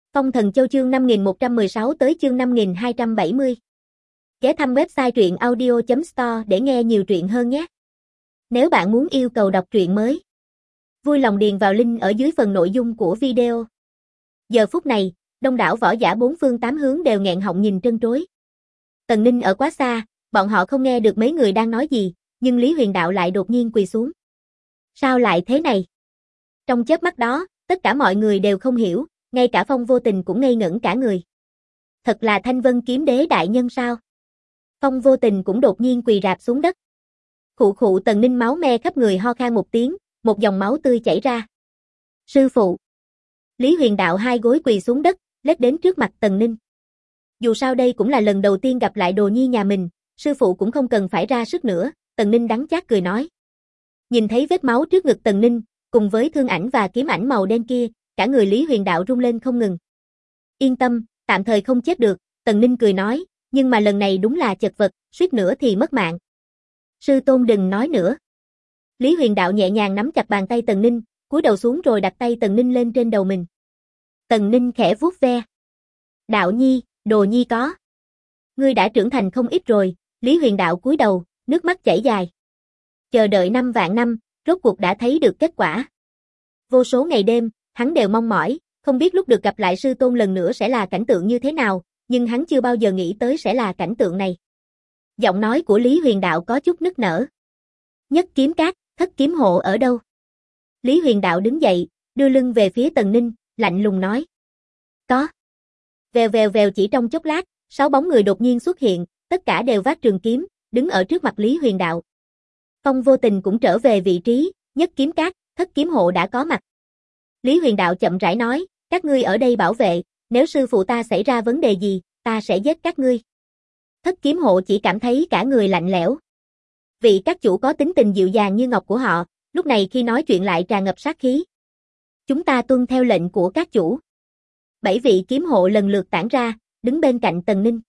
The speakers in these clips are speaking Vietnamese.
Phong Thần Châu chương 5116 tới chương 5270. Ghé thăm website truyện audio.store để nghe nhiều truyện hơn nhé. Nếu bạn muốn yêu cầu đọc truyện mới, vui lòng điền vào link ở dưới phần nội dung của video. Giờ phút này, đông đảo võ giả bốn phương tám hướng đều nghẹn họng nhìn trân trối. Tần Ninh ở quá xa, bọn họ không nghe được mấy người đang nói gì, nhưng Lý Huyền Đạo lại đột nhiên quỳ xuống. Sao lại thế này? Trong chớp mắt đó, tất cả mọi người đều không hiểu, ngay cả Phong Vô Tình cũng ngây ngẩn cả người. Thật là Thanh Vân Kiếm Đế đại nhân sao? Phong Vô Tình cũng đột nhiên quỳ rạp xuống đất. Khụ khụ. Tần Ninh máu me khắp người ho khan một tiếng, một dòng máu tươi chảy ra. Sư phụ. Lý Huyền Đạo hai gối quỳ xuống đất, lết đến trước mặt Tần Ninh. Dù sao đây cũng là lần đầu tiên gặp lại đồ nhi nhà mình, sư phụ cũng không cần phải ra sức nữa, Tần Ninh đắng chát cười nói. Nhìn thấy vết máu trước ngực Tần Ninh, cùng với thương ảnh và kiếm ảnh màu đen kia, cả người Lý Huyền Đạo rung lên không ngừng. Yên tâm, tạm thời không chết được, Tần Ninh cười nói, nhưng mà lần này đúng là chật vật, suýt nữa thì mất mạng. Sư tôn đừng nói nữa. Lý Huyền Đạo nhẹ nhàng nắm chặt bàn tay Tần Ninh, cúi đầu xuống rồi đặt tay Tần Ninh lên trên đầu mình. Tần Ninh khẽ vuốt ve. Đạo nhi, đồ nhi có. Ngươi đã trưởng thành không ít rồi, Lý Huyền Đạo cúi đầu, nước mắt chảy dài. Chờ đợi 5 vạn năm, rốt cuộc đã thấy được kết quả. Vô số ngày đêm, hắn đều mong mỏi, không biết lúc được gặp lại sư tôn lần nữa sẽ là cảnh tượng như thế nào, nhưng hắn chưa bao giờ nghĩ tới sẽ là cảnh tượng này. Giọng nói của Lý Huyền Đạo có chút nức nở. Nhất kiếm các, thất kiếm hộ ở đâu? Lý Huyền Đạo đứng dậy, đưa lưng về phía Tần Ninh, lạnh lùng nói. Có. Vèo vèo vèo, chỉ trong chốc lát, 6 bóng người đột nhiên xuất hiện, tất cả đều vác trường kiếm, đứng ở trước mặt Lý Huyền Đạo. Phong Vô Tình cũng trở về vị trí, nhất kiếm các, thất kiếm hộ đã có mặt. Lý Huyền Đạo chậm rãi nói, các ngươi ở đây bảo vệ, nếu sư phụ ta xảy ra vấn đề gì, ta sẽ giết các ngươi. Thất kiếm hộ chỉ cảm thấy cả người lạnh lẽo. Vị các chủ có tính tình dịu dàng như ngọc của họ, lúc này khi nói chuyện lại tràn ngập sát khí. Chúng ta tuân theo lệnh của các chủ. 7 vị kiếm hộ lần lượt tản ra, đứng bên cạnh Tần Ninh.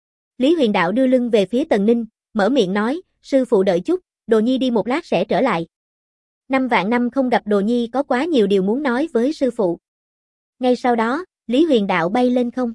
Lý Huyền Đạo đưa lưng về phía Tần Ninh, mở miệng nói, sư phụ đợi chút, đồ nhi đi một lát sẽ trở lại. 5 vạn năm không gặp đồ nhi có quá nhiều điều muốn nói với sư phụ. Ngay sau đó, Lý Huyền Đạo bay lên không.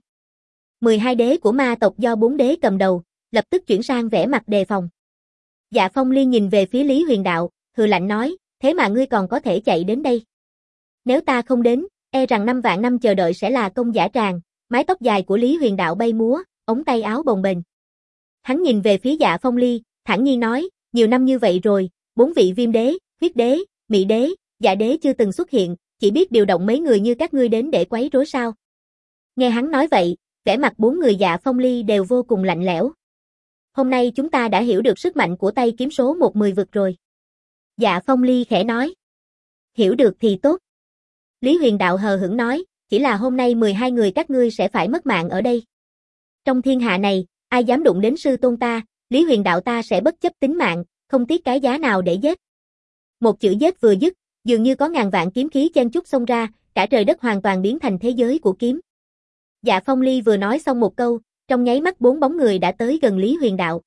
12 đế của ma tộc do 4 đế cầm đầu, lập tức chuyển sang vẻ mặt đề phòng. Dạ Phong Liên nhìn về phía Lý Huyền Đạo, hừ lạnh nói, thế mà ngươi còn có thể chạy đến đây. Nếu ta không đến, e rằng 5 vạn năm chờ đợi sẽ là công dã tràng. Mái tóc dài của Lý Huyền Đạo bay múa, ống tay áo bồng bềnh. Hắn nhìn về phía Dạ Phong Ly, thản nhiên nói, nhiều năm như vậy rồi, 4 vị viêm đế, huyết đế, mị đế, dạ đế chưa từng xuất hiện, chỉ biết điều động mấy người như các ngươi đến để quấy rối sao. Nghe hắn nói vậy, vẻ mặt 4 người Dạ Phong Ly đều vô cùng lạnh lẽo. Hôm nay chúng ta đã hiểu được sức mạnh của tay kiếm số 110 vực rồi. Dạ Phong Ly khẽ nói. Hiểu được thì tốt. Lý Huyền Đạo hờ hững nói, chỉ là hôm nay 12 người các ngươi sẽ phải mất mạng ở đây. Trong thiên hạ này, ai dám đụng đến sư tôn ta, Lý Huyền Đạo ta sẽ bất chấp tính mạng, không tiếc cái giá nào để giết. Một chữ giết vừa dứt, dường như có ngàn vạn kiếm khí chen chúc xông ra, cả trời đất hoàn toàn biến thành thế giới của kiếm. Dạ Phong Ly vừa nói xong một câu, trong nháy mắt 4 bóng người đã tới gần Lý Huyền Đạo.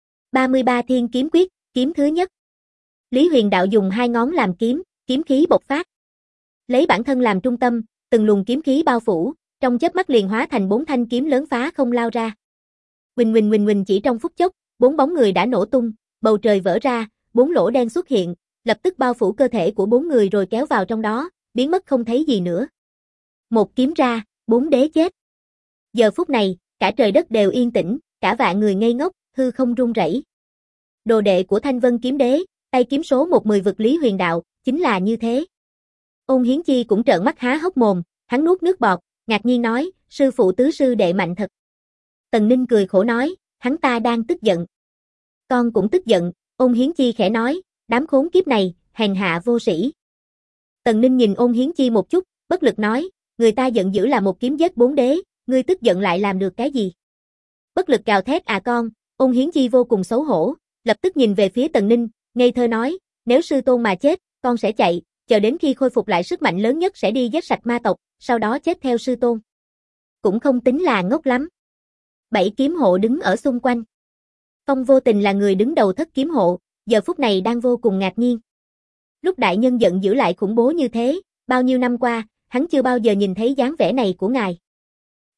33 thiên kiếm quyết, kiếm thứ nhất. Lý Huyền Đạo dùng 2 ngón làm kiếm, kiếm khí bộc phát. Lấy bản thân làm trung tâm, từng luồng kiếm khí bao phủ, trong chớp mắt liền hóa thành 4 thanh kiếm lớn phá không lao ra. Huỳnh huỳnh huỳnh huỳnh, chỉ trong phút chốc, 4 bóng người đã nổ tung, bầu trời vỡ ra, 4 lỗ đen xuất hiện, lập tức bao phủ cơ thể của 4 người rồi kéo vào trong đó, biến mất không thấy gì nữa. Một kiếm ra, 4 đế chết. Giờ phút này, cả trời đất đều yên tĩnh, cả vạn người ngây ngốc, hư không rung rẩy. Đồ đệ của Thanh Vân Kiếm Đế, tay kiếm số 110 vực Lý Huyền Đạo, chính là như thế. Ôn Hiến Chi cũng trợn mắt há hốc mồm, hắn nuốt nước bọt, ngạc nhiên nói, sư phụ tứ sư đệ mạnh thật. Tần Ninh cười khổ nói, hắn ta đang tức giận. Con cũng tức giận, Ôn Hiến Chi khẽ nói, đám khốn kiếp này, hèn hạ vô sĩ. Tần Ninh nhìn Ôn Hiến Chi một chút, bất lực nói, người ta giận dữ là một kiếm giết 4 đế, ngươi tức giận lại làm được cái gì? Bất lực gào thét à con, Ôn Hiến Chi vô cùng xấu hổ, lập tức nhìn về phía Tần Ninh, ngây thơ nói, nếu sư tôn mà chết, con sẽ chạy, chờ đến khi khôi phục lại sức mạnh lớn nhất sẽ đi giết sạch ma tộc, sau đó chết theo sư tôn. Cũng không tính là ngốc lắm. 7 kiếm hộ đứng ở xung quanh. Phong Vô Tình là người đứng đầu thất kiếm hộ, giờ phút này đang vô cùng ngạc nhiên. Lúc đại nhân giận dữ lại khủng bố như thế, bao nhiêu năm qua, hắn chưa bao giờ nhìn thấy dáng vẻ này của ngài.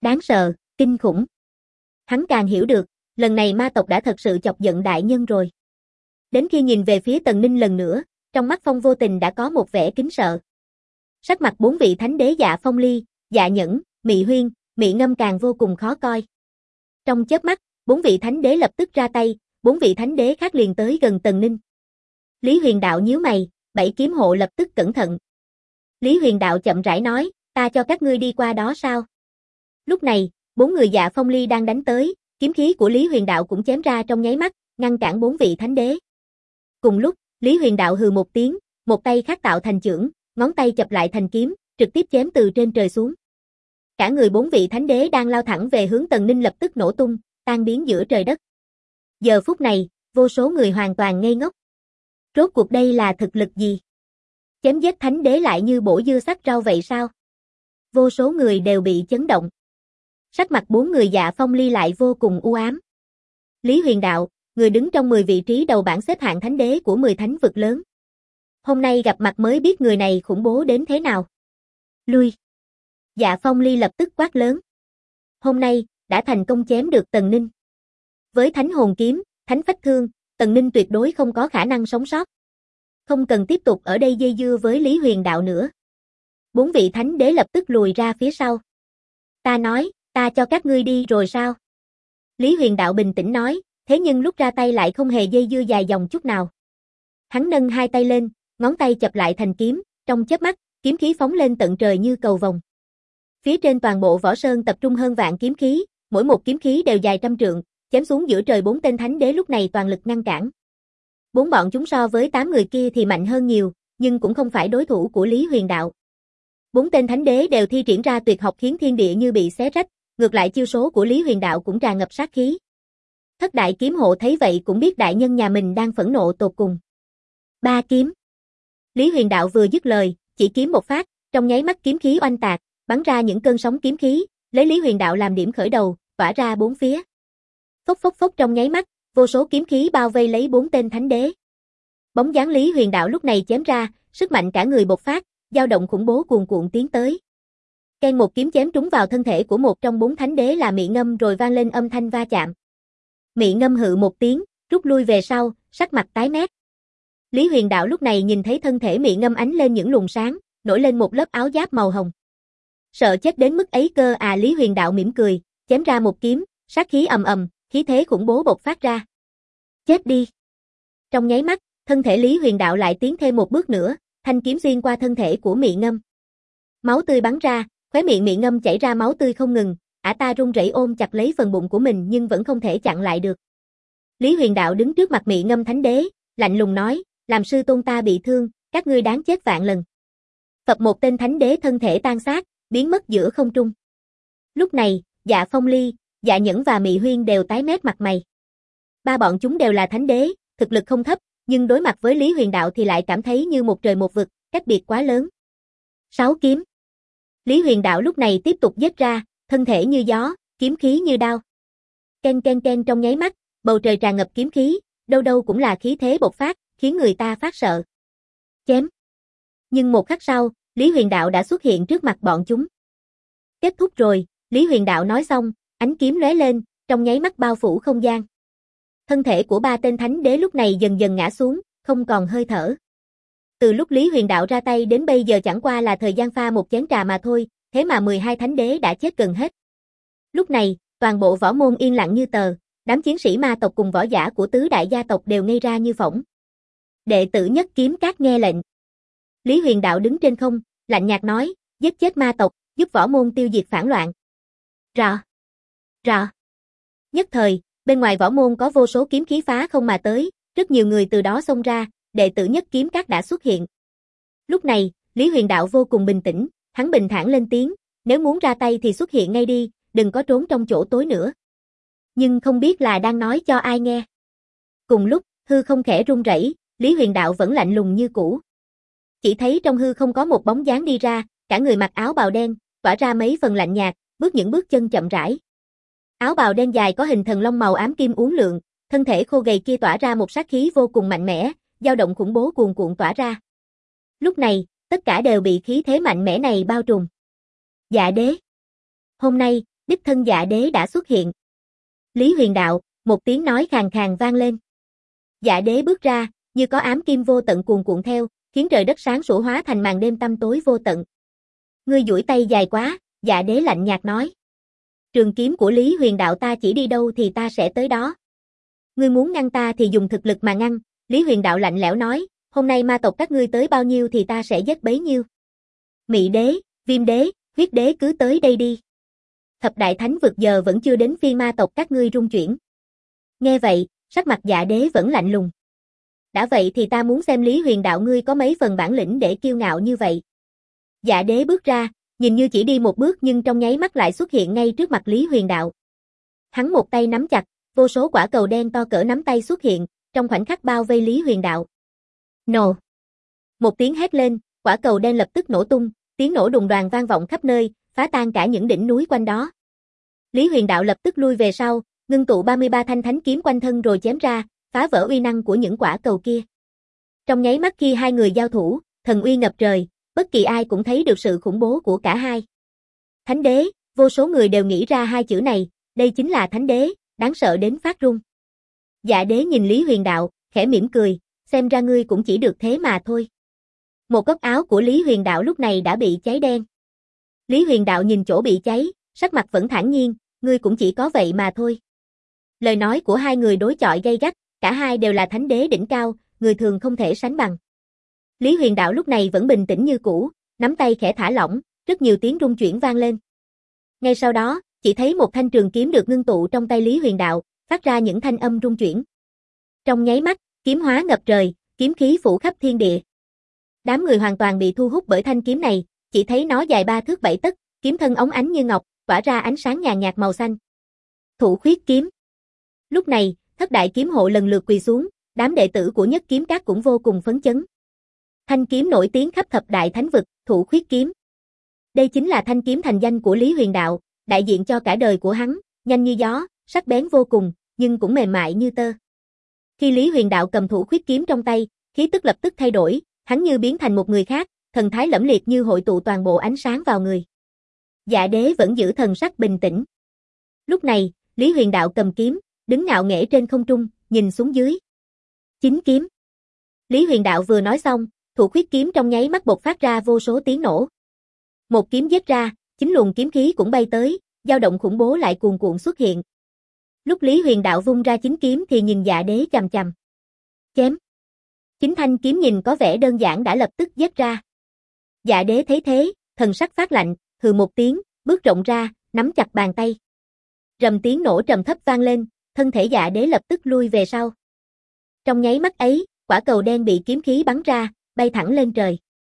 Đáng sợ, kinh khủng. Hắn càng hiểu được, lần này ma tộc đã thật sự chọc giận đại nhân rồi. Đến khi nhìn về phía Tần Ninh lần nữa, trong mắt Phong vô tình đã có một vẻ kính sợ. Sắc mặt 4 vị thánh đế Dạ Phong Ly, Dạ Nhẫn, Mị Huyên, Mị Ngâm càng vô cùng khó coi. Trong chớp mắt, 4 vị thánh đế lập tức ra tay, 4 vị thánh đế khác liền tới gần Tần Ninh. Lý Huyền Đạo nhíu mày, 7 kiếm hộ lập tức cẩn thận. Lý Huyền Đạo chậm rãi nói, ta cho các ngươi đi qua đó sao? Lúc này, 4 người Dạ Phong Ly đang đánh tới, kiếm khí của Lý Huyền Đạo cũng chém ra trong nháy mắt, ngăn cản 4 vị thánh đế. Cùng lúc, Lý Huyền Đạo hừ một tiếng, một tay khác tạo thành chưởng, ngón tay chập lại thành kiếm, trực tiếp chém từ trên trời xuống. Cả người 4 vị thánh đế đang lao thẳng về hướng Tần Ninh lập tức nổ tung, tan biến giữa trời đất. Giờ phút này, vô số người hoàn toàn ngây ngốc. Rốt cuộc đây là thực lực gì? Chém giết thánh đế lại như bổ dưa sắc rau vậy sao? Vô số người đều bị chấn động. Sắc mặt 4 người Dạ Phong Ly lại vô cùng u ám. Lý Huyền Đạo, người đứng trong 10 vị trí đầu bảng xếp hạng thánh đế của 10 thánh vực lớn. Hôm nay gặp mặt mới biết người này khủng bố đến thế nào. Lui. Dạ Phong Ly lập tức quát lớn. Hôm nay, đã thành công chém được Tần Ninh. Với thánh hồn kiếm, thánh phách thương, Tần Ninh tuyệt đối không có khả năng sống sót. Không cần tiếp tục ở đây dây dưa với Lý Huyền Đạo nữa. 4 vị thánh đế lập tức lùi ra phía sau. Ta nói, ta cho các ngươi đi rồi sao? Lý Huyền Đạo bình tĩnh nói, thế nhưng lúc ra tay lại không hề dây dưa dài dòng chút nào. Hắn nâng hai tay lên, ngón tay chập lại thành kiếm, trong chớp mắt, kiếm khí phóng lên tận trời như cầu vồng. Phía trên toàn bộ võ sơn tập trung hơn vạn kiếm khí, mỗi một kiếm khí đều dài trăm trượng, chém xuống giữa trời. 4 tên thánh đế lúc này toàn lực ngăn cản. 4 bọn chúng so với 8 người kia thì mạnh hơn nhiều, nhưng cũng không phải đối thủ của Lý Huyền Đạo. 4 tên thánh đế đều thi triển ra tuyệt học khiến thiên địa như bị xé rách, ngược lại chiêu số của Lý Huyền Đạo cũng tràn ngập sát khí. Thất đại kiếm hộ thấy vậy cũng biết đại nhân nhà mình đang phẫn nộ tột cùng. 3 kiếm. Lý Huyền Đạo vừa dứt lời, chỉ kiếm một phát, trong nháy mắt kiếm khí oanh tạc, bắn ra những cơn sóng kiếm khí, lấy Lý Huyền Đạo làm điểm khởi đầu, tỏa ra bốn phía. Phốc phốc phốc, trong nháy mắt, vô số kiếm khí bao vây lấy 4 tên thánh đế. Bóng dáng Lý Huyền Đạo lúc này chém ra, sức mạnh cả người bộc phát, dao động khủng bố cuồn cuộn tiến tới. Ken một kiếm chém trúng vào thân thể của một trong 4 thánh đế là Mị Ngâm rồi vang lên âm thanh va chạm. Mị Ngâm hự một tiếng, rút lui về sau, sắc mặt tái mét. Lý Huyền Đạo lúc này nhìn thấy thân thể Mị Ngâm ánh lên những luồng sáng, nổi lên một lớp áo giáp màu hồng. Sợ chết đến mức ấy cơ à? Lý Huyền Đạo mỉm cười, chém ra một kiếm, sát khí ầm ầm, khí thế khủng bố bộc phát ra. Chết đi. Trong nháy mắt, thân thể Lý Huyền Đạo lại tiến thêm một bước nữa, thanh kiếm xuyên qua thân thể của Mị Ngâm. Máu tươi bắn ra, khóe miệng Mị Ngâm chảy ra máu tươi không ngừng, ả ta run rẩy ôm chặt lấy phần bụng của mình nhưng vẫn không thể chặn lại được. Lý Huyền Đạo đứng trước mặt Mị Ngâm thánh đế, lạnh lùng nói, làm sư tôn ta bị thương, các ngươi đáng chết vạn lần. Phập một tên thánh đế thân thể tan xác, biến mất giữa không trung. Lúc này, Dạ Phong Ly, Dạ Nhẫn và Mị Huyên đều tái mét mặt mày. Ba bọn chúng đều là thánh đế, thực lực không thấp, nhưng đối mặt với Lý Huyền Đạo thì lại cảm thấy như một trời một vực, cách biệt quá lớn. 6 kiếm. Lý Huyền Đạo lúc này tiếp tục giết ra, thân thể như gió, kiếm khí như đao. Ken ken ken, trong nháy mắt, bầu trời tràn ngập kiếm khí, đâu đâu cũng là khí thế bộc phát, khiến người ta phát sợ. Chém. Nhưng một khắc sau, Lý Huyền Đạo đã xuất hiện trước mặt bọn chúng. Kết thúc rồi, Lý Huyền Đạo nói xong, ánh kiếm lóe lên, trong nháy mắt bao phủ không gian. Thân thể của 3 tên thánh đế lúc này dần dần ngã xuống, không còn hơi thở. Từ lúc Lý Huyền Đạo ra tay đến bây giờ chẳng qua là thời gian pha một chén trà mà thôi, thế mà 12 thánh đế đã chết gần hết. Lúc này, toàn bộ võ môn yên lặng như tờ, đám chiến sĩ ma tộc cùng võ giả của tứ đại gia tộc đều ngây ra như phỗng. Đệ tử Nhất Kiếm Các nghe lệnh. Lý Huyền Đạo đứng trên không, lạnh nhạt nói, giết chết ma tộc, giúp võ môn tiêu diệt phản loạn. Rọ. Rọ. Nhất thời, bên ngoài võ môn có vô số kiếm khí phá không mà tới, rất nhiều người từ đó xông ra, đệ tử Nhất Kiếm Các đã xuất hiện. Lúc này, Lý Huyền Đạo vô cùng bình tĩnh, hắn bình thản lên tiếng, nếu muốn ra tay thì xuất hiện ngay đi, đừng có trốn trong chỗ tối nữa. Nhưng không biết là đang nói cho ai nghe. Cùng lúc, hư không khẽ rung rẩy, Lý Huyền Đạo vẫn lạnh lùng như cũ. Chỉ thấy trong hư không có một bóng dáng đi ra, cả người mặc áo bào đen, tỏa ra mấy phần lạnh nhạt, bước những bước chân chậm rãi. Áo bào đen dài có hình thần long màu ám kim uốn lượn, thân thể khô gầy kia tỏa ra một sát khí vô cùng mạnh mẽ, dao động khủng bố cuồn cuộn tỏa ra. Lúc này, tất cả đều bị khí thế mạnh mẽ này bao trùm. Dạ đế. Hôm nay, Đích thân Dạ Đế đã xuất hiện. Lý Huyền Đạo, một tiếng nói khàn khàn vang lên. Dạ Đế bước ra, như có ám kim vô tận cuồn cuộn theo, khiến trời đất sáng sủa hóa thành màn đêm tăm tối vô tận. Ngươi duỗi tay dài quá, Dạ Đế lạnh nhạt nói. Trường kiếm của Lý Huyền Đạo ta chỉ đi đâu thì ta sẽ tới đó. Ngươi muốn ngăn ta thì dùng thực lực mà ngăn, Lý Huyền Đạo lạnh lẽo nói, hôm nay ma tộc các ngươi tới bao nhiêu thì ta sẽ giết bấy nhiêu. Mị đế, Viêm đế, Huyết đế cứ tới đây đi. Thập đại thánh vực giờ vẫn chưa đến phiên ma tộc các ngươi rung chuyển. Nghe vậy, sắc mặt Dạ Đế vẫn lạnh lùng. Đã vậy thì ta muốn xem Lý Huyền Đạo ngươi có mấy phần bản lĩnh để kiêu ngạo như vậy. Dạ Đế bước ra, nhìn như chỉ đi một bước nhưng trong nháy mắt lại xuất hiện ngay trước mặt Lý Huyền Đạo. Hắn một tay nắm chặt, vô số quả cầu đen to cỡ nắm tay xuất hiện, trong khoảnh khắc bao vây Lý Huyền Đạo. Nổ! Một tiếng hét lên, quả cầu đen lập tức nổ tung, tiếng nổ đùng đoàng vang vọng khắp nơi, phá tan cả những đỉnh núi quanh đó. Lý Huyền Đạo lập tức lui về sau, ngưng tụ 33 thanh thánh kiếm quanh thân rồi chém ra, phá vỡ uy năng của những quả cầu kia. Trong nháy mắt khi hai người giao thủ, thần uy ngập trời, bất kỳ ai cũng thấy được sự khủng bố của cả hai. Thánh đế, vô số người đều nghĩ ra hai chữ này, đây chính là thánh đế, đáng sợ đến phát run. Dạ Đế nhìn Lý Huyền Đạo, khẽ mỉm cười, xem ra ngươi cũng chỉ được thế mà thôi. Một góc áo của Lý Huyền Đạo lúc này đã bị cháy đen. Lý Huyền Đạo nhìn chỗ bị cháy, sắc mặt vẫn thản nhiên, ngươi cũng chỉ có vậy mà thôi. Lời nói của hai người đối chọi gay gắt, cả hai đều là thánh đế đỉnh cao, người thường không thể sánh bằng. Lý Huyền Đạo lúc này vẫn bình tĩnh như cũ, nắm tay khẽ thả lỏng, rất nhiều tiếng rung chuyển vang lên. Ngay sau đó, chỉ thấy một thanh trường kiếm được ngưng tụ trong tay Lý Huyền Đạo, phát ra những thanh âm rung chuyển. Trong nháy mắt, kiếm hóa ngập trời, kiếm khí phủ khắp thiên địa. Đám người hoàn toàn bị thu hút bởi thanh kiếm này, chỉ thấy nó dài 3 thước 7 tấc, kiếm thân óng ánh như ngọc, tỏa ra ánh sáng nhàn nhạt màu xanh. Thủ Khuyết kiếm. Lúc này, thất đại kiếm hộ lần lượt quỳ xuống, đám đệ tử của Nhất Kiếm Các cũng vô cùng phấn chấn. Thanh kiếm nổi tiếng khắp thập đại thánh vực, Thủ Khuyết kiếm. Đây chính là thanh kiếm thành danh của Lý Huyền Đạo, đại diện cho cả đời của hắn, nhanh như gió, sắc bén vô cùng, nhưng cũng mềm mại như tơ. Khi Lý Huyền Đạo cầm Thủ Khuyết kiếm trong tay, khí tức lập tức thay đổi, hắn như biến thành một người khác, thần thái lẫm liệt như hội tụ toàn bộ ánh sáng vào người. Dạ Đế vẫn giữ thần sắc bình tĩnh. Lúc này, Lý Huyền Đạo cầm kiếm, đứng ngạo nghễ trên không trung, nhìn xuống dưới. Chính kiếm. Lý Huyền Đạo vừa nói xong, Thủ Khuyết kiếm trong nháy mắt bộc phát ra vô số tiếng nổ. Một kiếm giết ra, chính luồng kiếm khí cũng bay tới, dao động khủng bố lại cuồn cuộn xuất hiện. Lúc Lý Huyền Đạo vung ra chính kiếm thì nhìn Dạ Đế chằm chằm. Chém. Chính thanh kiếm nhìn có vẻ đơn giản đã lập tức giết ra. Dạ Đế thấy thế, thần sắc phát lạnh, hừ một tiếng, bước rộng ra, nắm chặt bàn tay. Rầm tiếng nổ trầm thấp vang lên, thân thể Dạ Đế lập tức lui về sau. Trong nháy mắt ấy, quả cầu đen bị kiếm khí bắn ra, bay thẳng lên trời.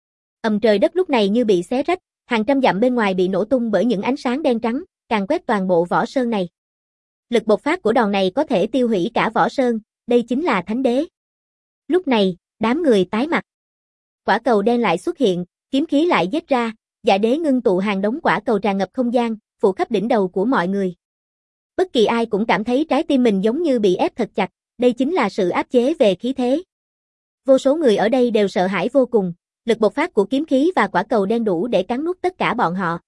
Trời đất lúc này như bị xé rách, hàng trăm dặm bên ngoài bị nổ tung bởi những ánh sáng đen trắng, càn quét toàn bộ võ sơn này. Lực bộc phát của đòn này có thể tiêu hủy cả võ sơn, đây chính là thánh đế. Lúc này, đám người tái mặt. Quả cầu đen lại xuất hiện, kiếm khí lại giết ra, Dạ Đế ngưng tụ hàng đống quả cầu tràn ngập không gian, phủ khắp đỉnh đầu của mọi người. Bất kỳ ai cũng cảm thấy trái tim mình giống như bị ép thật chặt, đây chính là sự áp chế về khí thế. Vô số người ở đây đều sợ hãi vô cùng, lực bộc phát của kiếm khí và quả cầu đen đủ để cắn nuốt tất cả bọn họ.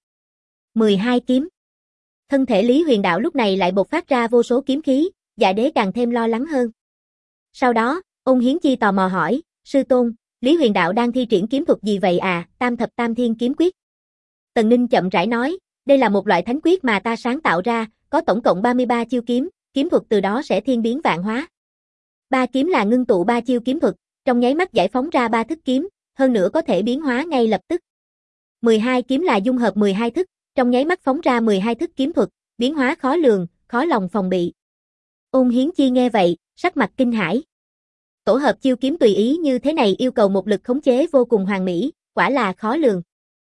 12 kiếm. Thân thể Lý Huyền Đạo lúc này lại bộc phát ra vô số kiếm khí, Dạ Đế càng thêm lo lắng hơn. Sau đó, Ôn Hiến Chi tò mò hỏi, sư tôn, Lý Huyền Đạo đang thi triển kiếm thuật gì vậy à, Tam Thập Tam Thiên Kiếm Quyết. Tần Ninh chậm rãi nói, đây là một loại thánh quyết mà ta sáng tạo ra, có tổng cộng 33 chiêu kiếm, kiếm thuật từ đó sẽ thiên biến vạn hóa. 3 kiếm là ngưng tụ 3 chiêu kiếm thuật, trong nháy mắt giải phóng ra 3 thức kiếm, hơn nữa có thể biến hóa ngay lập tức. 12 kiếm là dung hợp 12 thức, trong nháy mắt phóng ra 12 thức kiếm thuật, biến hóa khó lường, khó lòng phòng bị. Ôn Hiến Chi nghe vậy, sắc mặt kinh hãi. Tổ hợp chiêu kiếm tùy ý như thế này yêu cầu một lực khống chế vô cùng hoàn mỹ, quả là khó lường.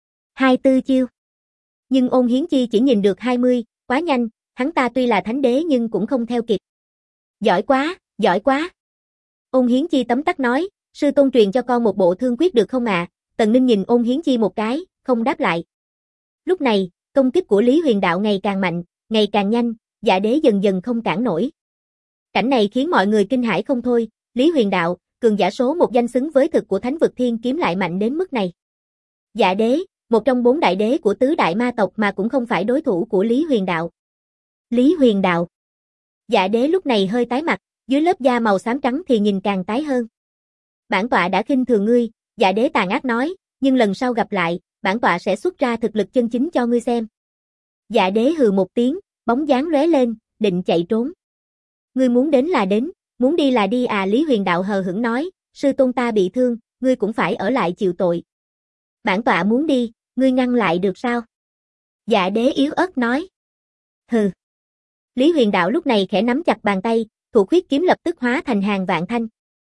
24 chiêu. Nhưng Ôn Hiến Chi chỉ nhìn được 20, quá nhanh, hắn ta tuy là thánh đế nhưng cũng không theo kịp. Giỏi quá, giỏi quá. Ôn Hiến Chi tấm tắc nói, sư tôn truyền cho con một bộ thương quyết được không ạ? Tần Ninh nhìn Ôn Hiến Chi một cái, không đáp lại. Lúc này, công kích của Lý Huyền Đạo ngày càng mạnh, ngày càng nhanh, Dạ Đế dần dần không cản nổi. Cảnh này khiến mọi người kinh hãi không thôi, Lý Huyền Đạo, cường giả số một danh xứng với thực của Thánh vực Thiên Kiếm lại mạnh đến mức này. Dạ Đế, một trong 4 đại đế của tứ đại ma tộc mà cũng không phải đối thủ của Lý Huyền Đạo. Lý Huyền Đạo. Dạ đế lúc này hơi tái mặt, dưới lớp da màu xám trắng thì nhìn càng tái hơn. Bản tọa đã khinh thường ngươi, dạ đế tàn ác nói, nhưng lần sau gặp lại, bản tọa sẽ xuất ra thực lực chân chính cho ngươi xem. Dạ đế hừ một tiếng, bóng dáng lóe lên, định chạy trốn. Ngươi muốn đến là đến, muốn đi là đi à, Lý Huyền Đạo hờ hững nói, sư tôn ta bị thương, ngươi cũng phải ở lại chịu tội. Bản tọa muốn đi, ngươi ngăn lại được sao? Dạ đế yếu ớt nói. Hừ. Lý Huyền Đạo lúc này khẽ nắm chặt bàn tay, thủ khuyết kiếm lập tức hóa thành hàng vạn thanh.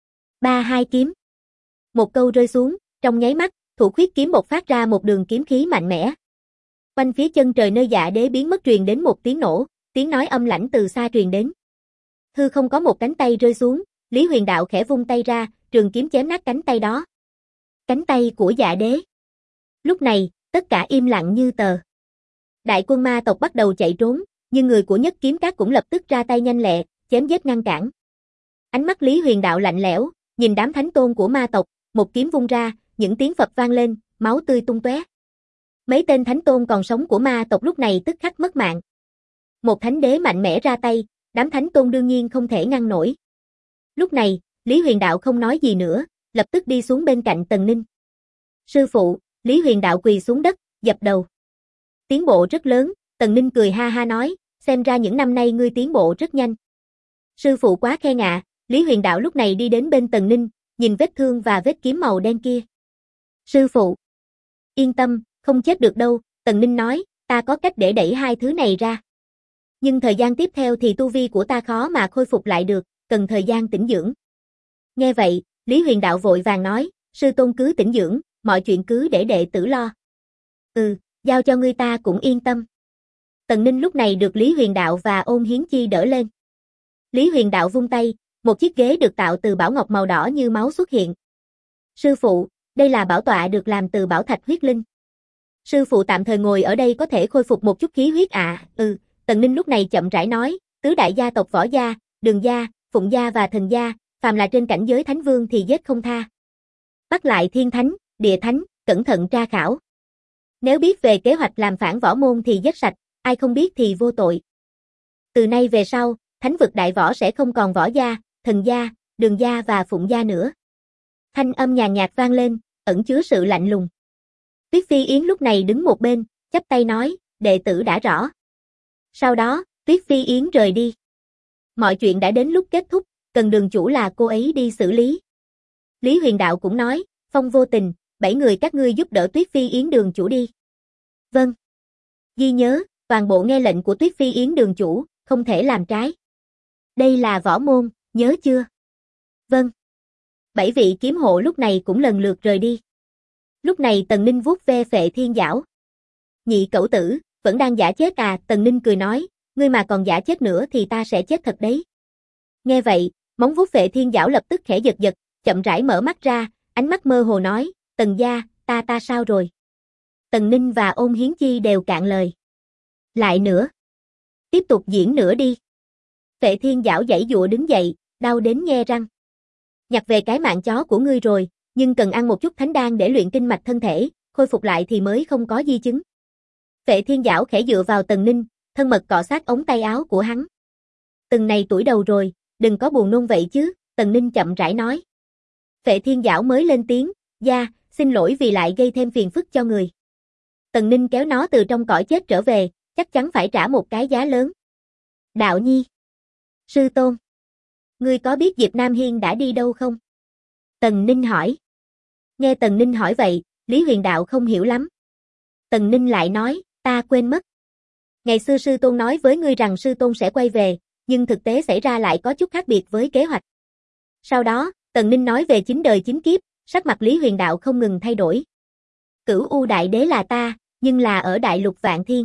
3-2 kiếm. Một câu rơi xuống, trong nháy mắt, thủ khuyết kiếm bộc phát ra một đường kiếm khí mạnh mẽ. Quanh phía chân trời nơi dạ đế biến mất truyền đến một tiếng nổ, tiếng nói âm lãnh từ xa truyền đến. Hư không có một cánh tay rơi xuống, Lý Huyền Đạo khẽ vung tay ra, trường kiếm chém nát cánh tay đó. Cánh tay của dạ đế. Lúc này, tất cả im lặng như tờ. Đại quân ma tộc bắt đầu chạy trốn, nhưng người của Nhất Kiếm Các cũng lập tức ra tay nhanh lẹ, chém giết ngăn cản. Ánh mắt Lý Huyền Đạo lạnh lẽo, nhìn đám thánh tôn của ma tộc, một kiếm vung ra, những tiếng Phật vang lên, máu tươi tung tóe. Mấy tên thánh tôn còn sống của ma tộc lúc này tức khắc mất mạng. Một thánh đế mạnh mẽ ra tay, đám thánh tôn đương nhiên không thể ngăn nổi. Lúc này, Lý Huyền Đạo không nói gì nữa, lập tức đi xuống bên cạnh Tần Ninh. Sư phụ, Lý Huyền Đạo quỳ xuống đất, dập đầu. Tiến bộ rất lớn, Tần Ninh cười ha ha nói, xem ra những năm nay ngươi tiến bộ rất nhanh. Sư phụ quá khen ạ, Lý Huyền Đạo lúc này đi đến bên Tần Ninh, nhìn vết thương và vết kiếm màu đen kia. Sư phụ, yên tâm, không chết được đâu, Tần Ninh nói, ta có cách để đẩy hai thứ này ra. Nhưng thời gian tiếp theo thì tu vi của ta khó mà khôi phục lại được, cần thời gian tĩnh dưỡng. Nghe vậy, Lý Huyền Đạo vội vàng nói, sư tôn cứ tĩnh dưỡng, mọi chuyện cứ để đệ tử lo. Giao cho ngươi ta cũng yên tâm. Tần Ninh lúc này được Lý Huyền Đạo và Ôn Hiến Chi đỡ lên. Lý Huyền Đạo vung tay, một chiếc ghế được tạo từ bảo ngọc màu đỏ như máu xuất hiện. Sư phụ, đây là bảo tọa được làm từ bảo thạch huyết linh. Sư phụ tạm thời ngồi ở đây có thể khôi phục một chút khí huyết ạ. Tần Ninh lúc này chậm rãi nói, tứ đại gia tộc Võ gia, Đường gia, Phụng gia và Thần gia, phàm là trên cảnh giới thánh vương thì giết không tha. Bắt lại thiên thánh, địa thánh, cẩn thận tra khảo. Nếu biết về kế hoạch làm phản võ môn thì giết sạch, ai không biết thì vô tội. Từ nay về sau, thánh vực đại võ sẽ không còn Võ gia, Thần gia, Đường gia và Phụng gia nữa. Thanh âm nhàn nhạt vang lên, ẩn chứa sự lạnh lùng. Tuyết Phi Yến lúc này đứng một bên, chắp tay nói, đệ tử đã rõ. Sau đó, Tuyết Phi Yến rời đi. Mọi chuyện đã đến lúc kết thúc, cần Đường chủ là cô ấy đi xử lý. Lý Huyền Đạo cũng nói, Phong Vô Tình, 7 người các ngươi giúp đỡ Tuyết Phi Yến đường chủ đi. Vâng. Ghi nhớ, toàn bộ nghe lệnh của Tuyết Phi Yến đường chủ, không thể làm trái. Đây là võ môn, nhớ chưa? Vâng. 7 vị kiếm hộ lúc này cũng lần lượt rời đi. Lúc này Tần Ninh vuốt ve Phệ Thiên Giảo. Nhị cẩu tử, vẫn đang giả chết à? Tần Ninh cười nói, ngươi mà còn giả chết nữa thì ta sẽ chết thật đấy. Nghe vậy, móng vuốt Phệ Thiên Giảo lập tức khẽ giật giật, chậm rãi mở mắt ra, ánh mắt mơ hồ nói, Tần gia, ta sao rồi? Tần Ninh và Ôn Hiến Chi đều cạn lời. Lại nữa. Tiếp tục diễn nữa đi. Phệ Thiên Giảo giãy giụa đứng dậy, đau đến nhe răng. Nhặt về cái mạng chó của ngươi rồi, nhưng cần ăn một chút thánh đan để luyện kinh mạch thân thể, khôi phục lại thì mới không có di chứng. Phệ Thiên Giảo khẽ dựa vào Tần Ninh, thân mật cọ sát ống tay áo của hắn. Từng này tuổi đầu rồi, đừng có buồn nôn vậy chứ, Tần Ninh chậm rãi nói. Phệ Thiên Giảo mới lên tiếng, gia, xin lỗi vì lại gây thêm phiền phức cho người. Tần Ninh kéo nó từ trong cõi chết trở về, chắc chắn phải trả một cái giá lớn. Đạo Nhi. Sư tôn. Ngươi có biết Diệp Nam Hiên đã đi đâu không? Tần Ninh hỏi. Nghe Tần Ninh hỏi vậy, Lý Huyền Đạo không hiểu lắm. Tần Ninh lại nói, ta quên mất. Ngày xưa sư tôn nói với ngươi rằng sư tôn sẽ quay về, nhưng thực tế xảy ra lại có chút khác biệt với kế hoạch. Sau đó, Tần Ninh nói về 9 đời 9 kiếp, sắc mặt Lý Huyền Đạo không ngừng thay đổi. Cửu U Đại Đế là ta, nhưng là ở Đại Lục Vạn Thiên.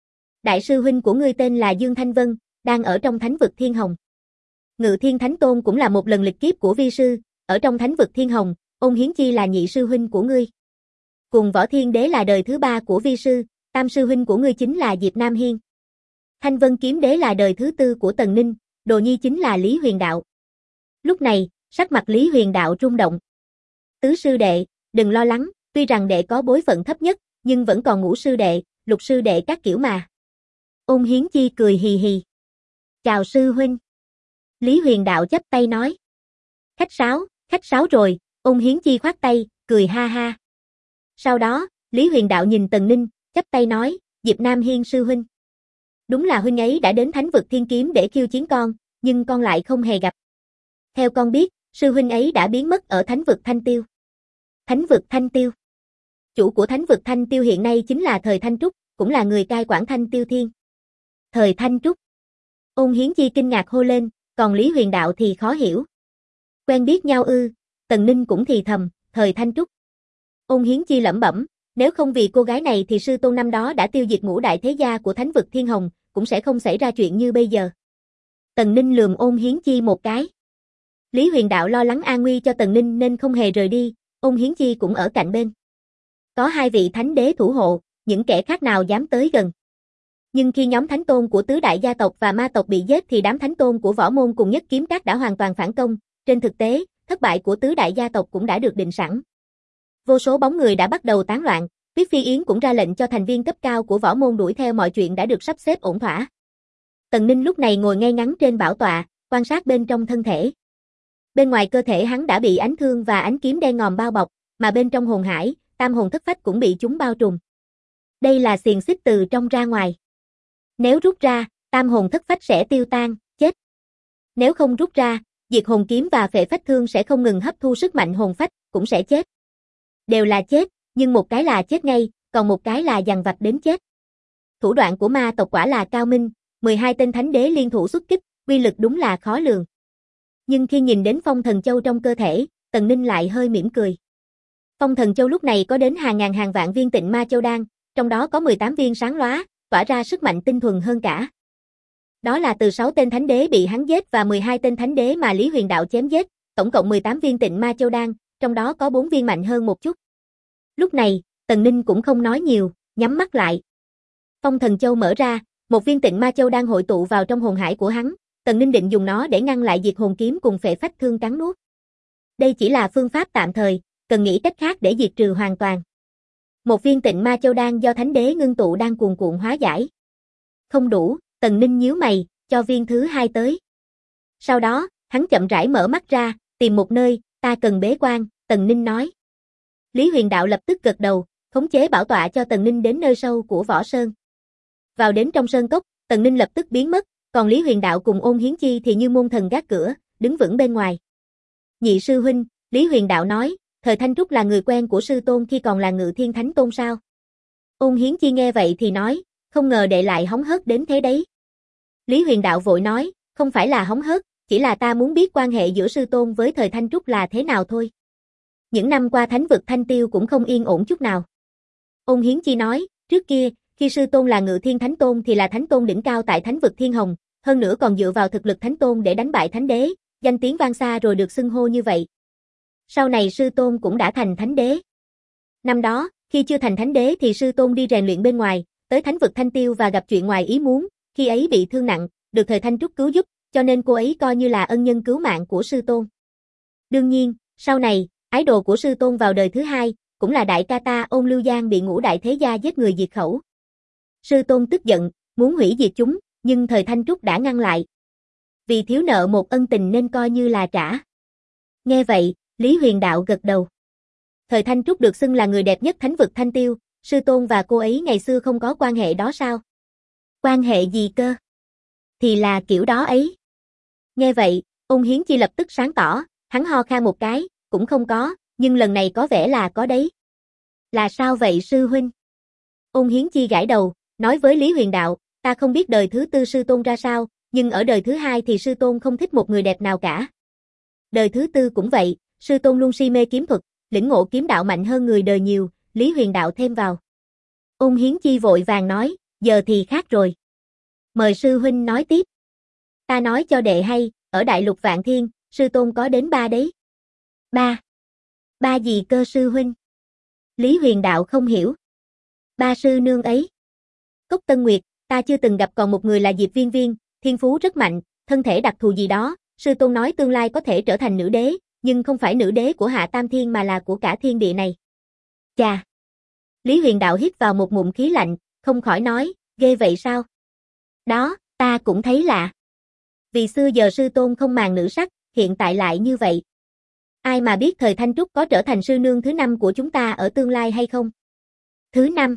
Đại sư huynh của ngươi tên là Dương Thanh Vân, đang ở trong thánh vực Thiên Hồng. Ngự Thiên Thánh Tôn cũng là một lần lịch kiếp của vi sư, ở trong thánh vực Thiên Hồng, Ôn Hiến Chi là nhị sư huynh của ngươi. Cùng Võ Thiên Đế là đời thứ 3 của vi sư, tam sư huynh của ngươi chính là Diệp Nam Hiên. Thanh Vân Kiếm Đế là đời thứ 4 của Tần Ninh, đồ nhi chính là Lý Huyền Đạo. Lúc này, sắc mặt Lý Huyền Đạo rung động. Tứ sư đệ, đừng lo lắng, tuy rằng đệ có bối phận thấp nhất, nhưng vẫn còn ngũ sư đệ, lục sư đệ các kiểu mà. Ôn Hiến Chi cười hì hì. Chào sư huynh. Lý Huyền Đạo chắp tay nói. Khách sáo rồi, Ôn Hiến Chi khoát tay, cười ha ha. Sau đó, Lý Huyền Đạo nhìn Tần Ninh, chắp tay nói, Diệp Nam Hiên sư huynh. Đúng là huynh ấy đã đến Thánh vực Thiên Kiếm để khiêu chiến con, nhưng con lại không hề gặp. Theo con biết, sư huynh ấy đã biến mất ở Thánh vực Thanh Tiêu. Thánh vực Thanh Tiêu. Chủ của Thánh vực Thanh Tiêu hiện nay chính là Thời Thanh Trúc, cũng là người cai quản Thanh Tiêu Thiên. Thời Thanh Trúc. Ôn Hiến Chi kinh ngạc hô lên, còn Lý Huyền Đạo thì khó hiểu. Quen biết nhau ư? Tần Ninh cũng thì thầm, Thời Thanh Trúc. Ôn Hiến Chi lẩm bẩm, nếu không vì cô gái này thì sư tôn năm đó đã tiêu diệt ngũ đại thế gia của Thánh vực Thiên Hồng, cũng sẽ không xảy ra chuyện như bây giờ. Tần Ninh lườm Ôn Hiến Chi một cái. Lý Huyền Đạo lo lắng an nguy cho Tần Ninh nên không hề rời đi, Ôn Hiến Chi cũng ở cạnh bên. Có hai vị thánh đế thủ hộ, những kẻ khác nào dám tới gần. Nhưng khi nhóm thánh tôn của tứ đại gia tộc và ma tộc bị giết thì đám thánh tôn của võ môn cùng Nhất Kiếm Các đã hoàn toàn phản công, trên thực tế, thất bại của tứ đại gia tộc cũng đã được định sẵn. Vô số bóng người đã bắt đầu tán loạn, Tuyết Phi Yến cũng ra lệnh cho thành viên cấp cao của võ môn đuổi theo mọi chuyện đã được sắp xếp ổn thỏa. Tần Ninh lúc này ngồi ngay ngắn trên bảo tọa, quan sát bên trong thân thể. Bên ngoài cơ thể hắn đã bị ánh thương và ánh kiếm đen ngòm bao bọc, mà bên trong hồn hải, tam hồn thất phách cũng bị chúng bao trùm. Đây là xiềng xích từ trong ra ngoài. Nếu rút ra, tam hồn thất phách sẽ tiêu tan, chết. Nếu không rút ra, diệt hồn kiếm và phệ phách thương sẽ không ngừng hấp thu sức mạnh hồn phách, cũng sẽ chết. Đều là chết, nhưng một cái là chết ngay, còn một cái là dằn vặt đến chết. Thủ đoạn của ma tộc quả là cao minh, 12 tên thánh đế liên thủ xuất kích, uy lực đúng là khó lường. Nhưng khi nhìn đến phong thần châu trong cơ thể, Tần Ninh lại hơi mỉm cười. Phong thần châu lúc này có đến hàng ngàn hàng vạn viên tịnh ma châu đan, trong đó có 18 viên sáng lóa, tỏa ra sức mạnh tinh thuần hơn cả. Đó là từ 6 tên thánh đế bị hắn giết và 12 tên thánh đế mà Lý Huyền Đạo chém giết, tổng cộng 18 viên tịnh ma châu đan, trong đó có 4 viên mạnh hơn một chút. Lúc này, Tần Ninh cũng không nói nhiều, nhắm mắt lại. Phong thần châu mở ra, một viên tịnh ma châu đang hội tụ vào trong hồn hải của hắn, Tần Ninh định dùng nó để ngăn lại diệt hồn kiếm cùng phệ phách thương cắn nuốt. Đây chỉ là phương pháp tạm thời, cần nghĩ cách khác để diệt trừ hoàn toàn. Một viên tịnh ma châu đan do thánh đế ngưng tụ đang cuồn cuộn hóa giải. Không đủ, Tần Ninh nhíu mày, cho viên thứ hai tới. Sau đó, hắn chậm rãi mở mắt ra, tìm một nơi, ta cần bế quan, Tần Ninh nói. Lý Huyền Đạo lập tức gật đầu, khống chế bảo tọa cho Tần Ninh đến nơi sâu của Võ Sơn. Vào đến trong sơn cốc, Tần Ninh lập tức biến mất, còn Lý Huyền Đạo cùng Ôn Hiến Chi thì như môn thần gác cửa, đứng vững bên ngoài. Nhị sư huynh, Lý Huyền Đạo nói, Thời Thanh Trúc là người quen của sư tôn khi còn là Ngự Thiên Thánh Tôn sao? Ôn Hiến Chi nghe vậy thì nói, không ngờ đệ lại hóng hớt đến thế đấy. Lý Huyền Đạo vội nói, không phải là hóng hớt, chỉ là ta muốn biết quan hệ giữa sư tôn với Thời Thanh Trúc là thế nào thôi. Những năm qua Thánh vực Thanh Tiêu cũng không yên ổn chút nào. Ôn Hiến Chi nói, trước kia, khi sư tôn là Ngự Thiên Thánh Tôn thì là Thánh Tôn đỉnh cao tại Thánh vực Thiên Hồng, hơn nữa còn dựa vào thực lực Thánh Tôn để đánh bại Thánh Đế, danh tiếng vang xa rồi được xưng hô như vậy. Sau này sư tôn cũng đã thành Thánh Đế. Năm đó, khi chưa thành Thánh Đế thì sư tôn đi rèn luyện bên ngoài, tới Thánh vực Thanh Tiêu và gặp chuyện ngoài ý muốn, khi ấy bị thương nặng, được Thời Thanh Trúc cứu giúp, cho nên cô ấy coi như là ân nhân cứu mạng của sư tôn. Đương nhiên, sau này, ái đồ của sư tôn vào đời thứ hai, cũng là đại ca ta Ôn Lưu Giang bị ngũ đại thế gia giết người diệt khẩu. Sư tôn tức giận, muốn hủy diệt chúng, nhưng Thời Thanh Trúc đã ngăn lại. Vì thiếu nợ một ân tình nên coi như là trả. Nghe vậy, Lý Huyền Đạo gật đầu. Thời Thanh Trúc được xưng là người đẹp nhất Thánh vực Thanh Tiêu, sư tôn và cô ấy ngày xưa không có quan hệ đó sao? Quan hệ gì cơ? Thì là kiểu đó ấy. Nghe vậy, Ôn Hiến Chi lập tức sáng tỏ, hắn ho khan một cái, cũng không có, nhưng lần này có vẻ là có đấy. Là sao vậy sư huynh? Ôn Hiến Chi gãi đầu, nói với Lý Huyền Đạo, ta không biết đời thứ tư sư tôn ra sao, nhưng ở đời thứ hai thì sư tôn không thích một người đẹp nào cả. Đời thứ tư cũng vậy, sư tôn luôn si mê kiếm thuật, lĩnh ngộ kiếm đạo mạnh hơn người đời nhiều, Lý Huyền Đạo thêm vào. Ôn Hiến Chi vội vàng nói, giờ thì khác rồi. Mời sư huynh nói tiếp. Ta nói cho đệ hay, ở Đại Lục Vạn Thiên, sư tôn có đến 3 đấy. 3? 3 gì cơ sư huynh? Lý Huyền Đạo không hiểu. 3 sư nương ấy. Cốc Tân Nguyệt, ta chưa từng gặp còn một người là Diệp Viên Viên, thiên phú rất mạnh, thân thể đặc thù gì đó, sư tôn nói tương lai có thể trở thành nữ đế, nhưng không phải nữ đế của Hạ Tam Thiên mà là của cả thiên địa này. Chà! Lý Huyền Đạo hít vào một ngụm khí lạnh, không khỏi nói, ghê vậy sao? Đó, ta cũng thấy lạ. Vì xưa giờ sư tôn không màng nữ sắc, hiện tại lại như vậy. Ai mà biết thời Thanh Trúc có trở thành sư nương thứ 5 của chúng ta ở tương lai hay không? Thứ 5?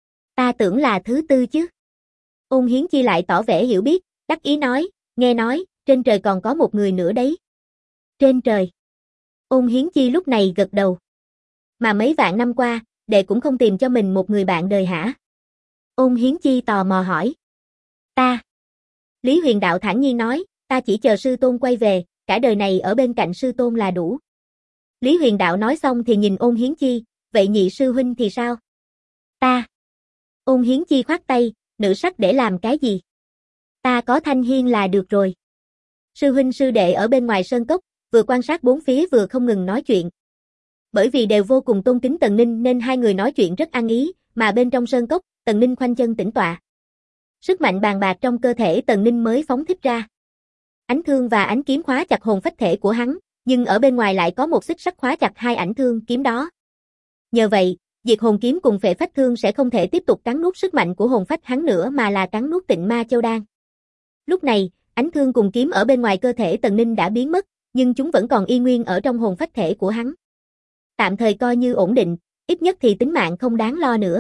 Ta tưởng là thứ 4 chứ. Ôn Hiến Chi lại tỏ vẻ hiểu biết, đắc ý nói, nghe nói, trên trời còn có một người nữa đấy. Trên trời. Ôn Hiến Chi lúc này gật đầu. Mà mấy vạn năm qua, đệ cũng không tìm cho mình một người bạn đời hả? Ôn Hiến Chi tò mò hỏi. Ta. Lý Huyền Đạo thản nhiên nói, ta chỉ chờ sư tôn quay về, cả đời này ở bên cạnh sư tôn là đủ. Lý Huyền Đạo nói xong thì nhìn Ôn Hiến Chi, vậy nhị sư huynh thì sao? Ta. Ôn Hiến Chi khoát tay, nữ sắc để làm cái gì? Ta có Thanh Hiên là được rồi. Sư huynh sư đệ ở bên ngoài sơn cốc, vừa quan sát bốn phía vừa không ngừng nói chuyện. Bởi vì đều vô cùng tôn kính Tần Ninh nên hai người nói chuyện rất ăn ý, mà bên trong sơn cốc, Tần Ninh khoanh chân tĩnh tọa. Sức mạnh bàn bạc trong cơ thể Tần Ninh mới phóng thích ra. Ánh thương và ánh kiếm khóa chặt hồn phách thể của hắn, nhưng ở bên ngoài lại có một xích sắt khóa chặt hai ảnh thương kiếm đó. Nhờ vậy, diệt hồn kiếm cùng phệ phách thương sẽ không thể tiếp tục cắn nuốt sức mạnh của hồn phách hắn nữa mà là cắn nuốt Tịnh Ma Châu Đan. Lúc này, ánh thương cùng kiếm ở bên ngoài cơ thể Tần Ninh đã biến mất, nhưng chúng vẫn còn y nguyên ở trong hồn phách thể của hắn. Tạm thời coi như ổn định, ít nhất thì tính mạng không đáng lo nữa.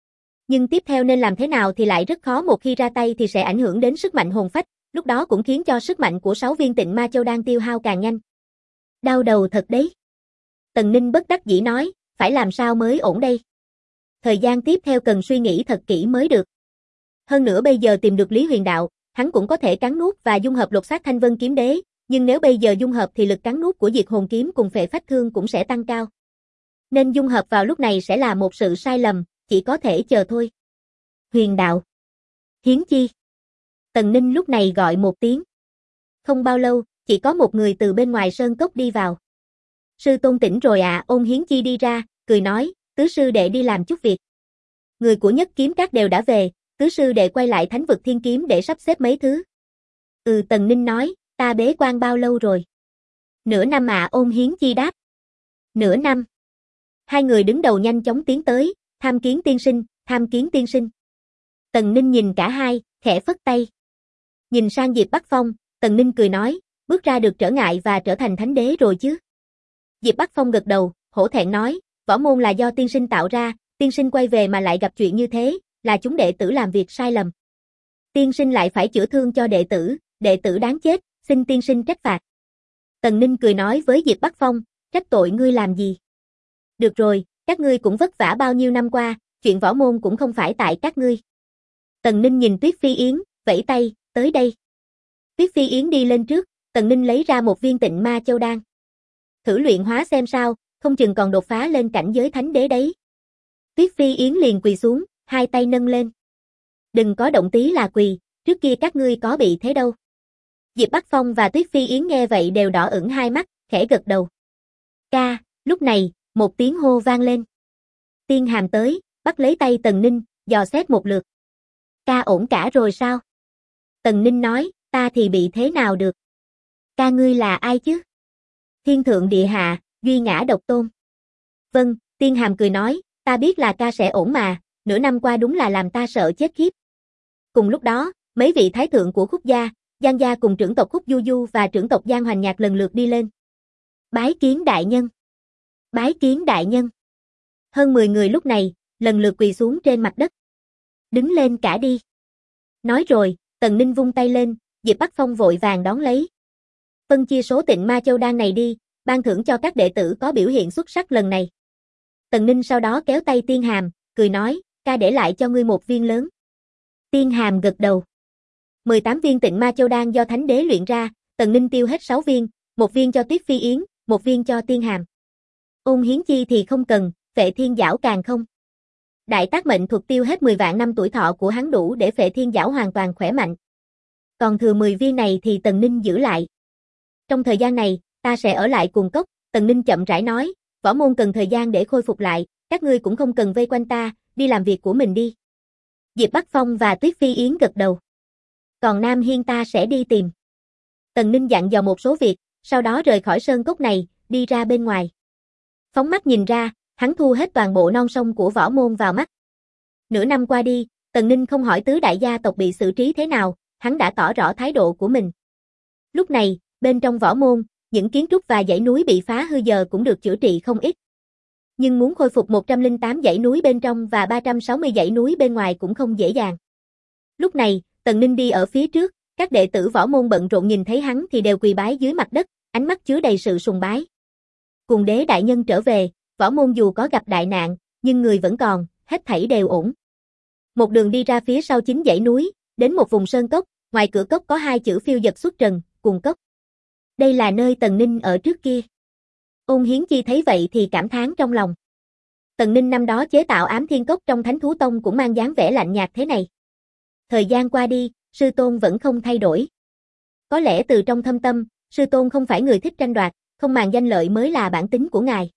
Nhưng tiếp theo nên làm thế nào thì lại rất khó, một khi ra tay thì sẽ ảnh hưởng đến sức mạnh hồn phách, lúc đó cũng khiến cho sức mạnh của 6 viên Tịnh Ma Châu Đan tiêu hao càng nhanh. Đau đầu thật đấy. Tần Ninh bất đắc dĩ nói, phải làm sao mới ổn đây? Thời gian tiếp theo cần suy nghĩ thật kỹ mới được. Hơn nữa bây giờ tìm được Lý Huyền Đạo, hắn cũng có thể cắn nuốt và dung hợp lột xác Thanh Vân Kiếm Đế, nhưng nếu bây giờ dung hợp thì lực cắn nuốt của diệt hồn kiếm cùng phệ phách thương cũng sẽ tăng cao. Nên dung hợp vào lúc này sẽ là một sự sai lầm, chỉ có thể chờ thôi. Huyền Đạo. Hiến Chi. Tần Ninh lúc này gọi một tiếng. Không bao lâu, chỉ có một người từ bên ngoài sơn cốc đi vào. Sư tôn tỉnh rồi à? Ôn Hiến Chi đi ra, cười nói, tứ sư đệ đi làm chút việc. Người của Nhất Kiếm Các đều đã về, tứ sư đệ quay lại Thánh Vực Thiên Kiếm để sắp xếp mấy thứ. Tần Ninh nói, ta bế quan bao lâu rồi? Nửa năm ạ. Ôn Hiến Chi đáp. Nửa năm. Hai người đứng đầu nhanh chóng tiến tới, tham kiến tiên sinh, tham kiến tiên sinh. Tần Ninh nhìn cả hai, khẽ phất tay. Nhìn sang Diệp Bắc Phong, Tần Ninh cười nói, bước ra được trở ngại và trở thành thánh đế rồi chứ? Diệp Bắc Phong gật đầu, hổ thẹn nói, võ môn là do tiên sinh tạo ra, tiên sinh quay về mà lại gặp chuyện như thế, là chúng đệ tử làm việc sai lầm. Tiên sinh lại phải chữa thương cho đệ tử đáng chết, xin tiên sinh trách phạt. Tần Ninh cười nói với Diệp Bắc Phong, trách tội ngươi làm gì? Được rồi, các ngươi cũng vất vả bao nhiêu năm qua, chuyện võ môn cũng không phải tại các ngươi. Tần Ninh nhìn Tuyết Phi Yến, vẫy tay, tới đây. Tuyết Phi Yến đi lên trước, Tần Ninh lấy ra một viên Tịnh Ma Châu Đan. Thử luyện hóa xem sao, không chừng còn đột phá lên cảnh giới thánh đế đấy. Tuyết Phi Yến liền quỳ xuống, hai tay nâng lên. Đừng có động tí là quỳ, trước kia các ngươi có bị thế đâu. Diệp Bắc Phong và Tuyết Phi Yến nghe vậy đều đỏ ửng hai mắt, khẽ gật đầu. Ca, lúc này, một tiếng hô vang lên. Tiên Hàm tới, bắt lấy tay Tần Ninh, dò xét một lượt. Ca ổn cả rồi sao? Tần Ninh nói, ta thì bị thế nào được? Ca ngươi là ai chứ? Thiên thượng địa hạ, duy ngã độc tôn. Vâng, Tiên Hàm cười nói, ta biết là ca sẽ ổn mà, nửa năm qua đúng là làm ta sợ chết khiếp. Cùng lúc đó, mấy vị thái thượng của Khúc gia, Giang gia cùng trưởng tộc Khúc Du Du và trưởng tộc Giang Hoành Nhạc lần lượt đi lên. Bái kiến đại nhân. Bái kiến đại nhân. Hơn 10 người lúc này, lần lượt quỳ xuống trên mặt đất. Đứng lên cả đi. Nói rồi, Tần Ninh vung tay lên, Diệp Bắc Phong vội vàng đón lấy. Phân chia số Tịnh Ma Châu Đan này đi, ban thưởng cho các đệ tử có biểu hiện xuất sắc lần này. Tần Ninh sau đó kéo tay Tiên Hàm, cười nói, ca để lại cho ngươi một viên lớn. Tiên Hàm gật đầu. 18 viên Tịnh Ma Châu Đan do Thánh Đế luyện ra, Tần Ninh tiêu hết 6 viên, một viên cho Tuyết Phi Yến, một viên cho Tiên Hàm. Ôn Hiến Chi thì không cần, Phệ Thiên Giảo càng không. Đại tác mệnh thuật tiêu hết 10 vạn năm tuổi thọ của hắn đủ để Phệ Thiên Giảo hoàn toàn khỏe mạnh. Còn thừa 10 viên này thì Tần Ninh giữ lại. Trong thời gian này, ta sẽ ở lại Cuồng Cốc, Tần Ninh chậm rãi nói, võ môn cần thời gian để khôi phục lại, các ngươi cũng không cần vây quanh ta, đi làm việc của mình đi. Diệp Bắc Phong và Tuyết Phi Yến gật đầu. Còn Nam Hiên ta sẽ đi tìm. Tần Ninh dặn dò một số việc, sau đó rời khỏi sơn cốc này, đi ra bên ngoài. Phóng mắt nhìn ra, Hắn thu hết toàn bộ non sông của võ môn vào mắt. Nửa năm qua đi, Tần Ninh không hỏi tứ đại gia tộc bị xử trí thế nào, hắn đã tỏ rõ thái độ của mình. Lúc này, bên trong võ môn, những kiến trúc và dãy núi bị phá hư giờ cũng được chữa trị không ít. Nhưng muốn khôi phục 108 dãy núi bên trong và 360 dãy núi bên ngoài cũng không dễ dàng. Lúc này, Tần Ninh đi ở phía trước, các đệ tử võ môn bận rộn nhìn thấy hắn thì đều quỳ bái dưới mặt đất, ánh mắt chứa đầy sự sùng bái. Cùng đế đại nhân trở về, võ môn dù có gặp đại nạn, nhưng người vẫn còn, hết thảy đều ổn. Một đường đi ra phía sau 9 dãy núi, đến một vùng sơn cốc, ngoài cửa cốc có 2 chữ phiêu dật xuất trần, cùng cốc. Đây là nơi Tần Ninh ở trước kia. Ôn Hiến Chi thấy vậy thì cảm thán trong lòng. Tần Ninh năm đó chế tạo ám thiên cốc trong Thánh Thú Tông cũng mang dáng vẻ lạnh nhạt thế này. Thời gian qua đi, sư tôn vẫn không thay đổi. Có lẽ từ trong thâm tâm, sư tôn không phải người thích tranh đoạt, không màng danh lợi mới là bản tính của ngài.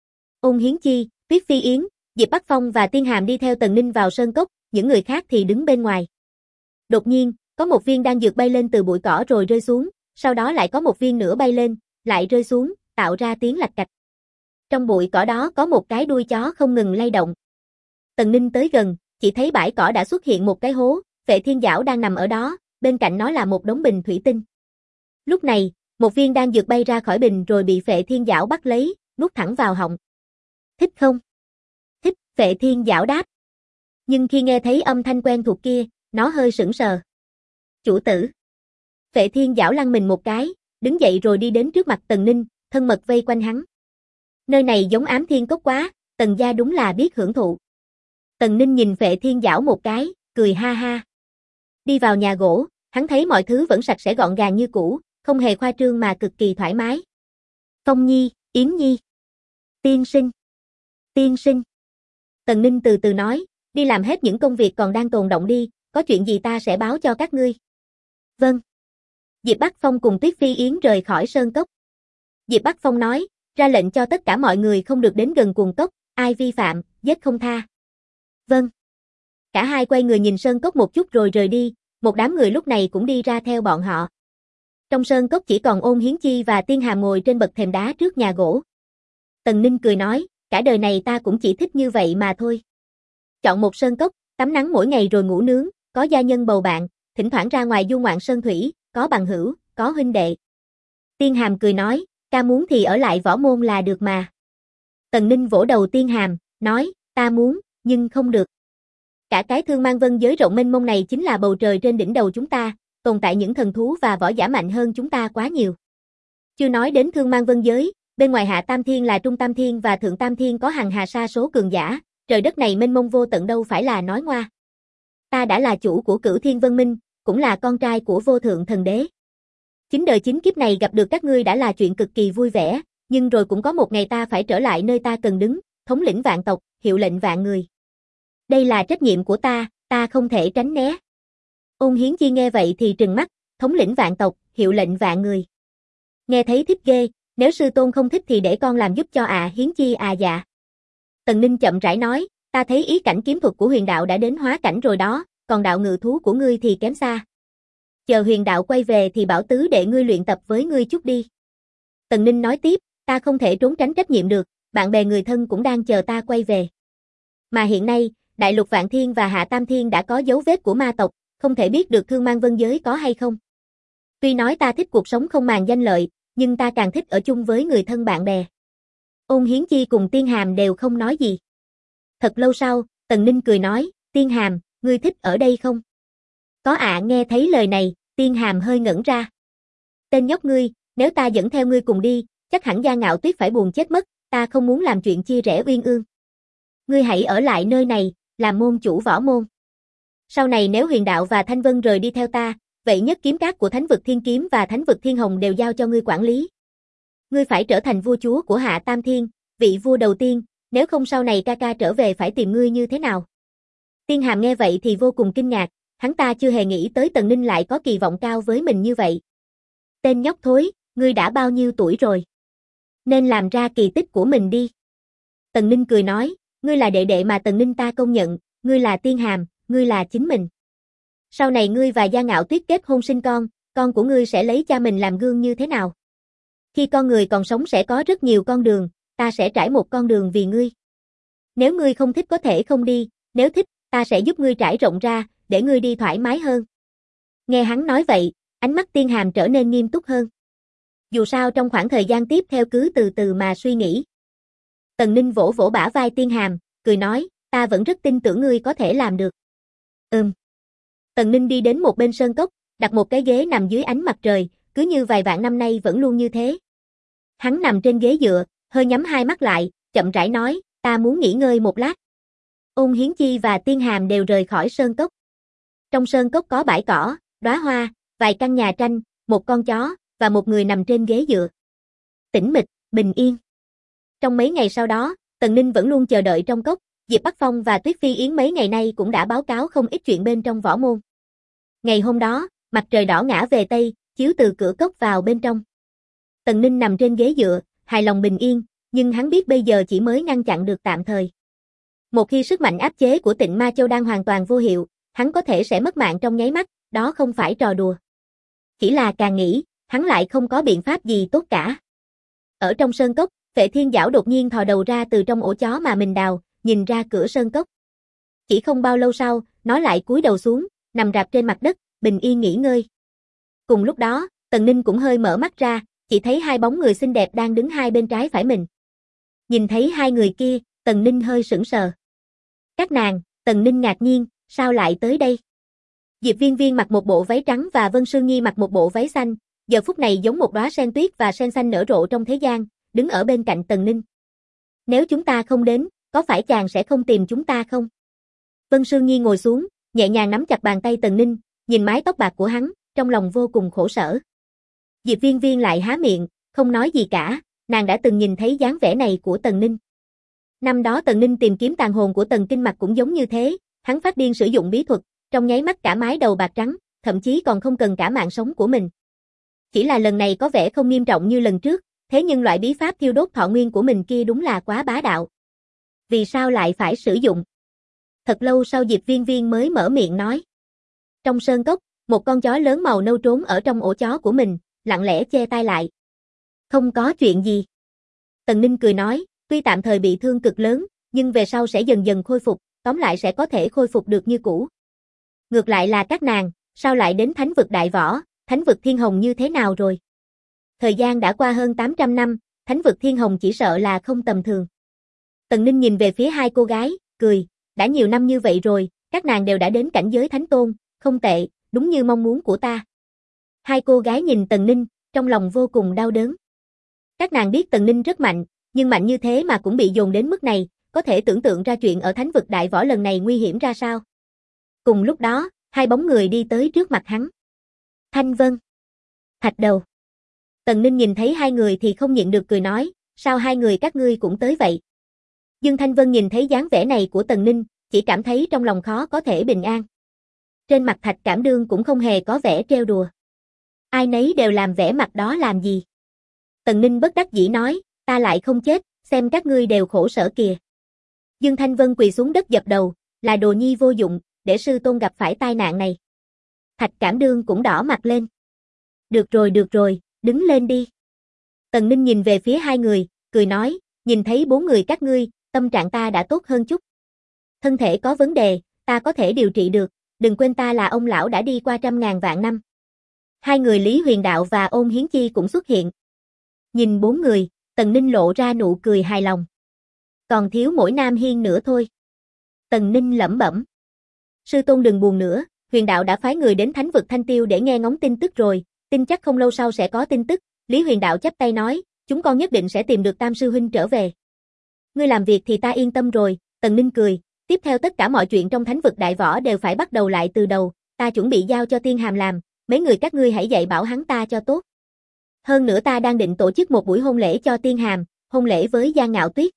Ôn Hiến Chi, Tuyết Phi Yến, Diệp Bắc Phong và Tiên Hàm đi theo Tần Ninh vào sơn cốc, những người khác thì đứng bên ngoài. Đột nhiên, có một viên đan dược bay lên từ bụi cỏ rồi rơi xuống, sau đó lại có một viên nữa bay lên, lại rơi xuống, tạo ra tiếng lạch cạch. Trong bụi cỏ đó có một cái đuôi chó không ngừng lay động. Tần Ninh tới gần, chỉ thấy bãi cỏ đã xuất hiện một cái hố, Phệ Thiên Giảo đang nằm ở đó, bên cạnh nó là một đống bình thủy tinh. Lúc này, một viên đan dược bay ra khỏi bình rồi bị Phệ Thiên Giảo bắt lấy, nuốt thẳng vào họng. Thích không? Thích, Phệ Thiên Giảo đáp. Nhưng khi nghe thấy âm thanh quen thuộc kia, nó hơi sững sờ. Chủ tử. Phệ Thiên Giảo lăn mình một cái, đứng dậy rồi đi đến trước mặt Tần Ninh, thân mật vây quanh hắn. Nơi này giống ám thiên cốc quá, Tần gia đúng là biết hưởng thụ. Tần Ninh nhìn Phệ Thiên Giảo một cái, cười ha ha. Đi vào nhà gỗ, hắn thấy mọi thứ vẫn sạch sẽ gọn gàng như cũ, không hề khoa trương mà cực kỳ thoải mái. Phong Nhi, Yến Nhi. Tiên sinh. Tiên sinh. Tần Ninh từ từ nói, đi làm hết những công việc còn đang tồn động đi, có chuyện gì ta sẽ báo cho các ngươi. Vâng. Diệp Bắc Phong cùng Tuyết Phi Yến rời khỏi sơn cốc. Diệp Bắc Phong nói, ra lệnh cho tất cả mọi người không được đến gần cuồng cốc, ai vi phạm, giết không tha. Vâng. Cả hai quay người nhìn sơn cốc một chút rồi rời đi, một đám người lúc này cũng đi ra theo bọn họ. Trong sơn cốc chỉ còn Ôn Hiến Chi và Tiên Hàm ngồi trên bậc thềm đá trước nhà gỗ. Tần Ninh cười nói, cả đời này ta cũng chỉ thích như vậy mà thôi. Chọn một sơn cốc, tắm nắng mỗi ngày rồi ngủ nướng, có gia nhân bầu bạn, thỉnh thoảng ra ngoài du ngoạn sơn thủy, có bằng hữu, có huynh đệ. Tiên Hàm cười nói, ta muốn thì ở lại võ môn là được mà. Tần Ninh vỗ đầu Tiên Hàm, nói, ta muốn, nhưng không được. Cả cái Thương Mang Vân giới rộng mênh mông này chính là bầu trời trên đỉnh đầu chúng ta, tồn tại những thần thú và võ giả mạnh hơn chúng ta quá nhiều. Chưa nói đến Thương Mang Vân giới, bên ngoài Hạ Tam Thiên là Trung Tam Thiên và Thượng Tam Thiên có hàng hà sa số cường giả, trời đất này mênh mông vô tận đâu phải là nói ngoa. Ta đã là chủ của Cửu Thiên Vân Minh, cũng là con trai của Vô Thượng Thần Đế. 9 đời 9 kiếp này gặp được các ngươi đã là chuyện cực kỳ vui vẻ, nhưng rồi cũng có một ngày ta phải trở lại nơi ta cần đứng, thống lĩnh vạn tộc, hiệu lệnh vạn người. Đây là trách nhiệm của ta không thể tránh né. Ôn Hiến Chi nghe vậy thì trừng mắt, thống lĩnh vạn tộc, hiệu lệnh vạn người. Nghe thấy thích ghê, nếu sư tôn không thích thì để con làm giúp cho Hiến Chi dạ. Tần Ninh chậm rãi nói, ta thấy ý cảnh kiếm thuật của huyền đạo đã đến hóa cảnh rồi đó, còn đạo ngự thú của ngươi thì kém xa. Chờ huyền đạo quay về thì bảo tứ để ngươi luyện tập với ngươi chút đi. Tần Ninh nói tiếp, ta không thể trốn tránh trách nhiệm được, bạn bè người thân cũng đang chờ ta quay về. Mà hiện nay, Đại Lục Vạn Thiên và Hạ Tam Thiên đã có dấu vết của ma tộc, không thể biết được Thương Mang Vân giới có hay không. Tuy nói ta thích cuộc sống không màng danh lợi, nhưng ta càng thích ở chung với người thân bạn bè. Ôn Hiến Chi cùng Tiên Hàm đều không nói gì. Thật lâu sau, Tần Ninh cười nói, Tiên Hàm, ngươi thích ở đây không? Có nghe thấy lời này, Tiên Hàm hơi ngẩn ra. Tên nhóc ngươi, nếu ta dẫn theo ngươi cùng đi, chắc hẳn Gia Ngạo Tuyết phải buồn chết mất, ta không muốn làm chuyện chia rẽ uyên ương. Ngươi hãy ở lại nơi này, làm môn chủ võ môn. Sau này nếu huyền đạo và Thanh Vân rời đi theo ta, vậy nhất kiếm cát của Thánh vực Thiên Kiếm và Thánh vực Thiên Hồng đều giao cho ngươi quản lý. Ngươi phải trở thành vua chúa của Hạ Tam Thiên, vị vua đầu tiên, nếu không sau này ca ca trở về phải tìm ngươi như thế nào? Tiên Hàm nghe vậy thì vô cùng kinh ngạc, hắn ta chưa hề nghĩ tới Tần Ninh lại có kỳ vọng cao với mình như vậy. Tên nhóc thối, ngươi đã bao nhiêu tuổi rồi? Nên làm ra kỳ tích của mình đi. Tần Ninh cười nói, ngươi là đệ đệ mà Tần Ninh ta công nhận, ngươi là Tiên Hàm, ngươi là chính mình. Sau này ngươi và Gia Ngạo Tuyết kết hôn sinh con của ngươi sẽ lấy cha mình làm gương như thế nào? Khi con người còn sống sẽ có rất nhiều con đường, ta sẽ trải một con đường vì ngươi. Nếu ngươi không thích có thể không đi, nếu thích, ta sẽ giúp ngươi trải rộng ra, để ngươi đi thoải mái hơn. Nghe hắn nói vậy, ánh mắt Tiên Hàm trở nên nghiêm túc hơn. Dù sao trong khoảng thời gian tiếp theo cứ từ từ mà suy nghĩ. Tần Ninh vỗ vỗ bả vai Tiên Hàm, cười nói, ta vẫn rất tin tưởng ngươi có thể làm được. Tần Ninh đi đến một bên sơn cốc, đặt một cái ghế nằm dưới ánh mặt trời, cứ như vài vạn năm nay vẫn luôn như thế. Hắn nằm trên ghế dựa, hơi nhắm hai mắt lại, chậm rãi nói, ta muốn nghỉ ngơi một lát. Ôn Hiến Chi và Tiên Hàm đều rời khỏi sơn cốc. Trong sơn cốc có bãi cỏ, đóa hoa, vài căn nhà tranh, một con chó, và một người nằm trên ghế dựa. Tĩnh mịch, bình yên. Trong mấy ngày sau đó, Tần Ninh vẫn luôn chờ đợi trong cốc, Diệp Bắc Phong và Tuyết Phi Yến mấy ngày nay cũng đã báo cáo không ít chuyện bên trong võ môn. Ngày hôm đó, mặt trời đỏ ngã về Tây, chiếu từ cửa cốc vào bên trong. Tần Ninh nằm trên ghế dựa, hài lòng bình yên, nhưng hắn biết bây giờ chỉ mới ngăn chặn được tạm thời. Một khi sức mạnh áp chế của Tịnh Ma Châu đang hoàn toàn vô hiệu, hắn có thể sẽ mất mạng trong nháy mắt, đó không phải trò đùa. Chỉ là càng nghĩ, hắn lại không có biện pháp gì tốt cả. Ở trong sơn cốc, Vệ Thiên Giảo đột nhiên thò đầu ra từ trong ổ chó mà mình đào, nhìn ra cửa sơn cốc. Chỉ không bao lâu sau, nó lại cúi đầu xuống, nằm rạp trên mặt đất, bình yên nghỉ ngơi. Cùng lúc đó, Tần Ninh cũng hơi mở mắt ra, chỉ thấy hai bóng người xinh đẹp đang đứng hai bên trái phải mình. Nhìn thấy hai người kia, Tần Ninh hơi sững sờ. Các nàng, Tần Ninh ngạc nhiên, sao lại tới đây? Diệp Viên Viên mặc một bộ váy trắng và Vân Sương Nhi mặc một bộ váy xanh, giờ phút này giống một đóa sen tuyết và sen xanh nở rộ trong thế gian, đứng ở bên cạnh Tần Ninh. Nếu chúng ta không đến, có phải chàng sẽ không tìm chúng ta không? Vân Sương Nhi ngồi xuống, nhẹ nhàng nắm chặt bàn tay Tần Ninh, nhìn mái tóc bạc của hắn, trong lòng vô cùng khổ sở. Diệp Viên Viên lại há miệng, không nói gì cả, nàng đã từng nhìn thấy dáng vẻ này của Tần Ninh. Năm đó Tần Ninh tìm kiếm tàn hồn của Tần Kinh Mặc cũng giống như thế, hắn phát điên sử dụng bí thuật, trong nháy mắt cả mái đầu bạc trắng, thậm chí còn không cần cả mạng sống của mình. Chỉ là lần này có vẻ không nghiêm trọng như lần trước, thế nhưng loại bí pháp thiêu đốt thọ nguyên của mình kia đúng là quá bá đạo. Vì sao lại phải sử dụng? Thật lâu sau Diệp Viên Viên mới mở miệng nói. Trong sơn cốc, một con chó lớn màu nâu trốn ở trong ổ chó của mình, lặng lẽ che tai lại. Không có chuyện gì. Tần Ninh cười nói, tuy tạm thời bị thương cực lớn, nhưng về sau sẽ dần dần khôi phục, tóm lại sẽ có thể khôi phục được như cũ. Ngược lại là các nàng, sao lại đến Thánh vực Đại Võ, Thánh vực Thiên Hồng như thế nào rồi? Thời gian đã qua hơn 800 năm, Thánh vực Thiên Hồng chỉ sợ là không tầm thường. Tần Ninh nhìn về phía hai cô gái, cười, đã nhiều năm như vậy rồi, các nàng đều đã đến cảnh giới Thánh Tôn, không tệ, đúng như mong muốn của ta. Hai cô gái nhìn Tần Ninh, trong lòng vô cùng đau đớn. Các nàng biết Tần Ninh rất mạnh, nhưng mạnh như thế mà cũng bị dồn đến mức này, có thể tưởng tượng ra chuyện ở Thánh vực Đại Võ lần này nguy hiểm ra sao. Cùng lúc đó, hai bóng người đi tới trước mặt hắn. Thanh Vân, Thạch Đầu. Tần Ninh nhìn thấy hai người thì không nhịn được cười nói, sao hai người các ngươi cũng tới vậy? Dương Thanh Vân nhìn thấy dáng vẻ này của Tần Ninh, chỉ cảm thấy trong lòng khó có thể bình an. Trên mặt Thạch Cảm Đương cũng không hề có vẻ trêu đùa. Ai nấy đều làm vẻ mặt đó làm gì? Tần Ninh bất đắc dĩ nói, ta lại không chết, xem các ngươi đều khổ sở kìa. Dương Thanh Vân quỳ xuống đất dập đầu, là đồ nhi vô dụng, để sư tôn gặp phải tai nạn này. Thạch Cảm Đương cũng đỏ mặt lên. Được rồi, đứng lên đi. Tần Ninh nhìn về phía hai người, cười nói, nhìn thấy bốn người các ngươi, tâm trạng ta đã tốt hơn chút. Thân thể có vấn đề, ta có thể điều trị được, đừng quên ta là ông lão đã đi qua 100.000 vạn năm. Hai người Lý Huyền Đạo và Ôn Hiến Chi cũng xuất hiện. Nhìn bốn người, Tần Ninh lộ ra nụ cười hài lòng. Còn thiếu mỗi Nam Hiên nữa thôi. Tần Ninh lẩm bẩm. Sư tôn đừng buồn nữa, Huyền Đạo đã phái người đến Thánh vực Thanh Tiêu để nghe ngóng tin tức rồi, tin chắc không lâu sau sẽ có tin tức. Lý Huyền Đạo chắp tay nói, chúng con nhất định sẽ tìm được Tam sư huynh trở về. Ngươi làm việc thì ta yên tâm rồi, Tần Ninh cười, tiếp theo tất cả mọi chuyện trong Thánh vực Đại Võ đều phải bắt đầu lại từ đầu, ta chuẩn bị giao cho Tiên Hàm làm, mấy người các ngươi hãy dạy bảo hắn ta cho tốt. Hơn nữa ta đang định tổ chức một buổi hôn lễ cho Tiên Hàm, hôn lễ với Giang Ngạo Tuyết.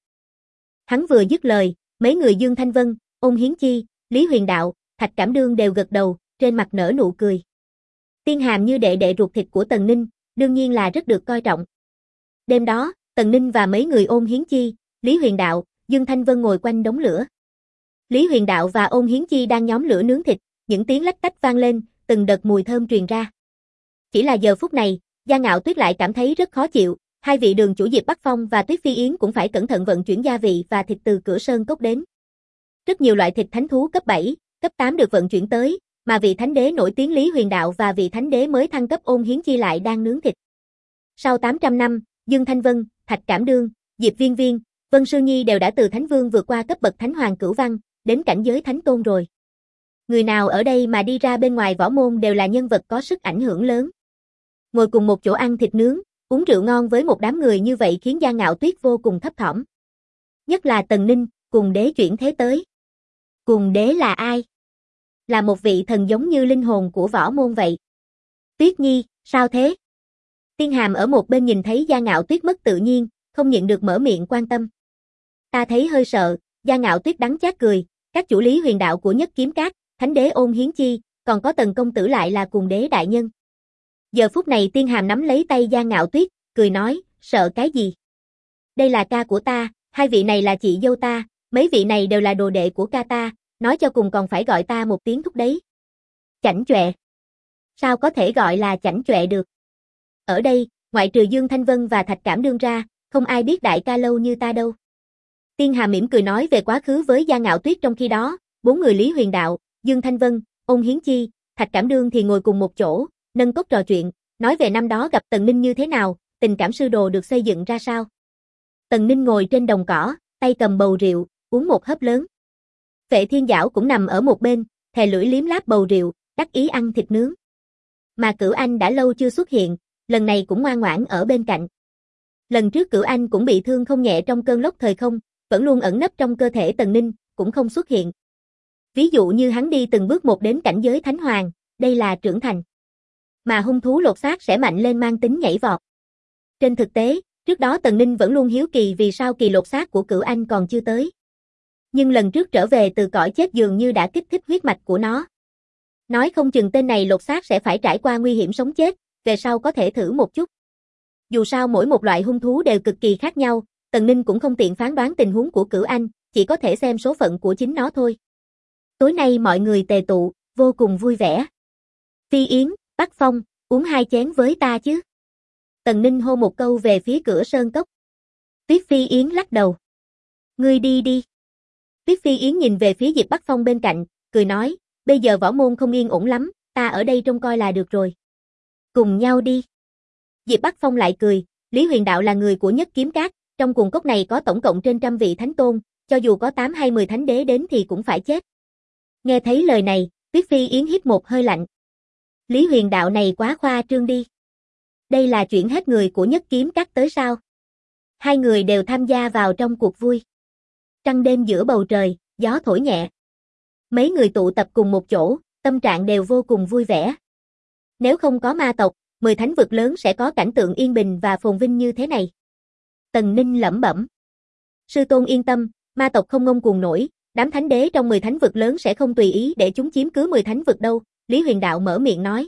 Hắn vừa dứt lời, mấy người Dương Thanh Vân, Ôn Hiến Chi, Lý Huyền Đạo, Thạch Cảm Đương đều gật đầu, trên mặt nở nụ cười. Tiên Hàm như đệ đệ ruột thịt của Tần Ninh, đương nhiên là rất được coi trọng. Đêm đó, Tần Ninh và mấy người Ôn Hiến Chi, Lý Huyền Đạo, Dương Thanh Vân ngồi quanh đống lửa. Lý Huyền Đạo và Ôn Hiến Chi đang nhóm lửa nướng thịt, những tiếng lách tách vang lên, từng đợt mùi thơm truyền ra. Chỉ là giờ phút này, Giang Ngạo Tuyết lại cảm thấy rất khó chịu, Hai vị đường chủ Diệp Bắc Phong và Tuyết Phi Yến cũng phải cẩn thận vận chuyển gia vị và thịt từ cửa sơn cốc đến. Rất nhiều loại thịt thánh thú cấp 7, cấp 8 được vận chuyển tới, mà vị thánh đế nổi tiếng Lý Huyền Đạo và vị thánh đế mới thăng cấp Ôn Hiến Chi lại đang nướng thịt. Sau 800 năm, Dương Thanh Vân, Thạch Cảm Đương, Diệp Viên Viên, Vân Sư Nhi đều đã từ Thánh Vương vượt qua cấp bậc Thánh Hoàng Cửu Văn, đến cảnh giới Thánh Tôn rồi. Người nào ở đây mà đi ra bên ngoài võ môn đều là nhân vật có sức ảnh hưởng lớn. Ngồi cùng một chỗ ăn thịt nướng, uống rượu ngon với một đám người như vậy khiến Gia Ngạo Tuyết vô cùng thấp thỏm. Nhất là Tần Ninh, cùng đế chuyển thế tới. Cùng đế là ai? Là một vị thần giống như linh hồn của võ môn vậy. Tuyết Nhi, sao thế? Tiên Hàm ở một bên nhìn thấy Gia Ngạo Tuyết mất tự nhiên, không nhịn được mở miệng quan tâm. Ta thấy hơi sợ, Gia Ngạo Tuyết đắng chát cười, các chủ Lý Huyền Đạo của Nhất Kiếm Các, Thánh đế Ôn Hiến Chi, còn có Tần công tử lại là cùng đế đại nhân. Giờ phút này Tiên Hàm nắm lấy tay Gia Ngạo Tuyết, cười nói, sợ cái gì? Đây là ca của ta, hai vị này là chị dâu ta, mấy vị này đều là đồ đệ của ca ta, nói cho cùng còn phải gọi ta một tiếng thúc đấy. Chảnh chọe. Sao có thể gọi là chảnh chọe được? Ở đây, ngoại trừ Dương Thanh Vân và Thạch Cảm Đương ra, không ai biết đại ca lâu như ta đâu. Tiên Hà mỉm cười nói về quá khứ với Gia Ngạo Tuyết, trong khi đó, bốn người Lý Huyền Đạo, Dương Thanh Vân, Ôn Hiến Chi, Thạch Cảm Đương thì ngồi cùng một chỗ, nâng cốc trò chuyện, nói về năm đó gặp Tần Ninh như thế nào, tình cảm sư đồ được xây dựng ra sao. Tần Ninh ngồi trên đồng cỏ, tay cầm bầu rượu, uống một hớp lớn. Vệ Thiên Giảo cũng nằm ở một bên, thè lưỡi liếm láp bầu rượu, đắc ý ăn thịt nướng. Mà Cửu Anh đã lâu chưa xuất hiện, lần này cũng ngoan ngoãn ở bên cạnh. Lần trước Cửu Anh cũng bị thương không nhẹ trong cơn lốc thời không, vẫn luôn ẩn nấp trong cơ thể Tần Ninh, cũng không xuất hiện. Ví dụ như hắn đi từng bước một đến cảnh giới Thánh Hoàng, đây là trưởng thành. Mà hung thú lột xác sẽ mạnh lên mang tính nhảy vọt. Trên thực tế, trước đó Tần Ninh vẫn luôn hiếu kỳ vì sao kỳ lột xác của Cửu Anh còn chưa tới. Nhưng lần trước trở về từ cõi chết dường như đã kích thích huyết mạch của nó. Nói không chừng tên này lột xác sẽ phải trải qua nguy hiểm sống chết, về sau có thể thử một chút. Dù sao mỗi một loại hung thú đều cực kỳ khác nhau, Tần Ninh cũng không tiện phán đoán tình huống của Cửu Anh, chỉ có thể xem số phận của chính nó thôi. Tối nay mọi người tề tụ, vô cùng vui vẻ. Phi Yến, Bắc Phong, uống 2 chén với ta chứ. Tần Ninh hô một câu về phía cửa sơn cốc. Tuyết Phi Yến lắc đầu. Ngươi đi đi. Tuyết Phi Yến nhìn về phía Diệp Bắc Phong bên cạnh, cười nói, bây giờ võ môn không yên ổn lắm, ta ở đây trông coi là được rồi. Cùng nhau đi. Diệp Bắc Phong lại cười, Lý Huyền Đạo là người của Nhất Kiếm Các, trong cuồng cốc này có tổng cộng trên 100 vị thánh tôn, cho dù có 8 hay 10 thánh đế đến thì cũng phải chết. Nghe thấy lời này, Tuyết Phi Yến hít một hơi lạnh. Lý Huyền Đạo này quá khoa trương đi. Đây là chuyện hết người của Nhất Kiếm Các tới sao? Hai người đều tham gia vào trong cuộc vui. Trăng đêm giữa bầu trời, gió thổi nhẹ. Mấy người tụ tập cùng một chỗ, tâm trạng đều vô cùng vui vẻ. Nếu không có ma tộc, 10 thánh vực lớn sẽ có cảnh tượng yên bình và phồn vinh như thế này. Tần Ninh lẩm bẩm. Sư tôn yên tâm, ma tộc không ngông cuồng nổi, đám thánh đế trong 10 thánh vực lớn sẽ không tùy ý để chúng chiếm cứ 10 thánh vực đâu, Lý Huyền Đạo mở miệng nói.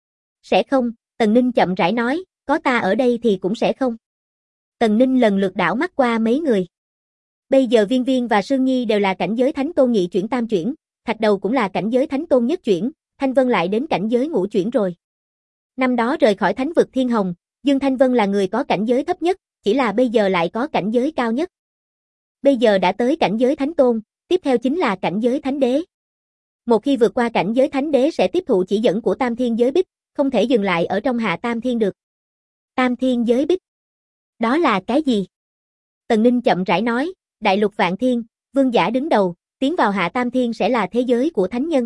Sẽ không, Tần Ninh chậm rãi nói, có ta ở đây thì cũng sẽ không. Tần Ninh lần lượt đảo mắt qua mấy người. Bây giờ Viên Viên và Sương Nhi đều là cảnh giới thánh tôn nhị chuyển tam chuyển, Thạch Đầu cũng là cảnh giới thánh tôn nhất chuyển, Thanh Vân lại đến cảnh giới ngũ chuyển rồi. Năm đó rời khỏi thánh vực Thiên Hồng, Dương Thanh Vân là người có cảnh giới thấp nhất, chỉ là bây giờ lại có cảnh giới cao nhất. Bây giờ đã tới cảnh giới thánh tôn, tiếp theo chính là cảnh giới thánh đế. Một khi vượt qua cảnh giới thánh đế sẽ tiếp thụ chỉ dẫn của Tam Thiên Giới Bích, không thể dừng lại ở trong Hạ Tam Thiên được. Tam Thiên Giới Bích. Đó là cái gì? Tần Ninh chậm rãi nói, Đại Lục Vạn Thiên, vương giả đứng đầu, tiến vào Hạ Tam Thiên sẽ là thế giới của thánh nhân.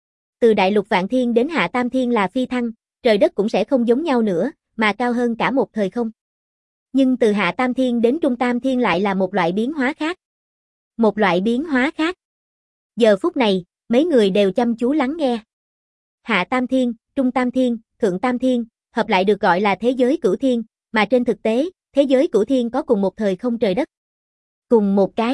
Từ Đại Lục Vạn Thiên đến Hạ Tam Thiên là phi thăng, trời đất cũng sẽ không giống nhau nữa, mà cao hơn cả một thời không. Nhưng từ Hạ Tam Thiên đến Trung Tam Thiên lại là một loại biến hóa khác. Một loại biến hóa khác. Giờ phút này, mấy người đều chăm chú lắng nghe. Hạ Tam Thiên, Trung Tam Thiên, Thượng Tam Thiên, hợp lại được gọi là thế giới cửu thiên, mà trên thực tế, thế giới cửu thiên có cùng một thời không trời đất. Cùng một cái.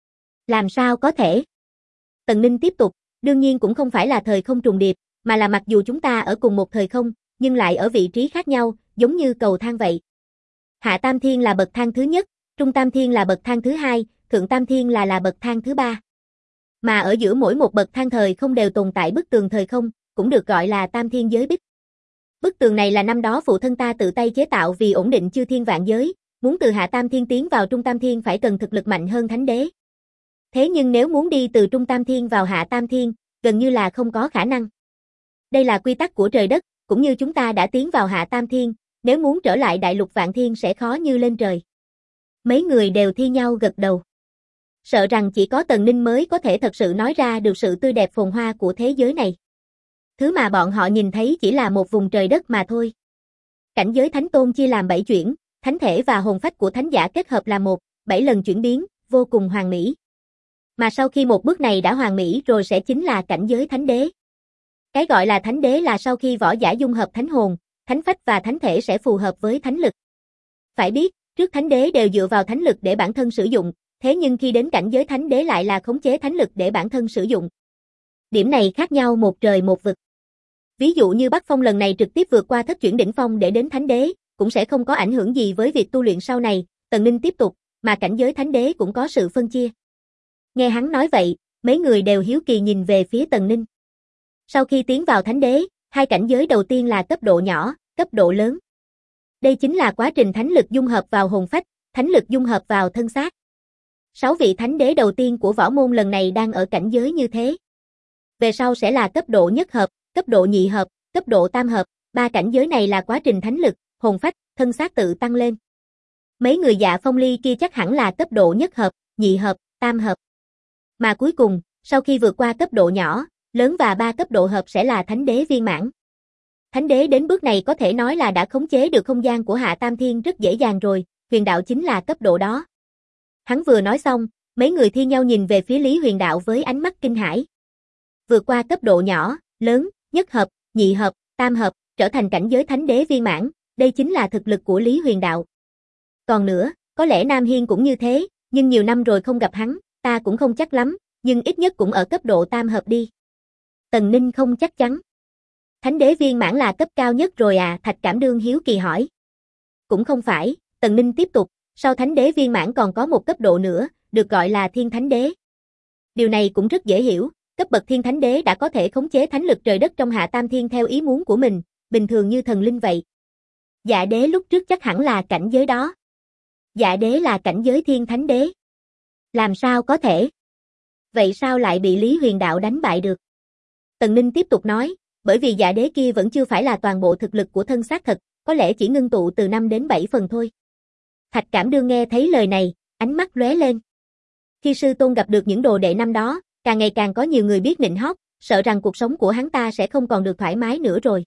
Làm sao có thể? Tần Ninh tiếp tục, đương nhiên cũng không phải là thời không trùng điệp, mà là mặc dù chúng ta ở cùng một thời không, nhưng lại ở vị trí khác nhau, giống như cầu thang vậy. Hạ Tam Thiên là bậc thang thứ nhất, Trung Tam Thiên là bậc thang thứ hai, Thượng Tam Thiên là bậc thang thứ ba. Mà ở giữa mỗi một bậc thang thời không đều tồn tại bức tường thời không, cũng được gọi là Tam Thiên Giới Bích. Bức tường này là năm đó phụ thân ta tự tay chế tạo vì ổn định chư thiên vạn giới, muốn từ Hạ Tam Thiên tiến vào Trung Tam Thiên phải cần thực lực mạnh hơn Thánh Đế. Thế nhưng nếu muốn đi từ Trung Tam Thiên vào Hạ Tam Thiên, gần như là không có khả năng. Đây là quy tắc của trời đất, cũng như chúng ta đã tiến vào Hạ Tam Thiên, nếu muốn trở lại Đại Lục Vạn Thiên sẽ khó như lên trời. Mấy người đều thi nhau gật đầu. Sợ rằng chỉ có Tần Ninh mới có thể thật sự nói ra được sự tươi đẹp phồn hoa của thế giới này. Thứ mà bọn họ nhìn thấy chỉ là một vùng trời đất mà thôi. Cảnh giới Thánh Tôn chia làm 7 chuyển, thánh thể và hồn phách của thánh giả kết hợp là 7 lần chuyển biến, vô cùng hoàn mỹ. Mà sau khi một bước này đã hoàn mỹ rồi sẽ chính là cảnh giới Thánh Đế. Cái gọi là Thánh Đế là sau khi võ giả dung hợp thánh hồn, thánh phách và thánh thể sẽ phù hợp với thánh lực. Phải biết, trước Thánh Đế đều dựa vào thánh lực để bản thân sử dụng, thế nhưng khi đến cảnh giới Thánh Đế lại là khống chế thánh lực để bản thân sử dụng. Điểm này khác nhau một trời một vực. Ví dụ như Bắc Phong lần này trực tiếp vượt qua thất chuyển đỉnh phong để đến Thánh Đế, cũng sẽ không có ảnh hưởng gì với việc tu luyện sau này, Tần Ninh tiếp tục, mà cảnh giới Thánh Đế cũng có sự phân chia. Nghe hắn nói vậy, mấy người đều hiếu kỳ nhìn về phía Tần Ninh. Sau khi tiến vào Thánh Đế, hai cảnh giới đầu tiên là cấp độ nhỏ, cấp độ lớn. Đây chính là quá trình thánh lực dung hợp vào hồn phách, thánh lực dung hợp vào thân xác. 6 vị Thánh Đế đầu tiên của võ môn lần này đang ở cảnh giới như thế. Về sau sẽ là cấp độ nhất hợp, cấp độ nhị hợp, cấp độ tam hợp, 3 cảnh giới này là quá trình thánh lực, hồn phách, thân xác tự tăng lên. Mấy người Dạ Phong Ly kia chắc hẳn là cấp độ nhất hợp, nhị hợp, tam hợp. Mà cuối cùng, sau khi vượt qua cấp độ nhỏ, lớn và 3 cấp độ hợp sẽ là Thánh Đế viên mãn. Thánh Đế đến bước này có thể nói là đã khống chế được không gian của Hạ Tam Thiên rất dễ dàng rồi, Huyền Đạo chính là cấp độ đó. Hắn vừa nói xong, mấy người thi nhau nhìn về phía Lý Huyền Đạo với ánh mắt kinh hãi. Vượt qua cấp độ nhỏ, lớn, nhất hợp, nhị hợp, tam hợp, trở thành cảnh giới Thánh Đế viên mãn, đây chính là thực lực của Lý Huyền Đạo. Còn nữa, có lẽ Nam Hiên cũng như thế, nhưng nhiều năm rồi không gặp hắn, ta cũng không chắc lắm, nhưng ít nhất cũng ở cấp độ tam hợp đi. Tần Ninh không chắc chắn. Thánh Đế viên mãn là cấp cao nhất rồi à? Thạch Cảm Đương hiếu kỳ hỏi. Cũng không phải, Tần Ninh tiếp tục, sau Thánh Đế viên mãn còn có một cấp độ nữa, được gọi là Thiên Thánh Đế. Điều này cũng rất dễ hiểu, cấp bậc Thiên Thánh Đế đã có thể khống chế thánh lực trời đất trong Hạ Tam Thiên theo ý muốn của mình, bình thường như thần linh vậy. Dạ Đế lúc trước chắc hẳn là cảnh giới đó. Dạ Đế là cảnh giới Thiên Thánh Đế. Làm sao có thể? Vậy sao lại bị Lý Huyền Đạo đánh bại được? Tần Ninh tiếp tục nói, bởi vì Dạ Đế kia vẫn chưa phải là toàn bộ thực lực của thân xác thật, có lẽ chỉ ngưng tụ từ 5 đến 7 phần thôi. Thạch Cảm Đương nghe thấy lời này, ánh mắt lóe lên. Khi sư tôn gặp được những đồ đệ năm đó, càng ngày càng có nhiều người biết nịnh hót, sợ rằng cuộc sống của hắn ta sẽ không còn được thoải mái nữa rồi.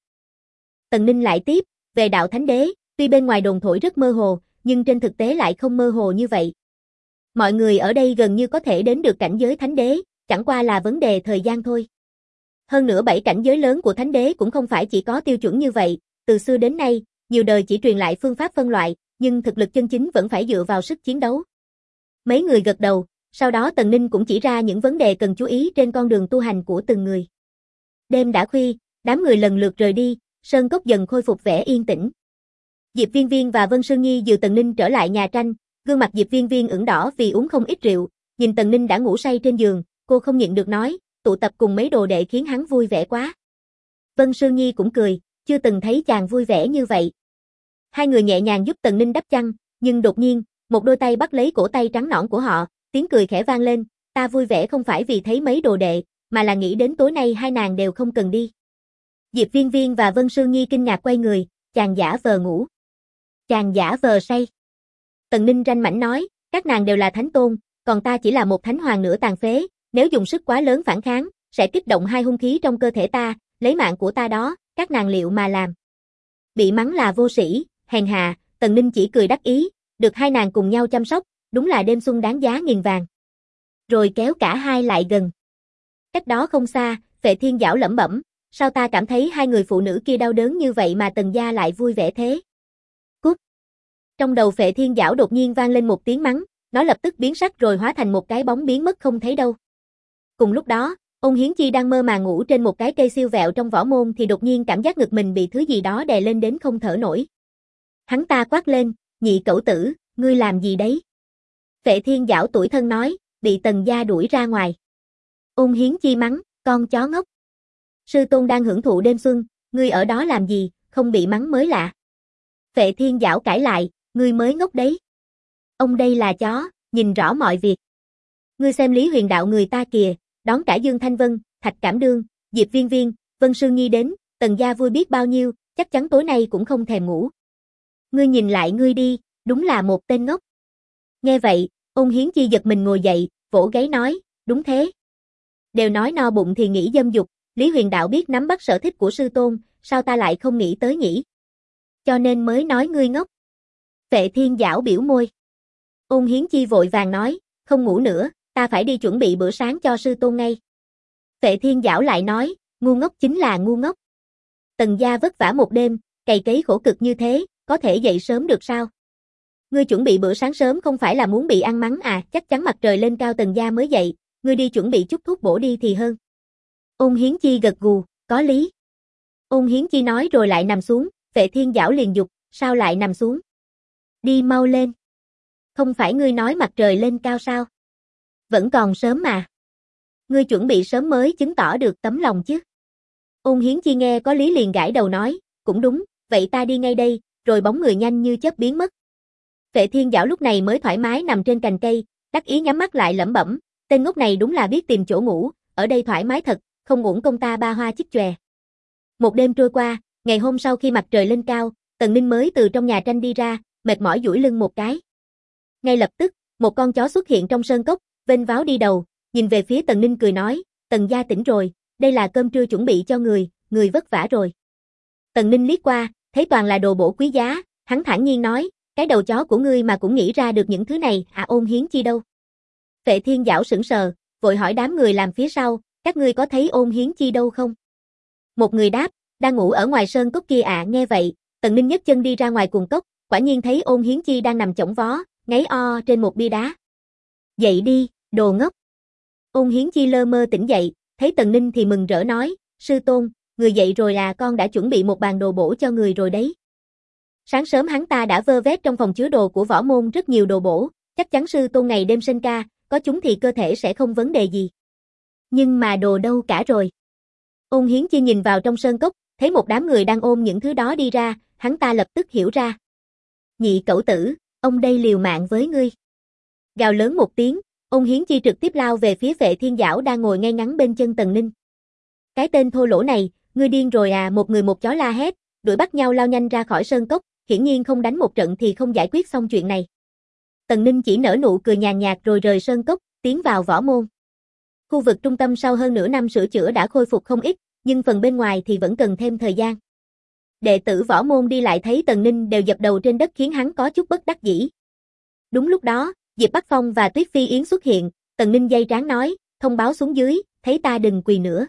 Tần Ninh lại tiếp, về đạo Thánh Đế, tuy bên ngoài đồn thổi rất mơ hồ, nhưng trên thực tế lại không mơ hồ như vậy. Mọi người ở đây gần như có thể đến được cảnh giới Thánh Đế, chẳng qua là vấn đề thời gian thôi. Hơn nữa 7 cảnh giới lớn của Thánh Đế cũng không phải chỉ có tiêu chuẩn như vậy, từ xưa đến nay, nhiều đời chỉ truyền lại phương pháp phân loại, nhưng thực lực chân chính vẫn phải dựa vào sức chiến đấu. Mấy người gật đầu, sau đó Tần Ninh cũng chỉ ra những vấn đề cần chú ý trên con đường tu hành của từng người. Đêm đã khuya, đám người lần lượt rời đi, sơn cốc dần khôi phục vẻ yên tĩnh. Diệp Viên Viên và Vân Sương Nhi dìu Tần Ninh trở lại nhà tranh, gương mặt Diệp Viên Viên ửng đỏ vì uống không ít rượu, nhìn Tần Ninh đã ngủ say trên giường, cô không nhịn được nói, tụ tập cùng mấy đồ đệ khiến hắn vui vẻ quá. Vân Sương Nhi cũng cười, chưa từng thấy chàng vui vẻ như vậy. Hai người nhẹ nhàng giúp Tần Ninh đắp chăn, nhưng đột nhiên, một đôi tay bắt lấy cổ tay trắng nõn của họ, tiếng cười khẽ vang lên, ta vui vẻ không phải vì thấy mấy đồ đệ, mà là nghĩ đến tối nay hai nàng đều không cần đi. Diệp Viên Viên và Vân Sương Nhi kinh ngạc quay người, chàng giả vờ ngủ. Chàng giả vờ say. Tần Ninh ranh mãnh nói, các nàng đều là thánh tôn, còn ta chỉ là một thánh hoàng nửa tàn phế, nếu dùng sức quá lớn phản kháng, sẽ kích động hai hung khí trong cơ thể ta, lấy mạng của ta đó, các nàng liệu mà làm. Bị mắng là vô sĩ, hèn hạ, Tần Ninh chỉ cười đắc ý, được hai nàng cùng nhau chăm sóc, đúng là đêm xuân đáng giá nghìn vàng. Rồi kéo cả hai lại gần. Cách đó không xa, Phệ Thiên Giảo lẩm bẩm, sao ta cảm thấy hai người phụ nữ kia đau đớn như vậy mà Tần gia lại vui vẻ thế? Cút. Trong đầu Phệ Thiên Giảo đột nhiên vang lên một tiếng mắng, nó lập tức biến sắc rồi hóa thành một cái bóng biến mất không thấy đâu. Cùng lúc đó, Ôn Hiến Chi đang mơ màng ngủ trên một cái cây siêu vẹo trong võ môn thì đột nhiên cảm giác ngực mình bị thứ gì đó đè lên đến không thở nổi. Hắn ta quát lên, nhị cẩu tử, ngươi làm gì đấy? Phệ Thiên Giảo tủi thân nói, bị Tần gia đuổi ra ngoài. Ôn Hiến Chi mắng, con chó ngốc. Sư tôn đang hưởng thụ đêm xuân, ngươi ở đó làm gì, không bị mắng mới lạ. Vệ Thiên Giảo cãi lại, ngươi mới ngốc đấy. Ông đây là chó, nhìn rõ mọi việc. Ngươi xem Lý Huyền Đạo người ta kìa, đón cả Dương Thanh Vân, Thạch Cảm Đương, Diệp Viên Viên, Vân Sương Nhi đến, Tần gia vui biết bao nhiêu, chắc chắn tối nay cũng không thèm ngủ. Ngươi nhìn lại ngươi đi, đúng là một tên ngốc. Nghe vậy, Ôn Hiến Chi giật mình ngồi dậy, vỗ gáy nói, đúng thế. Đều nói no bụng thì nghĩ dâm dục, Lý Huyền Đạo biết nắm bắt sở thích của sư tôn, sao ta lại không nghĩ tới nhỉ? Cho nên mới nói ngươi ngốc. Vệ Thiên Giảo biểu môi. Ôn Hiến Chi vội vàng nói, không ngủ nữa, ta phải đi chuẩn bị bữa sáng cho sư tôn ngay. Vệ Thiên Giảo lại nói, ngu ngốc chính là ngu ngốc. Tần gia vất vả một đêm, cày cấy khổ cực như thế, có thể dậy sớm được sao? Ngươi chuẩn bị bữa sáng sớm không phải là muốn bị ăn mắng à, chắc chắn mặt trời lên cao Tần gia mới dậy, ngươi đi chuẩn bị chút thuốc bổ đi thì hơn. Ôn Hiến Chi gật gù, có lý. Ôn Hiến Chi nói rồi lại nằm xuống, Vệ Thiên Giảo liền dục, sao lại nằm xuống? Đi mau lên. Không phải ngươi nói mặt trời lên cao sao? Vẫn còn sớm mà. Ngươi chuẩn bị sớm mới chứng tỏ được tấm lòng chứ. Ôn Hiến Chi nghe có lý liền gãi đầu nói, cũng đúng, vậy ta đi ngay đây, rồi bóng người nhanh như chớp biến mất. Vệ Thiên Giảo lúc này mới thoải mái nằm trên cành cây, đắc ý nhắm mắt lại lẩm bẩm, tên ngốc này đúng là biết tìm chỗ ngủ, ở đây thoải mái thật, không uổng công ta ba hoa chích chòe. Một đêm trôi qua, ngày hôm sau khi mặt trời lên cao, Tần Ninh mới từ trong nhà tranh đi ra, mệt mỏi duỗi lưng một cái. Ngay lập tức, một con chó xuất hiện trong sơn cốc, vênh váo đi đầu, nhìn về phía Tần Ninh cười nói, Tần gia tỉnh rồi, đây là cơm trưa chuẩn bị cho người vất vả rồi. Tần Ninh liếc qua, thấy toàn là đồ bổ quý giá, hắn thản nhiên nói, cái đầu chó của ngươi mà cũng nghĩ ra được những thứ này, à Ôn Hiến Chi đâu? Vệ Thiên Giảo sững sờ, vội hỏi đám người làm phía sau, các ngươi có thấy Ôn Hiến Chi đâu không? Một người đáp, đang ngủ ở ngoài sơn cốc kia ạ. Nghe vậy, Tần Ninh nhấc chân đi ra ngoài cuồng cốc, quả nhiên thấy Ôn Hiến Chi đang nằm chõng vó, ngáy o trên một bia đá. Dậy đi, đồ ngốc. Ôn Hiến Chi lơ mơ tỉnh dậy, thấy Tần Ninh thì mừng rỡ nói, sư tôn, người dậy rồi à, con đã chuẩn bị một bàn đồ bổ cho người rồi đấy. Sáng sớm hắn ta đã vơ vét trong phòng chứa đồ của võ môn rất nhiều đồ bổ, chắc chắn sư tôn ngày đêm sinh ca, có chúng thì cơ thể sẽ không vấn đề gì. Nhưng mà đồ đâu cả rồi. Ôn Hiến Chi nhìn vào trong sơn cốc, thấy một đám người đang ôm những thứ đó đi ra, hắn ta lập tức hiểu ra. Nhị cẩu tử, ông đây liều mạng với ngươi. Gào lớn một tiếng, Ôn Hiến Chi trực tiếp lao về phía Vệ Thiên Giảo đang ngồi ngay ngắn bên chân Tần Ninh. Cái tên thô lỗ này, ngươi điên rồi à, một người một chó la hét, đuổi bắt nhau lao nhanh ra khỏi sơn cốc, hiển nhiên không đánh một trận thì không giải quyết xong chuyện này. Tần Ninh chỉ nở nụ cười nhàn nhạt rồi rời sơn cốc, tiến vào võ môn. Khu vực trung tâm sau hơn nửa năm sửa chữa đã khôi phục không ít, nhưng phần bên ngoài thì vẫn cần thêm thời gian. Đệ tử võ môn đi lại thấy Tần Ninh đều dập đầu trên đất khiến hắn có chút bất đắc dĩ. Đúng lúc đó, Diệp Bắc Phong và Tuyết Phi Yến xuất hiện, Tần Ninh dây trán nói, thông báo xuống dưới, thấy ta đừng quỳ nữa.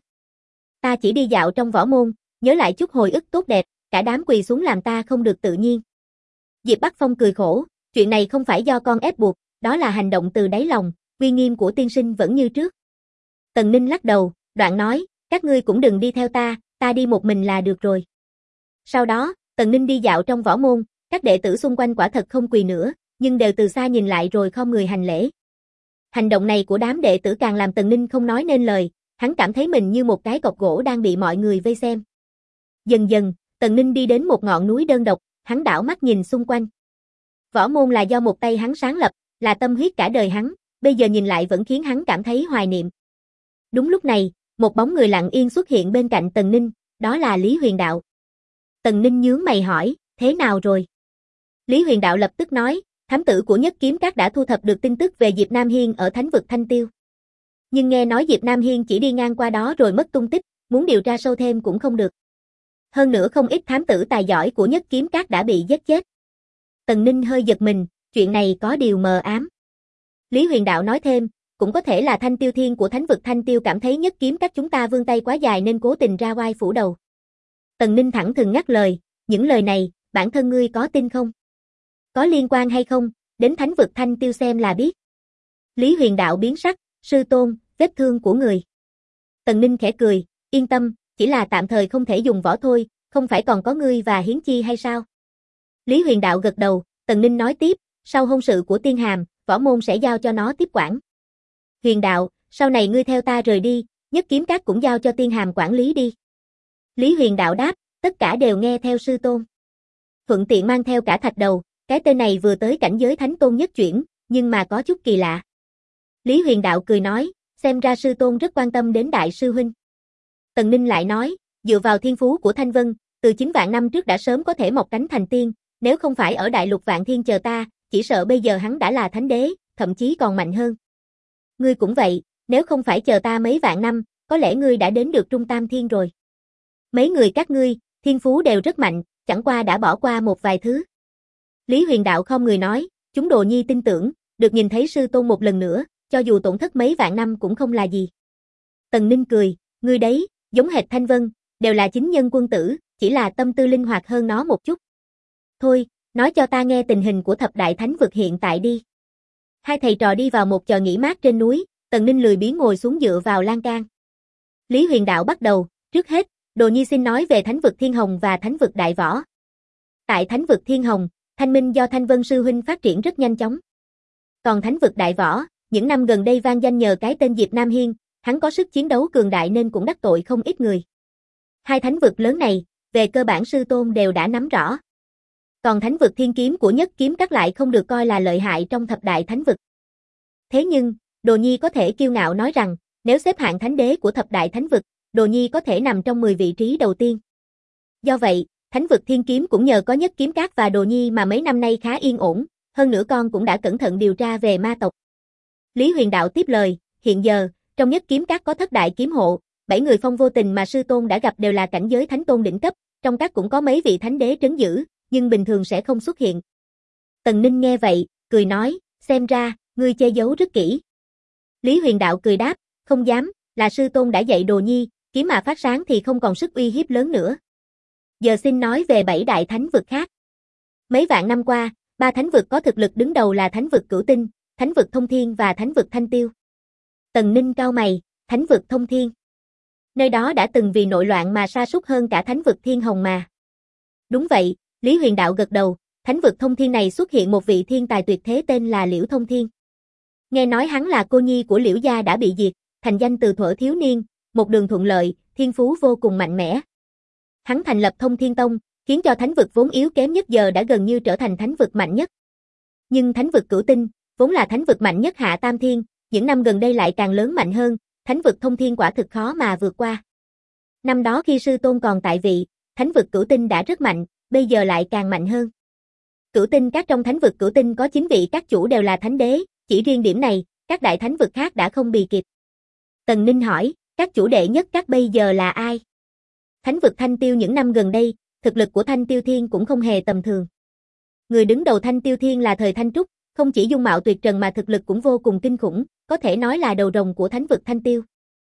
Ta chỉ đi dạo trong võ môn, nhớ lại chút hồi ức tốt đẹp, cả đám quỳ xuống làm ta không được tự nhiên. Diệp Bắc Phong cười khổ, chuyện này không phải do con ép buộc, đó là hành động từ đáy lòng, uy nghiêm của tiên sinh vẫn như trước. Tần Ninh lắc đầu, đoạn nói, các ngươi cũng đừng đi theo ta đi một mình là được rồi. Sau đó, Tần Ninh đi dạo trong võ môn, các đệ tử xung quanh quả thật không quỳ nữa, nhưng đều từ xa nhìn lại rồi khom người hành lễ. Hành động này của đám đệ tử càng làm Tần Ninh không nói nên lời, hắn cảm thấy mình như một cái cọc gỗ đang bị mọi người vây xem. Dần dần, Tần Ninh đi đến một ngọn núi đơn độc, hắn đảo mắt nhìn xung quanh. Võ môn là do một tay hắn sáng lập, là tâm huyết cả đời hắn, bây giờ nhìn lại vẫn khiến hắn cảm thấy hoài niệm. Đúng lúc này, một bóng người lặng yên xuất hiện bên cạnh Tần Ninh, đó là Lý Huyền Đạo. Tần Ninh nhướng mày hỏi, thế nào rồi? Lý Huyền Đạo lập tức nói, thám tử của Nhất Kiếm Các đã thu thập được tin tức về Diệp Nam Hiên ở thánh vực Thanh Tiêu. Nhưng nghe nói Diệp Nam Hiên chỉ đi ngang qua đó rồi mất tung tích, muốn điều tra sâu thêm cũng không được. Hơn nữa không ít thám tử tài giỏi của Nhất Kiếm Các đã bị giết chết. Tần Ninh hơi giật mình, chuyện này có điều mờ ám. Lý Huyền Đạo nói thêm, cũng có thể là Thanh Tiêu Thiên của thánh vực Thanh Tiêu cảm thấy Nhất Kiếm Các chúng ta vươn tay quá dài nên cố tình ra oai phủ đầu. Tần Ninh thẳng thừng ngắt lời, những lời này, bản thân ngươi có tin không? Có liên quan hay không, đến thánh vực Thanh Tiêu xem là biết. Lý Huyền Đạo biến sắc, sư tôn, vết thương của người. Tần Ninh khẽ cười, yên tâm, chỉ là tạm thời không thể dùng võ thôi, không phải còn có ngươi và Hiến Chi hay sao? Lý Huyền Đạo gật đầu, Tần Ninh nói tiếp, sau hôn sự của Tiên Hàm, võ môn sẽ giao cho nó tiếp quản. Huyền Đạo, sau này ngươi theo ta rời đi, Nhất Kiếm Các cũng giao cho Tiên Hàm quản lý đi. Lý Huyền Đạo đáp, tất cả đều nghe theo sư tôn. Thuận tiện mang theo cả Thạch Đầu, cái tên này vừa tới cảnh giới thánh tôn nhất chuyển, nhưng mà có chút kỳ lạ. Lý Huyền Đạo cười nói, xem ra sư tôn rất quan tâm đến đại sư huynh. Tần Ninh lại nói, dựa vào thiên phú của Thanh Vân, từ 9 vạn năm trước đã sớm có thể mọc cánh thành tiên, nếu không phải ở đại lục vạn thiên chờ ta, chỉ sợ bây giờ hắn đã là thánh đế, thậm chí còn mạnh hơn. Ngươi cũng vậy, nếu không phải chờ ta mấy vạn năm, có lẽ ngươi đã đến được trung tam thiên rồi. Mấy người các ngươi, thiên phú đều rất mạnh, chẳng qua đã bỏ qua một vài thứ. Lý Huyền Đạo không người nói, chúng đồ nhi tin tưởng, được nhìn thấy sư tôn một lần nữa, cho dù tổn thất mấy vạn năm cũng không là gì. Tần Ninh cười, ngươi đấy, giống hệt Thanh Vân, đều là chính nhân quân tử, chỉ là tâm tư linh hoạt hơn nó một chút. Thôi, nói cho ta nghe tình hình của thập đại thánh vực hiện tại đi. Hai thầy trò đi vào một chòi nghỉ mát trên núi, Tần Ninh lười biếng ngồi xuống dựa vào lan can. Lý Huyền Đạo bắt đầu, trước hết, đồ nhi xin nói về thánh vực Thiên Hồng và thánh vực Đại Võ. Tại thánh vực Thiên Hồng, thanh minh do Thanh Vân sư huynh phát triển rất nhanh chóng. Còn thánh vực Đại Võ, những năm gần đây vang danh nhờ cái tên Diệp Nam Hiên, hắn có sức chiến đấu cường đại nên cũng đắc tội không ít người. Hai thánh vực lớn này, về cơ bản sư tôn đều đã nắm rõ. Còn thánh vực Thiên Kiếm của Nhất Kiếm Các lại không được coi là lợi hại trong thập đại thánh vực. Thế nhưng, Đồ Nhi có thể kiêu ngạo nói rằng, nếu xếp hạng thánh đế của thập đại thánh vực, Đồ Nhi có thể nằm trong 10 vị trí đầu tiên. Do vậy, thánh vực Thiên Kiếm cũng nhờ có Nhất Kiếm Các và Đồ Nhi mà mấy năm nay khá yên ổn, hơn nữa con cũng đã cẩn thận điều tra về ma tộc. Lý Huyền Đạo tiếp lời, hiện giờ, trong Nhất Kiếm Các có thất đại kiếm hộ, 7 người phong vô tình mà sư tôn đã gặp đều là cảnh giới thánh tôn đỉnh cấp, trong các cũng có mấy vị thánh đế trấn giữ, nhưng bình thường sẽ không xuất hiện. Tần Ninh nghe vậy, cười nói, xem ra, ngươi che giấu rất kỹ. Lý Huyền Đạo cười đáp, không dám, là sư tôn đã dạy Đồ Nhi, kiếm mà phát sáng thì không còn sức uy hiếp lớn nữa. Giờ xin nói về 7 đại thánh vực khác. Mấy vạn năm qua, 3 thánh vực có thực lực đứng đầu là thánh vực Cửu Tinh, thánh vực Thông Thiên và thánh vực Thanh Tiêu. Tần Ninh cau mày, thánh vực Thông Thiên. Nơi đó đã từng vì nội loạn mà sa sút hơn cả thánh vực Thiên Hồng mà. Đúng vậy, Lý Huyền Đạo gật đầu, thánh vực Thông Thiên này xuất hiện một vị thiên tài tuyệt thế tên là Liễu Thông Thiên. Nghe nói hắn là cô nhi của Liễu gia đã bị diệt, thành danh từ thuở thiếu niên, một đường thuận lợi, thiên phú vô cùng mạnh mẽ. Hắn thành lập Thông Thiên Tông, khiến cho thánh vực vốn yếu kém nhất giờ đã gần như trở thành thánh vực mạnh nhất. Nhưng thánh vực Cửu Tinh, vốn là thánh vực mạnh nhất hạ tam thiên, những năm gần đây lại càng lớn mạnh hơn, thánh vực Thông Thiên quả thực khó mà vượt qua. Năm đó khi sư tôn còn tại vị, thánh vực Cửu Tinh đã rất mạnh, bây giờ lại càng mạnh hơn. Cửu Tinh các trong thánh vực Cửu Tinh có 9 vị các chủ đều là thánh đế, chỉ riêng điểm này, các đại thánh vực khác đã không bì kịp. Tần Ninh hỏi, các chủ đệ nhất các bây giờ là ai? Thánh vực Thanh Tiêu những năm gần đây, thực lực của Thanh Tiêu Thiên cũng không hề tầm thường. Người đứng đầu Thanh Tiêu Thiên là Thời Thanh Trúc, không chỉ dung mạo tuyệt trần mà thực lực cũng vô cùng kinh khủng, có thể nói là đầu rồng của thánh vực Thanh Tiêu.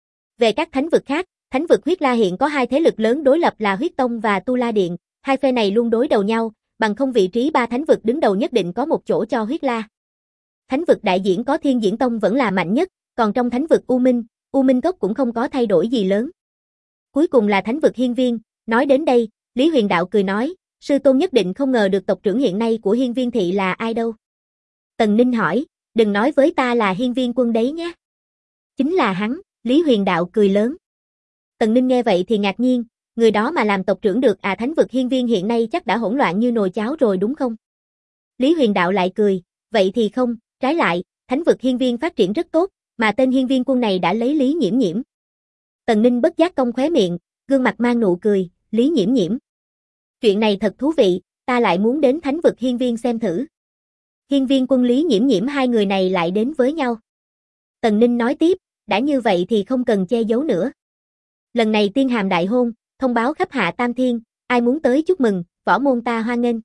Về các thánh vực khác, thánh vực Huyết La hiện có hai thế lực lớn đối lập là Huyết Tông và Tu La Điện, hai phe này luôn đối đầu nhau, bằng không vị trí 3 thánh vực đứng đầu nhất định có một chỗ cho Huyết La. Thánh vực đại diễn có Thiên Diễn Tông vẫn là mạnh nhất, còn trong thánh vực U Minh Cốc cũng không có thay đổi gì lớn. Cuối cùng là thánh vực Hiên Viên, nói đến đây, Lý Huyền Đạo cười nói, sư tôn nhất định không ngờ được tộc trưởng hiện nay của Hiên Viên thị là ai đâu. Tần Ninh hỏi, đừng nói với ta là Hiên Viên Quân đấy nhé. Chính là hắn, Lý Huyền Đạo cười lớn. Tần Ninh nghe vậy thì ngạc nhiên, người đó mà làm tộc trưởng được thánh vực Hiên Viên hiện nay chắc đã hỗn loạn như nồi cháo rồi đúng không? Lý Huyền Đạo lại cười, vậy thì không, trái lại, thánh vực Hiên Viên phát triển rất tốt, mà tên Hiên Viên Quân này đã lấy Lý Nhiễm Nhiễm. Tần Ninh bất giác cong khóe miệng, gương mặt mang nụ cười, Lý Nhiễm Nhiễm. Chuyện này thật thú vị, ta lại muốn đến thánh vực Hiên Viên xem thử. Hiên Viên Quân Lý Nhiễm Nhiễm hai người này lại đến với nhau. Tần Ninh nói tiếp, đã như vậy thì không cần che giấu nữa. Lần này tiên hàm đại hôn, thông báo khắp hạ tam thiên, ai muốn tới chúc mừng, võ môn ta hoan nghênh.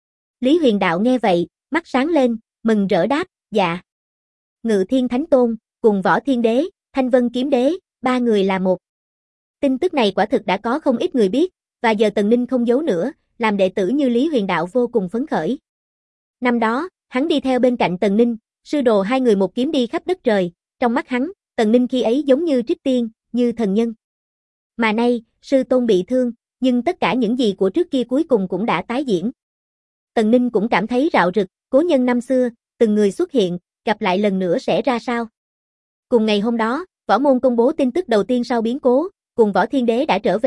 Lý Huyền Đạo nghe vậy, mắt sáng lên, mừng rỡ đáp, dạ. Ngự Thiên Thánh Tôn, cùng Võ Thiên Đế, Thanh Vân Kiếm Đế, 3 người là một. Tin tức này quả thực đã có không ít người biết, và giờ Tần Ninh không giấu nữa, làm đệ tử như Lý Huyền Đạo vô cùng phấn khởi. Năm đó, hắn đi theo bên cạnh Tần Ninh, sư đồ hai người một kiếm đi khắp đất trời, trong mắt hắn, Tần Ninh khi ấy giống như trích tiên, như thần nhân. Mà nay, sư tôn bị thương, nhưng tất cả những gì của trước kia cuối cùng cũng đã tái diễn. Tần Ninh cũng cảm thấy rạo rực, cố nhân năm xưa, từng người xuất hiện, gặp lại lần nữa sẽ ra sao. Cùng ngày hôm đó, Võ Môn công bố tin tức đầu tiên sau biến cố, cùng Võ Thiên Đế đã trở về,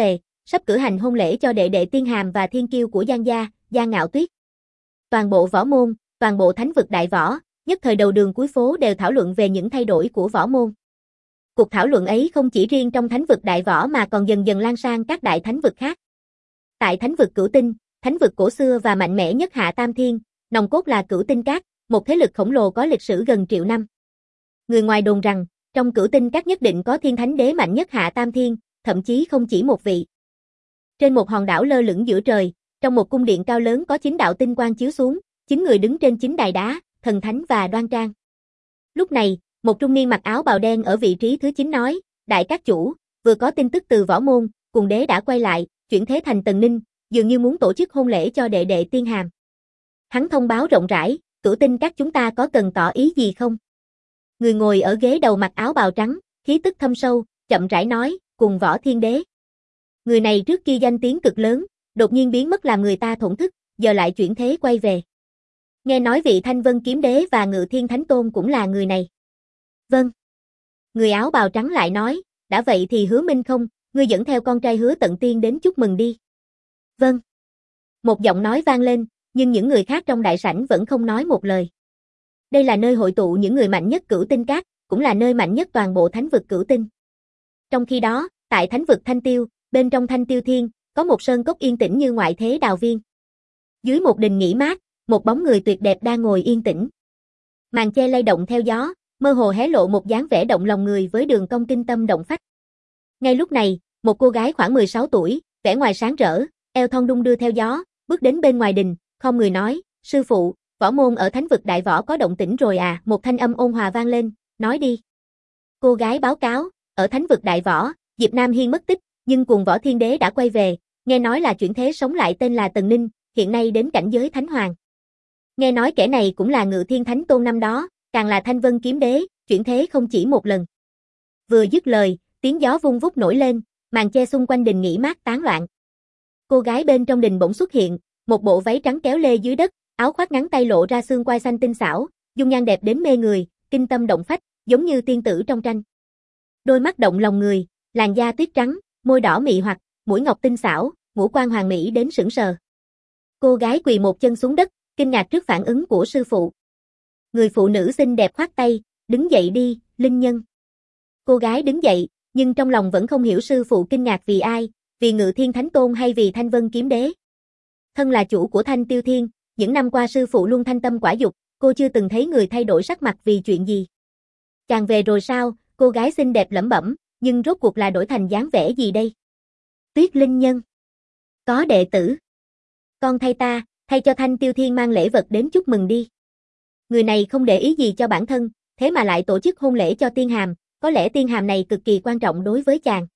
sắp cử hành hôn lễ cho đệ đệ Tiên Hàm và thiên kiêu của Giang gia, Giang Ngạo Tuyết. Toàn bộ võ môn, toàn bộ thánh vực đại võ, nhất thời đầu đường cuối phố đều thảo luận về những thay đổi của võ môn. Cuộc thảo luận ấy không chỉ riêng trong thánh vực đại võ mà còn dần dần lan sang các đại thánh vực khác. Tại thánh vực Cửu Tinh, thánh vực cổ xưa và mạnh mẽ nhất Hạ Tam Thiên, nòng cốt là Cửu Tinh Các, một thế lực khổng lồ có lịch sử gần triệu năm. Người ngoài đồn rằng, trong Cửu Tinh Các nhất định có thiên thánh đế mạnh nhất Hạ Tam Thiên, thậm chí không chỉ một vị. Trên một hòn đảo lơ lửng giữa trời, trong một cung điện cao lớn có 9 đạo tinh quang chiếu xuống, 9 người đứng trên 9 đài đá, thần thánh và đoan trang. Lúc này, một trung niên mặc áo bào đen ở vị trí thứ 9 nói, đại các chủ, vừa có tin tức từ võ môn, cùng đế đã quay lại, chuyển thế thành Tần Ninh, dường như muốn tổ chức hôn lễ cho đệ đệ Tiên Hàm. Hắn thông báo rộng rãi, Cửu Tinh Các chúng ta có cần tỏ ý gì không? Người ngồi ở ghế đầu mặc áo bào trắng, khí tức thâm sâu, chậm rãi nói, cùng Võ Thiên Đế. Người này trước kia danh tiếng cực lớn, đột nhiên biến mất làm người ta thổn thức, giờ lại chuyển thế quay về. Nghe nói vị Thanh Vân Kiếm Đế và Ngự Thiên Thánh Tôn cũng là người này. Vâng. Người áo bào trắng lại nói, đã vậy thì Hứa Minh không, ngươi dẫn theo con trai Hứa Tận Tiên đến chúc mừng đi. Vâng. Một giọng nói vang lên, nhưng những người khác trong đại sảnh vẫn không nói một lời. Đây là nơi hội tụ những người mạnh nhất Cửu Tinh Các, cũng là nơi mạnh nhất toàn bộ thánh vực Cửu Tinh. Trong khi đó, tại thánh vực Thanh Tiêu, bên trong Thanh Tiêu Thiên, có một sơn cốc yên tĩnh như ngoại thế đào viên. Dưới một đình nghỉ mát, một bóng người tuyệt đẹp đang ngồi yên tĩnh. Màn che lay động theo gió, mơ hồ hé lộ một dáng vẻ động lòng người với đường cong kinh tâm động phách. Ngay lúc này, một cô gái khoảng 16 tuổi, vẻ ngoài sáng rỡ, eo thon đung đưa theo gió, bước đến bên ngoài đình, không người nói, sư phụ, võ môn ở thánh vực đại võ có động tĩnh rồi à, một thanh âm ôn hòa vang lên, nói đi. Cô gái báo cáo, ở thánh vực đại võ, Diệp Nam Hiên mất tích, nhưng cùng Võ Thiên Đế đã quay về, nghe nói là chuyển thế sống lại tên là Tần Ninh, hiện nay đến cảnh giới Thánh Hoàng. Nghe nói kẻ này cũng là Ngự Thiên Thánh Tôn năm đó, càng là Thanh Vân Kiếm Đế, chuyển thế không chỉ một lần. Vừa dứt lời, tiếng gió vung vút nổi lên, màn che xung quanh đình nghỉ mát tán loạn. Cô gái bên trong đình bỗng xuất hiện, một bộ váy trắng kéo lê dưới đất, áo khoác ngắn tay lộ ra xương quai xanh tinh xảo, dung nhan đẹp đến mê người, kinh tâm động phách, giống như tiên tử trong tranh. Đôi mắt động lòng người, làn da tuyết trắng, môi đỏ mị hoặc, mũi ngọc tinh xảo, ngũ quan hoàn mỹ đến sững sờ. Cô gái quỳ một chân xuống đất, kinh ngạc trước phản ứng của sư phụ. Người phụ nữ xinh đẹp khoát tay, đứng dậy đi, Linh Nhân. Cô gái đứng dậy, nhưng trong lòng vẫn không hiểu sư phụ kinh ngạc vì ai, vì Ngự Thiên Thánh Tôn hay vì Thanh Vân Kiếm Đế. Thân là chủ của Thanh Tiêu Thiên, những năm qua sư phụ luôn thanh tâm quả dục, cô chưa từng thấy người thay đổi sắc mặt vì chuyện gì. Chàng về rồi sao, cô gái xinh đẹp lẩm bẩm, nhưng rốt cuộc là đổi thành dáng vẻ gì đây? Tuyết Linh Nhân. Có đệ tử. Con thay ta, thay cho Thanh Tiêu Thiên mang lễ vật đến chúc mừng đi. Người này không để ý gì cho bản thân, thế mà lại tổ chức hôn lễ cho Tiên Hàm, có lẽ Tiên Hàm này cực kỳ quan trọng đối với chàng.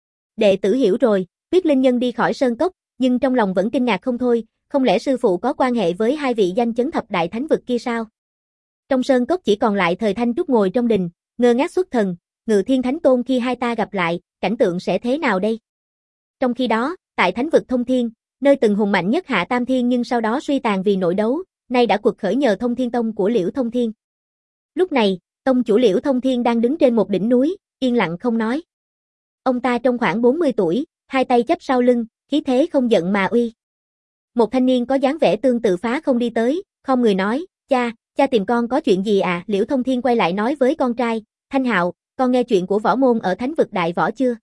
Đệ tử hiểu rồi, Tuyết Linh Nhân đi khỏi sơn cốc, nhưng trong lòng vẫn kinh ngạc không thôi, không lẽ sư phụ có quan hệ với hai vị danh chấn thập đại thánh vực kia sao? Trong sơn cốc chỉ còn lại Thời Thanh Trúc ngồi trong đình, ngơ ngác xuất thần, Ngự Thiên Thánh Tôn khi hai ta gặp lại, cảnh tượng sẽ thế nào đây? Trong khi đó, tại thánh vực Thông Thiên, nơi từng hùng mạnh nhất Hạ Tam Thiên nhưng sau đó suy tàn vì nội đấu, nay đã quật khởi nhờ Thông Thiên Tông của Liễu Thông Thiên. Lúc này, tông chủ Liễu Thông Thiên đang đứng trên một đỉnh núi, yên lặng không nói. Ông ta trông khoảng 40 tuổi, hai tay chắp sau lưng, khí thế không giận mà uy. Một thanh niên có dáng vẻ tương tự phá không đi tới, không người nói, cha tìm con có chuyện gì à? Liễu Thông Thiên quay lại nói với con trai, Thanh Hạo, con nghe chuyện của võ môn ở thánh vực đại võ chưa?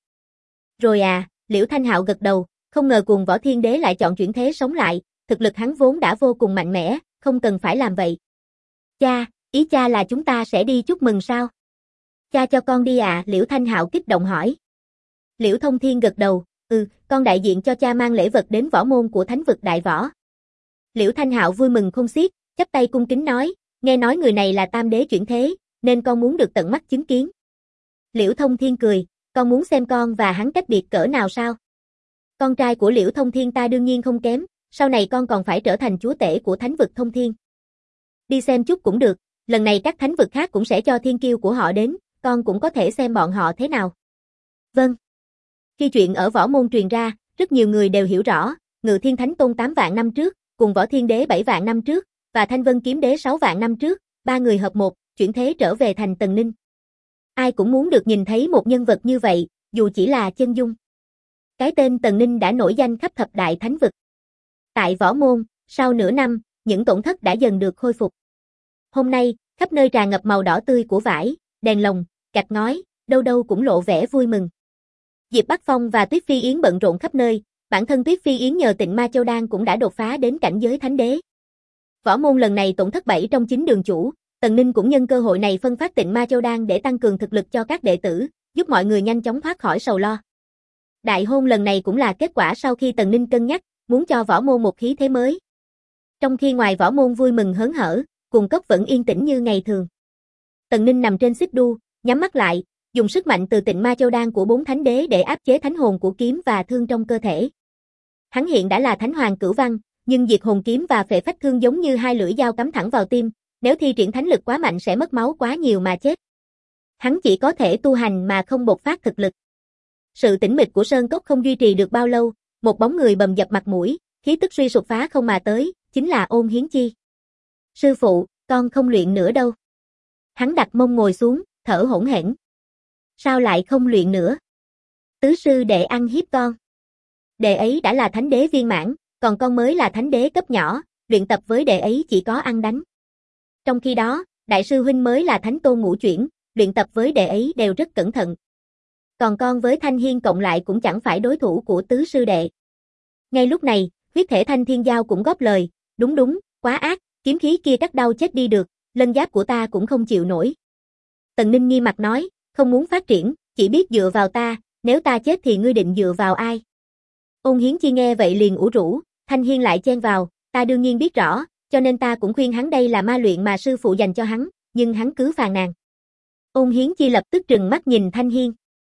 Rồi à, Liễu Thanh Hạo gật đầu, không ngờ cùng Võ Thiên Đế lại chọn chuyển thế sống lại, thực lực hắn vốn đã vô cùng mạnh mẽ, không cần phải làm vậy. Cha, ý cha là chúng ta sẽ đi chúc mừng sao? Cha cho con đi à? Liễu Thanh Hạo kích động hỏi. Liễu Thông Thiên gật đầu, con đại diện cho cha mang lễ vật đến võ môn của thánh vực đại võ. Liễu Thanh Hạo vui mừng không xiết, chắp tay cung kính nói, nghe nói người này là tam đế chuyển thế, nên con muốn được tận mắt chứng kiến. Liễu Thông Thiên cười, con muốn xem con và hắn cách biệt cỡ nào sao? Con trai của Liễu Thông Thiên ta đương nhiên không kém, sau này con còn phải trở thành chúa tể của thánh vực Thông Thiên. Đi xem chút cũng được, lần này các thánh vực khác cũng sẽ cho thiên kiêu của họ đến, con cũng có thể xem bọn họ thế nào. Vâng. Khi chuyện ở võ môn truyền ra, rất nhiều người đều hiểu rõ, Ngự Thiên Thánh Tôn 8 vạn năm trước, cùng Võ Thiên Đế 7 vạn năm trước, và Thanh Vân Kiếm Đế 6 vạn năm trước, ba người hợp một, chuyển thế trở về thành Tần Ninh. Ai cũng muốn được nhìn thấy một nhân vật như vậy, dù chỉ là chân dung. Cái tên Tần Ninh đã nổi danh khắp thập đại thánh vực. Tại Võ Môn, sau nửa năm, những tổn thất đã dần được khôi phục. Hôm nay, khắp nơi tràn ngập màu đỏ tươi của vải, đèn lồng, gạch ngói, đâu đâu cũng lộ vẻ vui mừng. Diệp Bắc Phong và Tuyết Phi Yến bận rộn khắp nơi, bản thân Tuyết Phi Yến nhờ Tịnh Ma Châu Đan cũng đã đột phá đến cảnh giới thánh đế. Võ Môn lần này tổn thất 7 trong 9 đường chủ, Tần Ninh cũng nhân cơ hội này phân phát Tịnh Ma Châu Đan để tăng cường thực lực cho các đệ tử, giúp mọi người nhanh chóng thoát khỏi sầu lo. Đại hôn lần này cũng là kết quả sau khi Tần Ninh cân nhắc, muốn cho Võ Môn một khí thế mới. Trong khi ngoài Võ Môn vui mừng hớn hở, Cùng Cốc vẫn yên tĩnh như ngày thường. Tần Ninh nằm trên xích đu, nhắm mắt lại, dùng sức mạnh từ Tịnh Ma Châu Đan của 4 thánh đế để áp chế thánh hồn của kiếm và thương trong cơ thể. Hắn hiện đã là thánh hoàng cửu văn, nhưng diệt hồn kiếm và phệ phách thương giống như hai lưỡi dao cắm thẳng vào tim, nếu thi triển thánh lực quá mạnh sẽ mất máu quá nhiều mà chết. Hắn chỉ có thể tu hành mà không bộc phát thực lực. Sự tĩnh mịch của sơn cốc không duy trì được bao lâu, một bóng người bầm dập mặt mũi, khí tức suy sụp phá không mà tới, chính là Ôn Hiến Chi. Sư phụ, con không luyện nữa đâu. Hắn đặt mông ngồi xuống, thở hổn hển. Sao lại không luyện nữa? Tứ sư đệ ăn hiếp con. Đệ ấy đã là thánh đế viên mãn, còn con mới là thánh đế cấp nhỏ, luyện tập với đệ ấy chỉ có ăn đánh. Trong khi đó, đại sư huynh mới là thánh tôn ngũ chuyển, luyện tập với đệ ấy đều rất cẩn thận. Còn con với Thanh Hiên cộng lại cũng chẳng phải đối thủ của tứ sư đệ. Ngay lúc này, huyết thể Thanh Thiên Giao cũng góp lời, đúng, quá ác, kiếm khí kia cắt đau chết đi được, lân giáp của ta cũng không chịu nổi. Tần Ninh nghiêm mặt nói, không muốn phát triển, chỉ biết dựa vào ta, nếu ta chết thì ngươi định dựa vào ai? Ôn Hiến Chi nghe vậy liền ủ rũ, Thanh Hiên lại chen vào, ta đương nhiên biết rõ, cho nên ta cũng khuyên hắn đây là ma luyện mà sư phụ dành cho hắn, nhưng hắn cứ phàn nàn. Ôn Hiến Chi lập tức trừng mắt nhìn Thanh Hiên.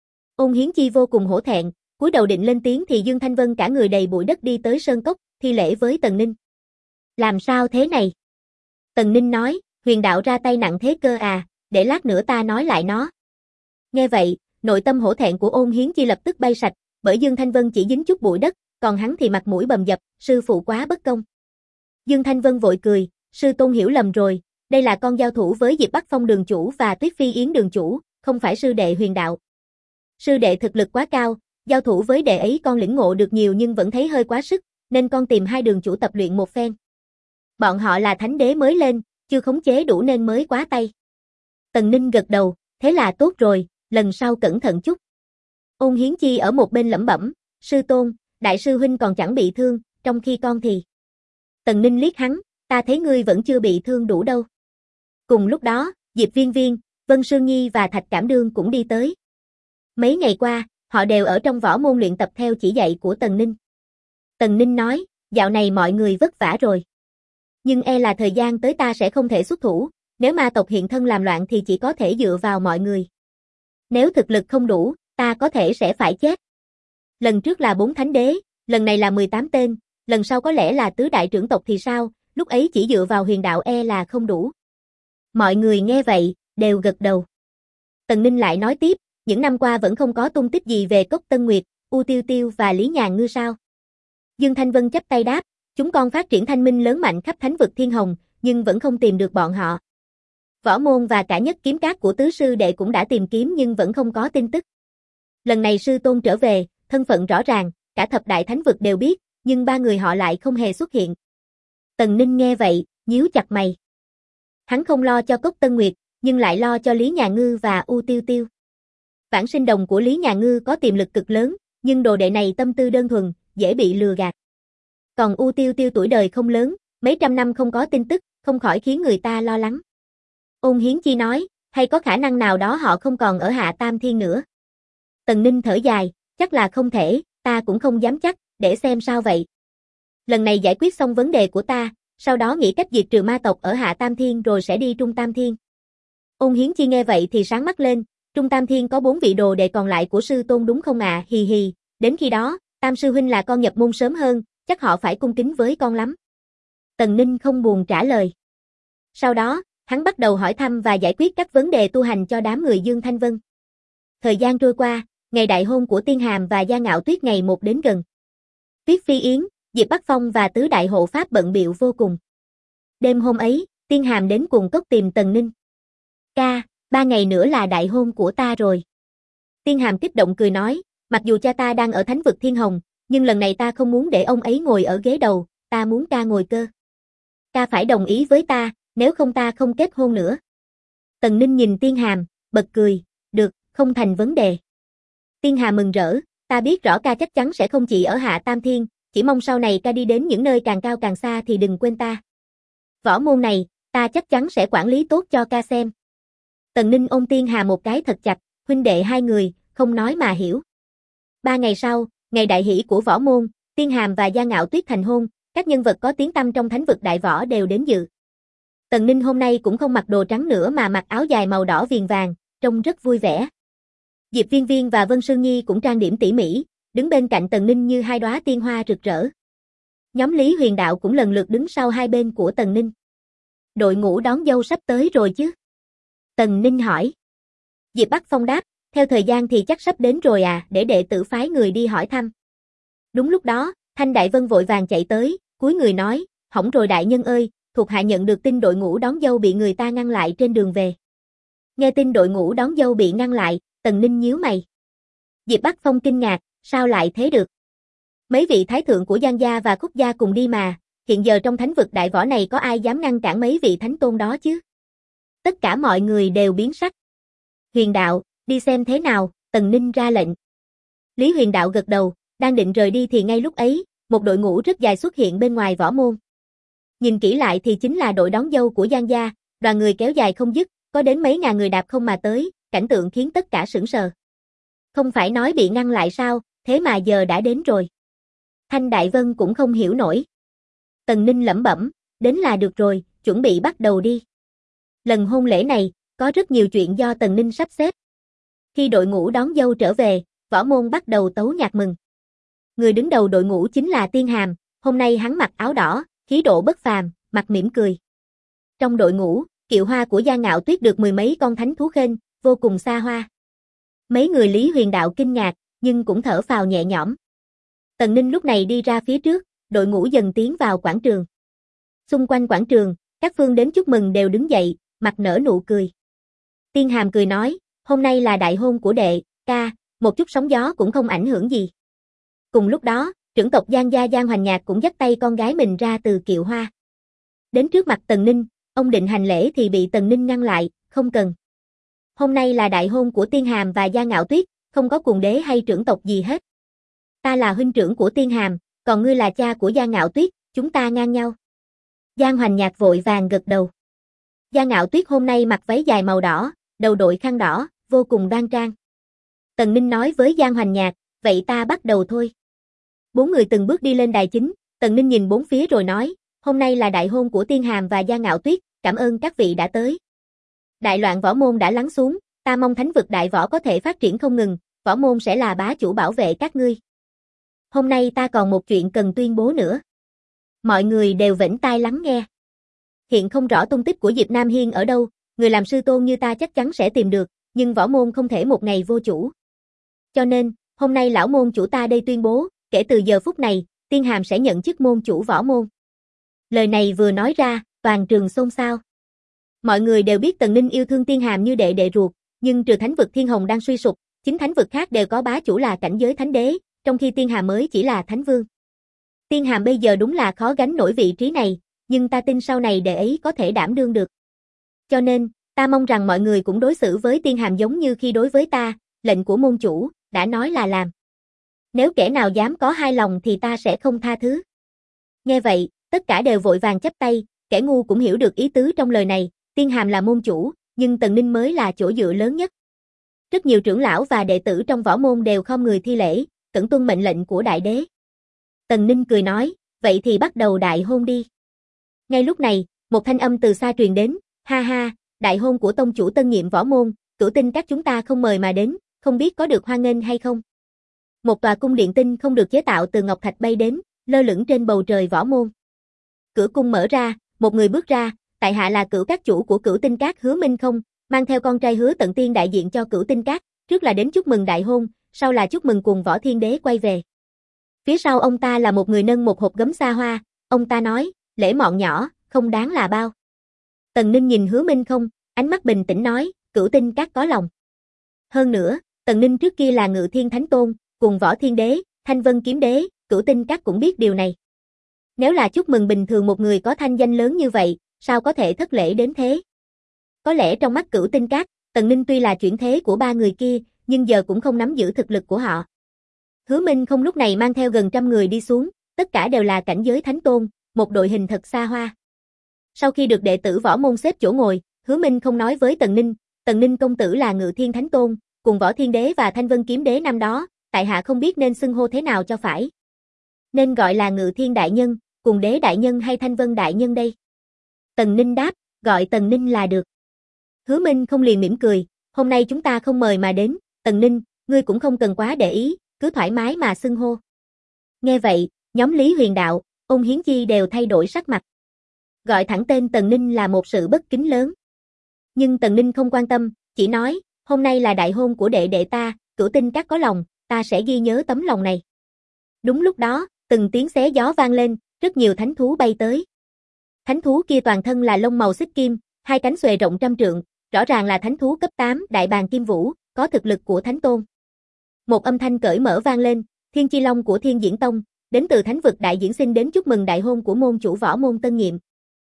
Ôn Hiến Chi vô cùng hổ thẹn, cúi đầu định lên tiếng thì Dương Thanh Vân cả người đầy bụi đất đi tới sơn cốc, thi lễ với Tần Ninh. Làm sao thế này? Tần Ninh nói, huyền đạo ra tay nặng thế cơ à, để lát nữa ta nói lại nó. Nghe vậy, nội tâm hổ thẹn của Ôn Hiến Chi lập tức bay sạch, bởi Dương Thanh Vân chỉ dính chút bụi đất, còn hắn thì mặt mũi bầm dập, sư phụ quá bất công. Dương Thanh Vân vội cười, sư tôn hiểu lầm rồi, đây là con giao thủ với Diệp Bắc Phong đường chủ và Tuyết Phi Yến đường chủ, không phải sư đệ huyền đạo. Sư đệ thực lực quá cao, giao thủ với đệ ấy con lĩnh ngộ được nhiều nhưng vẫn thấy hơi quá sức, nên con tìm hai đường chủ tập luyện một phen. Bọn họ là thánh đế mới lên, chưa khống chế đủ nên mới quá tay. Tần Ninh gật đầu, thế là tốt rồi, lần sau cẩn thận chút. Ôn Hiến Chi ở một bên lẩm bẩm, sư tôn, đại sư huynh còn chẳng bị thương, trong khi con thì. Tần Ninh liếc hắn, ta thấy ngươi vẫn chưa bị thương đủ đâu. Cùng lúc đó, Diệp Viên Viên, Vân Sương Nhi và Thạch Cảm Đương cũng đi tới. Mấy ngày qua, họ đều ở trong võ môn luyện tập theo chỉ dạy của Tần Ninh. Tần Ninh nói, dạo này mọi người vất vả rồi. Nhưng e là thời gian tới ta sẽ không thể xuất thủ, nếu ma tộc hiện thân làm loạn thì chỉ có thể dựa vào mọi người. Nếu thực lực không đủ, ta có thể sẽ phải chết. Lần trước là 4 thánh đế, lần này là 18 tên, lần sau có lẽ là tứ đại trưởng tộc thì sao, lúc ấy chỉ dựa vào huyền đạo e là không đủ. Mọi người nghe vậy, đều gật đầu. Tần Ninh lại nói tiếp, những năm qua vẫn không có tung tích gì về Cốc Tân Nguyệt, U Tiêu Tiêu và Lý Nhàn Ngư sao? Dương Thanh Vân chắp tay đáp, chúng con phát triển thanh minh lớn mạnh khắp thánh vực Thiên Hồng, nhưng vẫn không tìm được bọn họ. Võ môn và cả nhất kiếm các của tứ sư đệ cũng đã tìm kiếm nhưng vẫn không có tin tức. Lần này sư tôn trở về, thân phận rõ ràng, cả thập đại thánh vực đều biết, nhưng 3 người họ lại không hề xuất hiện. Tần Ninh nghe vậy, nhíu chặt mày. Hắn không lo cho Cốc Tân Nguyệt, nhưng lại lo cho Lý Nhà Ngư và U Tiêu Tiêu. Vãng sinh đồng của Lý Nhà Ngư có tiềm lực cực lớn, nhưng đồ đệ này tâm tư đơn thuần, dễ bị lừa gạt. Còn U Tiêu Tiêu tuổi đời không lớn, mấy trăm năm không có tin tức, không khỏi khiến người ta lo lắng. Ôn Hiến Chi nói, hay có khả năng nào đó họ không còn ở Hạ Tam Thiên nữa. Tần Ninh thở dài, chắc là không thể, ta cũng không dám chắc, để xem sao vậy. Lần này giải quyết xong vấn đề của ta, sau đó nghĩ cách diệt trừ ma tộc ở Hạ Tam Thiên rồi sẽ đi Trung Tam Thiên. Ôn Hiến Chi nghe vậy thì sáng mắt lên, Trung Tam Thiên có 4 vị đồ đệ còn lại của sư tôn đúng không ạ? Hì hì, đến khi đó, Tam sư huynh là con nhập môn sớm hơn, chắc họ phải cung kính với con lắm. Tần Ninh không buồn trả lời. Sau đó, hắn bắt đầu hỏi thăm và giải quyết các vấn đề tu hành cho đám người Dương Thanh Vân. Thời gian trôi qua, ngày đại hôn của Tiên Hàm và Gia Ngạo Tuyết ngày một đến gần. Tuyết Phi Yến, Diệp Bắc Phong và tứ đại hộ pháp bận bịu vô cùng. Đêm hôm ấy, Tiên Hàm đến Cùng Cốc tìm Tần Ninh. Ca, 3 ngày nữa là đại hôn của ta rồi. Tiên Hàm kích động cười nói, Mặc dù cha ta đang ở thánh vực Thiên Hồng, nhưng lần này ta không muốn để ông ấy ngồi ở ghế đầu, ta muốn ca ngồi cơ. Ca phải đồng ý với ta, nếu không ta không kết hôn nữa. Tần Ninh nhìn Tiên Hàm, bật cười, được, không thành vấn đề. Tiên Hàm mừng rỡ, ta biết rõ ca chắc chắn sẽ không chỉ ở Hạ Tam Thiên, chỉ mong sau này ca đi đến những nơi càng cao càng xa thì đừng quên ta. Võ môn này, ta chắc chắn sẽ quản lý tốt cho ca xem. Tần Ninh ôm Tiên Hàm một cái thật chặt, huynh đệ hai người, không nói mà hiểu. 3 ngày sau, ngày đại hỷ của võ môn, Tiên Hàm và Gia Ngạo Tuyết thành hôn, các nhân vật có tiếng tăm trong thánh vực đại võ đều đến dự. Tần Ninh hôm nay cũng không mặc đồ trắng nữa mà mặc áo dài màu đỏ viền vàng, trông rất vui vẻ. Diệp Viên Viên và Vân Sương Nhi cũng trang điểm tỉ mỉ, đứng bên cạnh Tần Ninh như hai đóa tiên hoa rực rỡ. Nhóm Lý Huyền Đạo cũng lần lượt đứng sau hai bên của Tần Ninh. Đội ngũ đón dâu sắp tới rồi chứ? Tần Ninh hỏi. Diệp Bắc Phong đáp, theo thời gian thì chắc sắp đến rồi à, để đệ tử phái người đi hỏi thăm. Đúng lúc đó, Thanh Đại Vân vội vàng chạy tới, cúi người nói, hỏng rồi đại nhân ơi, thuộc hạ nhận được tin đội ngũ đón dâu bị người ta ngăn lại trên đường về. Nghe tin đội ngũ đón dâu bị ngăn lại, Tần Ninh nhíu mày. Diệp Bắc Phong kinh ngạc, sao lại thế được? Mấy vị thái thượng của Giang gia và Khúc gia cùng đi mà, hiện giờ trong thánh vực đại võ này có ai dám ngăn cản mấy vị thánh tôn đó chứ? Tất cả mọi người đều biến sắc. Huyền Đạo, đi xem thế nào, Tần Ninh ra lệnh. Lý Huyền Đạo gật đầu, đang định rời đi thì ngay lúc ấy, một đội ngũ rất dài xuất hiện bên ngoài võ môn. Nhìn kỹ lại thì chính là đội đón dâu của Giang gia, đoàn người kéo dài không dứt, có đến mấy ngàn người đạp không mà tới, cảnh tượng khiến tất cả sửng sờ. Không phải nói bị ngăn lại sao, thế mà giờ đã đến rồi. Thanh Đại Vân cũng không hiểu nổi. Tần Ninh lẩm bẩm, đến là được rồi, chuẩn bị bắt đầu đi. Lần hôn lễ này, có rất nhiều chuyện do Tần Ninh sắp xếp. Khi đội ngũ đón dâu trở về, võ môn bắt đầu tấu nhạc mừng. Người đứng đầu đội ngũ chính là Tiên Hàm, hôm nay hắn mặc áo đỏ, khí độ bất phàm, mặt mỉm cười. Trong đội ngũ, kiệu hoa của Gia Ngạo Tuyết được 10 mấy con thánh thú khênh, vô cùng xa hoa. Mấy người Lý Huyền Đạo kinh ngạc, nhưng cũng thở phào nhẹ nhõm. Tần Ninh lúc này đi ra phía trước, đội ngũ dần tiến vào quảng trường. Xung quanh quảng trường, các phương đến chúc mừng đều đứng dậy, mặt nở nụ cười. Tiên Hàm cười nói, hôm nay là đại hôn của đệ, ca, một chút sóng gió cũng không ảnh hưởng gì. Cùng lúc đó, trưởng tộc Giang gia Giang Hoành Nhạc cũng dắt tay con gái mình ra từ kiệu hoa. Đến trước mặt Tần Ninh, ông định hành lễ thì bị Tần Ninh ngăn lại, không cần. Hôm nay là đại hôn của Tiên Hàm và Gia Ngạo Tuyết, không có cuồng đế hay trưởng tộc gì hết. Ta là huynh trưởng của Tiên Hàm, còn ngươi là cha của Gia Ngạo Tuyết, chúng ta ngang nhau. Giang Hoành Nhạc vội vàng gật đầu. Gia Ngạo Tuyết hôm nay mặc váy dài màu đỏ, đầu đội khăn đỏ, vô cùng đoan trang. Tần Ninh nói với Giang Hoành Nhạc, vậy ta bắt đầu thôi. 4 người từng bước đi lên đài chính, Tần Ninh nhìn bốn phía rồi nói, hôm nay là đại hôn của Tiên Hàm và Gia Ngạo Tuyết, cảm ơn các vị đã tới. Đại loạn võ môn đã lắng xuống, ta mong thánh vực đại võ có thể phát triển không ngừng, võ môn sẽ là bá chủ bảo vệ các ngươi. Hôm nay ta còn một chuyện cần tuyên bố nữa. Mọi người đều vểnh tai lắng nghe. Hiện không rõ tung tích của Diệp Nam Hiên ở đâu, người làm sư tôn như ta chắc chắn sẽ tìm được, nhưng võ môn không thể một ngày vô chủ. Cho nên, hôm nay lão môn chủ ta đây tuyên bố, kể từ giờ phút này, Tiên Hàm sẽ nhận chức môn chủ võ môn. Lời này vừa nói ra, toàn trường xôn xao. Mọi người đều biết Tần Ninh yêu thương Tiên Hàm như đệ đệ ruột, nhưng trừ thánh vực Thiên Hồng đang suy sụp, chính thánh vực khác đều có bá chủ là cảnh giới thánh đế, trong khi Tiên Hàm mới chỉ là thánh vương. Tiên Hàm bây giờ đúng là khó gánh nổi vị trí này, nhưng ta tin sau này đệ ấy có thể đảm đương được. Cho nên, ta mong rằng mọi người cũng đối xử với Tiên Hàm giống như khi đối với ta, lệnh của môn chủ, đã nói là làm. Nếu kẻ nào dám có hai lòng thì ta sẽ không tha thứ. Nghe vậy, tất cả đều vội vàng chắp tay, kẻ ngu cũng hiểu được ý tứ trong lời này, Tiên Hàm là môn chủ, nhưng Tần Ninh mới là chỗ dựa lớn nhất. Rất nhiều trưởng lão và đệ tử trong võ môn đều khom người thi lễ, cẩn tuân mệnh lệnh của đại đế. Tần Ninh cười nói, vậy thì bắt đầu đại hôn đi. Ngay lúc này, một thanh âm từ xa truyền đến, ha ha, đại hôn của tông chủ tân nhiệm võ môn, Cửu Tinh các chúng ta không mời mà đến, không biết có được hoan nghênh hay không. Một tòa cung điện tinh không được chế tạo từ ngọc thạch bay đến, lơ lửng trên bầu trời võ môn. Cửa cung mở ra, một người bước ra, tại hạ là Cửu các chủ của Cửu Tinh các Hứa Minh Không, mang theo con trai Hứa Tận Tiên đại diện cho Cửu Tinh các, trước là đến chúc mừng đại hôn, sau là chúc mừng cùng Võ Thiên Đế quay về. Phía sau ông ta là một người nâng một hộp gấm xa hoa, ông ta nói, lễ mọn nhỏ, không đáng là bao. Tần Ninh nhìn Hứa Minh Không, ánh mắt bình tĩnh nói, Cửu Tinh các có lòng. Hơn nữa, Tần Ninh trước kia là Ngự Thiên Thánh Tôn, cùng Võ Thiên Đế, Thanh Vân Kiếm Đế, Cửu Tinh Các cũng biết điều này. Nếu là chúc mừng bình thường một người có thanh danh lớn như vậy, sao có thể thất lễ đến thế? Có lẽ trong mắt Cửu Tinh Các, Tần Ninh tuy là chuyển thế của ba người kia, nhưng giờ cũng không nắm giữ thực lực của họ. Hứa Minh không lúc này mang theo gần 100 người đi xuống, tất cả đều là cảnh giới thánh tôn, một đội hình thật xa hoa. Sau khi được đệ tử võ môn xếp chỗ ngồi, Hứa Minh không nói với Tần Ninh công tử là Ngự Thiên Thánh Tôn, cùng Võ Thiên Đế và Thanh Vân Kiếm Đế năm đó, tại hạ không biết nên xưng hô thế nào cho phải. Nên gọi là Ngự Thiên Đại Nhân, cùng Đế Đại Nhân hay Thanh Vân Đại Nhân đây? Tần Ninh đáp, gọi Tần Ninh là được. Hứa Minh không liền mỉm cười, hôm nay chúng ta không mời mà đến, Tần Ninh, ngươi cũng không cần quá để ý, cứ thoải mái mà xưng hô. Nghe vậy, nhóm Lý Huyền Đạo, Ôn Hiến Chi đều thay đổi sắc mặt. Gọi thẳng tên Tần Ninh là một sự bất kính lớn. Nhưng Tần Ninh không quan tâm, chỉ nói, hôm nay là đại hôn của đệ đệ ta, Cửu Tinh Các có lòng, ta sẽ ghi nhớ tấm lòng này. Đúng lúc đó, từng tiếng xé gió vang lên, rất nhiều thánh thú bay tới. Thánh thú kia toàn thân là lông màu xích kim, hai cánh xuề rộng 100 trượng, rõ ràng là thánh thú cấp 8 Đại Bàng Kim Vũ, có thực lực của thánh tôn. Một âm thanh cởi mở vang lên, Thiên Chi Long của Thiên Diễn Tông, đến từ thánh vực đại diễn xin đến chúc mừng đại hôn của môn chủ võ môn Tân Nhiệm.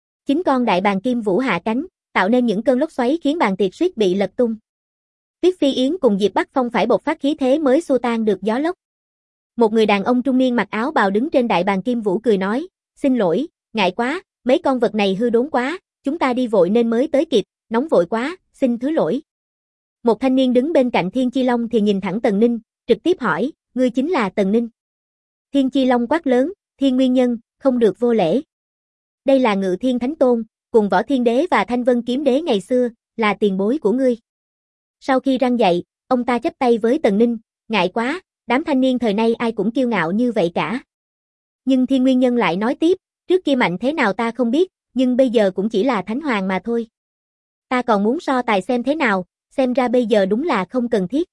9 con Đại Bàng Kim Vũ hạ cánh, tạo nên những cơn lốc xoáy khiến bàn tiệc suýt bị lật tung. Tuyết Phi Yến cùng Diệp Bắc Phong phải bộc phát khí thế mới xua tan được gió lốc. Một người đàn ông trung niên mặc áo bào đứng trên Đại Bàng Kim Vũ cười nói, xin lỗi, ngại quá, mấy con vật này hư đốn quá, chúng ta đi vội nên mới tới kịp, nóng vội quá, xin thứ lỗi. Một thanh niên đứng bên cạnh Thiên Chi Long thì nhìn thẳng Tần Ninh, trực tiếp hỏi, ngươi chính là Tần Ninh. Thiên Chi Long quát lớn, Thiên Nguyên Nhân, không được vô lễ. Đây là Ngự Thiên Thánh Tôn, cùng Võ Thiên Đế và Thanh Vân Kiếm Đế ngày xưa, là tiền bối của ngươi. Sau khi răng dậy, ông ta chắp tay với Tần Ninh, ngại quá, đám thanh niên thời nay ai cũng kiêu ngạo như vậy cả. Nhưng Thiên Nguyên Nhân lại nói tiếp, trước kia mạnh thế nào ta không biết, nhưng bây giờ cũng chỉ là thánh hoàng mà thôi. Ta còn muốn so tài xem thế nào, xem ra bây giờ đúng là không cần thiết.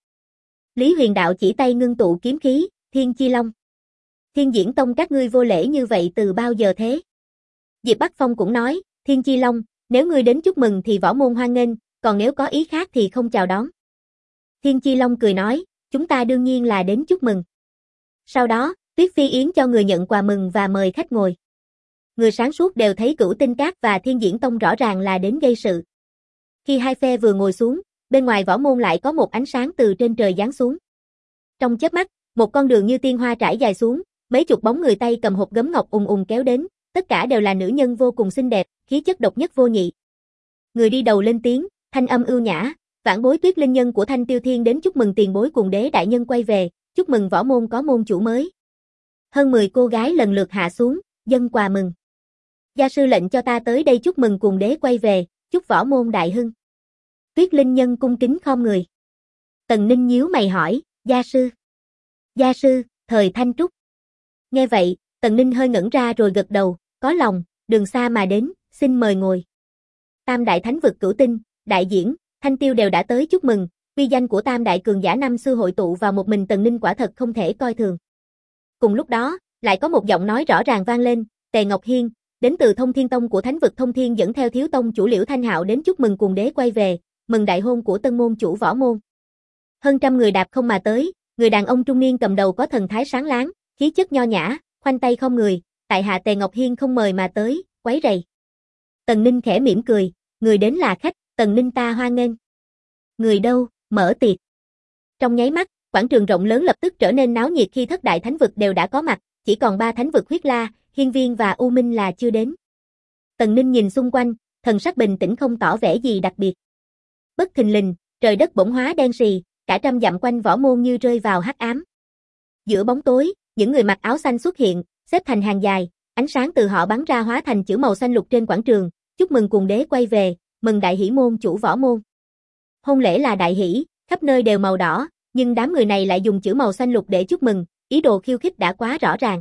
Lý Huyền Đạo chỉ tay ngưng tụ kiếm khí, Thiên Chi Long. Thiên Diễn Tông các ngươi vô lễ như vậy từ bao giờ thế? Diệp Bắc Phong cũng nói, Thiên Chi Long, nếu ngươi đến chúc mừng thì võ môn hoan nghênh, còn nếu có ý khác thì không chào đón. Thiên Chi Long cười nói, chúng ta đương nhiên là đến chúc mừng. Sau đó, Tuyết Phi Yến cho người nhận quà mừng và mời khách ngồi. Người sáng suốt đều thấy Cửu Tinh Các và Thiên Diễn Tông rõ ràng là đến gây sự. Khi hai phe vừa ngồi xuống, bên ngoài võ môn lại có một ánh sáng từ trên trời giáng xuống. Trong chớp mắt, một con đường như tiên hoa trải dài xuống, mấy chục bóng người tay cầm hộp gấm ngọc ùng ùng kéo đến, tất cả đều là nữ nhân vô cùng xinh đẹp, khí chất độc nhất vô nhị. Người đi đầu lên tiếng, thanh âm ưu nhã, vãn bối Tuyết Linh Nhân của Thanh Tiêu Thiên đến chúc mừng tiền bối cùng Đế đại nhân quay về, chúc mừng võ môn có môn chủ mới. Hơn 10 cô gái lần lượt hạ xuống, dâng quà mừng. Gia sư lệnh cho ta tới đây chúc mừng cùng Đế quay về, chúc võ môn đại hưng. Tuyết Linh Nhân cung kính khom người. Tần Ninh nhíu mày hỏi, gia sư. Gia sư, thời Thanh Trúc. Nghe vậy, Tần Ninh hơi ngẩn ra rồi gật đầu, có lòng, đường xa mà đến, xin mời ngồi. Tam đại thánh vực Cửu Tinh, đại diễn, Thanh Tiêu đều đã tới chúc mừng, uy danh của tam đại cường giả năm xưa hội tụ vào một mình Tần Ninh quả thật không thể coi thường. Cùng lúc đó, lại có một giọng nói rõ ràng vang lên, Tề Ngọc Hiên, đến từ Thông Thiên Tông của thánh vực Thông Thiên dẫn theo thiếu tông chủ Liễu Thanh Hạo đến chúc mừng cùng Đế quay về, mừng đại hôn của tân môn chủ võ môn. Hơn trăm người đạp không mà tới, người đàn ông trung niên cầm đầu có thần thái sáng láng, khí chất nho nhã, khoanh tay không người, tại hạ Tề Ngọc Hiên không mời mà tới, quấy rầy. Tần Ninh khẽ mỉm cười, người đến là khách, Tần Ninh ta hoan nghênh. Người đâu, mở tiệc. Trong nháy mắt, quảng trường rộng lớn lập tức trở nên náo nhiệt khi thất đại thánh vực đều đã có mặt, chỉ còn 3 thánh vực Huyết La, Hiên Viên và U Minh là chưa đến. Tần Ninh nhìn xung quanh, thần sắc bình tĩnh không tỏ vẻ gì đặc biệt. Bất thình lình, trời đất bỗng hóa đen sì, cả trăm dặm quanh võ môn như rơi vào hắc ám. Giữa bóng tối, những người mặc áo xanh xuất hiện, xếp thành hàng dài, ánh sáng từ họ bắn ra hóa thành chữ màu xanh lục trên quảng trường, chúc mừng cùng Đế quay về, mừng đại hỷ môn chủ võ môn. Hôn lễ là đại hỷ, khắp nơi đều màu đỏ, nhưng đám người này lại dùng chữ màu xanh lục để chúc mừng, ý đồ khiêu khích đã quá rõ ràng.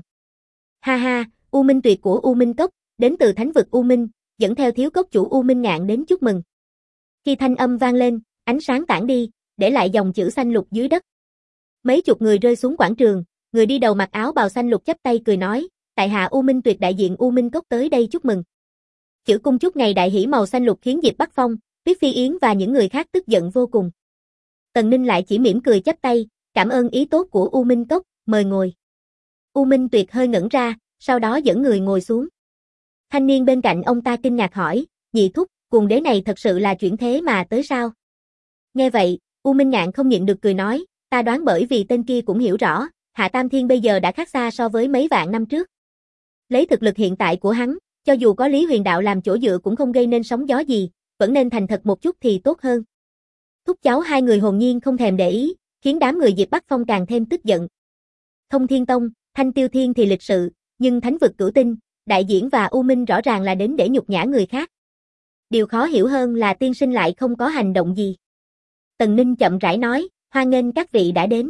Ha ha, U Minh Tuyệt của U Minh Cốc, đến từ thánh vực U Minh, dẫn theo thiếu cốc chủ U Minh Ngạn đến chúc mừng. Khi thanh âm vang lên, ánh sáng tản đi, để lại dòng chữ xanh lục dưới đất. Mấy chục người rơi xuống quảng trường, người đi đầu mặc áo bào xanh lục chắp tay cười nói, tại hạ U Minh Tuyệt đại diện U Minh Cốc tới đây chúc mừng. Chữ cung chúc ngày đại hỷ màu xanh lục khiến Diệp Bắc Phong, Tuyết Phi Yến và những người khác tức giận vô cùng. Tần Ninh lại chỉ mỉm cười chắp tay, cảm ơn ý tốt của U Minh Cốc, mời ngồi. U Minh Tuyệt hơi ngẩn ra, sau đó dẫn người ngồi xuống. Thanh niên bên cạnh ông ta kinh ngạc hỏi, nhị thúc, cuồng đế này thật sự là chuyển thế mà tới sao? Nghe vậy, U Minh Ngạn không nhịn được cười nói, ta đoán bởi vì tên kia cũng hiểu rõ, Hạ Tam Thiên bây giờ đã khác xa so với mấy vạn năm trước. Lấy thực lực hiện tại của hắn, cho dù có Lý Huyền Đạo làm chỗ dựa cũng không gây nên sóng gió gì, vẫn nên thành thật một chút thì tốt hơn. Thúc cháu hai người hồn nhiên không thèm để ý, khiến đám người Diệp Bắc Phong càng thêm tức giận. Thông Thiên Tông, Thanh Tiêu Thiên thì lịch sự, nhưng Thánh vực Cửu Tinh, Đại Diễn và U Minh rõ ràng là đến để nhục nhã người khác. Điều khó hiểu hơn là tiên sinh lại không có hành động gì. Tần Ninh chậm rãi nói, hoan nghênh các vị đã đến.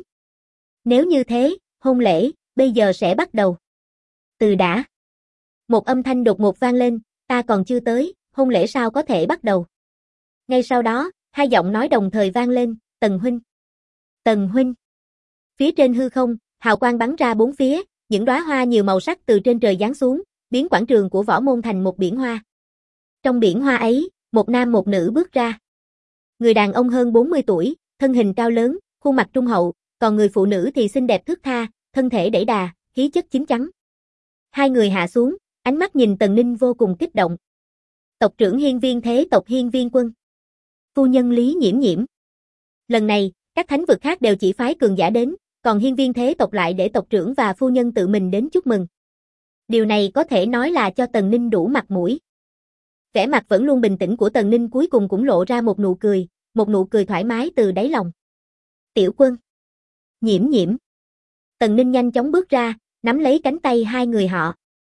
Nếu như thế, hôn lễ, bây giờ sẽ bắt đầu. Từ đã. Một âm thanh đột ngột vang lên, ta còn chưa tới, hôn lễ sao có thể bắt đầu. Ngay sau đó, hai giọng nói đồng thời vang lên, Tần huynh. Tần huynh. Phía trên hư không, hào quang bắn ra bốn phía, những đóa hoa nhiều màu sắc từ trên trời giáng xuống, biến quảng trường của Võ Môn thành một biển hoa. Trong biển hoa ấy, một nam một nữ bước ra. Người đàn ông hơn 40 tuổi, thân hình cao lớn, khuôn mặt trung hậu, còn người phụ nữ thì xinh đẹp thướt tha, thân thể đẩy đà, khí chất chín chắn. Hai người hạ xuống, ánh mắt nhìn Tần Ninh vô cùng kích động. Tộc trưởng Hiên Viên Thế tộc Hiên Viên Quân. Phu nhân Lý Nhiễm Nhiễm. Lần này, các thánh vực khác đều chỉ phái cường giả đến, còn Hiên Viên Thế tộc lại để tộc trưởng và phu nhân tự mình đến chúc mừng. Điều này có thể nói là cho Tần Ninh đủ mặt mũi. Vẻ mặt vẫn luôn bình tĩnh của Tần Ninh cuối cùng cũng lộ ra một nụ cười thoải mái từ đáy lòng. Tiểu Quân. Nhiễm Nhiễm. Tần Ninh nhanh chóng bước ra, nắm lấy cánh tay hai người họ.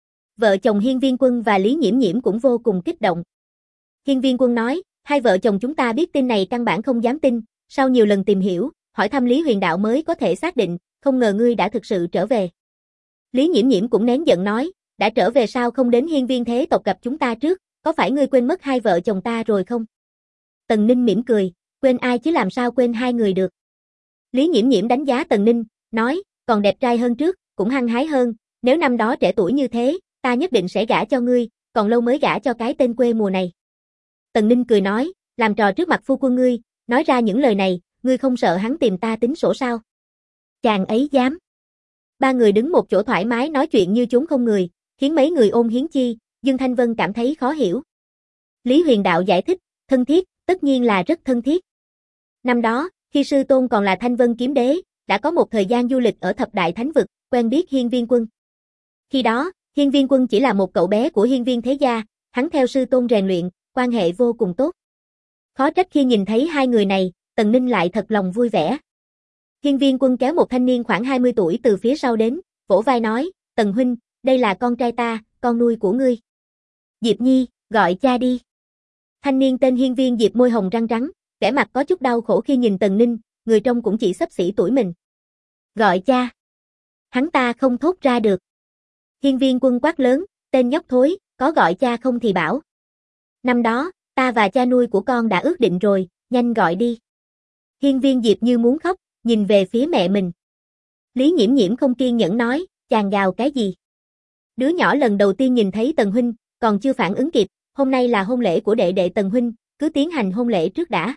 Vợ chồng Hiên Viên Quân và Lý Nhiễm Nhiễm cũng vô cùng kích động. Hiên Viên Quân nói, hai vợ chồng chúng ta biết tin này căn bản không dám tin, sau nhiều lần tìm hiểu, hỏi thăm Lý Huyền Đạo mới có thể xác định, không ngờ ngươi đã thực sự trở về. Lý Nhiễm Nhiễm cũng nén giận nói, đã trở về sao không đến Hiên Viên Thế tộc gặp chúng ta trước, có phải ngươi quên mất hai vợ chồng ta rồi không? Tần Ninh mỉm cười, quên ai chứ làm sao quên hai người được. Lý Nhiễm Nhiễm đánh giá Tần Ninh, nói, còn đẹp trai hơn trước, cũng hăng hái hơn, nếu năm đó trẻ tuổi như thế, ta nhất định sẽ gả cho ngươi, còn lâu mới gả cho cái tên quê mùa này. Tần Ninh cười nói, làm trò trước mặt phu quân ngươi, nói ra những lời này, ngươi không sợ hắn tìm ta tính sổ sao? Chàng ấy dám. Ba người đứng một chỗ thoải mái nói chuyện như chốn không người, khiến mấy người ôn hiến chi, Dương Thanh Vân cảm thấy khó hiểu. Lý Huyền Đạo giải thích, thân thiết, tất nhiên là rất thân thiết. Năm đó, khi sư tôn còn là Thanh Vân Kiếm Đế, đã có một thời gian du lịch ở thập đại thánh vực, quen biết Hiên Viên Quân. Khi đó, Hiên Viên Quân chỉ là một cậu bé của Hiên Viên Thế gia, hắn theo sư tôn rèn luyện, quan hệ vô cùng tốt. Khó trách khi nhìn thấy hai người này, Tần Ninh lại thật lòng vui vẻ. Hiên Viên Quân kéo một thanh niên khoảng 20 tuổi từ phía sau đến, vỗ vai nói, Tần huynh, đây là con trai ta, con nuôi của ngươi. Diệp Nhi, gọi cha đi. Thanh niên tên Hiên Viên Diệp môi hồng răng trắng, vẻ mặt có chút đau khổ khi nhìn Tần Ninh, người trông cũng chỉ xấp xỉ tuổi mình. Gọi cha. Hắn ta không thốt ra được. Hiên Viên Quân quát lớn, tên nhóc thối, có gọi cha không thì bảo. Năm đó, ta và cha nuôi của con đã ước định rồi, nhanh gọi đi. Hiên Viên Diệp như muốn khóc, nhìn về phía mẹ mình. Lý Nhiễm Nhiễm không kiên nhẫn nói, chàng gào cái gì? Đứa nhỏ lần đầu tiên nhìn thấy Tần huynh, còn chưa phản ứng kịp, hôm nay là hôn lễ của đệ đệ Tần huynh, cứ tiến hành hôn lễ trước đã.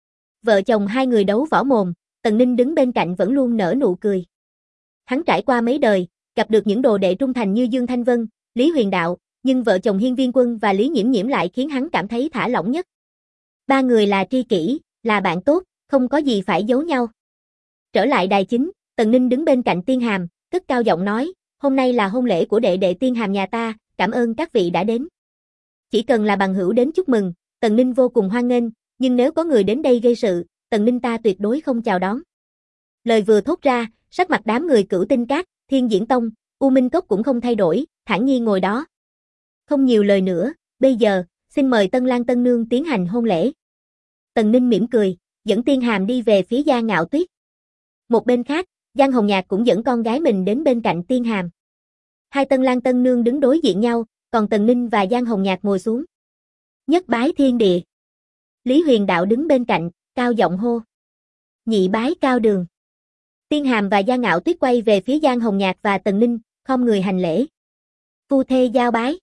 Vợ chồng hai người đấu võ mồm, Tần Ninh đứng bên cạnh vẫn luôn nở nụ cười. Hắn trải qua mấy đời, gặp được những đồ đệ trung thành như Dương Thanh Vân, Lý Huyền Đạo, nhưng vợ chồng Hiên Viên Quân và Lý Nhiễm Nhiễm lại khiến hắn cảm thấy thả lỏng nhất. Ba người là tri kỷ, là bạn tốt, không có gì phải giấu nhau. Trở lại đài chính, Tần Ninh đứng bên cạnh Tiên Hàm, cất cao giọng nói, hôm nay là hôn lễ của đệ đệ Tiên Hàm nhà ta, cảm ơn các vị đã đến. Chỉ cần là bằng hữu đến chúc mừng, Tần Ninh vô cùng hoan nghênh, nhưng nếu có người đến đây gây sự, Tần Ninh ta tuyệt đối không chào đón. Lời vừa thốt ra, sắc mặt đám người Cửu Tinh Các, Thiên Diễn Tông, U Minh Cốc cũng không thay đổi, thản nhiên ngồi đó. Không nhiều lời nữa, bây giờ, xin mời Tân Lang Tân Nương tiến hành hôn lễ. Tần Ninh mỉm cười, dẫn Tiên Hàm đi về phía Gia Ngạo Tuyết. Một bên khác, Giang Hồng Nhạc cũng dẫn con gái mình đến bên cạnh Tiên Hàm. Hai Tân Lang Tân Nương đứng đối diện nhau, còn Tần Ninh và Giang Hồng Nhạc ngồi xuống. Nhất bái thiên địa. Lý Huyền Đạo đứng bên cạnh, cao giọng hô. Nhị bái cao đường. Tiên Hàm và Giang Ngạo Tuyết quay về phía Giang Hồng Nhạc và Tần Ninh, khom người hành lễ. Phu thê giao bái.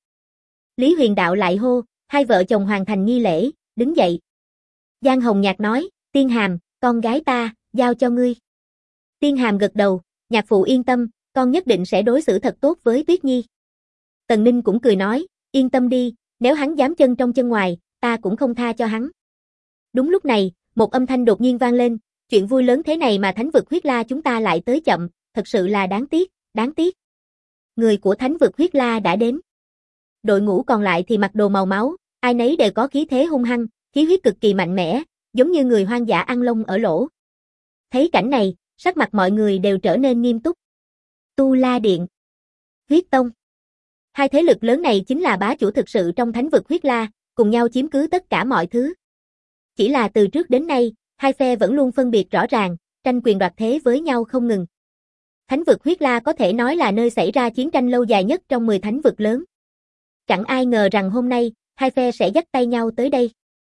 Lý Huyền Đạo lại hô, hai vợ chồng hoàn thành nghi lễ, đứng dậy. Giang Hồng Nhạc nói, Tiên Hàm, con gái ta, giao cho ngươi. Tiên Hàm gật đầu, nhạc phụ yên tâm, con nhất định sẽ đối xử thật tốt với Tuyết Nhi. Tần Ninh cũng cười nói, yên tâm đi, nếu hắn dám chân trong chân ngoài, ta cũng không tha cho hắn. Đúng lúc này, một âm thanh đột nhiên vang lên, chuyện vui lớn thế này mà thánh vực huyết la chúng ta lại tới chậm, thật sự là đáng tiếc, đáng tiếc. Người của thánh vực huyết la đã đến. Đội ngũ còn lại thì mặc đồ màu máu, ai nấy đều có khí thế hung hăng, khí huyết cực kỳ mạnh mẽ, giống như người hoang dã ăn lông ở lỗ. Thấy cảnh này, sắc mặt mọi người đều trở nên nghiêm túc. Tu La Điện, Huyết Tông. Hai thế lực lớn này chính là bá chủ thực sự trong thánh vực huyết la, cùng nhau chiếm cứ tất cả mọi thứ. Chỉ là từ trước đến nay, hai phe vẫn luôn phân biệt rõ ràng, tranh quyền đoạt thế với nhau không ngừng. Thánh vực huyết la có thể nói là nơi xảy ra chiến tranh lâu dài nhất trong 10 thánh vực lớn. Chẳng ai ngờ rằng hôm nay, hai phe sẽ dắt tay nhau tới đây.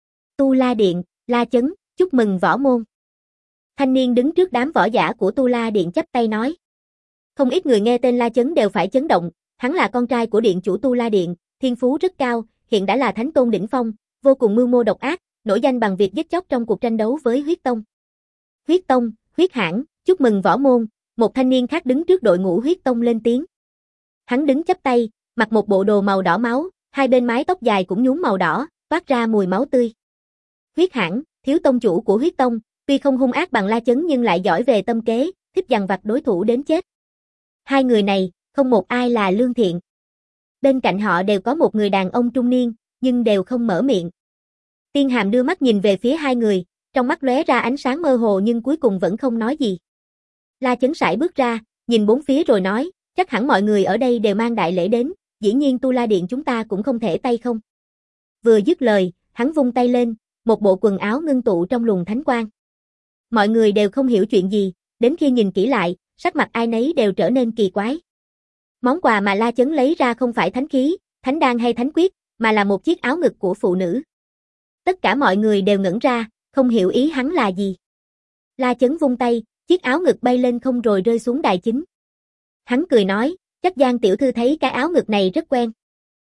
Tu La Điện, La Chấn, chúc mừng võ môn. Thanh niên đứng trước đám võ giả của Tu La Điện chắp tay nói. Không ít người nghe tên La Chấn đều phải chấn động, hắn là con trai của điện chủ Tu La Điện, thiên phú rất cao, hiện đã là thánh tôn đỉnh phong, vô cùng mưu mô độc ác, nổi danh bằng việc giết chóc trong cuộc tranh đấu với Huyết Tông. Huyết Tông, Huyết Hãn, chúc mừng võ môn, một thanh niên khác đứng trước đội ngũ Huyết Tông lên tiếng. Hắn đứng chắp tay, mặc một bộ đồ màu đỏ máu, hai bên mái tóc dài cũng nhuốm màu đỏ, toát ra mùi máu tươi. Huyết Hãn, thiếu tông chủ của Huyết Tông, tuy không hung ác bằng La Chấn nhưng lại giỏi về tâm kế, thích dằn vặt đối thủ đến chết. Hai người này, không một ai là lương thiện. Bên cạnh họ đều có một người đàn ông trung niên, nhưng đều không mở miệng. Tiên Hàm đưa mắt nhìn về phía hai người, trong mắt lóe ra ánh sáng mơ hồ nhưng cuối cùng vẫn không nói gì. La Chấn sải bước ra, nhìn bốn phía rồi nói, chắc hẳn mọi người ở đây đều mang đại lễ đến, dĩ nhiên Tu La Điện chúng ta cũng không thể tay không. Vừa dứt lời, hắn vung tay lên, một bộ quần áo ngưng tụ trong luồng thánh quang. Mọi người đều không hiểu chuyện gì, đến khi nhìn kỹ lại, sắc mặt ai nấy đều trở nên kỳ quái. Món quà mà La Chấn lấy ra không phải thánh khí, thánh đan hay thánh quyết, mà là một chiếc áo ngực của phụ nữ. Tất cả mọi người đều ngẩn ra, không hiểu ý hắn là gì. La Chấn vung tay, chiếc áo ngực bay lên không rồi rơi xuống đài chính. Hắn cười nói, chắc Giang tiểu thư thấy cái áo ngực này rất quen.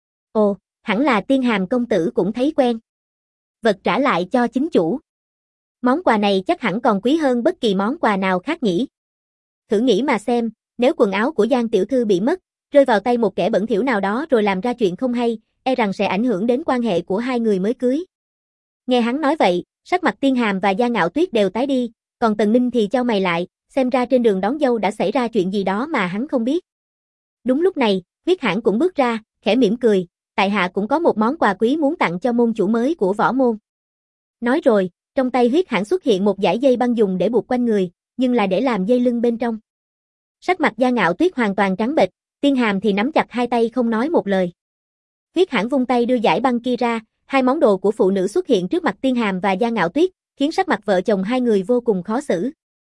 Ồ, hẳn là Tiên Hàm công tử cũng thấy quen. Vật trả lại cho chính chủ. Món quà này chắc hẳn còn quý hơn bất kỳ món quà nào khác nhỉ. Thử nghĩ mà xem, nếu quần áo của Giang tiểu thư bị mất, rơi vào tay một kẻ bẩn thỉu nào đó rồi làm ra chuyện không hay, e rằng sẽ ảnh hưởng đến quan hệ của hai người mới cưới. Nghe hắn nói vậy, sắc mặt Tiên Hàm và Gia Ngạo Tuyết đều tái đi, còn Tần Ninh thì chau mày lại, xem ra trên đường đón dâu đã xảy ra chuyện gì đó mà hắn không biết. Đúng lúc này, Huyết Hãn cũng bước ra, khẽ mỉm cười, tại hạ cũng có một món quà quý muốn tặng cho môn chủ mới của võ môn. Nói rồi, trong tay Huyết Hãn xuất hiện một dải dây băng dùng để buộc quanh người, nhưng là để làm dây lưng bên trong. Sắc mặt Gia Ngạo Tuyết hoàn toàn trắng bệch, Tiên Hàm thì nắm chặt hai tay không nói một lời. Huyết Hãn vung tay đưa dải băng kia ra, hai món đồ của phụ nữ xuất hiện trước mặt Tiên Hàm và Gia Ngạo Tuyết, khiến sắc mặt vợ chồng hai người vô cùng khó xử.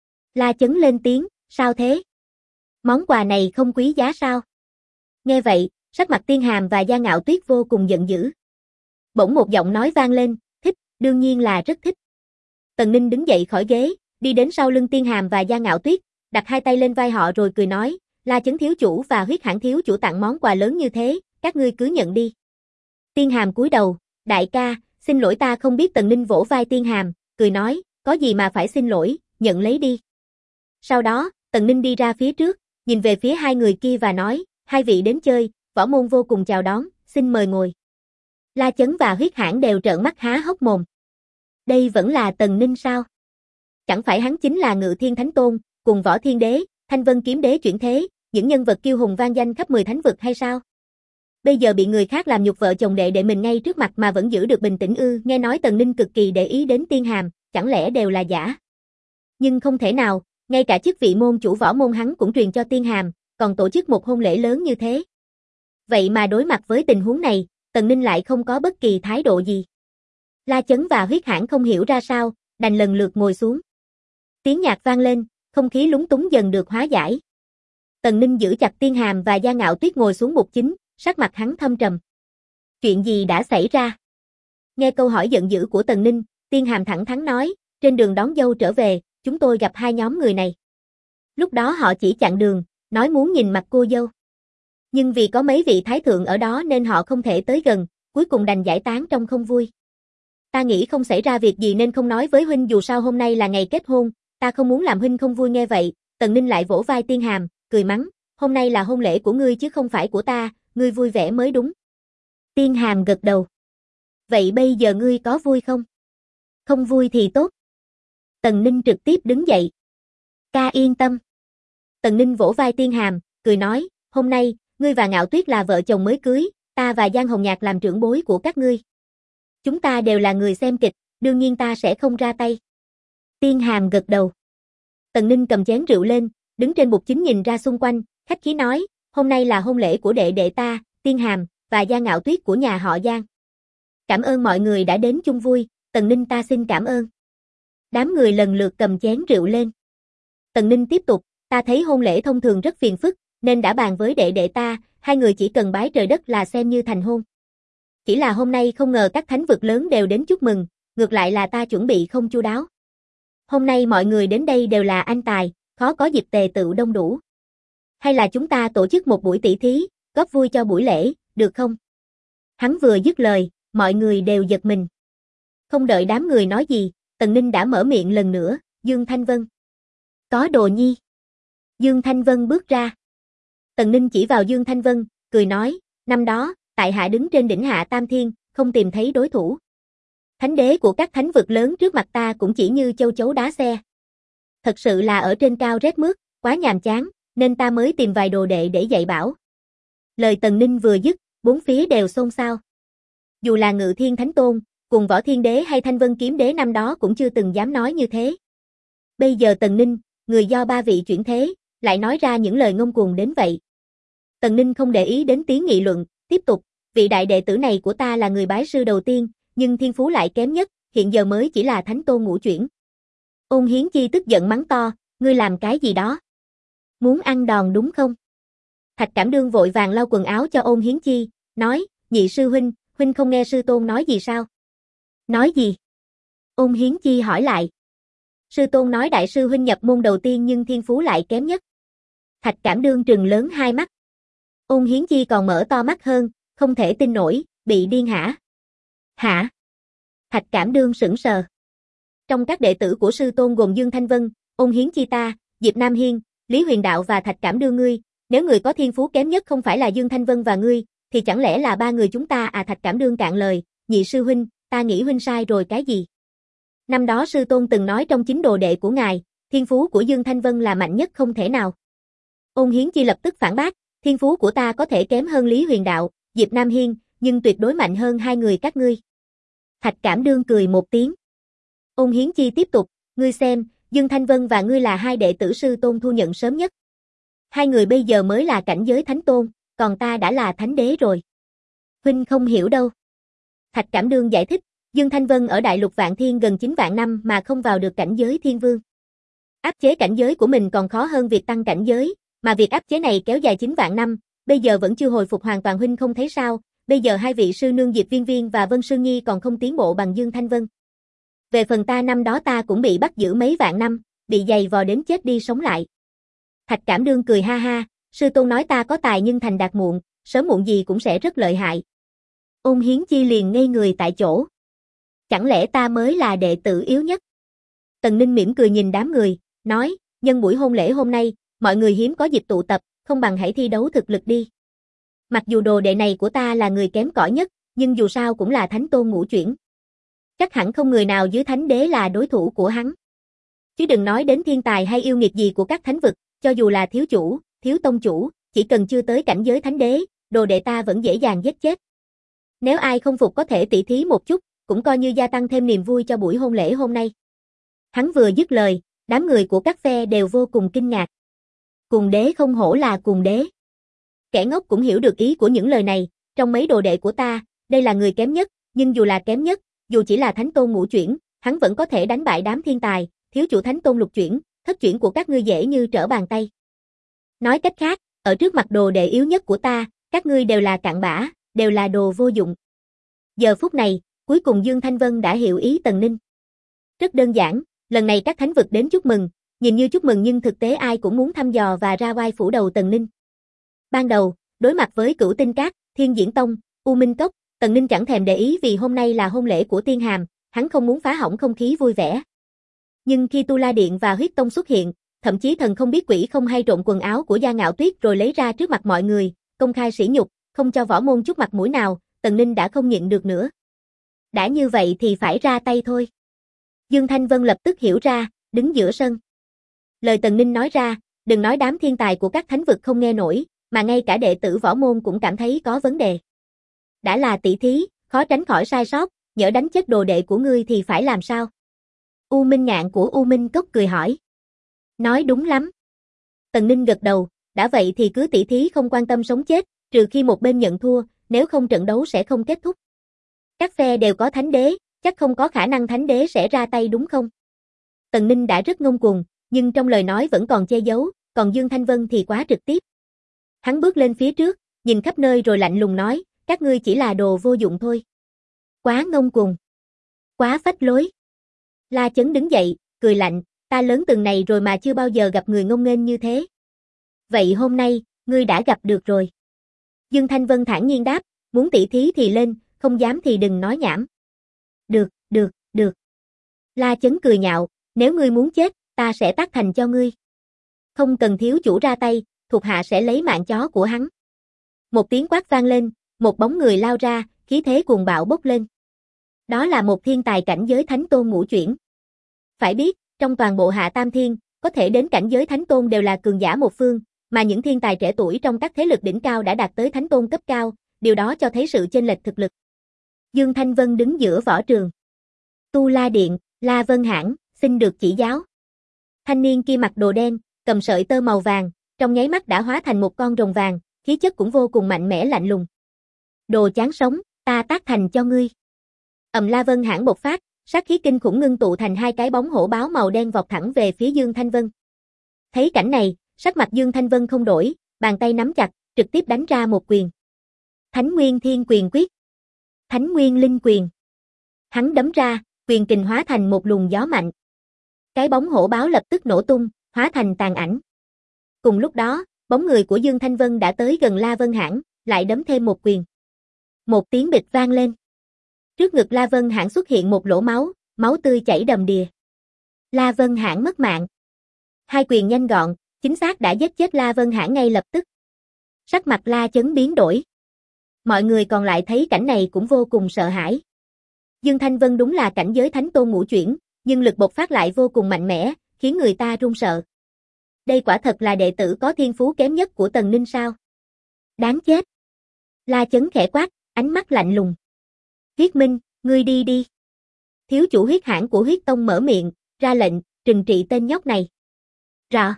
La Chấn lên tiếng, sao thế? Món quà này không quý giá sao? Nghe vậy, sắc mặt Tiên Hàm và Gia Ngạo Tuyết vô cùng giận dữ. Bỗng một giọng nói vang lên, thích, đương nhiên là rất thích. Tần Ninh đứng dậy khỏi ghế, đi đến sau lưng Tiên Hàm và Gia Ngạo Tuyết, đặt hai tay lên vai họ rồi cười nói, La Chấn thiếu chủ và Huyết Hãn thiếu chủ tặng món quà lớn như thế, các ngươi cứ nhận đi. Tiên Hàm cúi đầu, đại ca, xin lỗi ta không biết. Tần Ninh vỗ vai Tiên Hàm, cười nói, có gì mà phải xin lỗi, nhận lấy đi. Sau đó, Tần Ninh đi ra phía trước, nhìn về phía hai người kia và nói, hai vị đến chơi, võ môn vô cùng chào đón, xin mời ngồi. La Chấn và Huyết Hãn đều trợn mắt há hốc mồm. Đây vẫn là Tần Ninh sao? Chẳng phải hắn chính là Ngự Thiên Thánh Tôn, cùng Võ Thiên Đế, Thanh Vân Kiếm Đế chuyển thế, những nhân vật kiêu hùng vang danh khắp 10 thánh vực hay sao? Bây giờ bị người khác làm nhục vợ chồng đệ đệ mình ngay trước mặt mà vẫn giữ được bình tĩnh ư? Nghe nói Tần Ninh cực kỳ để ý đến Tiên Hàm, chẳng lẽ đều là giả? Nhưng không thể nào, ngay cả chức vị môn chủ võ môn hắn cũng truyền cho Tiên Hàm, còn tổ chức một hôn lễ lớn như thế. Vậy mà đối mặt với tình huống này, Tần Ninh lại không có bất kỳ thái độ gì. La Chấn và Huyết Hãn không hiểu ra sao, đành lần lượt ngồi xuống. Tiếng nhạc vang lên, không khí lúng túng dần được hóa giải. Tần Ninh giữ chặt Tiên Hàm và Gia Ngạo Tuyết ngồi xuống bục chính, sắc mặt hắn thâm trầm. Chuyện gì đã xảy ra? Nghe câu hỏi giận dữ của Tần Ninh, Tiên Hàm thẳng thắn nói, trên đường đón dâu trở về, chúng tôi gặp hai nhóm người này. Lúc đó họ chỉ chặn đường, nói muốn nhìn mặt cô dâu. Nhưng vì có mấy vị thái thượng ở đó nên họ không thể tới gần, cuối cùng đành giải tán trong không vui. Ta nghĩ không xảy ra việc gì nên không nói với huynh, dù sao hôm nay là ngày kết hôn, ta không muốn làm huynh không vui. Nghe vậy, Tần Ninh lại vỗ vai Tiên Hàm, cười mắng, hôm nay là hôn lễ của ngươi chứ không phải của ta, ngươi vui vẻ mới đúng. Tiên Hàm gật đầu. Vậy bây giờ ngươi có vui không? Không vui thì tốt. Tần Ninh trực tiếp đứng dậy. Ca yên tâm. Tần Ninh vỗ vai Tiên Hàm, cười nói, hôm nay, ngươi và Ngạo Tuyết là vợ chồng mới cưới, ta và Giang Hồng Nhạc làm trưởng bối của các ngươi. Chúng ta đều là người xem kịch, đương nhiên ta sẽ không ra tay. Tiên Hàm gật đầu. Tần Ninh cầm chén rượu lên, đứng trên bục chính nhìn ra xung quanh, khách khí nói, hôm nay là hôn lễ của đệ đệ ta, Tiên Hàm, và Giang Ngạo Tuyết của nhà họ Giang. Cảm ơn mọi người đã đến chung vui, Tần Ninh ta xin cảm ơn. Đám người lần lượt cầm chén rượu lên. Tần Ninh tiếp tục, ta thấy hôn lễ thông thường rất phiền phức, nên đã bàn với đệ đệ ta, hai người chỉ cần bái trời đất là xem như thành hôn. Chỉ là hôm nay không ngờ các thánh vực lớn đều đến chúc mừng, ngược lại là ta chuẩn bị không chu đáo. Hôm nay mọi người đến đây đều là anh tài, khó có dịp tề tựu đông đủ. Hay là chúng ta tổ chức một buổi tỷ thí, góp vui cho buổi lễ, được không? Hắn vừa dứt lời, mọi người đều giật mình. Không đợi đám người nói gì, Tần Ninh đã mở miệng lần nữa, Dương Thanh Vân. Có đồ nhi. Dương Thanh Vân bước ra. Tần Ninh chỉ vào Dương Thanh Vân, cười nói, năm đó, tại hạ đứng trên đỉnh Hạ Tam Thiên, không tìm thấy đối thủ. Thánh đế của các thánh vực lớn trước mặt ta cũng chỉ như châu chấu đá xe. Thật sự là ở trên cao rét mướt, quá nhàm chán, nên ta mới tìm vài đồ đệ để dạy bảo. Lời Tần Ninh vừa dứt, bốn phía đều xôn xao. Dù là Ngự Thiên Thánh Tôn, cùng Võ Thiên Đế hay Thanh Vân Kiếm Đế năm đó cũng chưa từng dám nói như thế. Bây giờ Tần Ninh, người do ba vị chuyển thế, lại nói ra những lời ngông cuồng đến vậy. Tần Ninh không để ý đến tiếng nghị luận, tiếp tục, vị đại đệ tử này của ta là người bái sư đầu tiên, nhưng thiên phú lại kém nhất, hiện giờ mới chỉ là Thánh Tôn ngũ chuyển. Ôn Hiến Chi tức giận mắng to, ngươi làm cái gì đó? Muốn ăn đòn đúng không? Thạch Cảm Đương vội vàng lau quần áo cho Ôn Hiến Chi, nói, nhị sư huynh, huynh không nghe sư tôn nói gì sao? Nói gì? Ôn Hiến Chi hỏi lại. Sư tôn nói đại sư huynh nhập môn đầu tiên nhưng thiên phú lại kém nhất. Thạch Cảm Đương trừng lớn hai mắt. Ôn Hiến Chi còn mở to mắt hơn, không thể tin nổi, bị điên hả? Hả? Thạch Cảm Đương sững sờ. Trong các đệ tử của sư tôn gồm Dương Thanh Vân, Ôn Hiến Chi ta, Diệp Nam Hiên, Lý Huyền Đạo và Thạch Cảm Đương ngươi, nếu người có thiên phú kém nhất không phải là Dương Thanh Vân và ngươi, thì chẳng lẽ là ba người chúng ta à? Thạch Cảm Đương cạn lời, nhị sư huynh, ta nghĩ huynh sai rồi cái gì? Năm đó sư tôn từng nói trong chính đồ đệ của ngài, thiên phú của Dương Thanh Vân là mạnh nhất không thể nào. Ôn Hiến Chi lập tức phản bác, thiên phú của ta có thể kém hơn Lý Huyền Đạo, Diệp Nam Hiên, nhưng tuyệt đối mạnh hơn hai người các ngươi. Thạch Cảm Đương cười một tiếng. Ôn Hiến Chi tiếp tục, ngươi xem, Dương Thanh Vân và ngươi là hai đệ tử sư tôn thu nhận sớm nhất. Hai người bây giờ mới là cảnh giới thánh tôn, còn ta đã là thánh đế rồi. Huynh không hiểu đâu. Thạch Cảm Đương giải thích, Dương Thanh Vân ở Đại Lục Vạn Thiên gần 9 vạn năm mà không vào được cảnh giới thiên vương. Áp chế cảnh giới của mình còn khó hơn việc tăng cảnh giới, mà việc áp chế này kéo dài 9 vạn năm, bây giờ vẫn chưa hồi phục hoàn toàn. Huynh không thấy sao, bây giờ hai vị sư nương Diệp Viên Viên và Vân Sương Nhi còn không tiến bộ bằng Dương Thanh Vân. Về phần ta năm đó ta cũng bị bắt giữ mấy vạn năm, bị giày vò đến chết đi sống lại. Thạch Cảm Đương cười ha ha, sư tôn nói ta có tài nhưng thành đạt muộn, sớm muộn gì cũng sẽ rất lợi hại. Ôn Hiến Chi liền ngây người tại chỗ. Chẳng lẽ ta mới là đệ tử yếu nhất? Tần Ninh mỉm cười nhìn đám người, nói, nhân buổi hôn lễ hôm nay, mọi người hiếm có dịp tụ tập, không bằng hãy thi đấu thực lực đi. Mặc dù đồ đệ này của ta là người kém cỏi nhất, nhưng dù sao cũng là thánh tôn ngũ chuyển. Chắc hẳn không người nào dưới thánh đế là đối thủ của hắn. Chứ đừng nói đến thiên tài hay yêu nghiệt gì của các thánh vực, cho dù là thiếu chủ, thiếu tông chủ, chỉ cần chưa tới cảnh giới thánh đế, đồ đệ ta vẫn dễ dàng giết chết. Nếu ai không phục có thể tỷ thí một chút, cũng coi như gia tăng thêm niềm vui cho buổi hôn lễ hôm nay. Hắn vừa dứt lời, đám người của các phe đều vô cùng kinh ngạc. Cùng đế không hổ là cùng đế. Kẻ ngốc cũng hiểu được ý của những lời này, trong mấy đồ đệ của ta, đây là người kém nhất, nhưng dù là kém nhất, dù chỉ là thánh tôn ngũ chuyển, hắn vẫn có thể đánh bại đám thiên tài, thiếu chủ thánh tôn lục chuyển, thất chuyển của các ngươi dễ như trở bàn tay. Nói cách khác, ở trước mặt đồ đệ yếu nhất của ta, các ngươi đều là cặn bã, đều là đồ vô dụng. Giờ phút này, cuối cùng Dương Thanh Vân đã hiểu ý Tần Ninh. Rất đơn giản, lần này các thánh vực đến chúc mừng, nhìn như chúc mừng nhưng thực tế ai cũng muốn thăm dò và ra oai phủ đầu Tần Ninh. Ban đầu, đối mặt với Cửu Tinh Các, Thiên Diễn Tông, U Minh Cốc, Tần Ninh chẳng thèm để ý vì hôm nay là hôn lễ của Tiên Hàm, hắn không muốn phá hỏng không khí vui vẻ. Nhưng khi Tu La Điện và Huyết Tông xuất hiện, thậm chí thần không biết quỷ không hay trộn quần áo của Gia Ngạo Tuyết rồi lấy ra trước mặt mọi người, công khai sỉ nhục, không cho võ môn chút mặt mũi nào, Tần Ninh đã không nhịn được nữa. Đã như vậy thì phải ra tay thôi. Dương Thanh Vân lập tức hiểu ra, đứng giữa sân. Lời Tần Ninh nói ra, đừng nói đám thiên tài của các thánh vực không nghe nổi, mà ngay cả đệ tử võ môn cũng cảm thấy có vấn đề. Đã là tỷ thí, khó tránh khỏi sai sót, nhỡ đánh chết đồ đệ của ngươi thì phải làm sao? U Minh Ngạn của U Minh Cốc cười hỏi. Nói đúng lắm. Tần Ninh gật đầu, đã vậy thì cứ tỷ thí không quan tâm sống chết, trừ khi một bên nhận thua, nếu không trận đấu sẽ không kết thúc. Các phe đều có thánh đế, chắc không có khả năng thánh đế sẽ ra tay đúng không? Tần Ninh đã rất ngông cuồng, nhưng trong lời nói vẫn còn che giấu, còn Dương Thanh Vân thì quá trực tiếp. Hắn bước lên phía trước, nhìn khắp nơi rồi lạnh lùng nói, các ngươi chỉ là đồ vô dụng thôi. Quá ngông cuồng. Quá phách lối. La Chấn đứng dậy, cười lạnh, ta lớn từng này rồi mà chưa bao giờ gặp người ngông nghênh như thế. Vậy hôm nay, ngươi đã gặp được rồi. Dương Thanh Vân thản nhiên đáp, muốn tỷ thí thì lên, không dám thì đừng nói nhảm. Được. La Chấn cười nhạo, nếu ngươi muốn chết, ta sẽ tác thành cho ngươi. Không cần thiếu chủ ra tay, thuộc hạ sẽ lấy mạng chó của hắn. Một tiếng quát vang lên, một bóng người lao ra, khí thế cuồng bạo bốc lên. Đó là một thiên tài cảnh giới thánh tôn ngũ chuyển. Phải biết, trong toàn bộ Hạ Tam Thiên, có thể đến cảnh giới thánh tôn đều là cường giả một phương, mà những thiên tài trẻ tuổi trong các thế lực đỉnh cao đã đạt tới thánh tôn cấp cao, điều đó cho thấy sự chênh lệch thực lực. Dương Thanh Vân đứng giữa võ trường. Tu La Điện, La Vân Hãn, xin được chỉ giáo. Thanh niên kia mặc đồ đen, cầm sợi tơ màu vàng, trong nháy mắt đã hóa thành một con rồng vàng, khí chất cũng vô cùng mạnh mẽ lạnh lùng. Đồ chán sống, ta tác thành cho ngươi. La Vân Hãn bộc phát, sát khí kinh khủng ngưng tụ thành hai cái bóng hổ báo màu đen vọt thẳng về phía Dương Thanh Vân. Thấy cảnh này, sắc mặt Dương Thanh Vân không đổi, bàn tay nắm chặt, trực tiếp đánh ra một quyền. Thánh Nguyên Thiên Quyền Quyết. Thánh Nguyên Linh Quyền. Hắn đấm ra, quyền kình hóa thành một luồng gió mạnh. Cái bóng hổ báo lập tức nổ tung, hóa thành tàn ảnh. Cùng lúc đó, bóng người của Dương Thanh Vân đã tới gần La Vân Hãn, lại đấm thêm một quyền. Một tiếng bịch vang lên. Trước ngực La Vân Hãn xuất hiện một lỗ máu, máu tươi chảy đầm đìa. La Vân Hãn mất mạng. Hai quyền nhanh gọn, chính xác đã giết chết La Vân Hãn ngay lập tức. Sắc mặt La Chấn biến đổi. Mọi người còn lại thấy cảnh này cũng vô cùng sợ hãi. Dương Thanh Vân đúng là cảnh giới thánh tôn ngũ chuyển, nhưng lực bộc phát lại vô cùng mạnh mẽ, khiến người ta run sợ. Đây quả thật là đệ tử có thiên phú kém nhất của Tần Ninh sao? Đáng chết. La Chấn khẽ quát, ánh mắt lạnh lùng. Huyết Minh, ngươi đi đi. Thiếu chủ Huyết Hãn của Huyết Tông mở miệng, ra lệnh, trừng trị tên nhóc này. Rõ.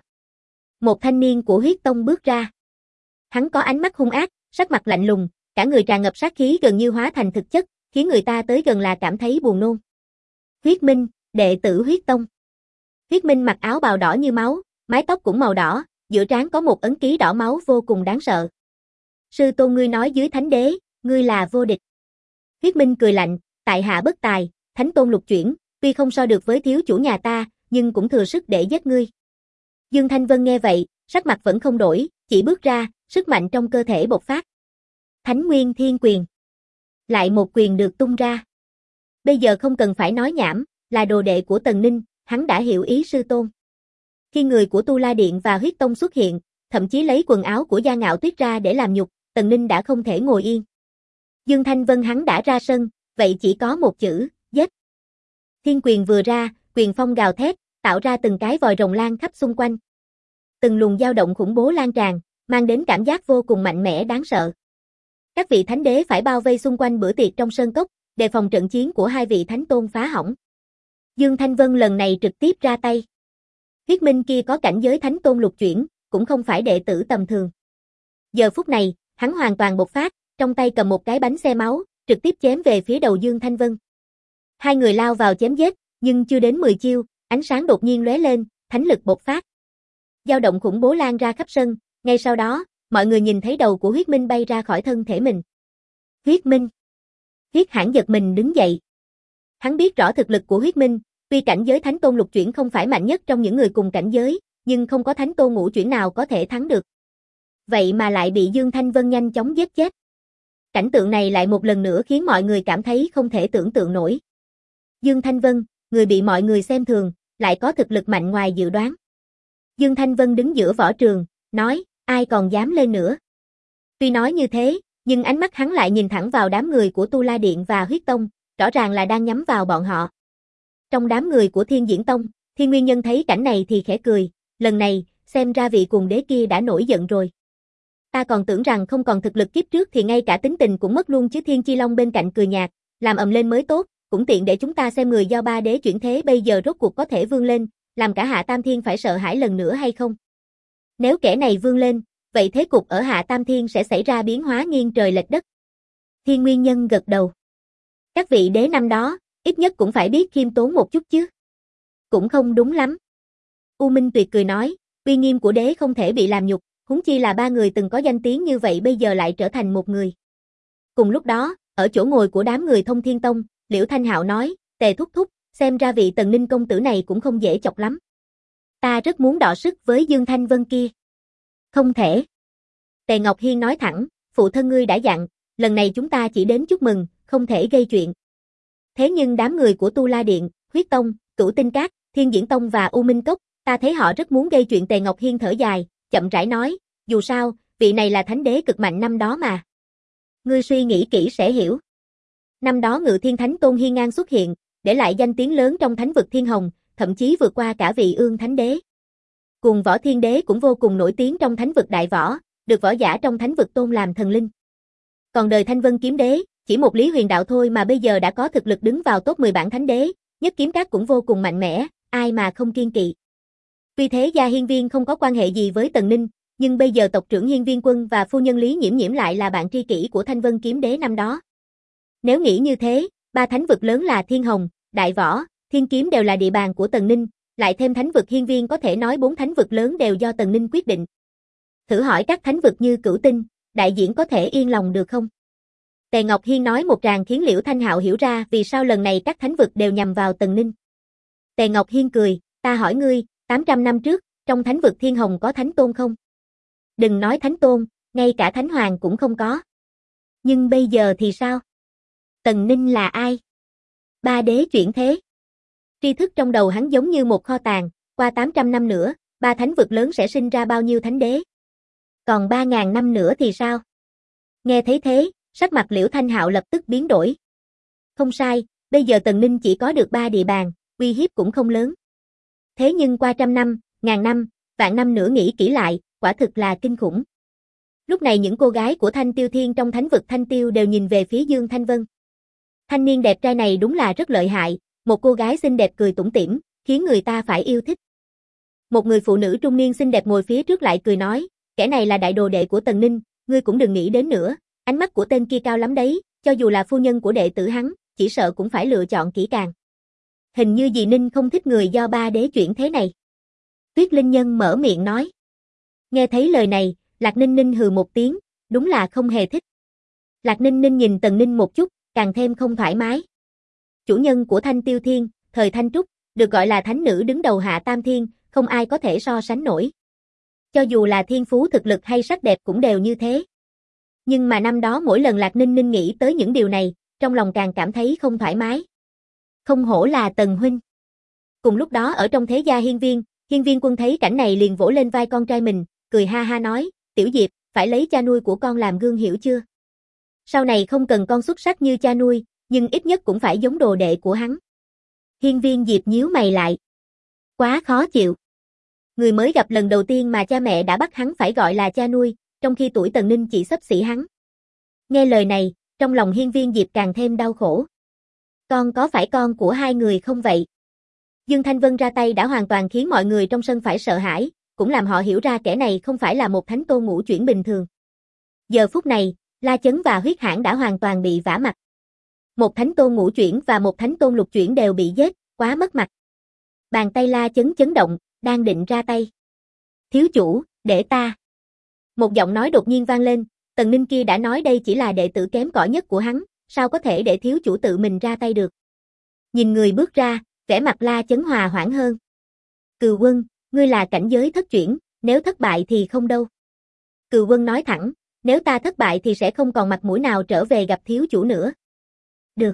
Một thanh niên của Huyết Tông bước ra. Hắn có ánh mắt hung ác, sắc mặt lạnh lùng, cả người tràn ngập sát khí gần như hóa thành thực chất, khiến người ta tới gần là cảm thấy buồn nôn. Huyết Minh, đệ tử Huyết Tông. Huyết Minh mặc áo bào đỏ như máu, mái tóc cũng màu đỏ, giữa trán có một ấn ký đỏ máu vô cùng đáng sợ. Sư tôn ngươi nói dưới thánh đế, ngươi là vô địch. Huyết Minh cười lạnh, tại hạ bất tài, thánh tôn lục chuyển, tuy không so được với thiếu chủ nhà ta, nhưng cũng thừa sức để giết ngươi. Dương Thanh Vân nghe vậy, sắc mặt vẫn không đổi, chỉ bước ra, sức mạnh trong cơ thể bộc phát. Thánh Nguyên Thiên Quyền. Lại một quyền được tung ra. Bây giờ không cần phải nói nhảm, là đồ đệ của Tần Ninh, hắn đã hiểu ý sư tôn. Khi người của Tu La Điện và Huyết Tông xuất hiện, thậm chí lấy quần áo của Gia Ngạo Tuyết ra để làm nhục, Tần Ninh đã không thể ngồi yên. Dương Thanh Vân hắn đã ra sân, vậy chỉ có một chữ, giết. Thiên quyền vừa ra, quyền phong gào thét, tạo ra từng cái vòi rồng lan khắp xung quanh. Từng luồng dao động khủng bố lan tràn, mang đến cảm giác vô cùng mạnh mẽ đáng sợ. Các vị thánh đế phải bao vây xung quanh bữa tiệc trong sơn cốc, đề phòng trận chiến của hai vị thánh tôn phá hỏng. Dương Thanh Vân lần này trực tiếp ra tay. Huyết Minh kia có cảnh giới thánh tôn lục chuyển, cũng không phải đệ tử tầm thường. Giờ phút này, hắn hoàn toàn bộc phát, trong tay cầm một cái bánh xe máu, trực tiếp chém về phía đầu Dương Thanh Vân. Hai người lao vào chém giết, nhưng chưa đến 10 chiêu, ánh sáng đột nhiên lóe lên, thánh lực bộc phát. Dao động khủng bố lan ra khắp sân, ngay sau đó, mọi người nhìn thấy đầu của Huyết Minh bay ra khỏi thân thể mình. Huyết Minh. Huyết Hãn giật mình đứng dậy. Hắn biết rõ thực lực của Huyết Minh, tuy cảnh giới thánh tôn lục chuyển không phải mạnh nhất trong những người cùng cảnh giới, nhưng không có thánh tôn ngũ chuyển nào có thể thắng được. Vậy mà lại bị Dương Thanh Vân nhanh chóng giết chết. Cảnh tượng này lại một lần nữa khiến mọi người cảm thấy không thể tưởng tượng nổi. Dương Thanh Vân, người bị mọi người xem thường, lại có thực lực mạnh ngoài dự đoán. Dương Thanh Vân đứng giữa võ trường, nói, ai còn dám lên nữa. Tuy nói như thế, nhưng ánh mắt hắn lại nhìn thẳng vào đám người của Tu La Điện và Huyết Tông, rõ ràng là đang nhắm vào bọn họ. Trong đám người của Thiên Diễn Tông, Thiên Nguyên Nhân thấy cảnh này thì khẽ cười, lần này, xem ra vị cùng đế kia đã nổi giận rồi. Ta còn tưởng rằng không còn thực lực kiếp trước thì ngay cả tính tình cũng mất luôn chứ. Thiên Chi Long bên cạnh cười nhạt, làm ầm lên mới tốt, cũng tiện để chúng ta xem người do ba đế chuyển thế bây giờ rốt cuộc có thể vươn lên, làm cả Hạ Tam Thiên phải sợ hãi lần nữa hay không. Nếu kẻ này vươn lên, vậy thế cục ở Hạ Tam Thiên sẽ xảy ra biến hóa nghiêng trời lệch đất. Thiên Nguyên Nhân gật đầu. Các vị đế năm đó, ít nhất cũng phải biết khiêm tốn một chút chứ. Cũng không đúng lắm. U Minh Tuyệt cười nói, uy nghiêm của đế không thể bị làm nhục, huống chi là ba người từng có danh tiếng như vậy bây giờ lại trở thành một người. Cùng lúc đó, ở chỗ ngồi của đám người Thông Thiên Tông, Liễu Thanh Hạo nói, Tề thúc thúc, xem ra vị Tần Ninh công tử này cũng không dễ chọc lắm. Ta rất muốn đọ sức với Dương Thanh Vân kia. Không thể. Tề Ngọc Hiên nói thẳng, phụ thân ngươi đã dặn, lần này chúng ta chỉ đến chúc mừng, không thể gây chuyện. Thế nhưng đám người của Tu La Điện, Huyết Tông, Cửu Tinh Các, Thiên Diễn Tông và U Minh Cốc, ta thấy họ rất muốn gây chuyện. Tề Ngọc Hiên thở dài, chậm rãi nói, dù sao, vị này là thánh đế cực mạnh năm đó mà. Ngươi suy nghĩ kỹ sẽ hiểu. Năm đó Ngự Thiên Thánh Tôn hiên ngang xuất hiện, để lại danh tiếng lớn trong thánh vực Thiên Hồng, thậm chí vượt qua cả vị Ương Thánh Đế. Cùng Võ Thiên Đế cũng vô cùng nổi tiếng trong thánh vực Đại Võ, được võ giả trong thánh vực tôn làm thần linh. Còn đời Thanh Vân Kiếm Đế, chỉ một Lý Huyền Đạo thôi mà bây giờ đã có thực lực đứng vào top 10 bảng thánh đế, Nhất Kiếm Các cũng vô cùng mạnh mẽ, ai mà không kiên kỵ. Tuy thế Gia Hiên Viên không có quan hệ gì với Tần Ninh, nhưng bây giờ tộc trưởng Hiên Viên Quân và phu nhân Lý Nhiễm Nhiễm lại là bạn tri kỷ của Thanh Vân Kiếm Đế năm đó. Nếu nghĩ như thế, ba thánh vực lớn là Thiên Hồng, Đại Võ, Thiên Kiếm đều là địa bàn của Tần Ninh, lại thêm thánh vực Hiên Viên, có thể nói bốn thánh vực lớn đều do Tần Ninh quyết định. Thử hỏi các thánh vực như Cửu Tinh, Đại Diễn có thể yên lòng được không? Tề Ngọc Hiên nói một tràng khiến Liễu Thanh Hạo hiểu ra vì sao lần này các thánh vực đều nhằm vào Tần Ninh. Tề Ngọc Hiên cười, ta hỏi ngươi, 800 năm trước, trong thánh vực Thiên Hồng có thánh tôn không? Đừng nói thánh tôn, ngay cả thánh hoàng cũng không có. Nhưng bây giờ thì sao? Tần Ninh là ai? Ba đế chuyển thế. Tri thức trong đầu hắn giống như một kho tàng, qua 800 năm nữa, ba thánh vực lớn sẽ sinh ra bao nhiêu thánh đế? Còn 3.000 năm nữa thì sao? Nghe thấy thế, sắc mặt Liễu Thanh Hạo lập tức biến đổi. Không sai, bây giờ Tần Ninh chỉ có được 3 địa bàn, uy hiếp cũng không lớn. Thế nhưng qua 100 năm, 1000 năm, vạn năm nữa nghĩ kỹ lại, quả thực là kinh khủng. Lúc này những cô gái của Thanh Tiêu Thiên trong thánh vực Thanh Tiêu đều nhìn về phía Dương Thanh Vân. Thanh niên đẹp trai này đúng là rất lợi hại, một cô gái xinh đẹp cười tủm tỉm, khiến người ta phải yêu thích. Một người phụ nữ trung niên xinh đẹp ngồi phía trước lại cười nói, kẻ này là đại đồ đệ của Tần Ninh, ngươi cũng đừng nghĩ đến nữa, ánh mắt của tên kia cao lắm đấy, cho dù là phu nhân của đệ tử hắn, chỉ sợ cũng phải lựa chọn kỹ càng. Hình như dì Ninh không thích người do ba đế chuyển thế này. Tuyết Linh Nhân mở miệng nói. Nghe thấy lời này, Lạc Ninh Ninh hừ một tiếng, đúng là không hề thích. Lạc Ninh Ninh nhìn Tần Ninh một chút, càng thêm không thoải mái. Chủ nhân của Thanh Tiêu Thiên, thời Thanh Trúc, được gọi là thánh nữ đứng đầu Hạ Tam Thiên, không ai có thể so sánh nổi. Cho dù là thiên phú thực lực hay sắc đẹp cũng đều như thế. Nhưng mà năm đó mỗi lần Lạc Ninh Ninh nghĩ tới những điều này, trong lòng càng cảm thấy không thoải mái. Không hổ là Tần huynh. Cùng lúc đó ở trong thế gia Hiên Viên Quân thấy cảnh này liền vỗ lên vai con trai mình, cười ha ha nói, Tiểu Diệp, phải lấy cha nuôi của con làm gương hiểu chưa? Sau này không cần con xuất sắc như cha nuôi, nhưng ít nhất cũng phải giống đồ đệ của hắn. Hiên Viên Diệp nhíu mày lại. Quá khó chịu. Người mới gặp lần đầu tiên mà cha mẹ đã bắt hắn phải gọi là cha nuôi, trong khi tuổi Tần Ninh chỉ xấp xỉ hắn. Nghe lời này, trong lòng Hiên Viên Diệp càng thêm đau khổ. Con có phải con của hai người không vậy? Dương Thanh Vân ra tay đã hoàn toàn khiến mọi người trong sân phải sợ hãi, cũng làm họ hiểu ra kẻ này không phải là một thánh tôn ngũ chuyển bình thường. Giờ phút này, La Chấn và Huyết Hãn đã hoàn toàn bị vả mặt. Một thánh tôn ngũ chuyển và một thánh tôn lục chuyển đều bị giết, quá mất mặt. Bàn tay La Chấn chấn động, đang định ra tay. Thiếu chủ, để ta. Một giọng nói đột nhiên vang lên, Tần Ninh kia đã nói đây chỉ là đệ tử kém cỏi nhất của hắn, sao có thể để thiếu chủ tự mình ra tay được. Nhìn người bước ra, vẻ mặt La Chấn hòa hoãn hơn. Cừu Quân, ngươi là cảnh giới thất chuyển, nếu thất bại thì không đâu. Cừu Quân nói thẳng, nếu ta thất bại thì sẽ không còn mặt mũi nào trở về gặp thiếu chủ nữa. Được.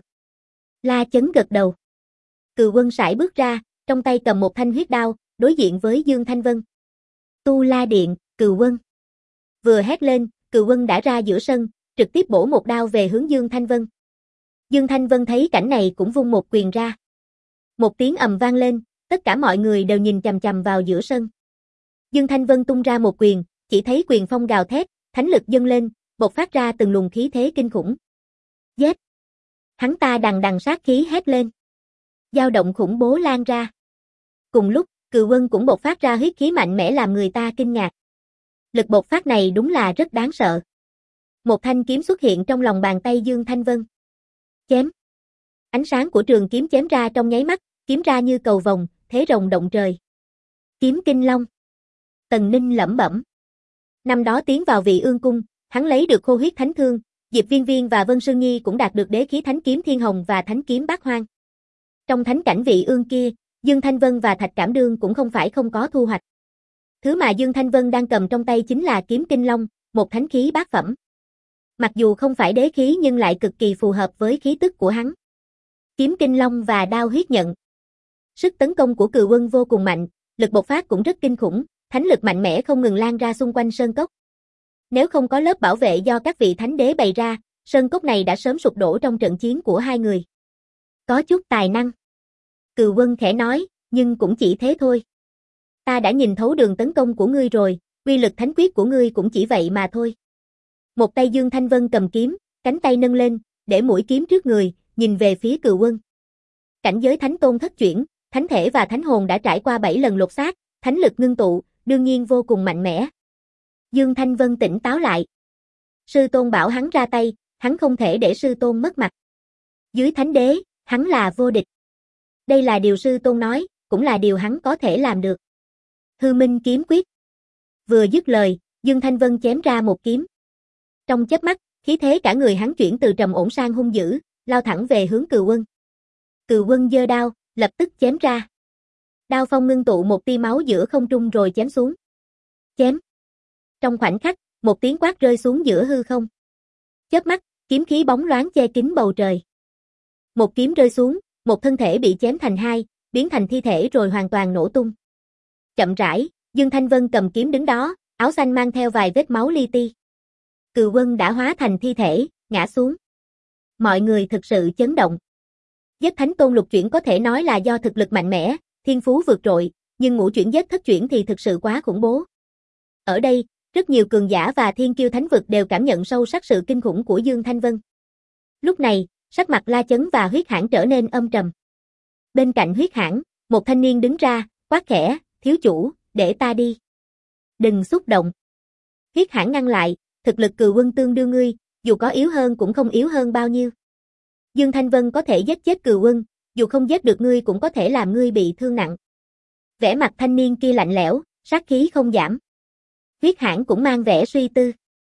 La Chấn gật đầu. Cừu Quân sải bước ra, trong tay cầm một thanh huyết đao, đối diện với Dương Thanh Vân. Tu La Điện, Cừu Quân. Vừa hét lên, Cừu Quân đã ra giữa sân, trực tiếp bổ một đao về hướng Dương Thanh Vân. Dương Thanh Vân thấy cảnh này cũng vung một quyền ra. Một tiếng ầm vang lên, tất cả mọi người đều nhìn chằm chằm vào giữa sân. Dương Thanh Vân tung ra một quyền, chỉ thấy quyền phong gào thét, thánh lực dâng lên, bộc phát ra từng luồng khí thế kinh khủng. Giết! Hắn ta đằng đằng sát khí hét lên. Dao động khủng bố lan ra. Cùng lúc, Cừu Quân cũng bộc phát ra huyết khí mạnh mẽ làm người ta kinh ngạc. Lực bộc phát này đúng là rất đáng sợ. Một thanh kiếm xuất hiện trong lòng bàn tay Dương Thanh Vân. Chém! Ánh sáng của trường kiếm chém ra trong nháy mắt, kiếm ra như cầu vồng, thế rồng động trời. Kiếm Kinh Long. Tần Ninh lẩm bẩm. Năm đó tiến vào Vị Ương Cung, hắn lấy được Khô Huyết Thánh Thương, Diệp Viên Viên và Vân Sương Nhi cũng đạt được Đế khí Thánh Kiếm Thiên Hồng và Thánh Kiếm Bát Hoang. Trong thánh cảnh Vị Ương kia, Dương Thanh Vân và Thạch Cảm Đương cũng không phải không có thu hoạch. Thứ mà Dương Thanh Vân đang cầm trong tay chính là kiếm Kinh Long, một thánh khí bát phẩm. Mặc dù không phải đế khí nhưng lại cực kỳ phù hợp với khí tức của hắn. Kiếm Kinh Long và đao huyết nhận. Sức tấn công của Cừu Quân vô cùng mạnh, lực bộc phát cũng rất kinh khủng, thánh lực mạnh mẽ không ngừng lan ra xung quanh sơn cốc. Nếu không có lớp bảo vệ do các vị thánh đế bày ra, sơn cốc này đã sớm sụp đổ trong trận chiến của hai người. Có chút tài năng. Cừu Quân khẽ nói, nhưng cũng chỉ thế thôi. Ta đã nhìn thấu đường tấn công của ngươi rồi, uy lực thánh quyết của ngươi cũng chỉ vậy mà thôi. Một tay Dương Thanh Vân cầm kiếm, cánh tay nâng lên, để mũi kiếm trước người, nhìn về phía Cừu Quân. Cảnh giới thánh tôn thất chuyển, thánh thể và thánh hồn đã trải qua 7 lần lột xác, thánh lực ngưng tụ, đương nhiên vô cùng mạnh mẽ. Dương Thanh Vân tỉnh táo lại. Sư tôn bảo hắn ra tay, hắn không thể để sư tôn mất mặt. Dưới thánh đế, hắn là vô địch. Đây là điều sư tôn nói, cũng là điều hắn có thể làm được. Hư Minh kiếm quyết. Vừa dứt lời, Dương Thanh Vân chém ra một kiếm. Trong chớp mắt, khí thế cả người hắn chuyển từ trầm ổn sang hung dữ, lao thẳng về hướng Cừu Quân. Cừu Quân giơ đao, lập tức chém ra. Đao phong ngưng tụ một tia máu giữa không trung rồi chém xuống. Chém. Trong khoảnh khắc, một tiếng quát rơi xuống giữa hư không. Chớp mắt, kiếm khí bóng loáng che kín bầu trời. Một kiếm rơi xuống, một thân thể bị chém thành hai, biến thành thi thể rồi hoàn toàn nổ tung. Chậm rãi, Dương Thanh Vân cầm kiếm đứng đó, áo xanh mang theo vài vết máu li ti. Cừu Quân đã hóa thành thi thể, ngã xuống. Mọi người thực sự chấn động. Giết Thánh Tôn lục chuyển có thể nói là do thực lực mạnh mẽ, thiên phú vượt trội, nhưng ngũ chuyển giết thất chuyển thì thực sự quá khủng bố. Ở đây, rất nhiều cường giả và thiên kiêu thánh vực đều cảm nhận sâu sắc sự kinh khủng của Dương Thanh Vân. Lúc này, sắc mặt La Chấn và Huyết Hãn trở nên âm trầm. Bên cạnh Huyết Hãn, một thanh niên đứng ra, quát khẽ, thiếu chủ, để ta đi. Đừng xúc động. Huyết Hãn ngăn lại, thực lực Cừu Quân tương đương ngươi, dù có yếu hơn cũng không yếu hơn bao nhiêu. Dương Thanh Vân có thể giết chết Cừu Quân, dù không giết được ngươi cũng có thể làm ngươi bị thương nặng. Vẻ mặt thanh niên kia lạnh lẽo, sát khí không giảm. Huyết Hãn cũng mang vẻ suy tư.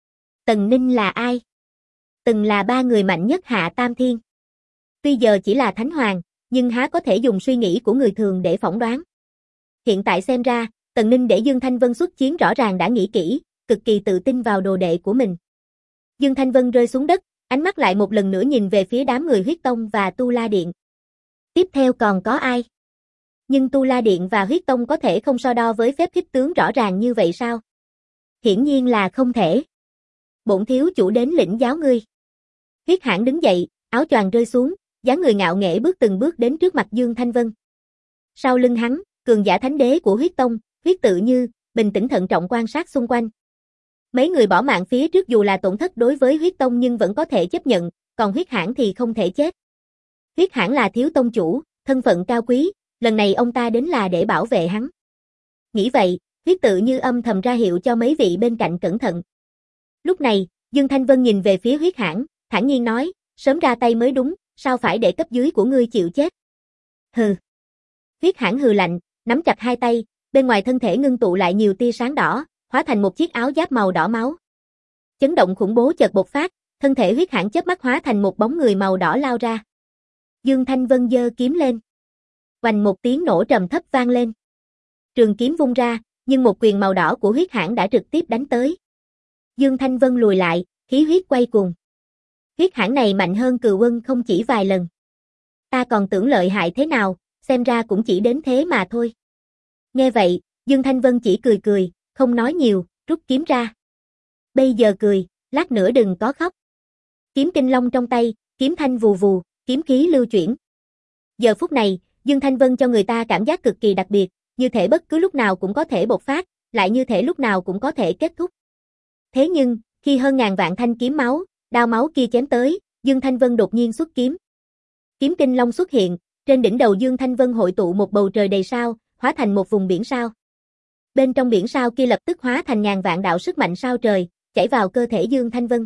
Tần Ninh là ai? Từng là 3 người mạnh nhất Hạ Tam Thiên. Tuy giờ chỉ là Thánh Hoàng, nhưng há có thể dùng suy nghĩ của người thường để phỏng đoán. Hiện tại xem ra, Tần Ninh để Dương Thanh Vân xuất chiến rõ ràng đã nghĩ kỹ, cực kỳ tự tin vào đồ đệ của mình. Dương Thanh Vân rơi xuống đất, ánh mắt lại một lần nữa nhìn về phía đám người Huyết Tông và Tu La Điện. Tiếp theo còn có ai? Nhưng Tu La Điện và Huyết Tông có thể không so đo với phép khích tướng rõ ràng như vậy sao? Hiển nhiên là không thể. Bổn thiếu chủ đến lĩnh giáo ngươi. Huyết Hãn đứng dậy, áo choàng rơi xuống, dáng người ngạo nghễ bước từng bước đến trước mặt Dương Thanh Vân. Sau lưng hắn, cường giả thánh đế của Huyết Tông, Huyết Tự Như, bình tĩnh thận trọng quan sát xung quanh. Mấy người bỏ mạng phía trước dù là tổn thất đối với Huyết Tông nhưng vẫn có thể chấp nhận, còn Huyết Hãn thì không thể chết. Huyết Hãn là thiếu tông chủ, thân phận cao quý, lần này ông ta đến là để bảo vệ hắn. Nghĩ vậy, Huyết Tự Như âm thầm ra hiệu cho mấy vị bên cạnh cẩn thận. Lúc này, Dương Thanh Vân nhìn về phía Huyết Hãn, thản nhiên nói, sớm ra tay mới đúng, sao phải để cấp dưới của ngươi chịu chết? Hừ. Huyết Hãn hừ lạnh, nắm chặt hai tay, bên ngoài thân thể ngưng tụ lại nhiều tia sáng đỏ, hóa thành một chiếc áo giáp màu đỏ máu. Chấn động khủng bố chợt bộc phát, thân thể Huyết Hãn chớp mắt hóa thành một bóng người màu đỏ lao ra. Dương Thanh Vân giơ kiếm lên. Oành một tiếng nổ trầm thấp vang lên. Trường kiếm vung ra, nhưng một quyền màu đỏ của Huyết Hãn đã trực tiếp đánh tới. Dương Thanh Vân lùi lại, khí huyết quay cuồng. Huyết Hãn này mạnh hơn Cừu Quân không chỉ vài lần. Ta còn tưởng lợi hại thế nào, xem ra cũng chỉ đến thế mà thôi. Nghe vậy, Dương Thanh Vân chỉ cười cười, không nói nhiều, rút kiếm ra. Bây giờ cười, lát nữa đừng có khóc. Kiếm Kinh Long trong tay, kiếm thanh vù vù, kiếm khí lưu chuyển. Giờ phút này, Dương Thanh Vân cho người ta cảm giác cực kỳ đặc biệt, như thể bất cứ lúc nào cũng có thể bộc phát, lại như thể lúc nào cũng có thể kết thúc. Thế nhưng, khi hơn ngàn vạn thanh kiếm máu, đao máu kia chém tới, Dương Thanh Vân đột nhiên xuất kiếm. Kiếm Kinh Long xuất hiện, trên đỉnh đầu Dương Thanh Vân hội tụ một bầu trời đầy sao, hóa thành một vùng biển sao. Bên trong biển sao kia lập tức hóa thành ngàn vạn đạo sức mạnh sao trời, chảy vào cơ thể Dương Thanh Vân.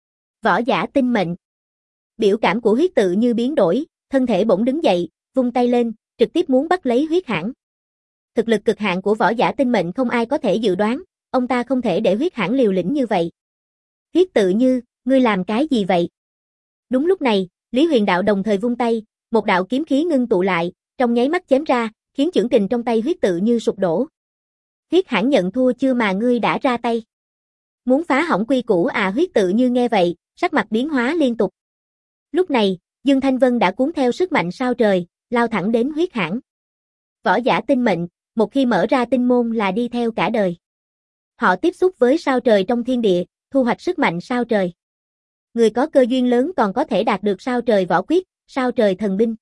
Võ giả tinh mệnh. Biểu cảm của Huyết Tự Như biến đổi, thân thể bỗng đứng dậy, vung tay lên, trực tiếp muốn bắt lấy Huyết Hãn. Thực lực cực hạn của võ giả tinh mệnh không ai có thể dự đoán, ông ta không thể để Huyết Hãn liều lĩnh như vậy. Huyết Tự Như, ngươi làm cái gì vậy? Đúng lúc này, Lý Huyền Đạo đồng thời vung tay, một đạo kiếm khí ngưng tụ lại, trong nháy mắt chém ra, khiến chưởng kình trong tay Huyết Tự Như sụp đổ. Huyết Hãn nhận thua chưa mà ngươi đã ra tay? Muốn phá hỏng quy củ à? Huyết Tự Như nghe vậy, sắc mặt biến hóa liên tục. Lúc này, Dương Thanh Vân đã cuốn theo sức mạnh sao trời, lao thẳng đến Huyết Hãn. Võ giả tinh mệnh, một khi mở ra tinh môn là đi theo cả đời. Họ tiếp xúc với sao trời trong thiên địa, thu hoạch sức mạnh sao trời. Người có cơ duyên lớn còn có thể đạt được sao trời võ quyết, sao trời thần binh.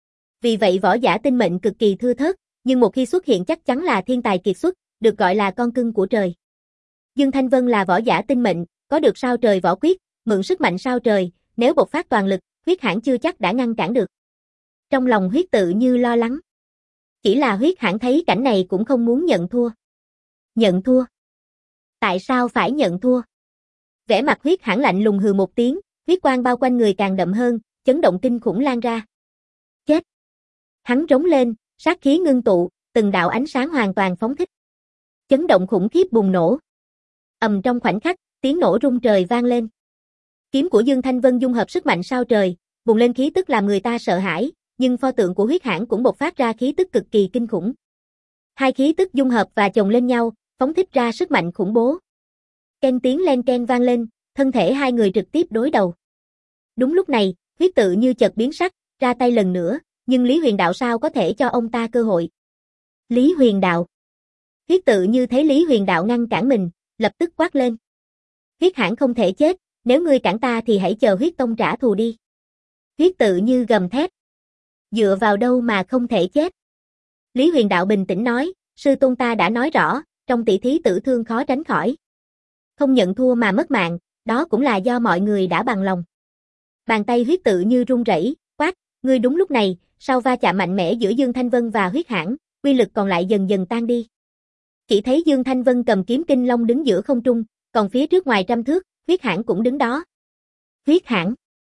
Vì vậy võ giả tinh mệnh cực kỳ thưa thớt, nhưng một khi xuất hiện chắc chắn là thiên tài kiệt xuất, được gọi là con cưng của trời. Dương Thanh Vân là võ giả tinh mệnh, có được sao trời võ quyết, mượn sức mạnh sao trời, nếu bộc phát toàn lực, Huyết Hãn chưa chắc đã ngăn cản được. Trong lòng Huyết Tự Như lo lắng. Chỉ là Huyết Hãn thấy cảnh này cũng không muốn nhận thua. Nhận thua? Tại sao phải nhận thua? Vẻ mặt Huyết Hãn lạnh lùng hừ một tiếng, huyết quang bao quanh người càng đậm hơn, chấn động kinh khủng lan ra. Chết! Hắn rống lên, sát khí ngưng tụ, từng đạo ánh sáng hoàn toàn phóng thích. Chấn động khủng khiếp bùng nổ. Ầm trong khoảnh khắc, tiếng nổ rung trời vang lên. Kiếm của Dương Thanh Vân dung hợp sức mạnh sao trời, bùng lên khí tức làm người ta sợ hãi, nhưng pho tượng của Huyết Hãn cũng bộc phát ra khí tức cực kỳ kinh khủng. Hai khí tức dung hợp và chồng lên nhau, phóng thích ra sức mạnh khủng bố. Ken tiếng len ken vang lên, thân thể hai người trực tiếp đối đầu. Đúng lúc này, Huyết Tự Như chợt biến sắc, ra tay lần nữa, nhưng Lý Huyền Đạo sao có thể cho ông ta cơ hội. Lý Huyền Đạo. Huyết Tự Như thấy Lý Huyền Đạo ngăn cản mình, lập tức quát lên. Huyết Hãn không thể chết, nếu ngươi cản ta thì hãy chờ Huyết Tông trả thù đi. Huyết Tự Như gầm thét. Dựa vào đâu mà không thể chết? Lý Huyền Đạo bình tĩnh nói, sư tôn ta đã nói rõ, trong tỷ thí tử thương khó tránh khỏi. Không nhận thua mà mất mạng, đó cũng là do mọi người đã bằng lòng. Bàn tay Huyết Tự Như run rẩy, quát, ngươi đúng lúc này, sau va chạm mạnh mẽ giữa Dương Thanh Vân và Huyết Hãn, uy lực còn lại dần dần tan đi. Chỉ thấy Dương Thanh Vân cầm kiếm Kinh Long đứng giữa không trung, còn phía trước ngoài trăm thước, Huyết Hãn cũng đứng đó. Huyết Hãn.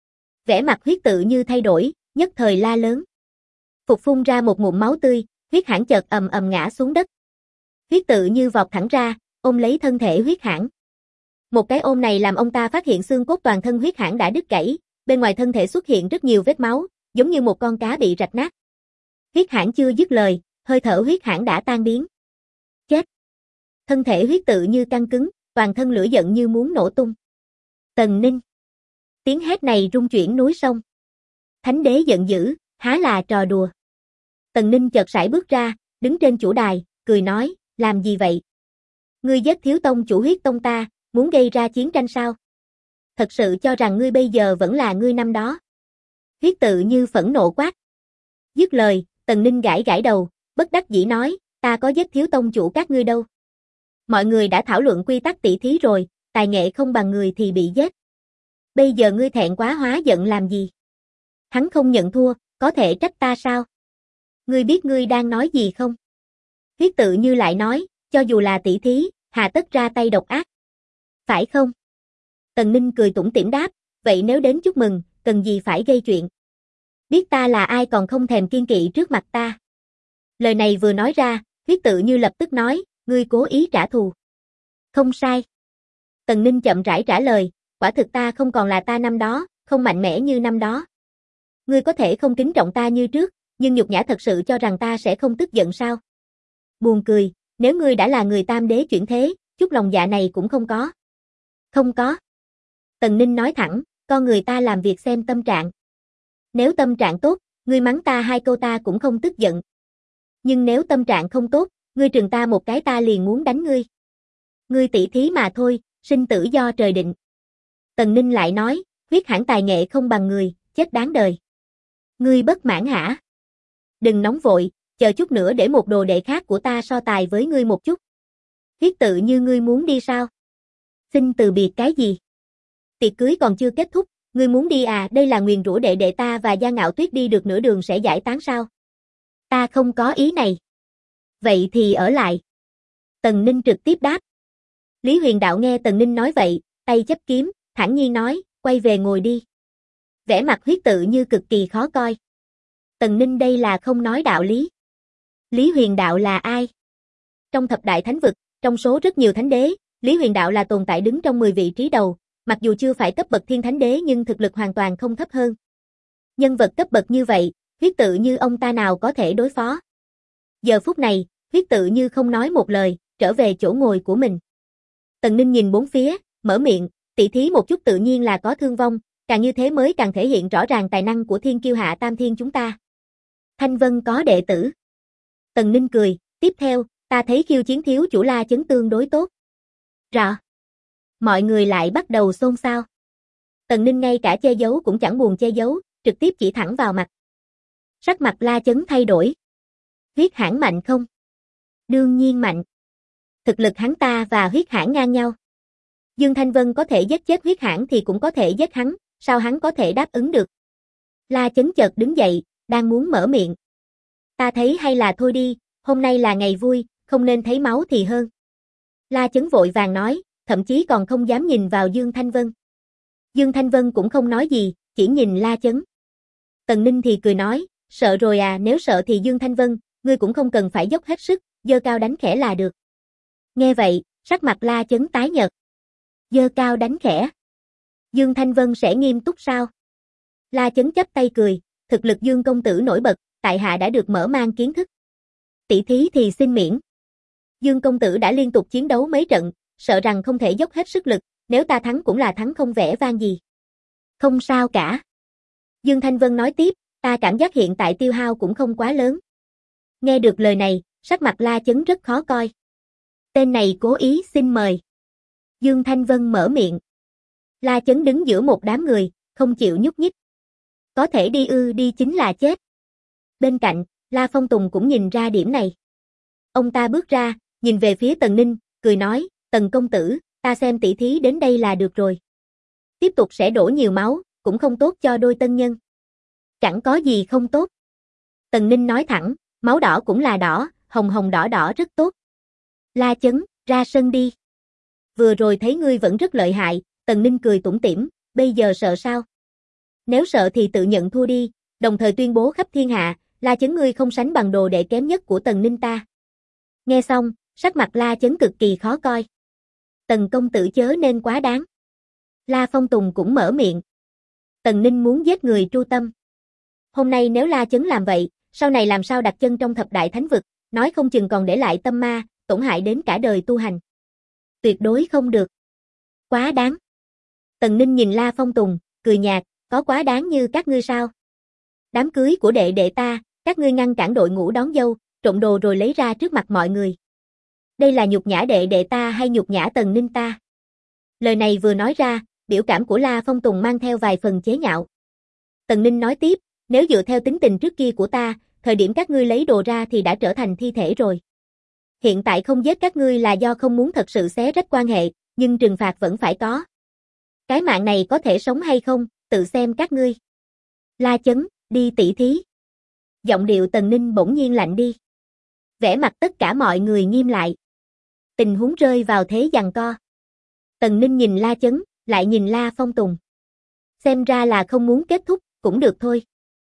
Vẻ mặt Huyết Tự Như thay đổi, nhất thời la lớn. Phục phun ra một ngụm máu tươi, Huyết Hãn chợt ầm ầm ngã xuống đất. Huyết Tự Như vọt thẳng ra, ôm lấy thân thể Huyết Hãn. Một cái ôm này làm ông ta phát hiện xương cốt toàn thân Huyết Hãn đã đứt gãy, bên ngoài thân thể xuất hiện rất nhiều vết máu, giống như một con cá bị rạch nát. Huyết Hãn chưa dứt lời, hơi thở Huyết Hãn đã tan biến. Chết! Thân thể Huyết Tự Như căng cứng, toàn thân lửa giận như muốn nổ tung. Tần Ninh! Tiếng hét này rung chuyển núi sông. Thánh đế giận dữ, há là trò đùa. Tần Ninh chợt sải bước ra, đứng trên chủ đài, cười nói, làm gì vậy? Ngươi giết thiếu tông chủ Huyết Tông ta, muốn gây ra chiến tranh sao? Thật sự cho rằng ngươi bây giờ vẫn là ngươi năm đó. Huyết Tự Như phẫn nộ quát. Dứt lời, Tần Ninh gãi gãi đầu, bất đắc dĩ nói, ta có giết thiếu tông chủ các ngươi đâu. Mọi người đã thảo luận quy tắc tỷ thí rồi, tài nghệ không bằng người thì bị giết. Bây giờ ngươi thẹn quá hóa giận làm gì? Hắn không nhận thua, có thể trách ta sao? Ngươi biết ngươi đang nói gì không? Huyết Tự Như lại nói, cho dù là tỷ thí, hà tất ra tay độc ác. Phải không? Tần Ninh cười tủm tỉm đáp, vậy nếu đến chúc mừng, cần gì phải gây chuyện? Biết ta là ai còn không thèm kiêng kỵ trước mặt ta. Lời này vừa nói ra, Huyết Tự Như lập tức nói, ngươi cố ý trả thù. Không sai. Tần Ninh chậm rãi trả lời, quả thực ta không còn là ta năm đó, không mạnh mẽ như năm đó. Ngươi có thể không kính trọng ta như trước, nhưng nhục nhã thật sự cho rằng ta sẽ không tức giận sao? Buồn cười, nếu ngươi đã là người tam đế chuyển thế, chút lòng dạ này cũng không có. Không có. Tần Ninh nói thẳng, con người ta làm việc xem tâm trạng. Nếu tâm trạng tốt, ngươi mắng ta hai câu ta cũng không tức giận. Nhưng nếu tâm trạng không tốt, ngươi trừng ta một cái ta liền muốn đánh ngươi. Ngươi tỷ thí mà thôi, sinh tử do trời định. Tần Ninh lại nói, huyết hãn tài nghệ không bằng người, chết đáng đời. Ngươi bất mãn hả? Đừng nóng vội, chờ chút nữa để một đồ đệ khác của ta so tài với ngươi một chút. Huyết tự như ngươi muốn đi sao? Xin từ biệt cái gì? Tiệc cưới còn chưa kết thúc, ngươi muốn đi à? Đây là nguyền rủa đệ đệ ta và Gia Ngạo Tuyết đi được nửa đường sẽ giải tán sao? Ta không có ý này. Vậy thì ở lại. Tần Ninh trực tiếp đáp. Lý Huyền Đạo nghe Tần Ninh nói vậy, tay chấp kiếm, thản nhiên nói, quay về ngồi đi. Vẻ mặt huyết tự như cực kỳ khó coi. Tần Ninh đây là không nói đạo lý. Lý Huyền Đạo là ai? Trong thập đại thánh vực, trong số rất nhiều thánh đế, Lý Huyền Đạo là tồn tại đứng trong 10 vị trí đầu, mặc dù chưa phải cấp bậc thiên thánh đế nhưng thực lực hoàn toàn không thấp hơn. Nhân vật cấp bậc như vậy, huyết tự như ông ta nào có thể đối phó. Giờ phút này, huyết tự như không nói một lời, trở về chỗ ngồi của mình. Tần Ninh nhìn bốn phía, mở miệng, tỷ thí một chút tự nhiên là có thương vong, càng như thế mới càng thể hiện rõ ràng tài năng của thiên kiêu hạ tam thiên chúng ta. Thanh Vân có đệ tử. Tần Ninh cười, tiếp theo, ta thấy khiêu chiến thiếu chủ La Chấn tương đối tốt. Rõ. Mọi người lại bắt đầu xôn xao. Tần Ninh ngay cả che giấu cũng chẳng buồn che giấu, trực tiếp chỉ thẳng vào mặt. Sắc mặt La Chấn thay đổi. Huyết hãn mạnh không? Đương nhiên mạnh. Thực lực hắn ta và huyết hãn ngang nhau. Dương Thanh Vân có thể giết chết huyết hãn thì cũng có thể giết hắn, sao hắn có thể đáp ứng được? La Chấn chợt đứng dậy, đang muốn mở miệng. Ta thấy hay là thôi đi, hôm nay là ngày vui, không nên thấy máu thì hơn. La Chấn vội vàng nói, thậm chí còn không dám nhìn vào Dương Thanh Vân. Dương Thanh Vân cũng không nói gì, chỉ nhìn La Chấn. Tần Ninh thì cười nói, sợ rồi à, nếu sợ thì Dương Thanh Vân, ngươi cũng không cần phải dốc hết sức, giơ cao đánh khẽ là được. Nghe vậy, sắc mặt La Chấn tái nhợt. Giơ cao đánh khẽ. Dương Thanh Vân sẽ nghiêm túc sao? La Chấn chắp tay cười, thực lực Dương công tử nổi bật, tại hạ đã được mở mang kiến thức. Tỷ thí thì xin miễn. Dương công tử đã liên tục chiến đấu mấy trận, sợ rằng không thể dốc hết sức lực, nếu ta thắng cũng là thắng không vẻ vang gì. Không sao cả. Dương Thanh Vân nói tiếp, ta cảm giác hiện tại tiêu hao cũng không quá lớn. Nghe được lời này, sắc mặt La Chấn rất khó coi. Tên này cố ý xin mời. Dương Thanh Vân mở miệng. La Chấn đứng giữa một đám người, không chịu nhúc nhích. Có thể đi ư, đi chính là chết. Bên cạnh, La Phong Tùng cũng nhìn ra điểm này. Ông ta bước ra, nhìn về phía Tần Ninh, cười nói, Tần công tử, ta xem tỷ thí đến đây là được rồi. Tiếp tục sẽ đổ nhiều máu, cũng không tốt cho đôi tân nhân. Chẳng có gì không tốt. Tần Ninh nói thẳng, máu đỏ cũng là đỏ, hồng hồng đỏ đỏ rất tốt. La Chấn, ra sân đi. Vừa rồi thấy ngươi vẫn rất lợi hại, Tần Ninh cười tủm tỉm, bây giờ sợ sao? Nếu sợ thì tự nhận thua đi, đồng thời tuyên bố khắp thiên hạ, La Chấn ngươi không sánh bằng đồ đệ kém nhất của Tần Ninh ta. Nghe xong, sắc mặt La Chấn cực kỳ khó coi. Tần công tử chớ nên quá đáng. La Phong Tùng cũng mở miệng. Tần Ninh muốn giết người tru tâm. Hôm nay nếu La Chấn làm vậy, sau này làm sao đặt chân trong thập đại thánh vực, nói không chừng còn để lại tâm ma, tổn hại đến cả đời tu hành. Tuyệt đối không được. Quá đáng. Tần Ninh nhìn La Phong Tùng, cười nhạt, có quá đáng như các ngươi sao? Đám cưới của đệ đệ ta, các ngươi ngăn cản đội ngũ đón dâu, trộn đồ rồi lấy ra trước mặt mọi người. Đây là nhục nhã đệ đệ ta hay nhục nhã Tần Ninh ta? Lời này vừa nói ra, biểu cảm của La Phong Tùng mang theo vài phần chế nhạo. Tần Ninh nói tiếp, nếu dựa theo tính tình trước kia của ta, thời điểm các ngươi lấy đồ ra thì đã trở thành thi thể rồi. Hiện tại không giết các ngươi là do không muốn thật sự xé rách quan hệ, nhưng trừng phạt vẫn phải có. Cái mạng này có thể sống hay không, tự xem các ngươi. La Chấn, đi tỷ thí. Giọng điệu Tần Ninh bỗng nhiên lạnh đi. Vẻ mặt tất cả mọi người nghiêm lại. Tình huống rơi vào thế giằng co. Tần Ninh nhìn La Chấn, lại nhìn La Phong Tùng. Xem ra là không muốn kết thúc, cũng được thôi.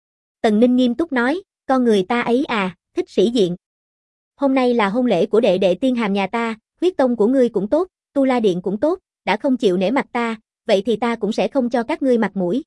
Tần Ninh nghiêm túc nói, con người ta ấy à, thích sĩ diện. Hôm nay là hôn lễ của đệ đệ tiên hàm nhà ta, huyết tông của ngươi cũng tốt, Tu La Điện cũng tốt, đã không chịu nể mặt ta, vậy thì ta cũng sẽ không cho các ngươi mặt mũi.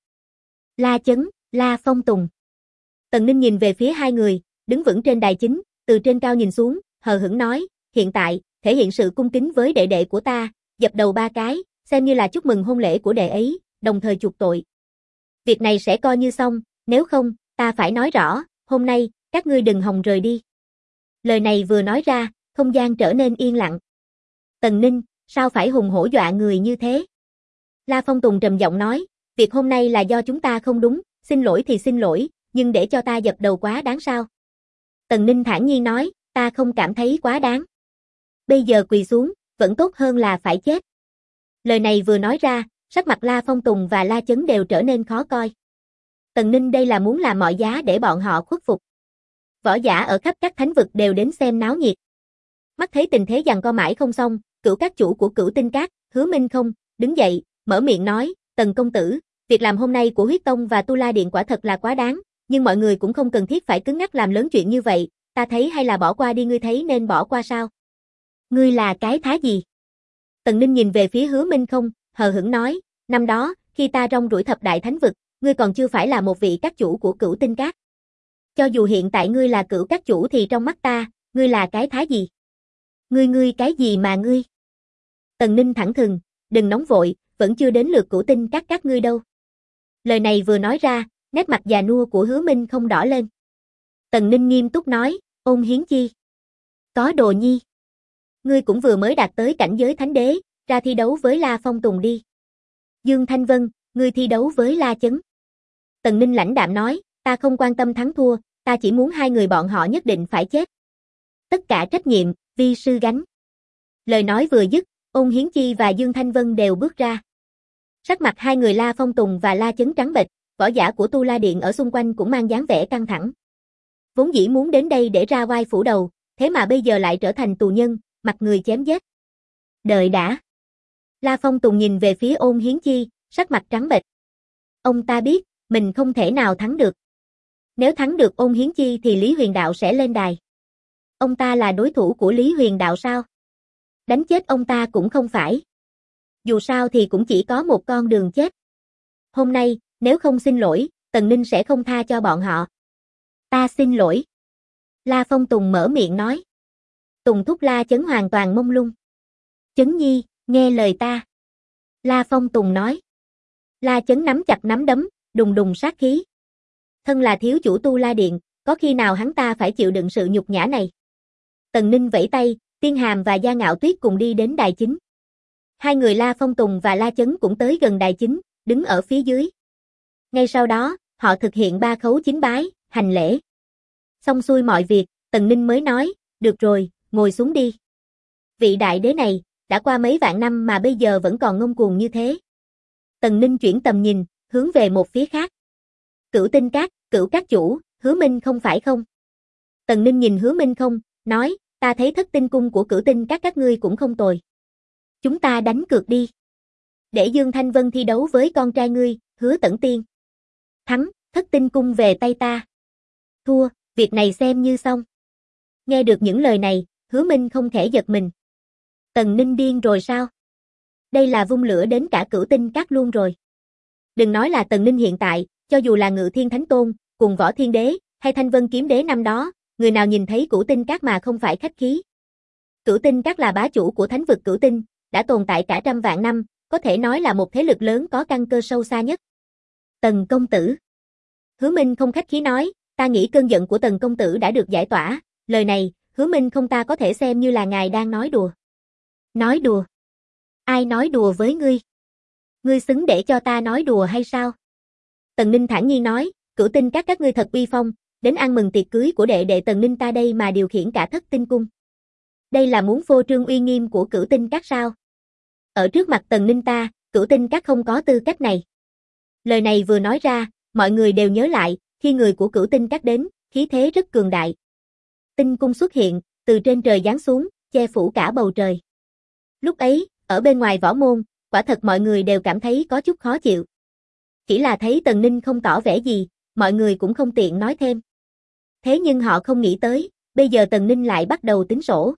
La Chấn, La Phong Tùng. Tần Ninh nhìn về phía hai người, đứng vững trên đài chính, từ trên cao nhìn xuống, hờ hững nói, hiện tại, thể hiện sự cung kính với đệ đệ của ta, dập đầu 3 cái, xem như là chúc mừng hôn lễ của đệ ấy, đồng thời chuộc tội. Việc này sẽ coi như xong, nếu không, ta phải nói rõ, hôm nay, các ngươi đừng hòng rời đi. Lời này vừa nói ra, không gian trở nên yên lặng. Tần Ninh, Sao phải hùng hổ dọa người như thế? La Phong Tùng trầm giọng nói, việc hôm nay là do chúng ta không đúng, xin lỗi thì xin lỗi, nhưng để cho ta dập đầu quá đáng sao? Tần Ninh thản nhiên nói, ta không cảm thấy quá đáng. Bây giờ quỳ xuống, vẫn tốt hơn là phải chết. Lời này vừa nói ra, sắc mặt La Phong Tùng và La Chấn đều trở nên khó coi. Tần Ninh đây là muốn làm mọi giá để bọn họ khuất phục. Võ giả ở khắp các thánh vực đều đến xem náo nhiệt. Mắt thấy tình thế giằng co mãi không xong, Cửu các chủ của Cửu Tinh Các, Hứa Minh Không, đứng dậy, mở miệng nói, Tần công tử, việc làm hôm nay của Huyết Tông và Tu La Điện quả thật là quá đáng, nhưng mọi người cũng không cần thiết phải cứng ngắc làm lớn chuyện như vậy, ta thấy hay là bỏ qua đi, ngươi thấy nên bỏ qua sao? Ngươi là cái thá gì? Tần Ninh nhìn về phía Hứa Minh Không, hờ hững nói, năm đó, khi ta rong ruổi thập đại thánh vực, ngươi còn chưa phải là một vị các chủ của Cửu Tinh Các. Cho dù hiện tại ngươi là Cửu các chủ thì trong mắt ta, ngươi là cái thá gì? Ngươi cái gì mà ngươi? Tần Ninh thẳng thừng, đừng nóng vội, vẫn chưa đến lượt Cửu Tinh các ngươi đâu. Lời này vừa nói ra, nét mặt già nua của Hứa Minh Không đỏ lên. Tần Ninh nghiêm túc nói, Ôn Hiến Chi. Có đồ nhi. Ngươi cũng vừa mới đạt tới cảnh giới thánh đế, ra thi đấu với La Phong Tùng đi. Dương Thanh Vân, ngươi thi đấu với La Chấn. Tần Ninh lãnh đạm nói, ta không quan tâm thắng thua, ta chỉ muốn hai người bọn họ nhất định phải chết. Tất cả trách nhiệm, vi sư gánh. Lời nói vừa dứt, Ôn Hiến Chi và Dương Thanh Vân đều bước ra. Sắc mặt hai người La Phong Tùng và La Chấn trắng bệch, võ giả của Tu La Điện ở xung quanh cũng mang dáng vẻ căng thẳng. Vốn dĩ muốn đến đây để ra oai phủ đầu, thế mà bây giờ lại trở thành tù nhân, mặt người chém giết. Đợi đã. La Phong Tùng nhìn về phía Ôn Hiến Chi, sắc mặt trắng bệch. Ông ta biết, mình không thể nào thắng được. Nếu thắng được Ôn Hiến Chi thì Lý Huyền Đạo sẽ lên đài. Ông ta là đối thủ của Lý Huyền Đạo sao? Đánh chết ông ta cũng không phải. Dù sao thì cũng chỉ có một con đường chết. Hôm nay, nếu không xin lỗi, Tần Ninh sẽ không tha cho bọn họ. Ta xin lỗi. La Phong Tùng mở miệng nói. Tùng thúc La Chấn hoàn toàn mông lung. Chấn nhi, nghe lời ta. La Phong Tùng nói. La Chấn nắm chặt nắm đấm, đùng đùng sát khí. Thân là thiếu chủ Tu La Điện, có khi nào hắn ta phải chịu đựng sự nhục nhã này? Tần Ninh vẫy tay, Tiên Hàm và Gia Ngạo Tuyết cùng đi đến đài chính. Hai người La Phong Tùng và La Chấn cũng tới gần đài chính, đứng ở phía dưới. Ngay sau đó, họ thực hiện 3 khấu chính bái, hành lễ. Xong xuôi mọi việc, Tần Ninh mới nói, được rồi, ngồi xuống đi. Vị đại đế này, đã qua mấy vạn năm mà bây giờ vẫn còn ngông cuồng như thế. Tần Ninh chuyển tầm nhìn, hướng về một phía khác. Cửu Tinh Các, Cửu các chủ, Hứa Minh không phải không? Tần Ninh nhìn Hứa Minh không, nói, ta thấy thất tinh cung của Cửu Tinh các ngươi cũng không tồi. Chúng ta đánh cược đi. Để Dương Thanh Vân thi đấu với con trai ngươi, Hứa Tẩn Tiên. Thắng, thất tinh cung về tay ta. Thua, việc này xem như xong. Nghe được những lời này, Hứa Minh không thể giật mình. Tần Ninh điên rồi sao? Đây là vung lửa đến cả Cửu Tinh các luôn rồi. Đừng nói là Tần Ninh hiện tại, cho dù là Ngự Thiên Thánh Tôn, cùng Võ Thiên Đế, hay Thanh Vân Kiếm Đế năm đó, người nào nhìn thấy Cửu Tinh các mà không phải khách khí. Cửu Tinh các là bá chủ của thánh vực Cửu Tinh, đã tồn tại cả trăm vạn năm, có thể nói là một thế lực lớn có căn cơ sâu xa nhất. Tần công tử. Hứa Minh không khách khí nói, ta nghĩ cơn giận của Tần công tử đã được giải tỏa, lời này, Hứa Minh không ta có thể xem như là ngài đang nói đùa. Nói đùa? Ai nói đùa với ngươi? Ngươi xứng để cho ta nói đùa hay sao? Tần Ninh thản nhiên nói, Cửu Tinh các ngươi thật uy phong, đến ăn mừng tiệc cưới của đệ đệ Tần Ninh ta đây mà điều khiển cả thất tinh cung. Đây là muốn phô trương uy nghiêm của Cửu Tinh các sao? Ở trước mặt Tần Ninh ta, Cửu Tinh các không có tư cách này. Lời này vừa nói ra, mọi người đều nhớ lại, khi người của Cửu Tinh các đến, khí thế rất cường đại. Tinh cung xuất hiện, từ trên trời giáng xuống, che phủ cả bầu trời. Lúc ấy, ở bên ngoài võ môn, quả thật mọi người đều cảm thấy có chút khó chịu. Chỉ là thấy Tần Ninh không tỏ vẻ gì, mọi người cũng không tiện nói thêm. Thế nhưng họ không nghĩ tới, bây giờ Tần Ninh lại bắt đầu tính sổ.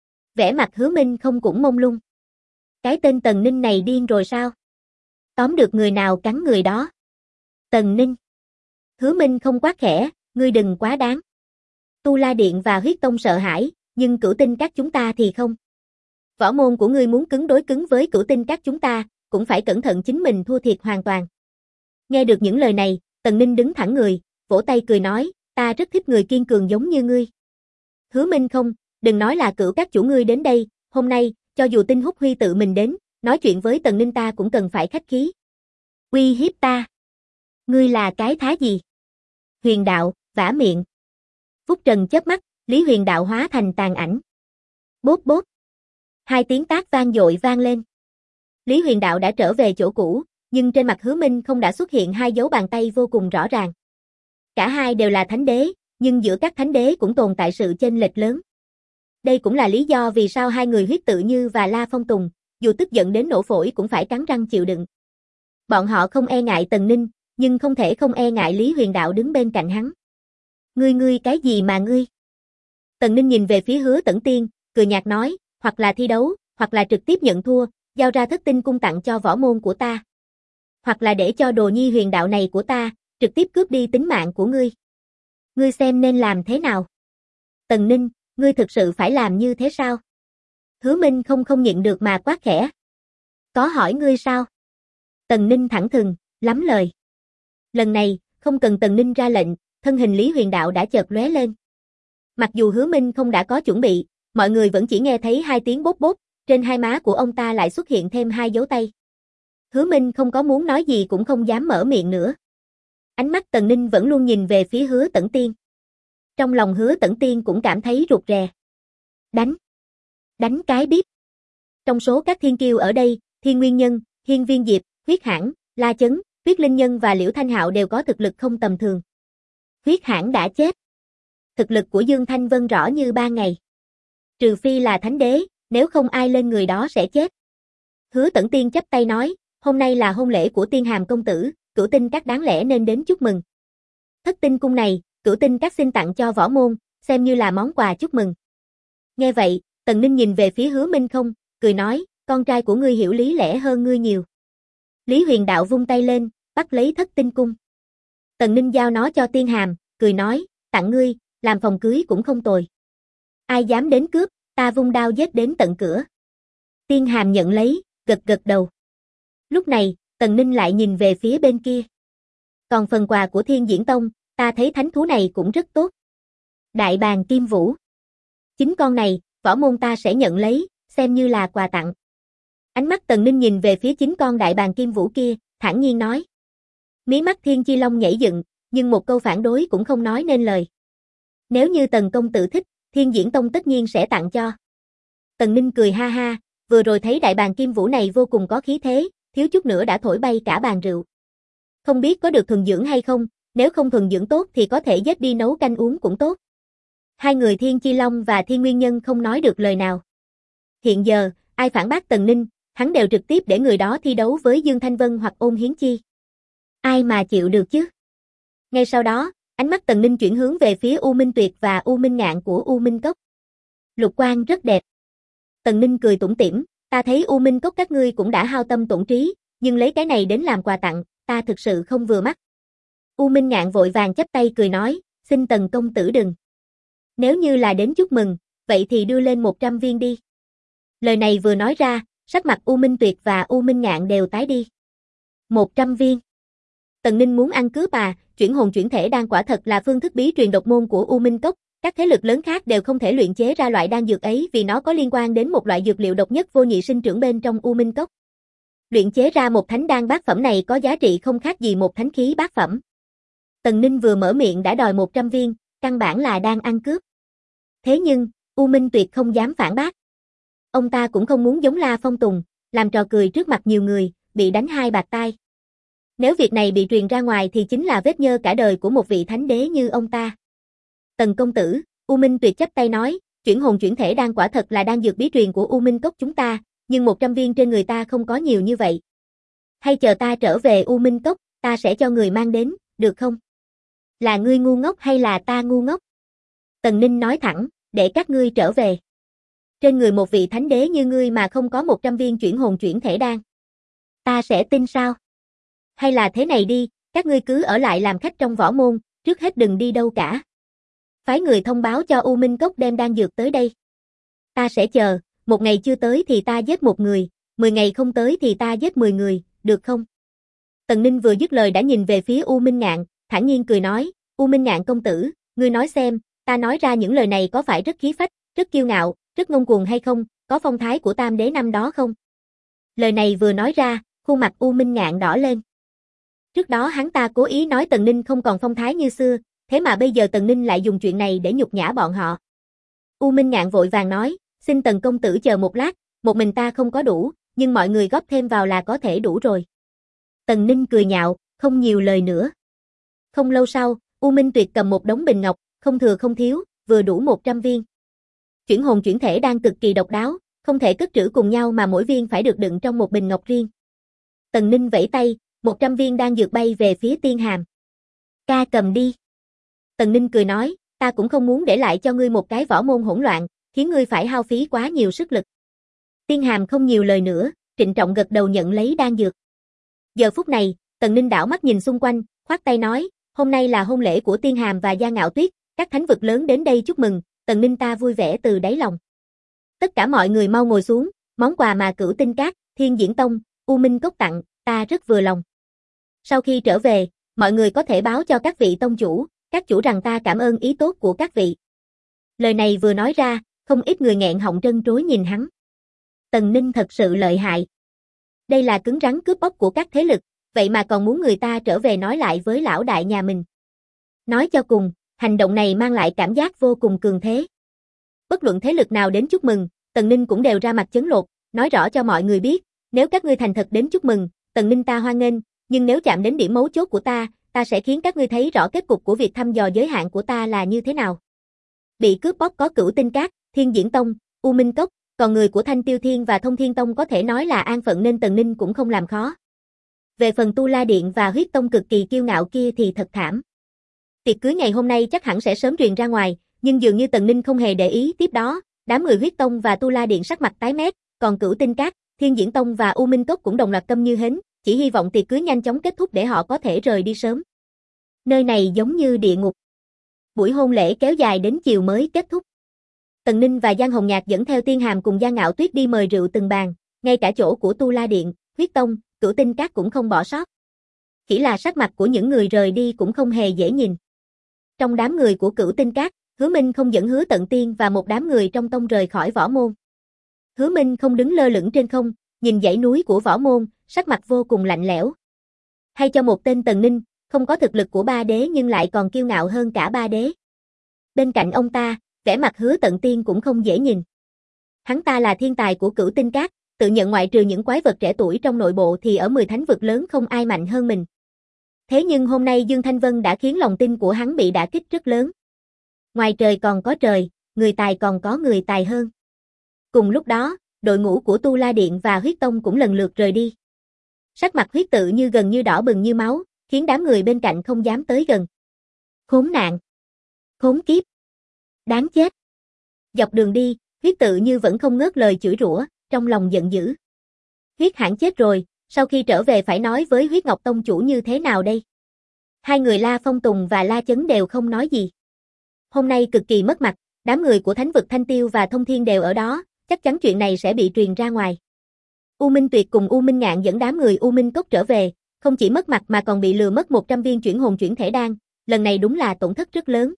Vẻ mặt Hứa Minh không cũng mông lung. Cái tên Tần Ninh này điên rồi sao? Tóm được người nào cắn người đó. Tần Ninh. Hứa Minh không quát khẽ, ngươi đừng quá đáng. Tu La Điện và Huyết Tông sợ hãi, nhưng Cửu Tinh các chúng ta thì không. Võ môn của ngươi muốn cứng đối cứng với Cửu Tinh các chúng ta, cũng phải cẩn thận chính mình thua thiệt hoàn toàn. Nghe được những lời này, Tần Ninh đứng thẳng người, vỗ tay cười nói, ta rất thích người kiên cường giống như ngươi. Hứa Minh không, đừng nói là Cửu các chủ ngươi đến đây, hôm nay, cho dù Tinh Húc Huy tự mình đến, nói chuyện với Tần Ninh ta cũng cần phải khách khí. Uy hiếp ta? Ngươi là cái thá gì? Huyền đạo, vả miệng. Phúc Trần chớp mắt, Lý Huyền đạo hóa thành tàn ảnh. Bốp bốp. Hai tiếng tác vang dội vang lên. Lý Huyền đạo đã trở về chỗ cũ, nhưng trên mặt Hứa Minh không đã xuất hiện hai dấu bàn tay vô cùng rõ ràng. Cả hai đều là thánh đế, nhưng giữa các thánh đế cũng tồn tại sự chênh lệch lớn. Đây cũng là lý do vì sao hai người Huyết Tự Như và La Phong Tùng, dù tức giận đến nổ phổi cũng phải cắn răng chịu đựng. Bọn họ không e ngại Tần Ninh, nhưng không thể không e ngại Lý Huyền đạo đứng bên cạnh hắn. Ngươi cái gì mà ngươi? Tần Ninh nhìn về phía Hứa Tẩn Tiên, cười nhạt nói, hoặc là thi đấu, hoặc là trực tiếp nhận thua, giao ra Thất Tinh cung tặng cho võ môn của ta. Hoặc là để cho đồ nhi huyền đạo này của ta, trực tiếp cướp đi tính mạng của ngươi. Ngươi xem nên làm thế nào? Tần Ninh, ngươi thực sự phải làm như thế sao? Hứa Minh không nhịn được mà quát khẽ. Có hỏi ngươi sao? Tần Ninh thẳng thừng, lắm lời. Lần này, không cần Tần Ninh ra lệnh, thân hình Lý Huyền đạo đã chợt lóe lên. Mặc dù Hứa Minh không đã có chuẩn bị, mọi người vẫn chỉ nghe thấy hai tiếng bốp bốp, trên hai má của ông ta lại xuất hiện thêm hai dấu tay. Hứa Minh không có muốn nói gì cũng không dám mở miệng nữa. Ánh mắt Tần Ninh vẫn luôn nhìn về phía Hứa Tẩn Tiên. Trong lòng Hứa Tẩn Tiên cũng cảm thấy rụt rè. Đánh cái bíp. Trong số các thiên kiêu ở đây, Thiên Nguyên Nhân, Hiên Viên Diệp, Huyết Hãn, La Chấn, Tuyết Linh Nhân và Liễu Thanh Hạo đều có thực lực không tầm thường. Huyết Hãn đã chết. Thực lực của Dương Thanh Vân rõ như ban ngày. Trừ phi là thánh đế, nếu không ai lên người đó sẽ chết. Hứa Tẩn Tiên chắp tay nói, hôm nay là hôn lễ của Tiên Hàm công tử, Cửu Tinh Các đáng lẽ nên đến chúc mừng. Thất Tinh cung này, Cửu Tinh Các xin tặng cho võ môn, xem như là món quà chúc mừng. Nghe vậy, Tần Ninh nhìn về phía Hứa Minh không, cười nói, con trai của ngươi hiểu lý lẽ hơn ngươi nhiều. Lý Huyền đạo vung tay lên, bắt lấy Thất Tinh cung. Tần Ninh giao nó cho Tiên Hàm, cười nói, tặng ngươi, làm phòng cưới cũng không tồi. Ai dám đến cướp, ta vung đao giết đến tận cửa. Tiên Hàm nhận lấy, gật đầu. Lúc này, Tần Ninh lại nhìn về phía bên kia. Còn phần quà của Thiên Diễn Tông, ta thấy thánh thú này cũng rất tốt. Đại bàng Kim Vũ. 9 con này, võ môn ta sẽ nhận lấy, xem như là quà tặng. Ánh mắt Tần Ninh nhìn về phía 9 con đại bàng Kim Vũ kia, thản nhiên nói. Mí mắt Thiên Chi Long nhảy dựng, nhưng một câu phản đối cũng không nói nên lời. Nếu như Tần công tử thích, Thiên Diễn Tông tất nhiên sẽ tặng cho. Tần Ninh cười ha ha, vừa rồi thấy đại bàng Kim Vũ này vô cùng có khí thế, thiếu chút nữa đã thổi bay cả bàn rượu. Không biết có được thuần dưỡng hay không, nếu không thuần dưỡng tốt thì có thể giết đi nấu canh uống cũng tốt. Hai người Thiên Chi Long và Thiên Nguyên Nhân không nói được lời nào. Hiện giờ, ai phản bác Tần Ninh, hắn đều trực tiếp để người đó thi đấu với Dương Thanh Vân hoặc Ôn Hiến Chi. Ai mà chịu được chứ? Ngay sau đó, ánh mắt Tần Ninh chuyển hướng về phía U Minh Tuyệt và U Minh Ngạn của U Minh Cốc. Lục quang rất đẹp. Tần Ninh cười tủm tỉm, ta thấy U Minh Cốc các ngươi cũng đã hao tâm tổn trí, nhưng lấy cái này đến làm quà tặng, ta thực sự không vừa mắt. U Minh Ngạn vội vàng chắp tay cười nói, xin Tần công tử đừng. Nếu như là đến chúc mừng, vậy thì đưa lên 100 viên đi. Lời này vừa nói ra, sắc mặt U Minh Tuyệt và U Minh Ngạn đều tái đi. 100 viên. Tần Ninh muốn ăn cướp à, chuyển hồn chuyển thể đan quả thật là phương thức bí truyền độc môn của U Minh Cốc, các thế lực lớn khác đều không thể luyện chế ra loại đan dược ấy vì nó có liên quan đến một loại dược liệu độc nhất vô nhị sinh trưởng bên trong U Minh Cốc. Luyện chế ra một thánh đan bát phẩm này có giá trị không khác gì một thánh khí bát phẩm. Tần Ninh vừa mở miệng đã đòi 100 viên, căn bản là đang ăn cướp. Thế nhưng, U Minh Tuyệt không dám phản bác. Ông ta cũng không muốn giống La Phong Tùng, làm trò cười trước mặt nhiều người, bị đánh hai bạt tai. Nếu việc này bị truyền ra ngoài thì chính là vết nhơ cả đời của một vị thánh đế như ông ta. Tần công tử, U Minh Tuyệt chắp tay nói, chuyển hồn chuyển thể đan quả thật là đan dược bí truyền của U Minh Cốc chúng ta, nhưng 100 viên trên người ta không có nhiều như vậy. Hay chờ ta trở về U Minh Cốc, ta sẽ cho người mang đến, được không? Là ngươi ngu ngốc hay là ta ngu ngốc? Tần Ninh nói thẳng, để các ngươi trở về. Trên người một vị thánh đế như ngươi mà không có 100 viên chuyển hồn chuyển thể đan. Ta sẽ tin sao? Hay là thế này đi, các ngươi cứ ở lại làm khách trong võ môn, trước hết đừng đi đâu cả. Phái người thông báo cho U Minh Cốc đem đan dược tới đây. Ta sẽ chờ, một ngày chưa tới thì ta giết một người, 10 ngày không tới thì ta giết 10 người, được không? Tần Ninh vừa dứt lời đã nhìn về phía U Minh Ngạn, thản nhiên cười nói, U Minh Ngạn công tử, ngươi nói xem, ta nói ra những lời này có phải rất khí phách, rất kiêu ngạo, rất ngông cuồng hay không, có phong thái của tam đế năm đó không? Lời này vừa nói ra, khuôn mặt U Minh Ngạn đỏ lên. Trước đó hắn ta cố ý nói Tần Ninh không còn phong thái như xưa, thế mà bây giờ Tần Ninh lại dùng chuyện này để nhục nhã bọn họ. U Minh Ngạn vội vàng nói, xin Tần công tử chờ một lát, một mình ta không có đủ, nhưng mọi người góp thêm vào là có thể đủ rồi. Tần Ninh cười nhạo, không nhiều lời nữa. Không lâu sau, U Minh Tuyệt cầm một đống bình ngọc, không thừa không thiếu, vừa đủ 100 viên. Chuyển hồn chuyển thể đang cực kỳ độc đáo, không thể cất trữ cùng nhau mà mỗi viên phải được đựng trong một bình ngọc riêng. Tần Ninh vẫy tay, 100 viên đan dược bay về phía Tiên Hàm. Ca cầm đi. Tần Ninh cười nói, ta cũng không muốn để lại cho ngươi một cái võ môn hỗn loạn, khiến ngươi phải hao phí quá nhiều sức lực. Tiên Hàm không nhiều lời nữa, trịnh trọng gật đầu nhận lấy đan dược. Giờ phút này, Tần Ninh đảo mắt nhìn xung quanh, khoát tay nói, hôm nay là hôn lễ của Tiên Hàm và Gia Ngạo Tuyết, các thánh vực lớn đến đây chúc mừng, Tần Ninh ta vui vẻ từ đáy lòng. Tất cả mọi người mau ngồi xuống, món quà mà Cửu Tinh Các, Thiên Diễn Tông, U Minh Cốc tặng, ta rất vừa lòng. Sau khi trở về, mọi người có thể báo cho các vị tông chủ, các chủ rằng ta cảm ơn ý tốt của các vị. Lời này vừa nói ra, không ít người nghẹn họng trân trối nhìn hắn. Tần Ninh thật sự lợi hại. Đây là cứng rắn cướp bóc của các thế lực, vậy mà còn muốn người ta trở về nói lại với lão đại nhà mình. Nói cho cùng, hành động này mang lại cảm giác vô cùng cường thế. Bất luận thế lực nào đến chúc mừng, Tần Ninh cũng đều ra mặt chấn lột, nói rõ cho mọi người biết, nếu các ngươi thành thật đến chúc mừng, Tần Ninh ta hoan nghênh, nhưng nếu chạm đến điểm mấu chốt của ta sẽ khiến các ngươi thấy rõ kết cục của việc thăm dò giới hạn của ta là như thế nào. Bị cướp bóc có Cửu Tinh Các, Thiên Diễn Tông, U Minh Cốc, còn người của Thanh Tiêu Thiên và Thông Thiên Tông có thể nói là an phận nên Tần Ninh cũng không làm khó. Về phần Tu La Điện và Huyết Tông cực kỳ kiêu ngạo kia thì thật thảm. Tiệc cưới ngày hôm nay chắc hẳn sẽ sớm truyền ra ngoài, nhưng dường như Tần Ninh không hề để ý tiếp đó, đám người Huyết Tông và Tu La Điện sắc mặt tái mét, còn Cửu Tinh Các, Thiên Diễn Tông và U Minh Cốc cũng đồng loạt câm như hến, chỉ hy vọng tiệc cưới nhanh chóng kết thúc để họ có thể rời đi sớm. Nơi này giống như địa ngục. Buổi hôn lễ kéo dài đến chiều mới kết thúc. Tần Ninh và Giang Hồng Nhạc dẫn theo Tiên Hàm cùng Gia Ngạo Tuyết đi mời rượu từng bàn, ngay cả chỗ của Tu La Điện, Huyết Tông, Cửu Tinh Các cũng không bỏ sót. Chỉ là sắc mặt của những người rời đi cũng không hề dễ nhìn. Trong đám người của Cửu Tinh Các, Hứa Minh không dẫn Hứa Tận Tiên và một đám người trong tông rời khỏi võ môn. Hứa Minh không đứng lơ lửng trên không, nhìn dãy núi của võ môn, sắc mặt vô cùng lạnh lẽo. Hay cho một tên Tần Ninh, không có thực lực của ba đế nhưng lại còn kiêu ngạo hơn cả ba đế. Bên cạnh ông ta, vẻ mặt Hứa Tận Tiên cũng không dễ nhìn. Hắn ta là thiên tài của Cửu Tinh Các, tự nhận ngoại trừ những quái vật trẻ tuổi trong nội bộ thì ở 10 thánh vực lớn không ai mạnh hơn mình. Thế nhưng hôm nay Dương Thanh Vân đã khiến lòng tin của hắn bị đả kích rất lớn. Ngoài trời còn có trời, người tài còn có người tài hơn. Cùng lúc đó, đội ngũ của Tu La Điện và Huyết Tông cũng lần lượt rời đi. Sắc mặt Huyết Tự Như gần như đỏ bừng như máu, khiến đám người bên cạnh không dám tới gần. Khốn nạn! Khốn kiếp! Đáng chết! Dọc đường đi, Huyết Tự Như vẫn không ngớt lời chửi rủa, trong lòng giận dữ. Huyết Hãn chết rồi, sau khi trở về phải nói với Huyết Ngọc Tông chủ như thế nào đây? Hai người La Phong Tùng và La Chấn đều không nói gì. Hôm nay cực kỳ mất mặt, đám người của thánh vực Thanh Tiêu và Thông Thiên đều ở đó, chắc chắn chuyện này sẽ bị truyền ra ngoài. U Minh Tuyệt cùng U Minh Ngạn dẫn đám người U Minh Cốc trở về, không chỉ mất mặt mà còn bị lừa mất 100 viên chuyển hồn chuyển thể đan, lần này đúng là tổn thất rất lớn.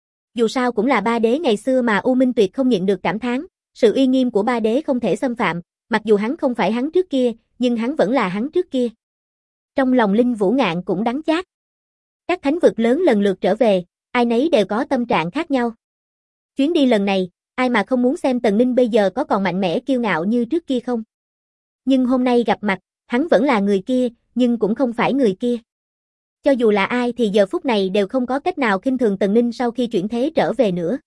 Dù sao cũng là ba đế ngày xưa mà U Minh Tuyệt không nhịn được cảm thán, sự uy nghiêm của ba đế không thể xâm phạm, mặc dù hắn không phải hắn trước kia, nhưng hắn vẫn là hắn trước kia. Trong lòng Linh Vũ Ngạn cũng đắng chát. Các thánh vực lớn lần lượt trở về, ai nấy đều có tâm trạng khác nhau. Chuyến đi lần này, ai mà không muốn xem Tần Ninh bây giờ có còn mạnh mẽ kiêu ngạo như trước kia không? Nhưng hôm nay gặp mặt, hắn vẫn là người kia, nhưng cũng không phải người kia. Cho dù là ai thì giờ phút này đều không có cách nào khinh thường Tần Ninh sau khi chuyển thế trở về nữa.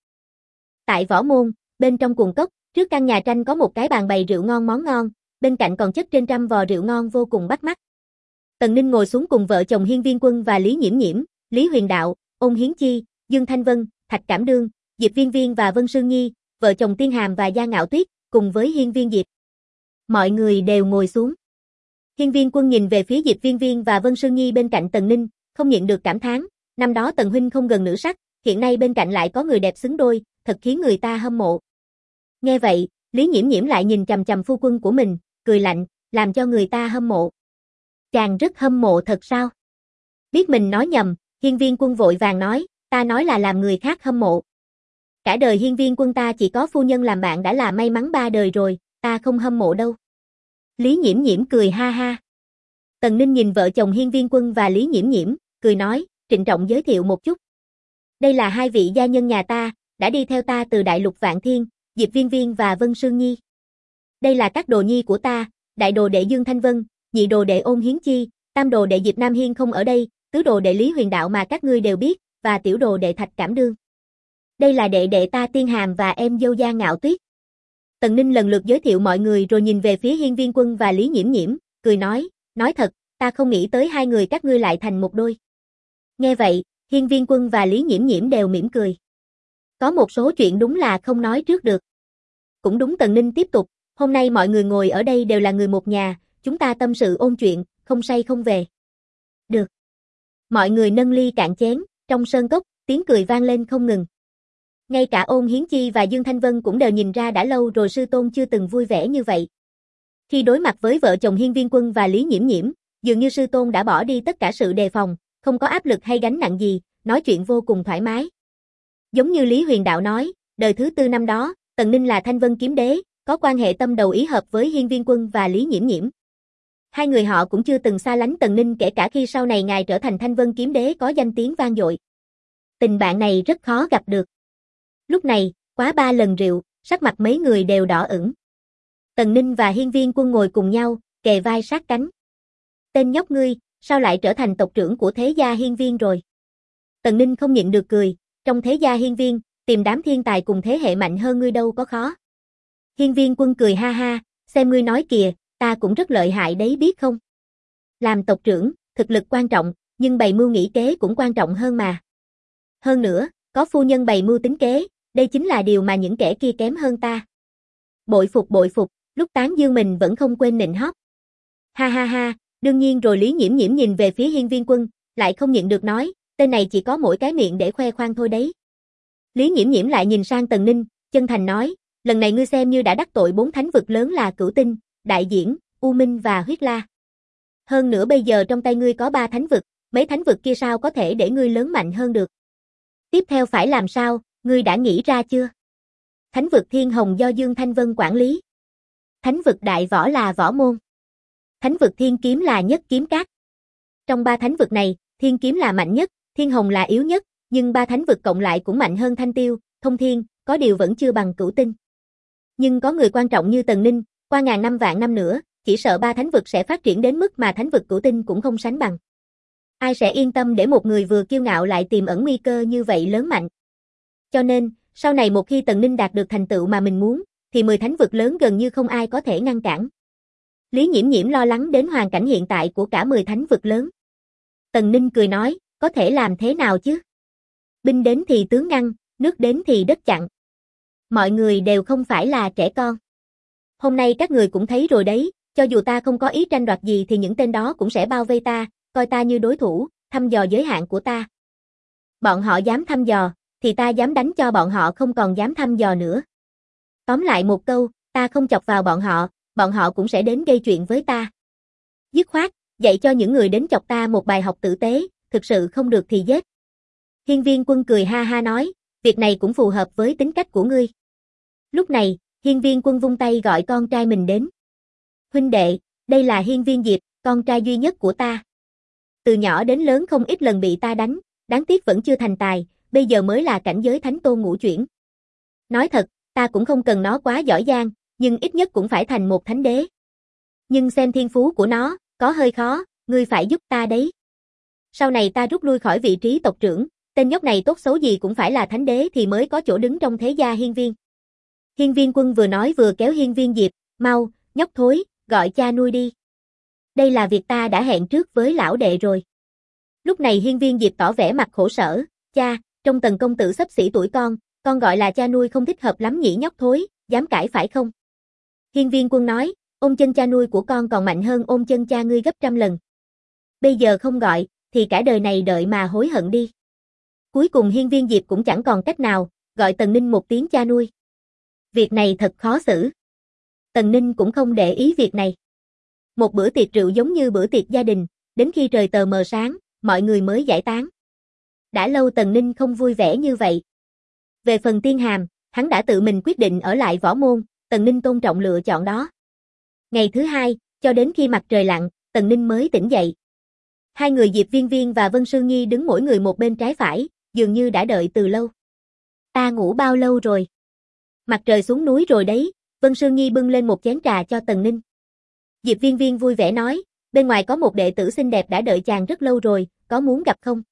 Tại võ môn, bên trong cuồng cốc, trước căn nhà tranh có một cái bàn bày rượu ngon món ngon, bên cạnh còn chất trên trăm vò rượu ngon vô cùng bắt mắt. Tần Ninh ngồi xuống cùng vợ chồng Hiên Viên Quân và Lý Nhiễm Nhiễm, Lý Huyền Đạo, Ôn Hiến Chi, Dương Thanh Vân, Thạch Cảm Đương, Diệp Viên Viên và Vân Sương Nhi, vợ chồng Tiên Hàm và Gia Ngạo Tuyết, cùng với Hiên Viên Diệp. Mọi người đều ngồi xuống. Hiên Viên Quân nhìn về phía Diệp Viên Viên và Vân Sương Nhi bên cạnh Tần Ninh, không nhịn được cảm thán, năm đó Tần huynh không gần nữ sắc, hiện nay bên cạnh lại có người đẹp xứng đôi, thật khiến người ta hâm mộ. Nghe vậy, Lý Nhiễm Nhiễm lại nhìn chằm chằm phu quân của mình, cười lạnh, làm cho người ta hâm mộ. Chàng rất hâm mộ thật sao? Biết mình nói nhầm, Hiên Viên Quân vội vàng nói, ta nói là làm người khác hâm mộ. Cả đời hiên viên quân ta chỉ có phu nhân làm bạn đã là may mắn 3 đời rồi, ta không hâm mộ đâu. Lý Nhiễm Nhiễm cười ha ha. Tần Ninh nhìn vợ chồng hiên viên quân và Lý Nhiễm Nhiễm, cười nói, trịnh trọng giới thiệu một chút. Đây là 2 vị gia nhân nhà ta, đã đi theo ta từ Đại Lục Vạn Thiên, Diệp Viên Viên và Vân Sương Nhi. Đây là các đồ nhi của ta, đại đồ đệ Dương Thanh Vân, nhị đồ đệ Ôn Hiến Chi, tam đồ đệ Diệp Nam Hiên không ở đây, tứ đồ đệ Lý Huyền Đạo mà các ngươi đều biết, và tiểu đồ đệ Thạch Cảm Đương. Đây là đệ đệ ta Tiên Hàm và em dâu Gia Ngạo Tuyết. Tần Ninh lần lượt giới thiệu mọi người rồi nhìn về phía hiên viên quân và Lý Nhiễm Nhiễm, cười nói thật, ta không nghĩ tới 2 người các ngươi lại thành một đôi. Nghe vậy, hiên viên quân và Lý Nhiễm Nhiễm đều mỉm cười. Có một số chuyện đúng là không nói trước được. Cũng đúng, Tần Ninh tiếp tục, hôm nay mọi người ngồi ở đây đều là người một nhà, chúng ta tâm sự ôn chuyện, không say không về. Được. Mọi người nâng ly cạn chén, trong sơn cốc, tiếng cười vang lên không ngừng. Ngay cả Ôn Hiến Chi và Dương Thanh Vân cũng đều nhìn ra đã lâu rồi sư tôn chưa từng vui vẻ như vậy. Khi đối mặt với vợ chồng hiên viên quân và Lý Nhiễm Nhiễm, dường như sư tôn đã bỏ đi tất cả sự đề phòng, không có áp lực hay gánh nặng gì, nói chuyện vô cùng thoải mái. Giống như Lý Huyền Đạo nói, đời thứ 4 năm đó, Tần Ninh là Thanh Vân Kiếm Đế, có quan hệ tâm đầu ý hợp với hiên viên quân và Lý Nhiễm Nhiễm. 2 người họ cũng chưa từng xa lánh Tần Ninh kể cả khi sau này ngài trở thành Thanh Vân Kiếm Đế có danh tiếng vang dội. Tình bạn này rất khó gặp được. Lúc này, quá 3 lần rượu, sắc mặt mấy người đều đỏ ửng. Tần Ninh và hiên viên quân ngồi cùng nhau, kề vai sát cánh. Tên nhóc ngươi, sao lại trở thành tộc trưởng của thế gia hiên viên rồi? Tần Ninh không nhịn được cười, trong thế gia hiên viên, tìm đám thiên tài cùng thế hệ mạnh hơn ngươi đâu có khó. Hiên viên quân cười ha ha, xem ngươi nói kìa, ta cũng rất lợi hại đấy biết không? Làm tộc trưởng, thực lực quan trọng, nhưng bày mưu nghĩ kế cũng quan trọng hơn mà. Hơn nữa, có phu nhân bày mưu tính kế, đây chính là điều mà những kẻ kia kém hơn ta. Bội phục, lúc tán dương mình vẫn không quên nịnh hót. Ha ha ha, đương nhiên rồi. Lý Nhiễm Nhiễm nhìn về phía hiên viên quân, lại không nhịn được nói, tên này chỉ có mỗi cái miệng để khoe khoang thôi đấy. Lý Nhiễm Nhiễm lại nhìn sang Tần Ninh, chân thành nói, lần này ngươi xem như đã đắc tội 4 thánh vực lớn là Cửu Tinh, Đại Diễn, U Minh và Huyết La. Hơn nữa bây giờ trong tay ngươi có 3 thánh vực, mấy thánh vực kia sao có thể để ngươi lớn mạnh hơn được. Tiếp theo phải làm sao, ngươi đã nghĩ ra chưa? Thánh vực Thiên Hồng do Dương Thanh Vân quản lý. Thánh vực Đại Võ là Võ Môn. Thánh vực Thiên Kiếm là Nhất Kiếm Các. Trong 3 thánh vực này, Thiên Kiếm là mạnh nhất, Thiên Hồng là yếu nhất, nhưng 3 thánh vực cộng lại cũng mạnh hơn Thanh Tiêu, Thông Thiên, có điều vẫn chưa bằng Cửu Tinh. Nhưng có người quan trọng như Tần Ninh, qua ngàn năm vạn năm nữa, chỉ sợ 3 thánh vực sẽ phát triển đến mức mà thánh vực Cửu Tinh cũng không sánh bằng. Ai sẽ yên tâm để một người vừa kiêu ngạo lại tiềm ẩn nguy cơ như vậy lớn mạnh. Cho nên, sau này một khi Tần Ninh đạt được thành tựu mà mình muốn, thì 10 thánh vực lớn gần như không ai có thể ngăn cản. Lý Nhiễm Nhiễm lo lắng đến hoàn cảnh hiện tại của cả 10 thánh vực lớn. Tần Ninh cười nói, có thể làm thế nào chứ? Binh đến thì tướng ngăn, nước đến thì đất chặn. Mọi người đều không phải là trẻ con. Hôm nay các người cũng thấy rồi đấy, cho dù ta không có ý tranh đoạt gì thì những tên đó cũng sẽ bao vây ta, coi ta như đối thủ, thăm dò giới hạn của ta. Bọn họ dám thăm dò, thì ta dám đánh cho bọn họ không còn dám thăm dò nữa. Tóm lại một câu, ta không chọc vào bọn họ cũng sẽ đến gây chuyện với ta. Dứt khoát, dạy cho những người đến chọc ta một bài học tử tế, thực sự không được thì giết. Hiên viên quân cười ha ha nói, việc này cũng phù hợp với tính cách của ngươi. Lúc này, hiên viên quân vung tay gọi con trai mình đến. Huynh đệ, đây là hiên viên Diệp, con trai duy nhất của ta. Từ nhỏ đến lớn không ít lần bị ta đánh, đáng tiếc vẫn chưa thành tài, bây giờ mới là cảnh giới thánh tôn ngũ chuyển. Nói thật, ta cũng không cần nó quá giỏi giang, nhưng ít nhất cũng phải thành một thánh đế. Nhưng xem thiên phú của nó, có hơi khó, ngươi phải giúp ta đấy. Sau này ta rút lui khỏi vị trí tộc trưởng, tên nhóc này tốt xấu gì cũng phải là thánh đế thì mới có chỗ đứng trong thế gia hiên viên. Hiên viên quân vừa nói vừa kéo hiên viên Diệp, mau, nhóc thối, gọi cha nuôi đi. Đây là việc ta đã hẹn trước với lão đệ rồi. Lúc này hiên viên Diệp tỏ vẻ mặt khổ sở, cha, trong Tần công tử xấp xỉ tuổi con gọi là cha nuôi không thích hợp lắm nhỉ nhóc thối, dám cãi phải không? Hiên viên quân nói, ôm chân cha nuôi của con còn mạnh hơn ôm chân cha ngươi gấp trăm lần. Bây giờ không gọi, thì cả đời này đợi mà hối hận đi. Cuối cùng hiên viên Diệp cũng chẳng còn cách nào, gọi Tần Ninh một tiếng cha nuôi. Việc này thật khó xử. Tần Ninh cũng không để ý việc này. Một bữa tiệc rượu giống như bữa tiệc gia đình, đến khi trời tờ mờ sáng, mọi người mới giải tán. Đã lâu Tần Ninh không vui vẻ như vậy. Về phần Tiên Hàm, hắn đã tự mình quyết định ở lại võ môn, Tần Ninh tôn trọng lựa chọn đó. Ngày thứ hai, cho đến khi mặt trời lặn, Tần Ninh mới tỉnh dậy. Hai người Diệp Viên Viên và Vân Sương Nhi đứng mỗi người một bên trái phải, dường như đã đợi từ lâu. Ta ngủ bao lâu rồi? Mặt trời xuống núi rồi đấy, Vân Sương Nhi bưng lên một chén trà cho Tần Ninh. Diệp Viên Viên vui vẻ nói, bên ngoài có một đệ tử xinh đẹp đã đợi chàng rất lâu rồi, có muốn gặp không?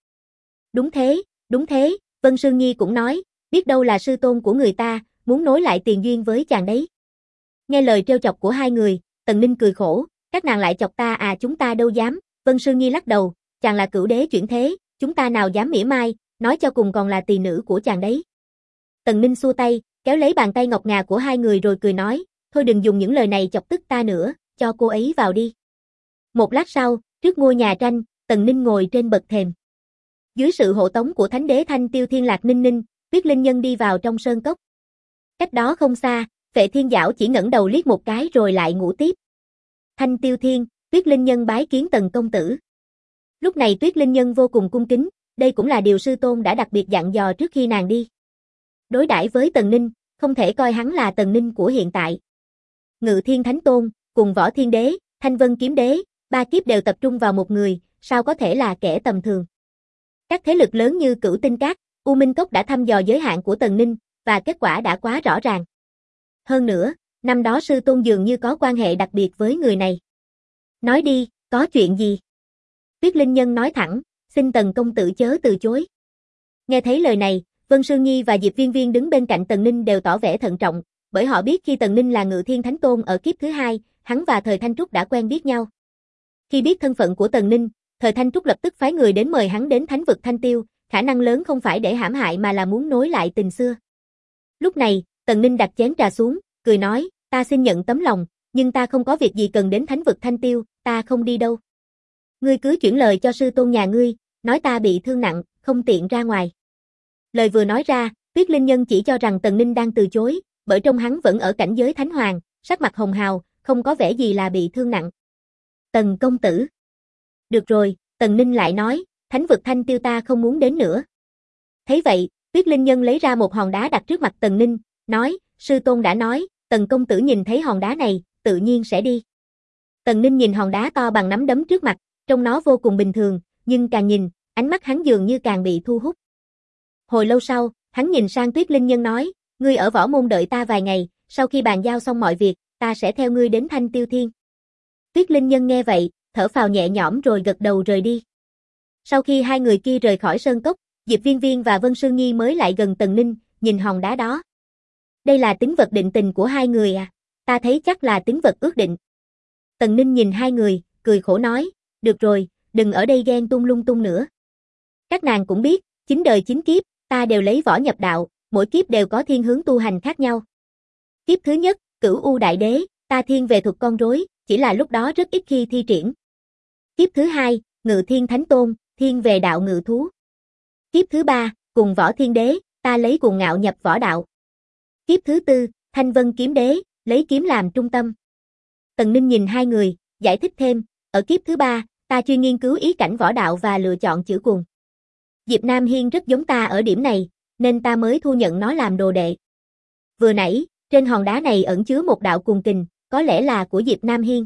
Đúng thế, Vân Sương Nhi cũng nói, biết đâu là sư tôn của người ta, muốn nối lại tiền duyên với chàng đấy. Nghe lời trêu chọc của hai người, Tần Ninh cười khổ, các nàng lại chọc ta à, chúng ta đâu dám. Vân Sương Nhi lắc đầu, chàng là cửu đế chuyển thế, chúng ta nào dám mỉa mai, nói cho cùng còn là tỳ nữ của chàng đấy. Tần Ninh xua tay, kéo lấy bàn tay ngọc ngà của hai người rồi cười nói, thôi đừng dùng những lời này chọc tức ta nữa, cho cô ấy vào đi. Một lát sau, trước ngôi nhà tranh, Tần Ninh ngồi trên bậc thềm. Dưới sự hộ tống của Thánh đế Thanh Tiêu Thiên Lạc Ninh Ninh, Tuyết Linh Nhân đi vào trong sơn cốc. Cách đó không xa, Vệ Thiên Giảo chỉ ngẩng đầu liếc một cái rồi lại ngủ tiếp. Thanh Tiêu Thiên, Tuyết Linh Nhân bái kiến Tần công tử. Lúc này Tuyết Linh Nhân vô cùng cung kính, đây cũng là điều sư tôn đã đặc biệt dặn dò trước khi nàng đi. Đối đãi với Tần Ninh, không thể coi hắn là Tần Ninh của hiện tại. Ngự Thiên Thánh Tôn, cùng Võ Thiên Đế, Thanh Vân Kiếm Đế, ba kiếp đều tập trung vào một người, sao có thể là kẻ tầm thường. Các thế lực lớn như Cửu Tinh Các, U Minh Cốc đã thăm dò giới hạn của Tần Ninh, và kết quả đã quá rõ ràng. Hơn nữa, năm đó sư tôn dường như có quan hệ đặc biệt với người này. Nói đi, có chuyện gì? Tuyết Linh Nhân nói thẳng, xin Tần công tử chớ từ chối. Nghe thấy lời này, Vân Sương Nhi và Diệp Viên Viên đứng bên cạnh Tần Ninh đều tỏ vẻ thận trọng, bởi họ biết khi Tần Ninh là Ngự Thiên Thánh Tôn ở kiếp thứ hai, hắn và Thời Thanh Trúc đã quen biết nhau. Khi biết thân phận của Tần Ninh, Thời Thanh Trúc lập tức phái người đến mời hắn đến thánh vực Thanh Tiêu, khả năng lớn không phải để hãm hại mà là muốn nối lại tình xưa. Lúc này, Tần Ninh đặt chén trà xuống, cười nói, ta xin nhận tấm lòng, nhưng ta không có việc gì cần đến thánh vực Thanh Tiêu, ta không đi đâu. Ngươi cứ chuyển lời cho sư tôn nhà ngươi, nói ta bị thương nặng, không tiện ra ngoài. Lời vừa nói ra, Tuyết Linh Nhân chỉ cho rằng Tần Ninh đang từ chối, bởi trong hắn vẫn ở cảnh giới thánh hoàng, sắc mặt hồng hào, không có vẻ gì là bị thương nặng. Tần công tử. Được rồi, Tần Ninh lại nói, thánh vực Thanh Tiêu ta không muốn đến nữa. Thấy vậy, Tuyết Linh Nhân lấy ra một hòn đá đặt trước mặt Tần Ninh, nói, sư tôn đã nói, Tần công tử nhìn thấy hòn đá này, tự nhiên sẽ đi. Tần Ninh nhìn hòn đá to bằng nắm đấm trước mặt, trông nó vô cùng bình thường, nhưng càng nhìn, ánh mắt hắn dường như càng bị thu hút. Hồi lâu sau, hắn nhìn sang Tuyết Linh Nhân nói, ngươi ở võ môn đợi ta vài ngày, sau khi bàn giao xong mọi việc, ta sẽ theo ngươi đến Thanh Tiêu Thiên. Tuyết Linh Nhân nghe vậy, thở phào nhẹ nhõm rồi gật đầu rời đi. Sau khi hai người kia rời khỏi sơn cốc, Diệp Viên Viên và Vân Sương Nhi mới lại gần Tần Ninh, nhìn hòn đá đó. Đây là tín vật định tình của hai người à? Ta thấy chắc là tín vật ước định. Tần Ninh nhìn hai người, cười khổ nói, được rồi, đừng ở đây ghen tung lung tung nữa. Các nàng cũng biết, 9 đời 9 kiếp, ta đều lấy võ nhập đạo, mỗi kiếp đều có thiên hướng tu hành khác nhau. Kiếp thứ nhất, Cửu U Đại Đế, ta thiên về thuật con rối, chỉ là lúc đó rất ít khi thi triển. Kiếp thứ hai, Ngự Thiên Thánh Tôn, thiên về đạo ngự thú. Kiếp thứ ba, cùng Võ Thiên Đế, ta lấy cuồng ngạo nhập võ đạo. Kiếp thứ tư, Thanh Vân Kiếm Đế, lấy kiếm làm trung tâm. Tần Ninh nhìn hai người, giải thích thêm, ở kiếp thứ ba, ta chuyên nghiên cứu ý cảnh võ đạo và lựa chọn chữ cuồng. Diệp Nam Hiên rất giống ta ở điểm này, nên ta mới thu nhận nó làm đồ đệ. Vừa nãy, trên hòn đá này ẩn chứa một đạo cuồng kình, có lẽ là của Diệp Nam Hiên.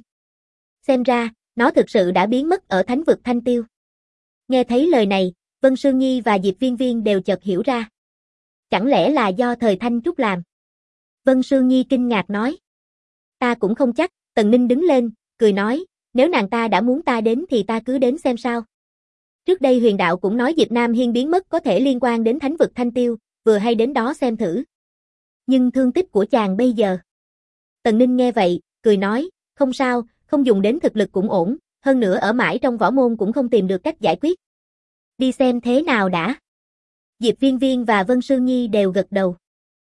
Xem ra, nó thực sự đã biến mất ở thánh vực Thanh Tiêu. Nghe thấy lời này, Vân Sương Nhi và Diệp Viên Viên đều chợt hiểu ra. Chẳng lẽ là do Thời Thanh Trúc làm? Vân Sương Nhi kinh ngạc nói. Ta cũng không chắc, Tần Ninh đứng lên, cười nói, nếu nàng ta đã muốn ta đến thì ta cứ đến xem sao. Trước đây Huyền Đạo cũng nói Diệp Nam Hiên biến mất có thể liên quan đến thánh vực Thanh Tiêu, vừa hay đến đó xem thử. Nhưng thương tích của chàng bây giờ. Tần Ninh nghe vậy, cười nói, không sao, không dùng đến thực lực cũng ổn, hơn nữa ở mãi trong võ môn cũng không tìm được cách giải quyết. Đi xem thế nào đã. Diệp Viên Viên và Vân Sương Nhi đều gật đầu.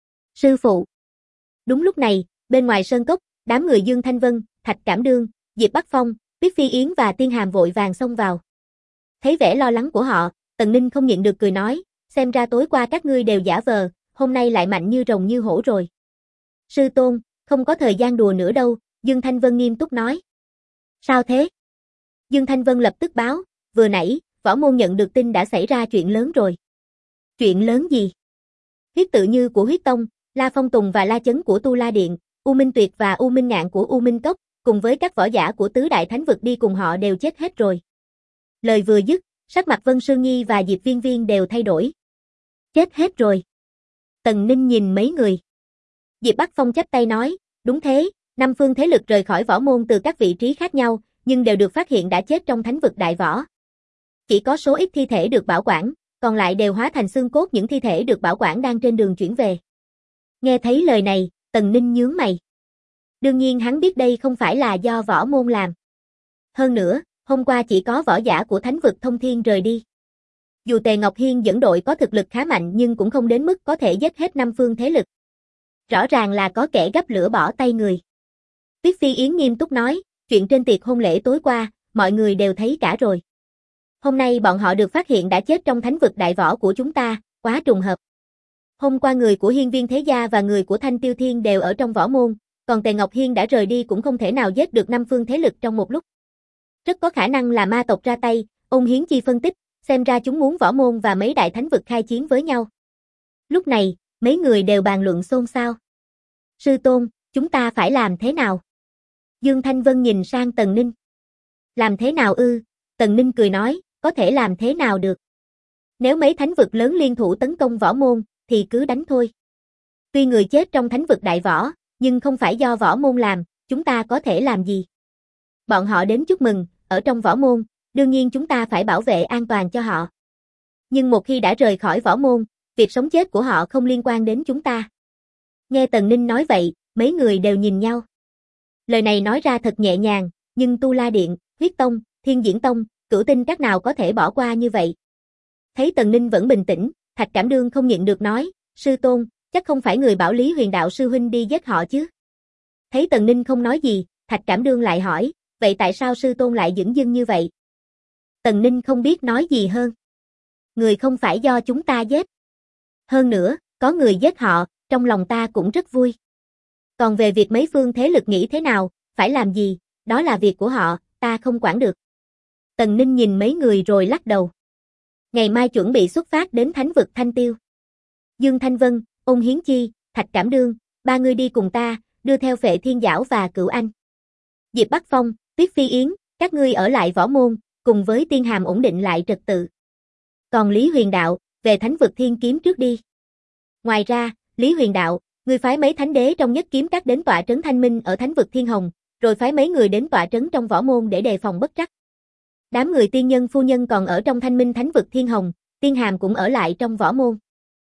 Sư phụ. Đúng lúc này, bên ngoài sơn cốc, đám người Dương Thanh Vân, Thạch Cảm Đương, Diệp Bắc Phong, Tuyết Phi Yến và Tiên Hàm vội vàng xông vào. Thấy vẻ lo lắng của họ, Tần Ninh không nhịn được cười nói, xem ra tối qua các ngươi đều giả vờ, hôm nay lại mạnh như rồng như hổ rồi. Sư tôn, không có thời gian đùa nữa đâu, Dương Thanh Vân nghiêm túc nói. Sao thế? Dương Thanh Vân lập tức báo, vừa nãy, võ môn nhận được tin đã xảy ra chuyện lớn rồi. Chuyện lớn gì? Huyết tự như của Huyết Tông, La Phong Tùng và La Chấn của Tu La Điện, U Minh Tuyệt và U Minh Ngạn của U Minh Cốc, cùng với các võ giả của tứ đại thánh vực đi cùng họ đều chết hết rồi. Lời vừa dứt, sắc mặt Vân Sương Nhi và Diệp Viên Viên đều thay đổi. Chết hết rồi. Tần Ninh nhìn mấy người. Diệp Bắc Phong chắp tay nói, đúng thế, 5 phương thế lực rời khỏi võ môn từ các vị trí khác nhau, nhưng đều được phát hiện đã chết trong thánh vực đại võ. Chỉ có số ít thi thể được bảo quản, còn lại đều hóa thành xương cốt, những thi thể được bảo quản đang trên đường chuyển về. Nghe thấy lời này, Tần Ninh nhướng mày. Đương nhiên hắn biết đây không phải là do võ môn làm. Hơn nữa, hôm qua chỉ có võ giả của thánh vực thông thiên rời đi. Dù Tề Ngọc Hiên dẫn đội có thực lực khá mạnh nhưng cũng không đến mức có thể giết hết 5 phương thế lực. Rõ ràng là có kẻ gấp lửa bỏ tay người. Tuyết Phi Yến nghiêm túc nói, chuyện trên tiệc hôn lễ tối qua, mọi người đều thấy cả rồi. Hôm nay bọn họ được phát hiện đã chết trong thánh vực đại võ của chúng ta, quá trùng hợp. Hôm qua người của Hiên Viên Thế Gia và người của Thanh Tiêu Thiên đều ở trong võ môn, còn Tề Ngọc Hiên đã rời đi cũng không thể nào giết được 5 phương thế lực trong một lúc. Rất có khả năng là ma tộc ra tay, Ôn Hiến Chi phân tích, xem ra chúng muốn võ môn và mấy đại thánh vực khai chiến với nhau. Lúc này, mấy người đều bàn luận xôn xao. Sư tôn, chúng ta phải làm thế nào? Dương Thanh Vân nhìn sang Tần Ninh. Làm thế nào ư? Tần Ninh cười nói, có thể làm thế nào được. Nếu mấy thánh vực lớn liên thủ tấn công võ môn, thì cứ đánh thôi. Tuy người chết trong thánh vực đại võ, nhưng không phải do võ môn làm, chúng ta có thể làm gì? Bọn họ đến chúc mừng, ở trong võ môn, đương nhiên chúng ta phải bảo vệ an toàn cho họ. Nhưng một khi đã rời khỏi võ môn, việc sống chết của họ không liên quan đến chúng ta. Nghe Tần Ninh nói vậy, mấy người đều nhìn nhau. Lời này nói ra thật nhẹ nhàng, nhưng Tu La Điện, Huyết Tông, Thiên Diễn Tông, Cửu Tinh các nào có thể bỏ qua như vậy. Thấy Tần Ninh vẫn bình tĩnh, Thạch Cảm Đương không nhịn được nói, sư tôn, chắc không phải người bảo Lý Huyền Đạo sư huynh đi giết họ chứ. Thấy Tần Ninh không nói gì, Thạch Cảm Đương lại hỏi, vậy tại sao sư tôn lại dửng dưng như vậy? Tần Ninh không biết nói gì hơn. Người không phải do chúng ta giết. Hơn nữa, có người giết họ, trong lòng ta cũng rất vui. Còn về việc mấy phương thế lực nghĩ thế nào, phải làm gì, đó là việc của họ, ta không quản được. Tần Ninh nhìn mấy người rồi lắc đầu. Ngày mai chuẩn bị xuất phát đến thánh vực Thanh Tiêu. Dương Thanh Vân, Ôn Hiến Chi, Thạch Cảm Đương, 3 người đi cùng ta, đưa theo Phệ Thiên Giảo và Cửu Anh. Diệp Bắc Phong, Tuyết Phi Yến, các ngươi ở lại võ môn, cùng với Tiên Hàm ổn định lại trật tự. Còn Lý Huyền Đạo, về thánh vực Thiên Kiếm trước đi. Ngoài ra, Lý Huyền Đạo, ngươi phái mấy thánh đế trong Nhất Kiếm Các đến tọa trấn Thanh Minh ở thánh vực Thiên Hồng, rồi phái mấy người đến tọa trấn trong võ môn để đề phòng bất trắc. Đám người tiên nhân phu nhân còn ở trong Thanh Minh thánh vực Thiên Hồng, Tiên Hàm cũng ở lại trong võ môn.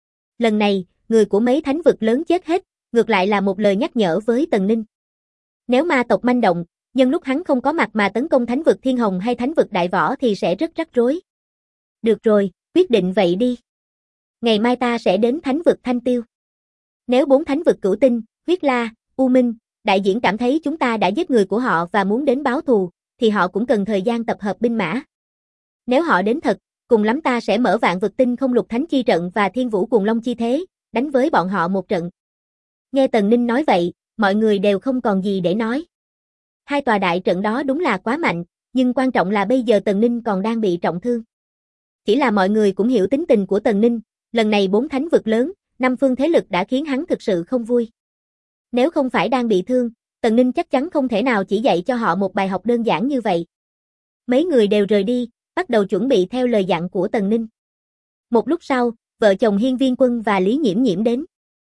Lần này, người của mấy thánh vực lớn chết hết, ngược lại là một lời nhắc nhở với Tần Ninh. Nếu ma tộc manh động, nhân lúc hắn không có mặt mà tấn công thánh vực Thiên Hồng hay thánh vực Đại Võ thì sẽ rất rắc rối. Được rồi, quyết định vậy đi. Ngày mai ta sẽ đến thánh vực Thanh Tiêu. Nếu 4 thánh vực Cửu Tinh, Huyết La, U Minh, đại diễn cảm thấy chúng ta đã giết người của họ và muốn đến báo thù, thì họ cũng cần thời gian tập hợp binh mã. Nếu họ đến thật, cùng lắm ta sẽ mở Vạn Vực Tinh Không Lục Thánh Chi Trận và Thiên Vũ Cuồng Long Chi Thế, đánh với bọn họ một trận. Nghe Tần Ninh nói vậy, mọi người đều không còn gì để nói. Hai tòa đại trận đó đúng là quá mạnh, nhưng quan trọng là bây giờ Tần Ninh còn đang bị trọng thương. Chỉ là mọi người cũng hiểu tính tình của Tần Ninh, lần này 4 thánh vực lớn, 5 phương thế lực đã khiến hắn thực sự không vui. Nếu không phải đang bị thương, Tần Ninh chắc chắn không thể nào chỉ dạy cho họ một bài học đơn giản như vậy. Mấy người đều rời đi, bắt đầu chuẩn bị theo lời dặn của Tần Ninh. Một lúc sau, vợ chồng Hiên Viên Quân và Lý Nhiễm Nhiễm đến.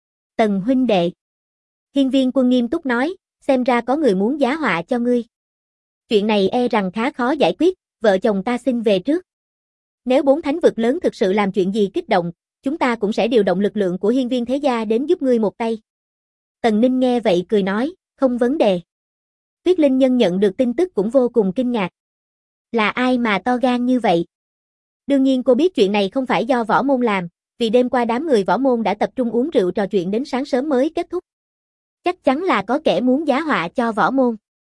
Tần huynh đệ. Hiên Viên Quân nghiêm túc nói, xem ra có người muốn giá họa cho ngươi. Chuyện này e rằng khá khó giải quyết, vợ chồng ta xin về trước. Nếu 4 thánh vực lớn thực sự làm chuyện gì kích động, chúng ta cũng sẽ điều động lực lượng của Hiên Viên Thế Gia đến giúp ngươi một tay. Tần Ninh nghe vậy cười nói, không vấn đề. Tuyết Linh Nhân nhận được tin tức cũng vô cùng kinh ngạc. Là ai mà to gan như vậy? Đương nhiên cô biết chuyện này không phải do võ môn làm, vì đêm qua đám người võ môn đã tập trung uống rượu trò chuyện đến sáng sớm mới kết thúc. Chắc chắn là có kẻ muốn giá họa cho võ môn.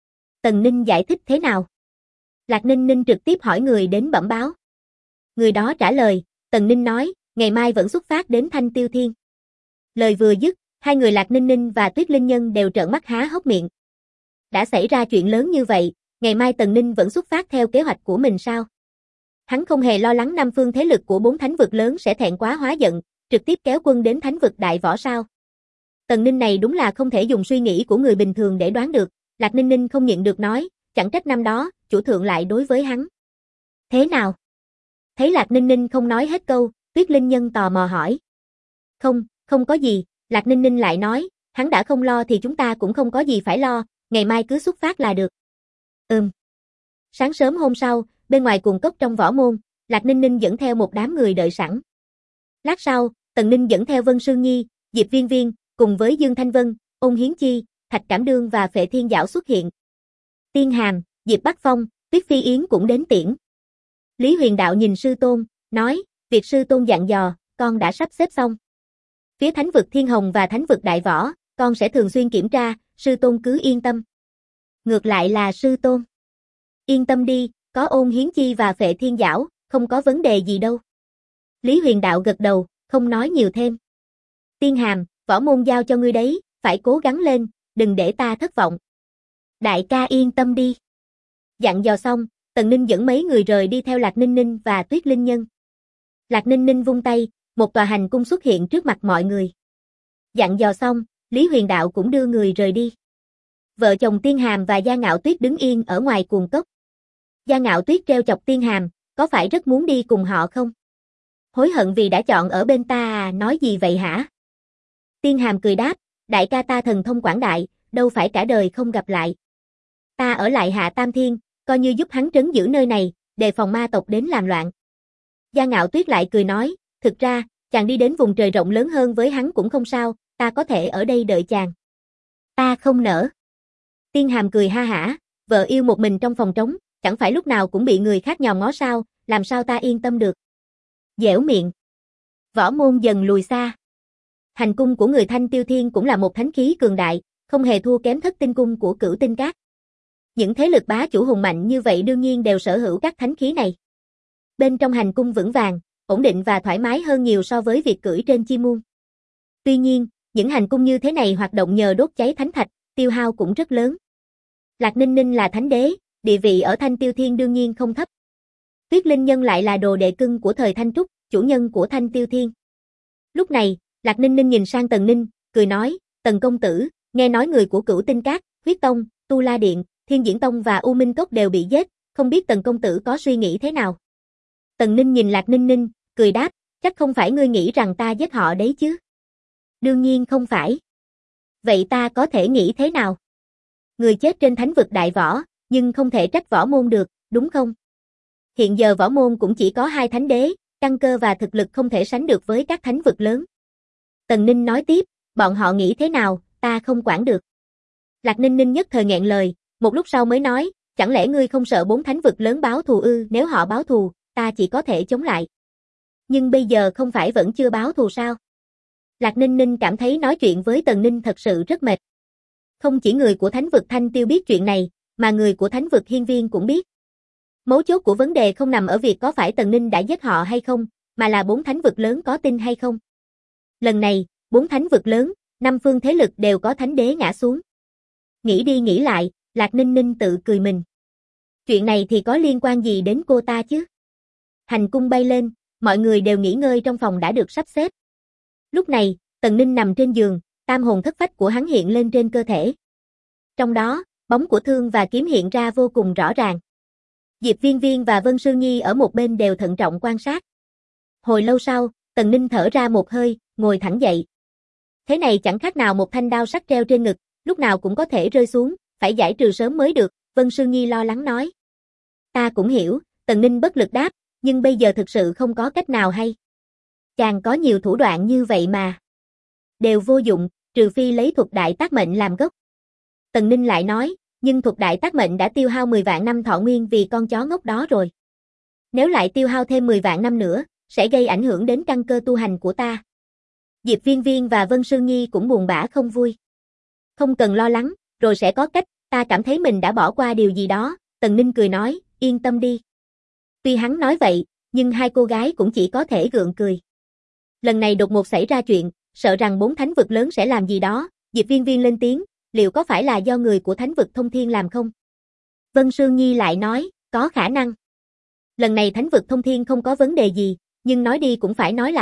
Tần Ninh giải thích thế nào? Lạc Ninh Ninh trực tiếp hỏi người đến bẩm báo. Người đó trả lời, Tần Ninh nói, ngày mai vẫn xuất phát đến Thanh Tiêu Thiên. Lời vừa dứt, hai người Lạc Ninh Ninh và Tuyết Linh Nhân đều trợn mắt há hốc miệng. Đã xảy ra chuyện lớn như vậy, ngày mai Tần Ninh vẫn xuất phát theo kế hoạch của mình sao? Hắn không hề lo lắng 5 phương thế lực của 4 thánh vực lớn sẽ thẹn quá hóa giận, trực tiếp kéo quân đến thánh vực đại võ sao? Tần Ninh này đúng là không thể dùng suy nghĩ của người bình thường để đoán được, Lạc Ninh Ninh không nhịn được nói, chẳng trách năm đó, chủ thượng lại đối với hắn. Thế nào? Thấy Lạc Ninh Ninh không nói hết câu, Tuyết Linh Nhân tò mò hỏi. Không có gì, Lạc Ninh Ninh lại nói, hắn đã không lo thì chúng ta cũng không có gì phải lo, ngày mai cứ xuất phát là được. Sáng sớm hôm sau, bên ngoài cuồng cốc trong võ môn, Lạc Ninh Ninh dẫn theo một đám người đợi sẵn. Lát sau, Tần Ninh dẫn theo Vân Sương Nhi, Diệp Viên Viên, cùng với Dương Thanh Vân, Ôn Hiến Chi, Thạch Cảm Đương và Phệ Thiên Giảo xuất hiện. Tiên Hàm, Diệp Bắc Phong, Tuyết Phi Yến cũng đến tiễn. Lý Huyền Đạo nhìn sư tôn, nói, việc sư tôn dặn dò, con đã sắp xếp xong. Phía thánh vực Thiên Hồng và thánh vực Đại Võ, con sẽ thường xuyên kiểm tra, sư tôn cứ yên tâm. Ngược lại là sư tôn. Yên tâm đi, có Ôn Hiến Chi và Phệ Thiên Giảo, không có vấn đề gì đâu. Lý Huyền Đạo gật đầu, không nói nhiều thêm. Tiên Hàm, võ môn giao cho ngươi đấy, phải cố gắng lên, đừng để ta thất vọng. Đại ca yên tâm đi. Dặn dò xong, Tần Ninh dẫn mấy người rời đi theo Lạc Ninh Ninh và Tuyết Linh Nhân. Lạc Ninh Ninh vung tay, một tòa hành cung xuất hiện trước mặt mọi người. Dặn dò xong, Lý Huyền Đạo cũng đưa người rời đi. Vợ chồng Tiên Hàm và Gia Ngạo Tuyết đứng yên ở ngoài cuồng cốc. Gia Ngạo Tuyết treo chọc Tiên Hàm, có phải rất muốn đi cùng họ không? Hối hận vì đã chọn ở bên ta à, nói gì vậy hả? Tiên Hàm cười đáp, đại ca ta thần thông quảng đại, đâu phải cả đời không gặp lại. Ta ở lại Hạ Tam Thiên, coi như giúp hắn trấn giữ nơi này, đề phòng ma tộc đến làm loạn. Gia Ngạo Tuyết lại cười nói, thực ra, chàng đi đến vùng trời rộng lớn hơn với hắn cũng không sao, ta có thể ở đây đợi chàng. Ta không nỡ. Tiên Hàm cười ha hả, vợ yêu một mình trong phòng trống, chẳng phải lúc nào cũng bị người khác nhòm ngó sao, làm sao ta yên tâm được. Dẻo miệng. Võ môn dần lùi xa. Hành cung của người Thanh Tiêu Thiên cũng là một thánh khí cường đại, không hề thua kém Thất Tinh cung của Cửu Tinh Các. Những thế lực bá chủ hùng mạnh như vậy đương nhiên đều sở hữu các thánh khí này. Bên trong hành cung vững vàng, ổn định và thoải mái hơn nhiều so với việc cưỡi trên chim muôn. Tuy nhiên, những hành cung như thế này hoạt động nhờ đốt cháy thánh thạch, tiêu hao cũng rất lớn. Lạc Ninh Ninh là thánh đế, địa vị ở Thanh Tiêu Thiên đương nhiên không thấp. Tuyết Linh Nhân lại là đồ đệ cưng của thời Thanh Trúc, chủ nhân của Thanh Tiêu Thiên. Lúc này, Lạc Ninh Ninh nhìn sang Tần Ninh, cười nói, Tần công tử, nghe nói người của Cửu Tinh Các, Huyết Tông, Tu La Điện, Thiên Diễn Tông và U Minh Cốc đều bị giết, không biết Tần công tử có suy nghĩ thế nào? Tần Ninh nhìn Lạc Ninh Ninh, cười đáp, chắc không phải ngươi nghĩ rằng ta giết họ đấy chứ? Đương nhiên không phải. Vậy ta có thể nghĩ thế nào? Người chết trên thánh vực đại võ, nhưng không thể trách võ môn được, đúng không? Hiện giờ võ môn cũng chỉ có 2 thánh đế, căn cơ và thực lực không thể sánh được với các thánh vực lớn. Tần Ninh nói tiếp, bọn họ nghĩ thế nào, ta không quản được. Lạc Ninh Ninh nhất thời nghẹn lời, một lúc sau mới nói, chẳng lẽ ngươi không sợ 4 thánh vực lớn báo thù ư? Nếu họ báo thù, ta chỉ có thể chống lại. Nhưng bây giờ không phải vẫn chưa báo thù sao? Lạc Ninh Ninh cảm thấy nói chuyện với Tần Ninh thật sự rất mệt. Không chỉ người của thánh vực Thanh Tiêu biết chuyện này, mà người của thánh vực Hiên Viên cũng biết. Mấu chốt của vấn đề không nằm ở việc có phải Tần Ninh đã giết họ hay không, mà là 4 thánh vực lớn có tin hay không. Lần này, 4 thánh vực lớn, 5 phương thế lực đều có thánh đế ngã xuống. Nghĩ đi nghĩ lại, Lạc Ninh Ninh tự cười mình. Chuyện này thì có liên quan gì đến cô ta chứ? Hành cung bay lên, mọi người đều nghỉ ngơi trong phòng đã được sắp xếp. Lúc này, Tần Ninh nằm trên giường, tam hồn thất phách của hắn hiện lên trên cơ thể. Trong đó, bóng của thương và kiếm hiện ra vô cùng rõ ràng. Diệp Viên Viên và Vân Sương Nhi ở một bên đều thận trọng quan sát. Hồi lâu sau, Tần Ninh thở ra một hơi, ngồi thẳng dậy. Thế này chẳng khác nào một thanh đao sắc treo trên ngực, lúc nào cũng có thể rơi xuống, phải giải trừ sớm mới được, Vân Sương Nhi lo lắng nói. Ta cũng hiểu, Tần Ninh bất lực đáp, nhưng bây giờ thực sự không có cách nào hay. Chàng có nhiều thủ đoạn như vậy mà. Đều vô dụng, trừ phi lấy thuật đại tác mệnh làm gốc. Tần Ninh lại nói, nhưng thuật đại tác mệnh đã tiêu hao 10 vạn năm thọ nguyên vì con chó ngốc đó rồi. Nếu lại tiêu hao thêm 10 vạn năm nữa, sẽ gây ảnh hưởng đến căn cơ tu hành của ta. Diệp Viên Viên và Vân Sương Nhi cũng buồn bã không vui. Không cần lo lắng, rồi sẽ có cách, ta cảm thấy mình đã bỏ qua điều gì đó, Tần Ninh cười nói, yên tâm đi. Tuy hắn nói vậy, nhưng hai cô gái cũng chỉ có thể gượng cười. Lần này đột ngột xảy ra chuyện, sợ rằng 4 thánh vực lớn sẽ làm gì đó, Diệp Viên Viên lên tiếng, liệu có phải là do người của thánh vực thông thiên làm không? Vân Sương Nhi lại nói, có khả năng. Lần này thánh vực thông thiên không có vấn đề gì, nhưng nói đi cũng phải nói lại,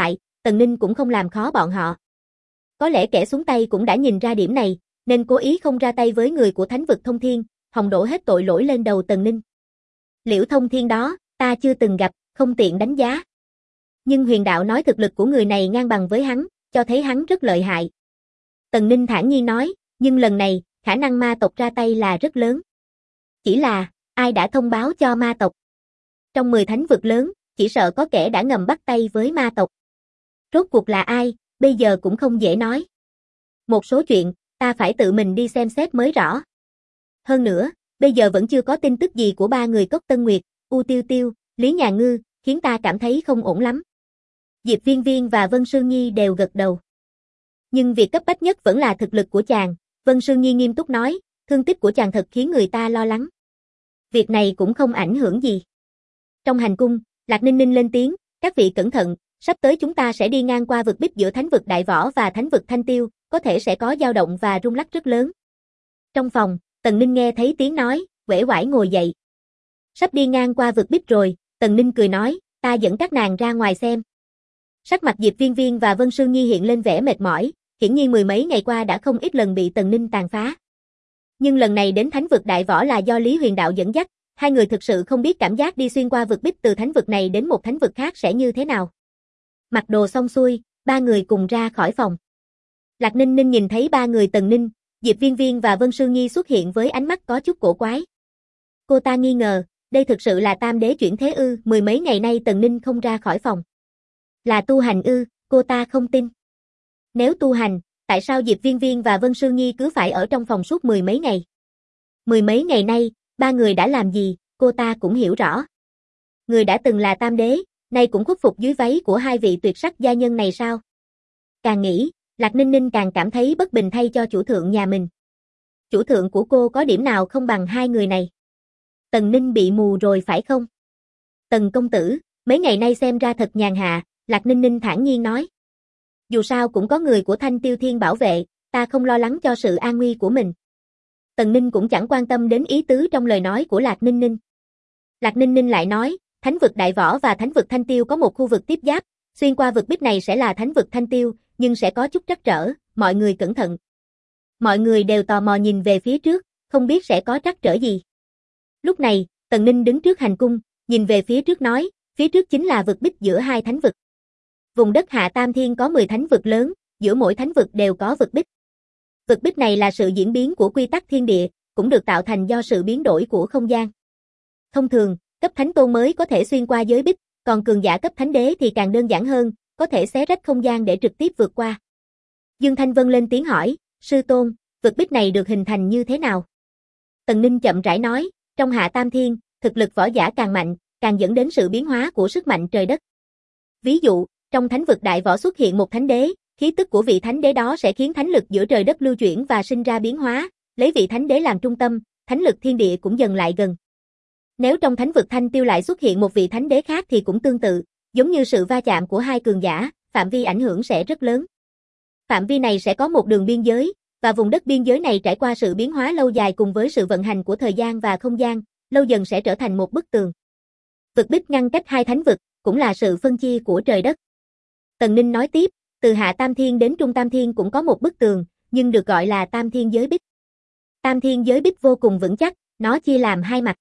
Tần Ninh cũng không làm khó bọn họ. Có lẽ kẻ xuống tay cũng đã nhìn ra điểm này, nên cố ý không ra tay với người của thánh vực Thông Thiên, hòng đổ hết tội lỗi lên đầu Tần Ninh. Liễu Thông Thiên đó, ta chưa từng gặp, không tiện đánh giá. Nhưng huyền đạo nói thực lực của người này ngang bằng với hắn, cho thấy hắn rất lợi hại. Tần Ninh thản nhiên nói, nhưng lần này, khả năng ma tộc ra tay là rất lớn. Chỉ là, ai đã thông báo cho ma tộc? Trong 10 thánh vực lớn, chỉ sợ có kẻ đã ngầm bắt tay với ma tộc. Rốt cuộc là ai, bây giờ cũng không dễ nói. Một số chuyện, ta phải tự mình đi xem xét mới rõ. Hơn nữa, bây giờ vẫn chưa có tin tức gì của 3 người Cốc Tân Nguyệt, U Tiêu Tiêu, Lý Nhà Ngư, khiến ta cảm thấy không ổn lắm. Diệp Viên Viên và Vân Sương Nhi đều gật đầu. Nhưng việc cấp bách nhất vẫn là thực lực của chàng, Vân Sương Nhi nghiêm túc nói, thương tích của chàng thật khiến người ta lo lắng. Việc này cũng không ảnh hưởng gì. Trong hành cung, Lạc Ninh Ninh lên tiếng, các vị cẩn thận, sắp tới chúng ta sẽ đi ngang qua vực bích giữa thánh vực Đại Võ và thánh vực Thanh Tiêu, có thể sẽ có dao động và rung lắc rất lớn. Trong phòng, Tần Ninh nghe thấy tiếng nói, uể oải ngồi dậy. Sắp đi ngang qua vực bích rồi, Tần Ninh cười nói, ta dẫn các nàng ra ngoài xem. Sắc mặt Diệp Viên Viên và Vân Sương Nhi hiện lên vẻ mệt mỏi, hiển nhiên 10 mấy ngày qua đã không ít lần bị Tần Ninh tàn phá. Nhưng lần này đến thánh vực Đại Võ là do Lý Huyền Đạo dẫn dắt, hai người thực sự không biết cảm giác đi xuyên qua vực bích từ thánh vực này đến một thánh vực khác sẽ như thế nào. Mặc đồ xong xuôi, 3 người cùng ra khỏi phòng. Lạc Ninh Ninh nhìn thấy 3 người Tần Ninh, Diệp Viên Viên và Vân Sương Nhi xuất hiện với ánh mắt có chút cổ quái. Cô ta nghi ngờ, đây thực sự là tam đế chuyển thế ư? 10 mấy ngày nay Tần Ninh không ra khỏi phòng. Là tu hành ư? Cô ta không tin. Nếu tu hành, tại sao Diệp Viên Viên và Vân Sương Nhi cứ phải ở trong phòng suốt 10 mấy ngày? 10 mấy ngày nay, 3 người đã làm gì, cô ta cũng hiểu rõ. Người đã từng là tam đế, nay cũng khuất phục dưới váy của 2 vị tuyệt sắc gia nhân này sao? Càng nghĩ, Lạc Ninh Ninh càng cảm thấy bất bình thay cho chủ thượng nhà mình. Chủ thượng của cô có điểm nào không bằng 2 người này? Tần Ninh bị mù rồi phải không? Tần công tử, mấy ngày nay xem ra thật nhàn hạ, Lạc Ninh Ninh thản nhiên nói. Dù sao cũng có người của Thanh Tiêu Thiên bảo vệ, ta không lo lắng cho sự an nguy của mình. Tần Ninh cũng chẳng quan tâm đến ý tứ trong lời nói của Lạc Ninh Ninh. Lạc Ninh Ninh lại nói, thánh vực Đại Võ và thánh vực Thanh Tiêu có một khu vực tiếp giáp, xuyên qua vực bích này sẽ là thánh vực Thanh Tiêu, nhưng sẽ có chút trắc trở, mọi người cẩn thận. Mọi người đều tò mò nhìn về phía trước, không biết sẽ có trắc trở gì. Lúc này, Tần Ninh đứng trước hành cung, nhìn về phía trước nói, phía trước chính là vực bích giữa 2 thánh vực. Vùng đất Hạ Tam Thiên có 10 thánh vực lớn, giữa mỗi thánh vực đều có vực bích. Vực bích này là sự diễn biến của quy tắc thiên địa, cũng được tạo thành do sự biến đổi của không gian. Thông thường, cấp thánh tôn mới có thể xuyên qua giới bích, còn cường giả cấp thánh đế thì càng đơn giản hơn, có thể xé rách không gian để trực tiếp vượt qua. Dương Thanh Vân lên tiếng hỏi, sư tôn, vực bích này được hình thành như thế nào? Tần Ninh chậm rãi nói, trong Hạ Tam Thiên, thực lực võ giả càng mạnh, càng dẫn đến sự biến hóa của sức mạnh trời đất. Ví dụ, trong thánh vực Đại Võ xuất hiện một thánh đế, khí tức của vị thánh đế đó sẽ khiến thánh lực giữa trời đất lưu chuyển và sinh ra biến hóa, lấy vị thánh đế làm trung tâm, thánh lực thiên địa cũng dần lại gần. Nếu trong thánh vực Thanh Tiêu lại xuất hiện một vị thánh đế khác thì cũng tương tự, giống như sự va chạm của 2 cường giả, phạm vi ảnh hưởng sẽ rất lớn. Phạm vi này sẽ có một đường biên giới, và vùng đất biên giới này trải qua sự biến hóa lâu dài cùng với sự vận hành của thời gian và không gian, lâu dần sẽ trở thành một bức tường. Vực bích ngăn cách 2 thánh vực, cũng là sự phân chia của trời đất. Tần Ninh nói tiếp, từ Hạ Tam Thiên đến Trung Tam Thiên cũng có một bức tường, nhưng được gọi là Tam Thiên giới bích. Tam Thiên giới bích vô cùng vững chắc, nó chia làm 2 mặt.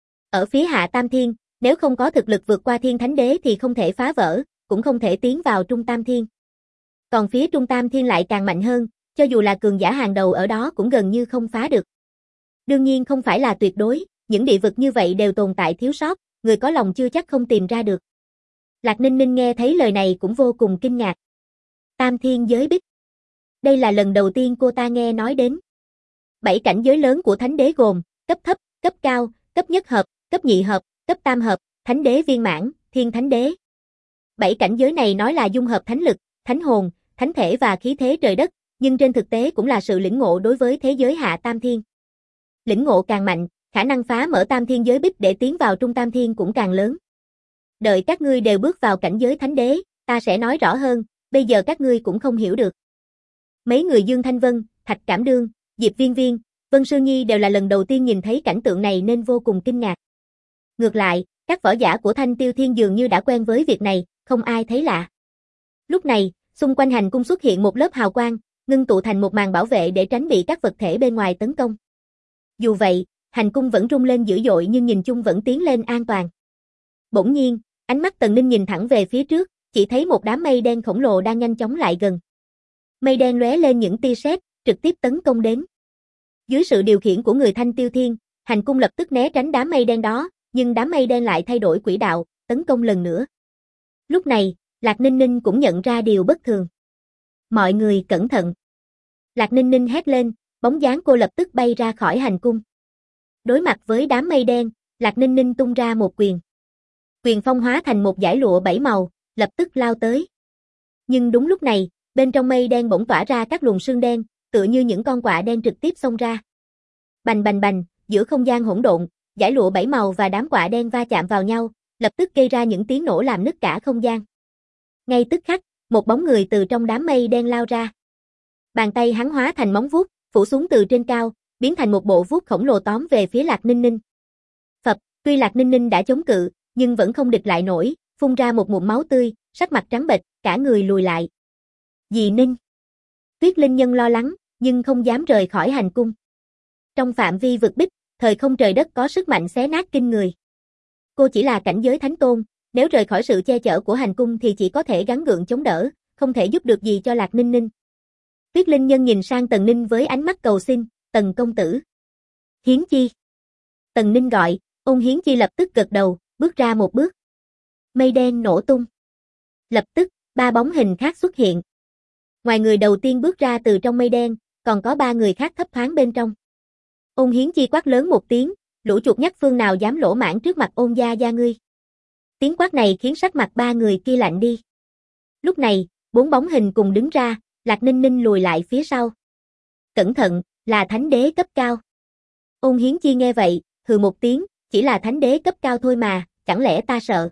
Ở phía Hạ Tam Thiên, nếu không có thực lực vượt qua Thiên Thánh Đế thì không thể phá vỡ, cũng không thể tiến vào Trung Tam Thiên. Còn phía Trung Tam Thiên lại càng mạnh hơn, cho dù là cường giả hàng đầu ở đó cũng gần như không phá được. Đương nhiên không phải là tuyệt đối, những địa vực như vậy đều tồn tại thiếu sót, người có lòng chưa chắc không tìm ra được. Lạc Ninh Ninh nghe thấy lời này cũng vô cùng kinh ngạc. Tam Thiên giới bích. Đây là lần đầu tiên cô ta nghe nói đến. 7 cảnh giới lớn của Thánh Đế gồm, cấp thấp, cấp cao, cấp nhất hợp, cấp nhị hợp, cấp tam hợp, Thánh Đế viên mãn, Thiên Thánh Đế. 7 cảnh giới này nói là dung hợp thánh lực, thánh hồn, thánh thể và khí thế trời đất, nhưng trên thực tế cũng là sự lĩnh ngộ đối với thế giới Hạ Tam Thiên. Lĩnh ngộ càng mạnh, khả năng phá mở Tam Thiên giới bích để tiến vào Trung Tam Thiên cũng càng lớn. Đợi các ngươi đều bước vào cảnh giới Thánh Đế, ta sẽ nói rõ hơn, bây giờ các ngươi cũng không hiểu được. Mấy người Dương Thanh Vân, Thạch Cảm Đương, Diệp Viên Viên, Vân Sương Nhi đều là lần đầu tiên nhìn thấy cảnh tượng này nên vô cùng kinh ngạc. Ngược lại, các võ giả của Thanh Tiêu Thiên dường như đã quen với việc này, không ai thấy lạ. Lúc này, xung quanh hành cung xuất hiện một lớp hào quang, ngưng tụ thành một màn bảo vệ để tránh bị các vật thể bên ngoài tấn công. Dù vậy, hành cung vẫn rung lên dữ dội nhưng nhìn chung vẫn tiến lên an toàn. Bỗng nhiên, ánh mắt Tần Ninh nhìn thẳng về phía trước, chỉ thấy một đám mây đen khổng lồ đang nhanh chóng lại gần. Mây đen lóe lên những tia sét, trực tiếp tấn công đến. Dưới sự điều khiển của người Thanh Tiêu Thiên, hành cung lập tức né tránh đám mây đen đó, nhưng đám mây đen lại thay đổi quỹ đạo, tấn công lần nữa. Lúc này, Lạc Ninh Ninh cũng nhận ra điều bất thường. Mọi người cẩn thận. Lạc Ninh Ninh hét lên, bóng dáng cô lập tức bay ra khỏi hành cung. Đối mặt với đám mây đen, Lạc Ninh Ninh tung ra một quyền. Quyền phong hóa thành một dải lụa 7 màu, lập tức lao tới. Nhưng đúng lúc này, bên trong mây đen bỗng tỏa ra các luồng sương đen, tựa như những con quạ đen trực tiếp xông ra. Bành bành bành, giữa không gian hỗn độn, dải lụa 7 màu và đám quạ đen va chạm vào nhau, lập tức gây ra những tiếng nổ làm nứt cả không gian. Ngay tức khắc, một bóng người từ trong đám mây đen lao ra. Bàn tay hắn hóa thành móng vuốt, phủ xuống từ trên cao, biến thành một bộ vuốt khổng lồ tóm về phía Lạc Ninh Ninh. Phập, tuy Lạc Ninh Ninh đã chống cự, nhưng vẫn không địch lại nổi, phun ra một ngụm máu tươi, sắc mặt trắng bệch, cả người lùi lại. Dì Ninh. Tuyết Linh Nhân lo lắng, nhưng không dám rời khỏi hành cung. Trong phạm vi vực bích, thời không trời đất có sức mạnh xé nát kinh người. Cô chỉ là cảnh giới thánh tôn, nếu rời khỏi sự che chở của hành cung thì chỉ có thể gắng gượng chống đỡ, không thể giúp được gì cho Lạc Ninh Ninh. Tuyết Linh Nhân nhìn sang Tần Ninh với ánh mắt cầu xin, Tần công tử. Hiến Chi. Tần Ninh gọi, Ôn Hiến Chi lập tức gật đầu, bước ra một bước. Mây đen nổ tung. Lập tức, 3 bóng hình khác xuất hiện. Ngoài người đầu tiên bước ra từ trong mây đen, còn có 3 người khác thấp thoáng bên trong. Ôn Hiến Chi quát lớn một tiếng, lũ chuột nhắt phương nào dám lỗ mãng trước mặt Ôn gia gia ngươi. Tiếng quát này khiến sắc mặt 3 người kia lạnh đi. Lúc này, 4 bóng hình cùng đứng ra, Lạc Ninh Ninh lùi lại phía sau. Cẩn thận, là thánh đế cấp cao. Ôn Hiến Chi nghe vậy, hừ một tiếng, chỉ là thánh đế cấp cao thôi mà, chẳng lẽ ta sợ.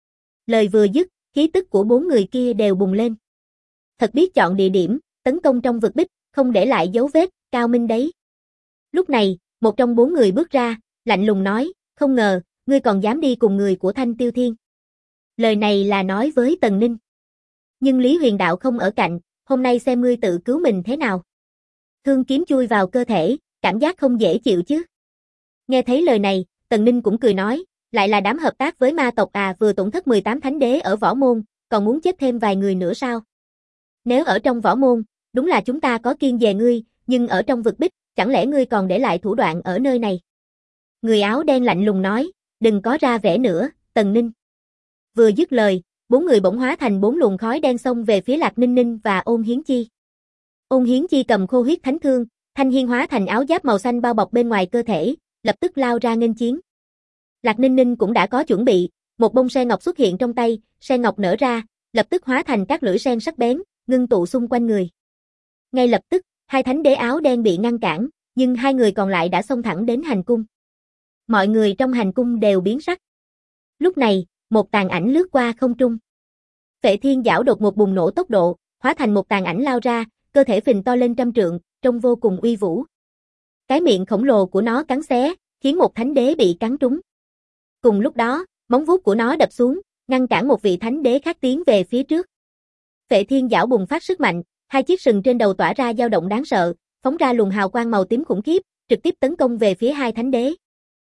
Lời vừa dứt, khí tức của 4 người kia đều bùng lên. Thật biết chọn địa điểm, tấn công trong vực bích, không để lại dấu vết, cao minh đấy. Lúc này, một trong 4 người bước ra, lạnh lùng nói, không ngờ, ngươi còn dám đi cùng người của Thanh Tiêu Thiên. Lời này là nói với Tần Ninh. Nhưng Lý Huyền Đạo không ở cạnh, hôm nay xem ngươi tự cứu mình thế nào. Thương kiếm chui vào cơ thể, cảm giác không dễ chịu chứ. Nghe thấy lời này, Tần Ninh cũng cười nói, lại là đám hợp tác với ma tộc à, vừa tổn thất 18 thánh đế ở võ môn, còn muốn chết thêm vài người nữa sao? Nếu ở trong võ môn, đúng là chúng ta có kiêng về ngươi, nhưng ở trong vực bích, chẳng lẽ ngươi còn để lại thủ đoạn ở nơi này? Người áo đen lạnh lùng nói, đừng có ra vẻ nữa, Tần Ninh. Vừa dứt lời, 4 người bỗng hóa thành 4 luồng khói đen xông về phía Lạc Ninh Ninh và Ôn Hiến Chi. Ôn Hiến Chi cầm khô huyết thánh thương, thanh hiên hóa thành áo giáp màu xanh bao bọc bên ngoài cơ thể, lập tức lao ra nghênh chiến. Lạc Ninh Ninh cũng đã có chuẩn bị, một bông sen ngọc xuất hiện trong tay, sen ngọc nở ra, lập tức hóa thành các lưỡi sen sắc bén, ngưng tụ xung quanh người. Ngay lập tức, 2 thánh đế áo đen bị ngăn cản, nhưng 2 người còn lại đã xông thẳng đến hành cung. Mọi người trong hành cung đều biến sắc. Lúc này, một tàn ảnh lướt qua không trung. Phệ Thiên Giảo đột ngột bùng nổ tốc độ, hóa thành một tàn ảnh lao ra, cơ thể phình to lên trăm trượng, trông vô cùng uy vũ. Cái miệng khổng lồ của nó cắn xé, khiến một thánh đế bị cắn trúng. Cùng lúc đó, móng vuốt của nó đập xuống, ngăn cản một vị thánh đế khác tiến về phía trước. Phệ Thiên Giảo bùng phát sức mạnh, 2 chiếc sừng trên đầu tỏa ra dao động đáng sợ, phóng ra luồng hào quang màu tím khủng khiếp, trực tiếp tấn công về phía 2 thánh đế.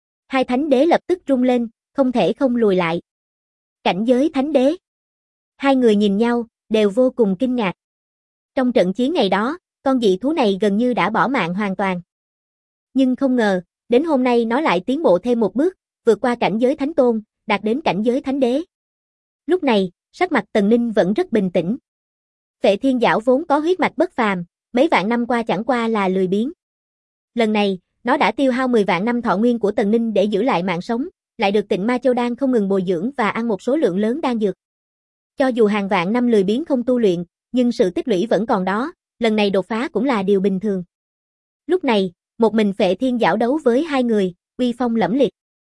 2 thánh đế lập tức rung lên, không thể không lùi lại. Cảnh giới thánh đế. 2 người nhìn nhau, đều vô cùng kinh ngạc. Trong trận chiến ngày đó, con dị thú này gần như đã bỏ mạng hoàn toàn. Nhưng không ngờ, đến hôm nay nó lại tiến bộ thêm một bước, vượt qua cảnh giới thánh tôn, đạt đến cảnh giới thánh đế. Lúc này, sắc mặt Tần Ninh vẫn rất bình tĩnh. Phệ Thiên Giảo vốn có huyết mạch bất phàm, mấy vạn năm qua chẳng qua là lười biếng. Lần này, nó đã tiêu hao 10 vạn năm thọ nguyên của Tần Ninh để giữ lại mạng sống, lại được Tịnh Ma Châu Đan không ngừng bồi dưỡng và ăn một số lượng lớn đan dược. Cho dù hàng vạn năm lười biếng không tu luyện, nhưng sự tích lũy vẫn còn đó, lần này đột phá cũng là điều bình thường. Lúc này, một mình Phệ Thiên Giảo đấu với 2 người, uy phong lẫm liệt.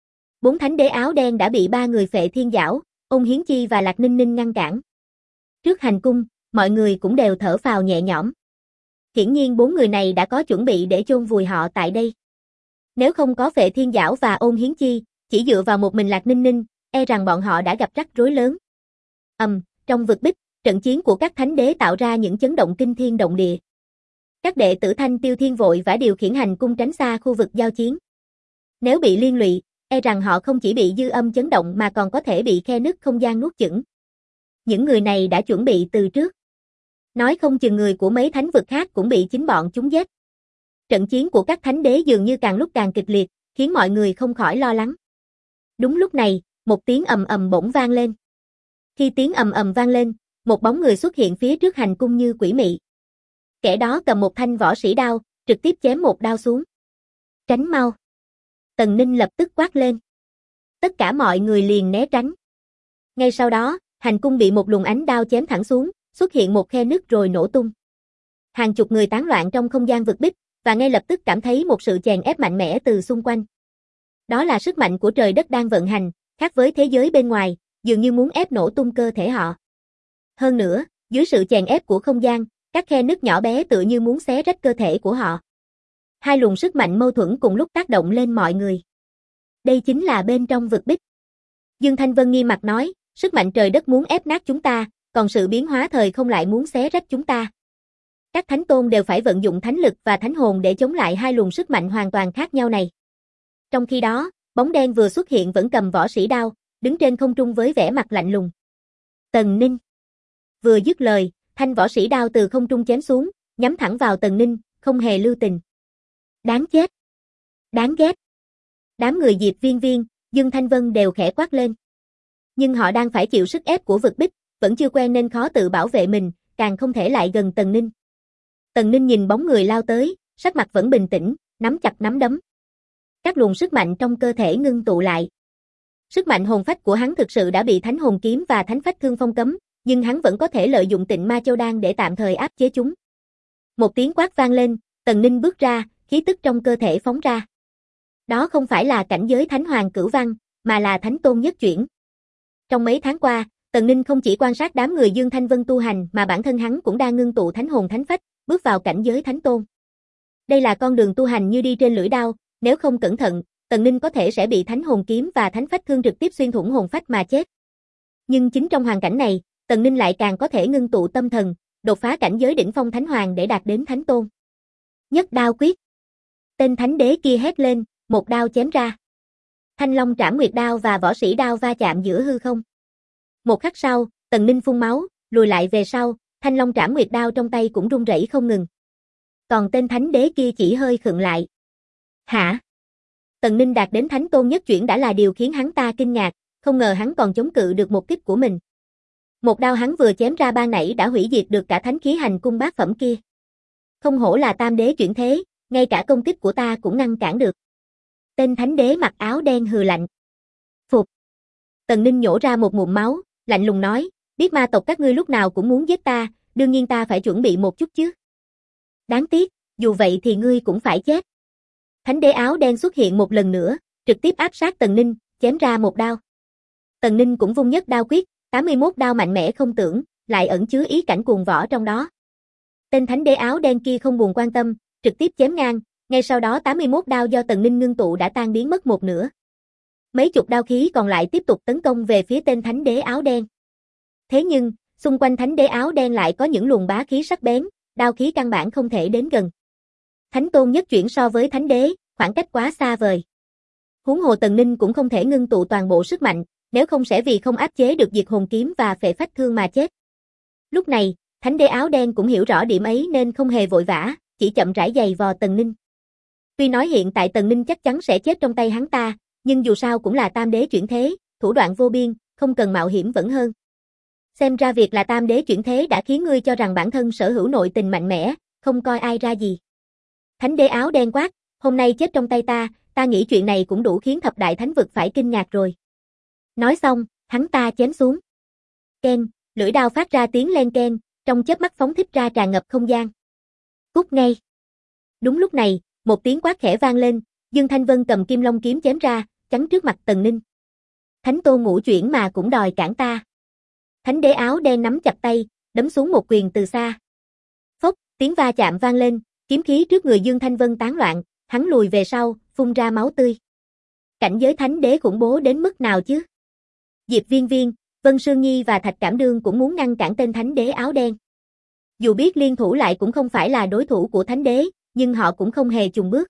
4 thánh đế áo đen đã bị 3 người Phệ Thiên Giảo, Ôn Hiến Chi và Lạc Ninh Ninh ngăn cản. Trước hành cung, mọi người cũng đều thở phào nhẹ nhõm. Hiển nhiên 4 người này đã có chuẩn bị để chôn vùi họ tại đây. Nếu không có Phệ Thiên Giảo và Ôn Hiến Chi, chỉ dựa vào một mình Lạc Ninh Ninh, e rằng bọn họ đã gặp rắc rối lớn. Trong vực bích, Trận chiến của các thánh đế tạo ra những chấn động kinh thiên động địa. Các đệ tử Thanh Tiêu Thiên vội vã điều khiển hành cung tránh xa khu vực giao chiến. Nếu bị liên lụy, e rằng họ không chỉ bị dư âm chấn động mà còn có thể bị khe nứt không gian nuốt chửng. Những người này đã chuẩn bị từ trước. Nói không chừng người của mấy thánh vực khác cũng bị chính bọn chúng giết. Trận chiến của các thánh đế dường như càng lúc càng kịch liệt, khiến mọi người không khỏi lo lắng. Đúng lúc này, một tiếng ầm ầm bỗng vang lên. Khi tiếng ầm ầm vang lên, một bóng người xuất hiện phía trước hành cung như quỷ mị. Kẻ đó cầm một thanh võ sĩ đao, trực tiếp chém một đao xuống. Tránh mau. Tần Ninh lập tức quát lên. Tất cả mọi người liền né tránh. Ngay sau đó, hành cung bị một luồng ánh đao chém thẳng xuống, xuất hiện một khe nứt rồi nổ tung. Hàng chục người tán loạn trong không gian vực bích, và ngay lập tức cảm thấy một sự chèn ép mạnh mẽ từ xung quanh. Đó là sức mạnh của trời đất đang vận hành, khác với thế giới bên ngoài, dường như muốn ép nổ tung cơ thể họ. Hơn nữa, dưới sự chèn ép của không gian, các khe nứt nhỏ bé tựa như muốn xé rách cơ thể của họ. Hai luồng sức mạnh mâu thuẫn cùng lúc tác động lên mọi người. Đây chính là bên trong vực bích. Dương Thanh Vân nghiêm mặt nói, sức mạnh trời đất muốn ép nát chúng ta, còn sự biến hóa thời không lại muốn xé rách chúng ta. Các thánh tôn đều phải vận dụng thánh lực và thánh hồn để chống lại hai luồng sức mạnh hoàn toàn khác nhau này. Trong khi đó, bóng đen vừa xuất hiện vẫn cầm võ sĩ đao, đứng trên không trung với vẻ mặt lạnh lùng. Tần Ninh. Vừa dứt lời, thanh võ sĩ đao từ không trung chém xuống, nhắm thẳng vào Tần Ninh, không hề lưu tình. Đáng chết. Đáng ghét. Đám người Diệp Viên Viên, Dương Thanh Vân đều khẽ quát lên. Nhưng họ đang phải chịu sức ép của vực bích, vẫn chưa quen nên khó tự bảo vệ mình, càng không thể lại gần Tần Ninh. Tần Ninh nhìn bóng người lao tới, sắc mặt vẫn bình tĩnh, nắm chặt nắm đấm. Các luồng sức mạnh trong cơ thể ngưng tụ lại. Sức mạnh hồn phách của hắn thực sự đã bị Thánh Hồn Kiếm và Thánh Phách Thương phong cấm, nhưng hắn vẫn có thể lợi dụng Tịnh Ma Châu Đan để tạm thời áp chế chúng. Một tiếng quát vang lên, Tần Ninh bước ra, khí tức trong cơ thể phóng ra. Đó không phải là cảnh giới Thánh Hoàng Cửu Văn, mà là Thánh Tôn nhất chuyển. Trong mấy tháng qua, Tần Ninh không chỉ quan sát đám người Dương Thanh Vân tu hành mà bản thân hắn cũng đang ngưng tụ Thánh Hồn Thánh Phách, bước vào cảnh giới Thánh Tôn. Đây là con đường tu hành như đi trên lưỡi đao, nếu không cẩn thận, Tần Ninh có thể sẽ bị Thánh Hồn Kiếm và Thánh Phách Thương trực tiếp xuyên thủng hồn phách mà chết. Nhưng chính trong hoàn cảnh này, Tần Ninh lại càng có thể ngưng tụ tâm thần, đột phá cảnh giới đỉnh phong Thánh Hoàng để đạt đến Thánh Tôn. Nhất đao quyết. Tên thánh đế kia hét lên, một đao chém ra. Thanh Long Trảm Nguyệt đao và võ sĩ đao va chạm giữa hư không. Một khắc sau, Tần Ninh phun máu, lùi lại về sau, Thanh Long Trảm Nguyệt đao trong tay cũng rung rẩy không ngừng. Còn tên thánh đế kia chỉ hơi khựng lại. Hả? Tần Ninh đạt đến Thánh Tôn nhất chuyển đã là điều khiến hắn ta kinh ngạc, không ngờ hắn còn chống cự được một kích của mình. Một đao hắn vừa chém ra ban nãy đã hủy diệt được cả thánh khí hành cung bát phẩm kia. Không hổ là tam đế chuyển thế, ngay cả công kích của ta cũng ngăn cản được. Tên thánh đế mặc áo đen hừ lạnh. Phục. Tần Ninh nhổ ra một ngụm máu, lạnh lùng nói, biết ma tộc các ngươi lúc nào cũng muốn giết ta, đương nhiên ta phải chuẩn bị một chút chứ. Đáng tiếc, dù vậy thì ngươi cũng phải chết. Thánh đế áo đen xuất hiện một lần nữa, trực tiếp áp sát Tần Ninh, chém ra một đao. Tần Ninh cũng vung nhất đao quyết, 81 đao mạnh mẽ không tưởng, lại ẩn chứa ý cảnh cuồng võ trong đó. Tên thánh đế áo đen kia không buồn quan tâm, trực tiếp chém ngang, ngay sau đó 81 đao do Tần Ninh ngưng tụ đã tan biến mất một nửa. Mấy chục đao khí còn lại tiếp tục tấn công về phía tên thánh đế áo đen. Thế nhưng, xung quanh thánh đế áo đen lại có những luồng bá khí sắc bén, đao khí căn bản không thể đến gần. Thánh Tôn nhất chuyển so với thánh đế, khoảng cách quá xa vời. Huống hồ Tần Ninh cũng không thể ngưng tụ toàn bộ sức mạnh, nếu không sẽ vì không áp chế được Diệt Hồn Kiếm và Phệ Phách Thương mà chết. Lúc này, thánh đế áo đen cũng hiểu rõ điểm ấy nên không hề vội vã, chỉ chậm rãi giày vò Tần Ninh. Tuy nói hiện tại Tần Ninh chắc chắn sẽ chết trong tay hắn ta, nhưng dù sao cũng là tam đế chuyển thế, thủ đoạn vô biên, không cần mạo hiểm vẫn hơn. Xem ra việc là tam đế chuyển thế đã khiến ngươi cho rằng bản thân sở hữu nội tình mạnh mẽ, không coi ai ra gì. Thánh đế áo đen quát, hôm nay chết trong tay ta nghĩ chuyện này cũng đủ khiến thập đại thánh vực phải kinh ngạc rồi. Nói xong, hắn ta chém xuống. Ken, lưỡi đao phát ra tiếng len ken, trong chớp mắt phóng thích ra tràn ngập không gian. Cút ngay. Đúng lúc này, một tiếng quát khẽ vang lên, Dương Thanh Vân cầm Kim Long kiếm chém ra, chắn trước mặt Tần Ninh. Thánh Tôn ngũ chuyển mà cũng đòi cản ta. Thánh đế áo đen nắm chặt tay, đấm xuống một quyền từ xa. Phốc, tiếng va chạm vang lên, kiếm khí trước người Dương Thanh Vân tán loạn, hắn lùi về sau, phun ra máu tươi. Cảnh giới thánh đế khủng bố đến mức nào chứ? Diệp Viên Viên, Vân Sương Nhi và Thạch Cảm Đương cũng muốn ngăn cản tên thánh đế áo đen. Dù biết liên thủ lại cũng không phải là đối thủ của thánh đế, nhưng họ cũng không hề chùn bước.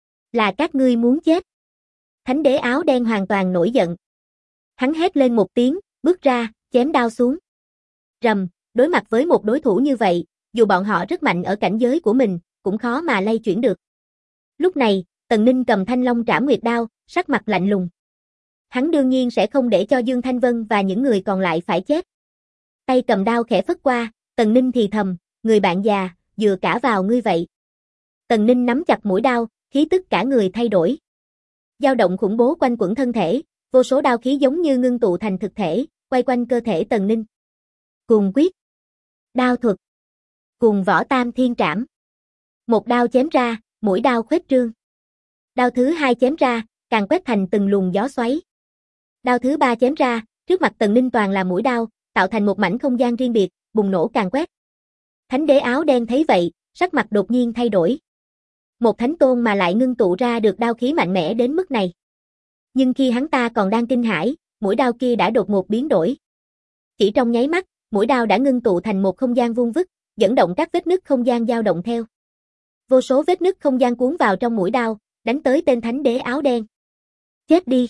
Là các ngươi muốn chết. Thánh đế áo đen hoàn toàn nổi giận. Hắn hét lên một tiếng, bước ra, chém đao xuống. Rầm, đối mặt với một đối thủ như vậy, dù bọn họ rất mạnh ở cảnh giới của mình, cũng khó mà lay chuyển được. Lúc này, Tần Ninh cầm Thanh Long Trảm Nguyệt đao, sắc mặt lạnh lùng. Hắn đương nhiên sẽ không để cho Dương Thanh Vân và những người còn lại phải chết. Tay cầm đao khẽ phất qua, Tần Ninh thì thầm, người bạn già, dựa cả vào ngươi vậy. Tần Ninh nắm chặt mũi đao, khí tức cả người thay đổi. Dao động khủng bố quanh quẩn thân thể, vô số đao khí giống như ngưng tụ thành thực thể, quay quanh cơ thể Tần Ninh. Cuồng quyết, đao thuật, Cuồng Võ Tam Thiên Trảm. Một đao chém ra, mũi đao khuếch trương. Đao thứ hai chém ra, càng quét thành từng luồng gió xoáy. Đao thứ ba chém ra, trước mặt Tần Ninh toàn là mũi đao, tạo thành một mảnh không gian riêng biệt, bùng nổ càng quét. Thánh đế áo đen thấy vậy, sắc mặt đột nhiên thay đổi. Một thánh tôn mà lại ngưng tụ ra được đao khí mạnh mẽ đến mức này. Nhưng khi hắn ta còn đang kinh hãi, mũi đao kia đã đột ngột biến đổi. Chỉ trong nháy mắt, mũi đao đã ngưng tụ thành một không gian vuông vức, dẫn động các vết nứt không gian dao động theo. Vô số vết nứt không gian cuốn vào trong mũi đao, đánh tới tên thánh đế áo đen. Chết đi!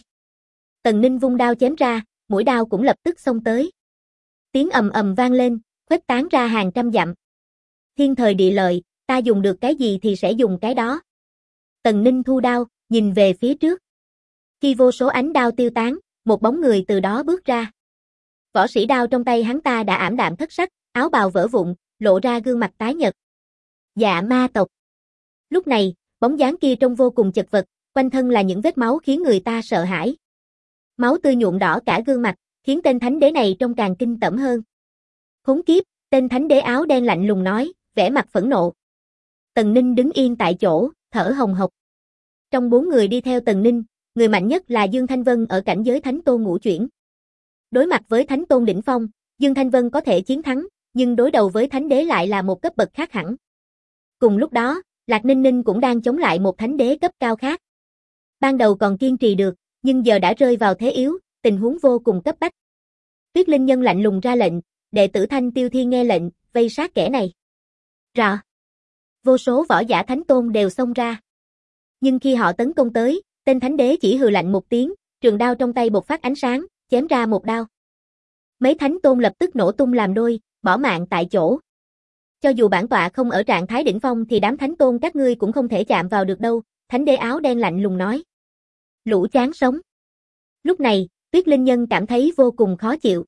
Tần Ninh vung đao chém ra, mũi đao cũng lập tức xông tới. Tiếng ầm ầm vang lên, khuếch tán ra hàng trăm dặm. Thiên thời địa lợi, ta dùng được cái gì thì sẽ dùng cái đó. Tần Ninh thu đao, nhìn về phía trước. Khi vô số ánh đao tiêu tán, một bóng người từ đó bước ra. Võ sĩ đao trong tay hắn ta đã ảm đạm thất sắc, áo bào vỡ vụn, lộ ra gương mặt tái nhợt. Dạ ma tộc. Lúc này, bóng dáng kia trông vô cùng chật vật, quanh thân là những vết máu khiến người ta sợ hãi. Máu tươi nhuộm đỏ cả gương mặt, khiến tên thánh đế này trông càng kinh tởm hơn. Khốn kiếp, tên thánh đế áo đen lạnh lùng nói, vẻ mặt phẫn nộ. Tần Ninh đứng yên tại chỗ, thở hồng hộc. Trong 4 người đi theo Tần Ninh, người mạnh nhất là Dương Thanh Vân ở cảnh giới Thánh Tôn ngũ chuyển. Đối mặt với Thánh Tôn đỉnh phong, Dương Thanh Vân có thể chiến thắng, nhưng đối đầu với thánh đế lại là một cấp bậc khác hẳn. Cùng lúc đó, Lạc Ninh Ninh cũng đang chống lại một thánh đế cấp cao khác. Ban đầu còn kiên trì được, nhưng giờ đã rơi vào thế yếu, tình huống vô cùng cấp bách. Tuyết Linh Nhân lạnh lùng ra lệnh, đệ tử Thanh Tiêu Thiên nghe lệnh, vây sát kẻ này. Rọ. Vô số võ giả thánh tôn đều xông ra. Nhưng khi họ tấn công tới, tên thánh đế chỉ hừ lạnh một tiếng, trường đao trong tay bộc phát ánh sáng, chém ra một đao. Mấy thánh tôn lập tức nổ tung làm đôi, bỏ mạng tại chỗ. Cho dù bản tọa không ở trạng thái đỉnh phong thì đám thánh tôn các ngươi cũng không thể chạm vào được đâu, thánh đế áo đen lạnh lùng nói. Lũ chán sống. Lúc này, Tuyết Linh Nhân cảm thấy vô cùng khó chịu.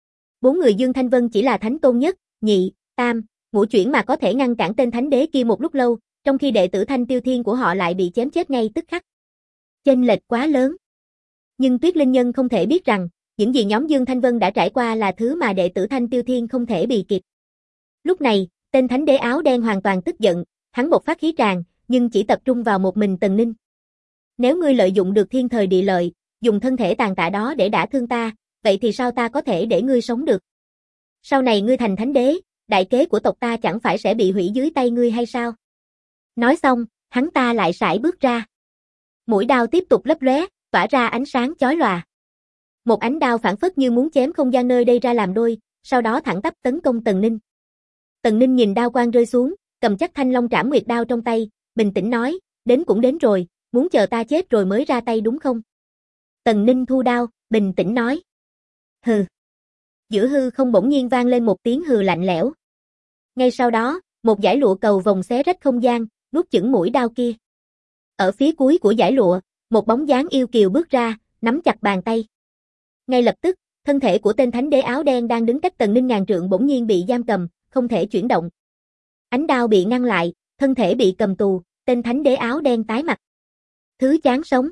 4 người Dương Thanh Vân chỉ là thánh tôn nhất, nhị, tam, ngũ chuyển mà có thể ngăn cản tên thánh đế kia một lúc lâu, trong khi đệ tử Thanh Tiêu Thiên của họ lại bị chém chết ngay tức khắc. Chênh lệch quá lớn. Nhưng Tuyết Linh Nhân không thể biết rằng, những gì nhóm Dương Thanh Vân đã trải qua là thứ mà đệ tử Thanh Tiêu Thiên không thể bì kịp. Lúc này, tên thánh đế áo đen hoàn toàn tức giận, hắn bộc phát khí tràn, nhưng chỉ tập trung vào một mình Tần Ninh. Nếu ngươi lợi dụng được thiên thời địa lợi, dùng thân thể tàn tạ đó để đả thương ta, vậy thì sao ta có thể để ngươi sống được? Sau này ngươi thành thánh đế, đại kế của tộc ta chẳng phải sẽ bị hủy dưới tay ngươi hay sao? Nói xong, hắn ta lại sải bước ra. Mũi đao tiếp tục lấp lóe, tỏa ra ánh sáng chói lòa. Một ánh đao phảng phất như muốn chém không gian nơi đây ra làm đôi, sau đó thẳng tắp tấn công Tần Ninh. Tần Ninh nhìn đao quang rơi xuống, cầm chắc Thanh Long Trảm Nguyệt đao trong tay, bình tĩnh nói, đến cũng đến rồi, muốn chờ ta chết rồi mới ra tay đúng không? Tần Ninh thu đao, bình tĩnh nói. Hừ. Giữa hư không bỗng nhiên vang lên một tiếng hừ lạnh lẽo. Ngay sau đó, một dải lụa cầu vồng xé rách không gian, nuốt chửng mũi đao kia. Ở phía cuối của dải lụa, một bóng dáng yêu kiều bước ra, nắm chặt bàn tay. Ngay lập tức, thân thể của tên thánh đế áo đen đang đứng cách Tần Ninh ngàn trượng bỗng nhiên bị giam cầm, không thể chuyển động. Ánh đao bị ngăn lại, thân thể bị cầm tù, tên thánh đế áo đen tái mặt. Thứ chán sống.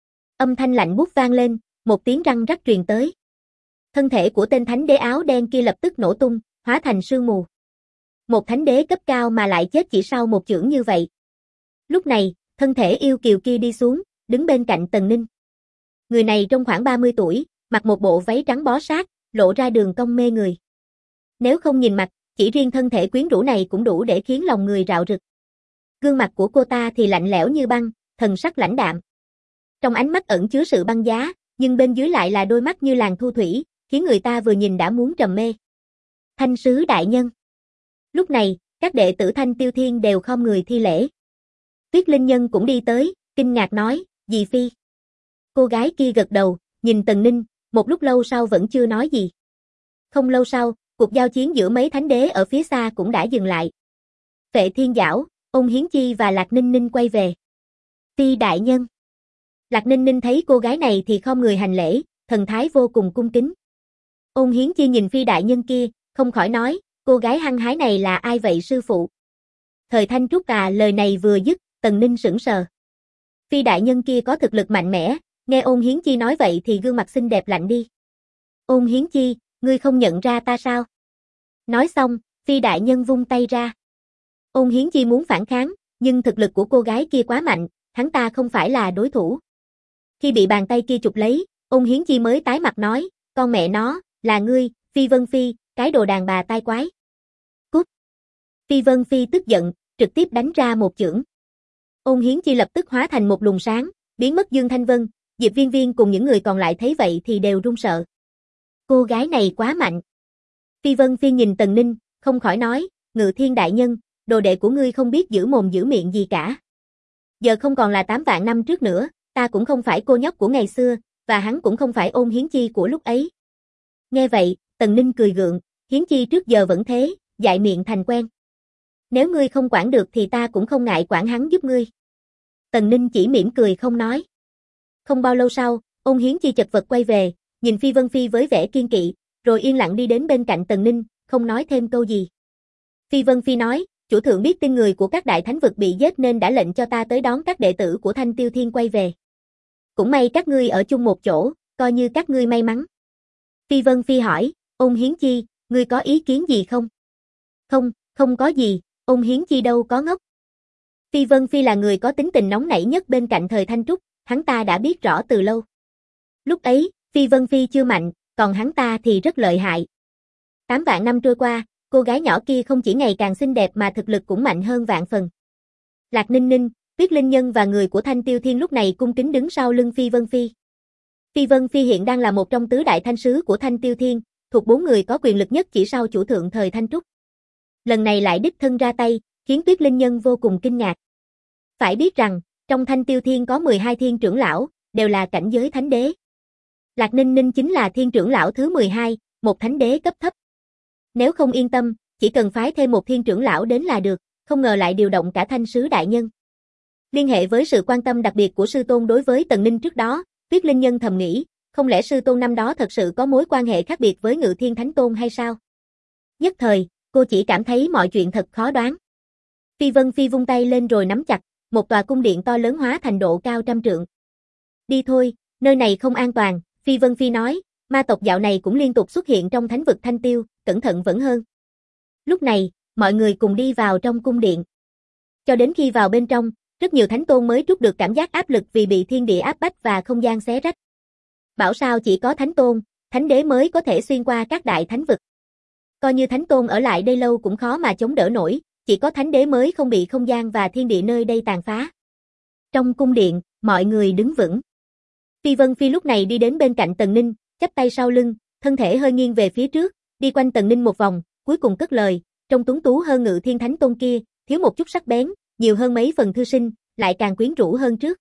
Âm thanh lạnh buốt vang lên, một tiếng răng rắc truyền tới. Thân thể của tên thánh đế áo đen kia lập tức nổ tung, hóa thành sương mù. Một thánh đế cấp cao mà lại chết chỉ sau một chưởng như vậy. Lúc này, thân thể yêu kiều kia đi xuống, đứng bên cạnh Tần Ninh. Người này trong khoảng 30 tuổi, mặc một bộ váy trắng bó sát, lộ ra đường cong mê người. Nếu không nhìn mặt, chỉ riêng thân thể quyến rũ này cũng đủ để khiến lòng người rạo rực. Gương mặt của cô ta thì lạnh lẽo như băng, thần sắc lãnh đạm. Trong ánh mắt ẩn chứa sự băng giá, nhưng bên dưới lại là đôi mắt như làn thu thủy, khiến người ta vừa nhìn đã muốn trầm mê. Thanh sứ đại nhân. Lúc này, các đệ tử Thanh Tiêu Thiên đều khom người thi lễ. Tuyết Linh Nhân cũng đi tới, kinh ngạc nói, dì Phi. Cô gái kia gật đầu, nhìn Tần Ninh, một lúc lâu sau vẫn chưa nói gì. Không lâu sau, cuộc giao chiến giữa mấy thánh đế ở phía xa cũng đã dừng lại. Vệ Thiên Giảo, Ôn Hiến Chi và Lạc Ninh Ninh quay về. Phi đại nhân. Lạc Ninh Ninh thấy cô gái này thì khom người hành lễ, thần thái vô cùng cung kính. Ôn Hiến Chi nhìn Phi đại nhân kia, không khỏi nói, cô gái hăng hái này là ai vậy sư phụ? Thời Thanh Trúc à, lời này vừa dứt, Tần Ninh sững sờ. Phi đại nhân kia có thực lực mạnh mẽ, nghe Ôn Hiến Chi nói vậy thì gương mặt xinh đẹp lạnh đi. Ôn Hiến Chi, ngươi không nhận ra ta sao? Nói xong, Phi đại nhân vung tay ra. Ôn Hiến Chi muốn phản kháng, nhưng thực lực của cô gái kia quá mạnh, hắn ta không phải là đối thủ. Khi bị bàn tay kia chụp lấy, Ôn Hiến Chi mới tái mặt nói, con mẹ nó, là ngươi, Phi Vân Phi, cái đồ đàn bà tai quái. Cút. Phi Vân Phi tức giận, trực tiếp đánh ra một chưởng. Ôn Hiến Chi lập tức hóa thành một luồng sáng, biến mất Dương Thanh Vân, Diệp Viên Viên cùng những người còn lại thấy vậy thì đều run sợ. Cô gái này quá mạnh. Phi Vân Phi nhìn Tần Ninh, không khỏi nói, Ngự Thiên đại nhân, đồ đệ của ngươi không biết giữ mồm giữ miệng gì cả. Giờ không còn là 8 vạn năm trước nữa, ta cũng không phải cô nhóc của ngày xưa, và hắn cũng không phải Ôn Hiến Chi của lúc ấy. Nghe vậy, Tần Ninh cười gượng, Hiến Chi trước giờ vẫn thế, dại miệng thành quen. Nếu ngươi không quản được thì ta cũng không ngại quản hắn giúp ngươi. Tần Ninh chỉ mỉm cười không nói. Không bao lâu sau, Ôn Hiến Chi chật vật quay về, nhìn Phi Vân Phi với vẻ kiên kỵ, rồi yên lặng đi đến bên cạnh Tần Ninh, không nói thêm câu gì. Phi Vân Phi nói, chủ thượng biết tin người của các đại thánh vực bị giết nên đã lệnh cho ta tới đón các đệ tử của Thanh Tiêu Thiên quay về. Cũng may các ngươi ở chung một chỗ, coi như các ngươi may mắn. Phi Vân Phi hỏi, Ôn Hiến Chi, ngươi có ý kiến gì không? Không, không có gì, Ôn Hiến Chi đâu có ngốc. Phi Vân Phi là người có tính tình nóng nảy nhất bên cạnh thời Thanh Trúc, hắn ta đã biết rõ từ lâu. Lúc ấy, Phi Vân Phi chưa mạnh, còn hắn ta thì rất lợi hại. 8 vạn năm trôi qua, cô gái nhỏ kia không chỉ ngày càng xinh đẹp mà thực lực cũng mạnh hơn vạn phần. Lạc Ninh Ninh, Tuyết Linh Nhân và người của Thanh Tiêu Thiên lúc này cung kính đứng sau lưng Phi Vân Phi. Phi Vân Phi hiện đang là một trong tứ đại thanh sứ của Thanh Tiêu Thiên, thuộc 4 người có quyền lực nhất chỉ sau chủ thượng thời Thanh Trúc. Lần này lại đích thân ra tay, khiến Tuyết Linh Nhân vô cùng kinh ngạc. Phải biết rằng, trong Thanh Tiêu Thiên có 12 thiên trưởng lão, đều là cảnh giới thánh đế. Lạc Ninh Ninh chính là thiên trưởng lão thứ 12, một thánh đế cấp thấp. Nếu không yên tâm, chỉ cần phái thêm một thiên trưởng lão đến là được, không ngờ lại điều động cả thanh sứ đại nhân. Liên hệ với sự quan tâm đặc biệt của sư tôn đối với Tần Ninh trước đó, Tuyết Linh Nhân thầm nghĩ, không lẽ sư tôn năm đó thật sự có mối quan hệ khác biệt với Ngự Thiên Thánh Tôn hay sao? Nhất thời, cô chỉ cảm thấy mọi chuyện thật khó đoán. Phi Vân Phi vung tay lên rồi nắm chặt, một tòa cung điện to lớn hóa thành độ cao 100 trượng. Đi thôi, nơi này không an toàn, Phi Vân Phi nói, ma tộc dạo này cũng liên tục xuất hiện trong thánh vực Thanh Tiêu, cẩn thận vẫn hơn. Lúc này, mọi người cùng đi vào trong cung điện. Cho đến khi vào bên trong, rất nhiều thánh tôn mới trút được cảm giác áp lực vì bị thiên địa áp bách và không gian xé rách. Bảo sao chỉ có thánh tôn, thánh đế mới có thể xuyên qua các đại thánh vực. Coi như thánh tôn ở lại đây lâu cũng khó mà chống đỡ nổi, chỉ có thánh đế mới không bị không gian và thiên địa nơi đây tàn phá. Trong cung điện, mọi người đứng vững. Phi Vân Phi lúc này đi đến bên cạnh Tần Ninh, chắp tay sau lưng, thân thể hơi nghiêng về phía trước, đi quanh Tần Ninh một vòng, cuối cùng cất lời, trông tuấn tú hơn Ngự Thiên Thánh Tôn kia, thiếu một chút sắc bén, nhiều hơn mấy phần thư sinh, lại càng quyến rũ hơn trước.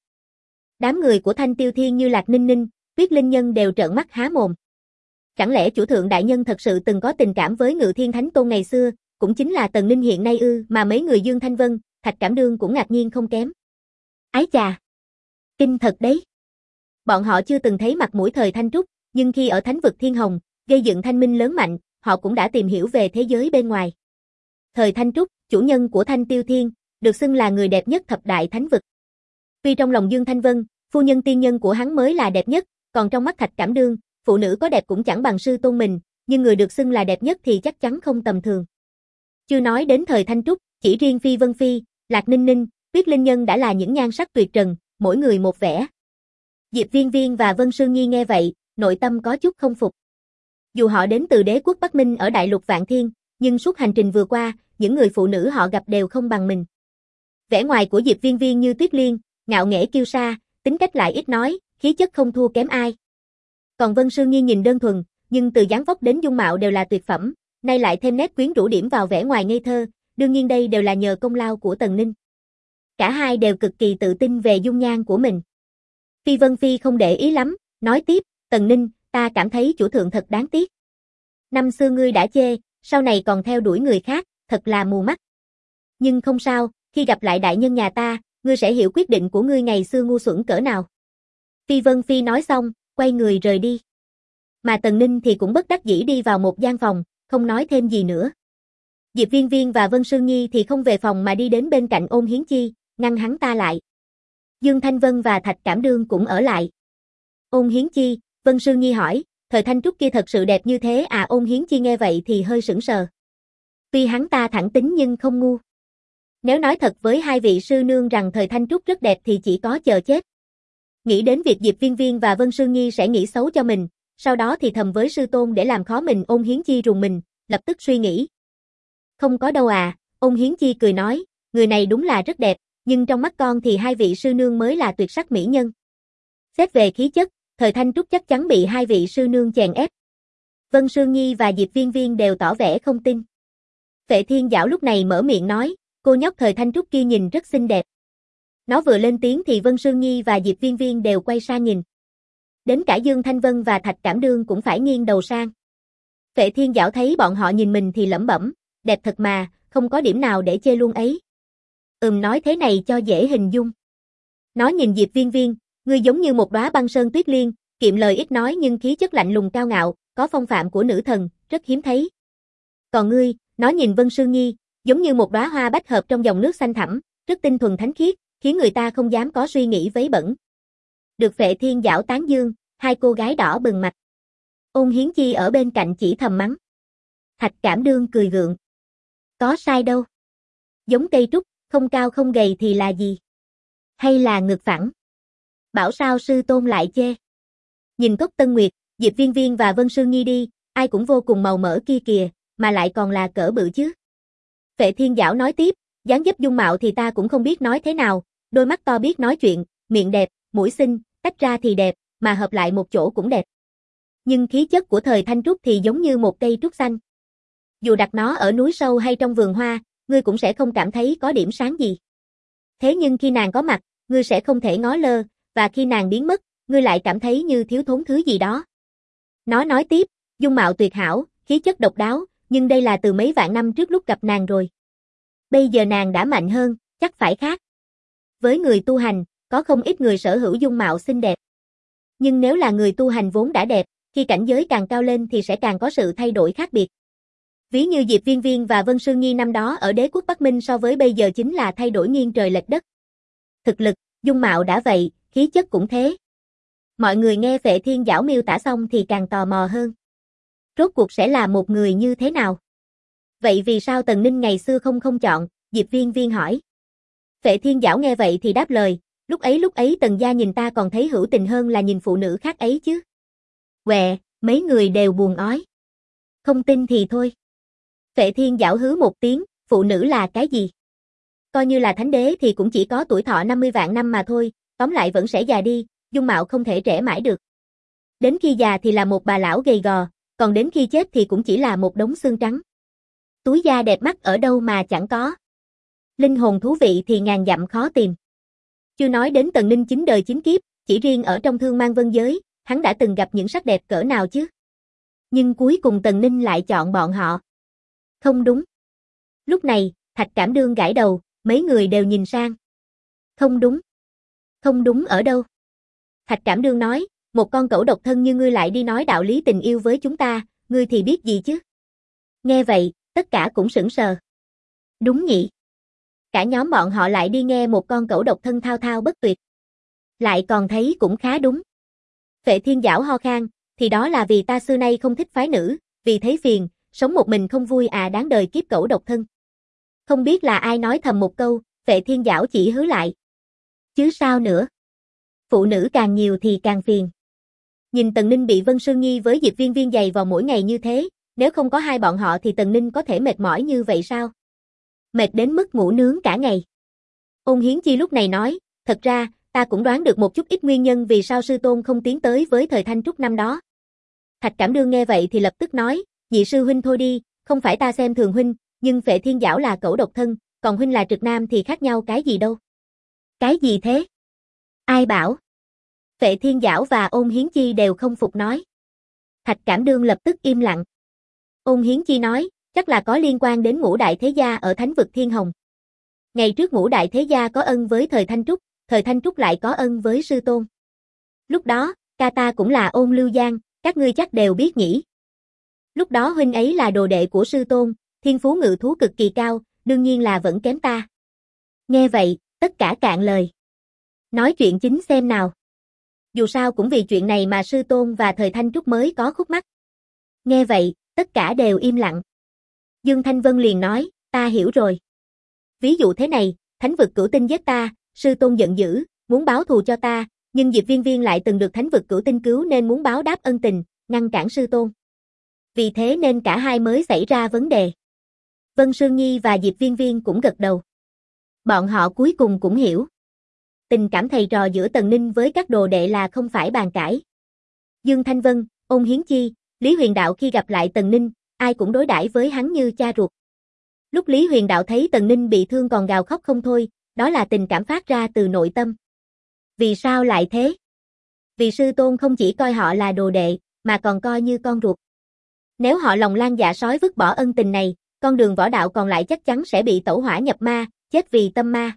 Đám người của Thanh Tiêu Thiên như Lạc Ninh Ninh, Tuyết Linh Nhân đều trợn mắt há mồm. Chẳng lẽ chủ thượng đại nhân thật sự từng có tình cảm với Ngự Thiên Thánh Tôn ngày xưa, cũng chính là Tần Ninh hiện nay ư? Mà mấy người Dương Thanh Vân, Thạch Cảm Đương cũng ngạc nhiên không kém. Ái chà! Kinh thật đấy! Bọn họ chưa từng thấy mặt mũi thời Thanh Trúc, nhưng khi ở thánh vực Thiên Hồng, gây dựng thanh minh lớn mạnh, họ cũng đã tìm hiểu về thế giới bên ngoài. Thời Thanh Trúc, chủ nhân của Thanh Tiêu Thiên, được xưng là người đẹp nhất thập đại thánh vực. Tuy trong lòng Dương Thanh Vân, phu nhân tiên nhân của hắn mới là đẹp nhất, còn trong mắt Thạch Cảm Đương, phụ nữ có đẹp cũng chẳng bằng sư tôn mình, nhưng người được xưng là đẹp nhất thì chắc chắn không tầm thường. Chưa nói đến thời Thanh Trúc, chỉ riêng Phi Vân Phi, Lạc Ninh Ninh, Tuyết Linh Nhân đã là những nhan sắc tuyệt trần, mỗi người một vẻ. Diệp Viên Viên và Vân Sương Nhi nghe vậy, nội tâm có chút không phục. Dù họ đến từ đế quốc Bắc Minh ở đại lục Vạn Thiên, nhưng suốt hành trình vừa qua, những người phụ nữ họ gặp đều không bằng mình. Vẻ ngoài của Diệp Viên Viên như tuyết liên, ngạo nghễ kiêu sa, tính cách lại ít nói, khí chất không thua kém ai. Còn Vân Sương Nhi nhìn đơn thuần, nhưng từ dáng vóc đến dung mạo đều là tuyệt phẩm, nay lại thêm nét quyến rũ điểm vào vẻ ngoài ngây thơ, đương nhiên đây đều là nhờ công lao của Tần Ninh. Cả hai đều cực kỳ tự tin về dung nhan của mình. Phi Vân Phi không để ý lắm, nói tiếp, Tần Ninh, ta cảm thấy chủ thượng thật đáng tiếc. Năm xưa ngươi đã chê, sau này còn theo đuổi người khác, thật là mù mắt. Nhưng không sao, khi gặp lại đại nhân nhà ta, ngươi sẽ hiểu quyết định của ngươi ngày xưa ngu xuẩn cỡ nào. Phi Vân Phi nói xong, quay người rời đi. Mà Tần Ninh thì cũng bất đắc dĩ đi vào một gian phòng, không nói thêm gì nữa. Diệp Viên Viên và Vân Sương Nhi thì không về phòng mà đi đến bên cạnh Ôn Hiến Chi, ngăn hắn ta lại. Dương Thanh Vân và Thạch Cảm Đương cũng ở lại. Ôn Hiến Chi, Vân Sương Nhi hỏi, thời Thanh Trúc kia thật sự đẹp như thế à? Ôn Hiến Chi nghe vậy thì hơi sững sờ. Tuy hắn ta thẳng tính nhưng không ngu. Nếu nói thật với hai vị sư nương rằng thời Thanh Trúc rất đẹp thì chỉ có chờ chết. Nghĩ đến việc Diệp Viên Viên và Vân Sương Nhi sẽ nghĩ xấu cho mình, sau đó thì thầm với sư tôn để làm khó mình. Ôn Hiến Chi rùng mình, lập tức suy nghĩ. Không có đâu à, Ôn Hiến Chi cười nói, người này đúng là rất đẹp, nhưng trong mắt con thì hai vị sư nương mới là tuyệt sắc mỹ nhân. Xét về khí chất, thời Thanh Trúc chắc chắn bị hai vị sư nương chèn ép. Vân Sương Nhi và Diệp Viên Viên đều tỏ vẻ không tin. Vệ Thiên Giảo lúc này mở miệng nói, cô nhóc thời Thanh Trúc kia nhìn rất xinh đẹp. Nó vừa lên tiếng thì Vân Sương Nhi và Diệp Viên Viên đều quay sang nhìn. Đến cả Dương Thanh Vân và Thạch Cảm Đương cũng phải nghiêng đầu sang. Vệ Thiên Giảo thấy bọn họ nhìn mình thì lẩm bẩm, đẹp thật mà, không có điểm nào để chê luôn ấy. Nói thế này cho dễ hình dung. Nó nhìn Diệp Viên Viên, ngươi giống như một đóa băng sơn tuyết liên, kiệm lời ít nói nhưng khí chất lạnh lùng cao ngạo, có phong phạm của nữ thần, rất hiếm thấy. Còn ngươi, nó nhìn Vân Sương Nhi, giống như một đóa hoa bách hợp trong dòng nước xanh thẳm, rất tinh thuần thánh khiết, khiến người ta không dám có suy nghĩ vấy bẩn. Được Vệ Thiên Giảo tán dương, hai cô gái đỏ bừng mặt. Ôn Hiến Chi ở bên cạnh chỉ thầm mắng. Thạch Cảm Đương cười gượng. Có sai đâu. Giống cây trúc, không cao không gầy thì là gì? Hay là ngược phẳng? Bảo sao sư tôn lại chê? Nhìn Cốc Tân Nguyệt, Diệp Viên Viên và Vân Sương Nhi đi, ai cũng vô cùng màu mỡ kia kìa, mà lại còn là cỡ bự chứ. Vệ Thiên Giảo nói tiếp, dáng dấp dung mạo thì ta cũng không biết nói thế nào, đôi mắt to biết nói chuyện, miệng đẹp, mũi xinh, tách ra thì đẹp, mà hợp lại một chỗ cũng đẹp. Nhưng khí chất của thời Thanh Trúc thì giống như một cây trúc xanh. Dù đặt nó ở núi sâu hay trong vườn hoa, ngươi cũng sẽ không cảm thấy có điểm sáng gì. Thế nhưng khi nàng có mặt, ngươi sẽ không thể ngó lơ, và khi nàng biến mất, ngươi lại cảm thấy như thiếu thốn thứ gì đó. Nó nói tiếp, dung mạo tuyệt hảo, khí chất độc đáo, nhưng đây là từ mấy vạn năm trước lúc gặp nàng rồi. Bây giờ nàng đã mạnh hơn, chắc phải khác. Với người tu hành, có không ít người sở hữu dung mạo xinh đẹp. Nhưng nếu là người tu hành vốn đã đẹp, khi cảnh giới càng cao lên thì sẽ càng có sự thay đổi khác biệt. Ví như Diệp Viên Viên và Vân Sương Nhi năm đó ở đế quốc Bắc Minh so với bây giờ chính là thay đổi nghiêng trời lệch đất. Thực lực, dung mạo đã vậy, khí chất cũng thế. Mọi người nghe Vệ Thiên Giảo miêu tả xong thì càng tò mò hơn. Rốt cuộc sẽ là một người như thế nào? Vậy vì sao Tần Ninh ngày xưa không chọn? Diệp Viên Viên hỏi. Vệ Thiên Giảo nghe vậy thì đáp lời, lúc ấy Tần gia nhìn ta còn thấy hữu tình hơn là nhìn phụ nữ khác ấy chứ. Quẹ, mấy người đều buồn ói. Không tin thì thôi. Vệ Thiên Giảo hứ một tiếng, phụ nữ là cái gì? Coi như là thánh đế thì cũng chỉ có tuổi thọ 50 vạn năm mà thôi, tóm lại vẫn sẽ già đi, dung mạo không thể trẻ mãi được. Đến khi già thì là một bà lão gầy gò, còn đến khi chết thì cũng chỉ là một đống xương trắng. Túi da đẹp mắt ở đâu mà chẳng có. Linh hồn thú vị thì ngàn dặm khó tìm. Chưa nói đến Tần Ninh 9 đời 9 kiếp, chỉ riêng ở trong Thương Mang Vân giới, hắn đã từng gặp những sắc đẹp cỡ nào chứ? Nhưng cuối cùng Tần Ninh lại chọn bọn họ. Không đúng. Lúc này, Thạch Cảm Đương gãi đầu, mấy người đều nhìn sang. Không đúng. Không đúng ở đâu? Thạch Cảm Đương nói, một con cẩu độc thân như ngươi lại đi nói đạo lý tình yêu với chúng ta, ngươi thì biết gì chứ? Nghe vậy, tất cả cũng sững sờ. Đúng nhỉ? Cả nhóm bọn họ lại đi nghe một con cẩu độc thân thao thao bất tuyệt. Lại còn thấy cũng khá đúng. Vệ Thiên Giảo ho khan, thì đó là vì ta xưa nay không thích phái nữ, vì thấy phiền, sống một mình không vui à, đáng đời kiếp cẩu độc thân. Không biết là ai nói thầm một câu, Vệ Thiên Giảo chỉ hứ lại. Chứ sao nữa? Phụ nữ càng nhiều thì càng phiền. Nhìn Tần Ninh bị Vân Sương Nhi với Diệp Viên Viên giày vào mỗi ngày như thế, nếu không có hai bọn họ thì Tần Ninh có thể mệt mỏi như vậy sao? Mệt đến mức ngủ nướng cả ngày. Ôn Hiến Chi lúc này nói, thật ra, ta cũng đoán được một chút ít nguyên nhân vì sao sư tôn không tiến tới với thời Thanh Trúc năm đó. Thạch Cảm Đương nghe vậy thì lập tức nói, nhị sư huynh thôi đi, không phải ta xem thường huynh, nhưng Phệ Thiên Giảo là cẩu độc thân, còn huynh là trực nam thì khác nhau cái gì đâu. Cái gì thế? Ai bảo? Phệ Thiên Giảo và Ôn Hiến Chi đều không phục nói. Thạch Cảm Đương lập tức im lặng. Ôn Hiến Chi nói, chắc là có liên quan đến Ngũ Đại Thế Gia ở Thánh vực Thiên Hồng. Ngày trước Ngũ Đại Thế Gia có ân với Thời Thanh Trúc, Thời Thanh Trúc lại có ân với sư tôn. Lúc đó, ca ta cũng là Ôn Lưu Giang, các ngươi chắc đều biết nhỉ. Lúc đó huynh ấy là đồ đệ của sư tôn, thiên phú ngự thú cực kỳ cao, đương nhiên là vẫn kém ta. Nghe vậy, tất cả cạn lời. Nói chuyện chính xem nào. Dù sao cũng vì chuyện này mà sư tôn và Thời Thanh Trúc mới có khúc mắc. Nghe vậy, tất cả đều im lặng. Dương Thanh Vân liền nói, ta hiểu rồi. Ví dụ thế này, Thánh vực Cửu Tinh giết ta, sư tôn giận dữ, muốn báo thù cho ta, nhưng Diệp Viên Viên lại từng được Thánh vực Cửu Tinh cứu nên muốn báo đáp ân tình, ngăn cản sư tôn. Vì thế nên cả hai mới xảy ra vấn đề. Vân Sương Nhi và Diệp Viên Viên cũng gật đầu. Bọn họ cuối cùng cũng hiểu. Tình cảm thầy trò giữa Tần Ninh với các đồ đệ là không phải bàn cãi. Dương Thanh Vân, Ôn Hiến Chi, Lý Huyền Đạo khi gặp lại Tần Ninh, ai cũng đối đãi với hắn như cha ruột. Lúc Lý Huyền Đạo thấy Tần Ninh bị thương còn gào khóc không thôi, đó là tình cảm phát ra từ nội tâm. Vì sao lại thế? Vì sư tôn không chỉ coi họ là đồ đệ, mà còn coi như con ruột. Nếu họ lòng lan dạ sói vứt bỏ ân tình này, con đường võ đạo còn lại chắc chắn sẽ bị tẩu hỏa nhập ma, chết vì tâm ma.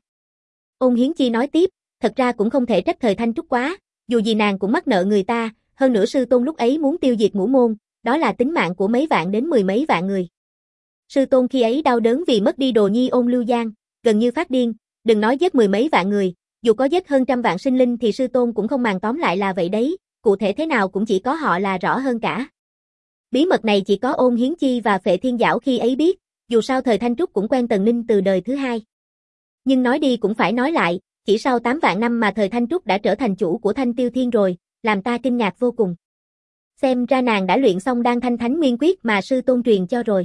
Ôn Hiến Chi nói tiếp, thật ra cũng không thể trách Thời Thanh Trúc quá, dù gì nàng cũng mắc nợ người ta, hơn nữa sư tôn lúc ấy muốn tiêu diệt ngũ môn, đó là tính mạng của mấy vạn đến mười mấy vạn người. Sư tôn khi ấy đau đớn vì mất đi đồ nhi Ôn Lưu Giang, gần như phát điên, đừng nói giết mười mấy vạn người, dù có giết hơn trăm vạn sinh linh thì sư tôn cũng không màng, tóm lại là vậy đấy, cụ thể thế nào cũng chỉ có họ là rõ hơn cả. Bí mật này chỉ có Ôn Hiến Chi và Phệ Thiên Giảo khi ấy biết, dù sao Thời Thanh Trúc cũng quen Tần Ninh từ đời thứ hai. Nhưng nói đi cũng phải nói lại, chỉ sau 8 vạn năm mà Thời Thanh Trúc đã trở thành chủ của Thanh Tiêu Thiên rồi, làm ta kinh ngạc vô cùng. Xem ra nàng đã luyện xong Đan Thanh Thánh Nguyên Quyết mà sư tôn truyền cho rồi.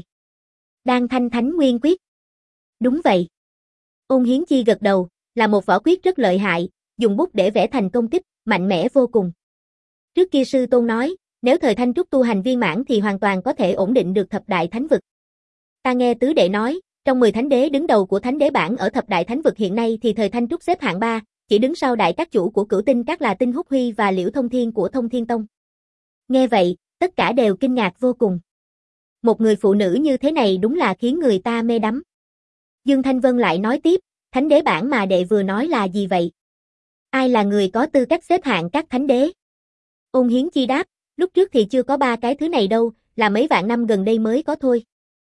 Đan Thanh Thánh Nguyên Quyết. Đúng vậy. Ôn Hiến Chi gật đầu, là một võ quyết rất lợi hại, dùng bút để vẽ thành công kích, mạnh mẽ vô cùng. Trước kia sư tôn nói, nếu Thời Thanh Trúc tu hành viên mãn thì hoàn toàn có thể ổn định được thập đại thánh vực. Ta nghe tứ đệ nói, trong 10 thánh đế đứng đầu của thánh đế bảng ở thập đại thánh vực hiện nay thì Thời Thanh Trúc xếp hạng 3, chỉ đứng sau đại các chủ của Cửu Tinh Các là Tinh Húc Huy và Liễu Thông Thiên của Thông Thiên Tông. Nghe vậy, tất cả đều kinh ngạc vô cùng. Một người phụ nữ như thế này đúng là khiến người ta mê đắm. Dương Thanh Vân lại nói tiếp, thánh đế bảng mà đệ vừa nói là gì vậy? Ai là người có tư cách xếp hạng các thánh đế? Ôn Hiến Chi đáp, lúc trước thì chưa có ba cái thứ này đâu, là mấy vạn năm gần đây mới có thôi.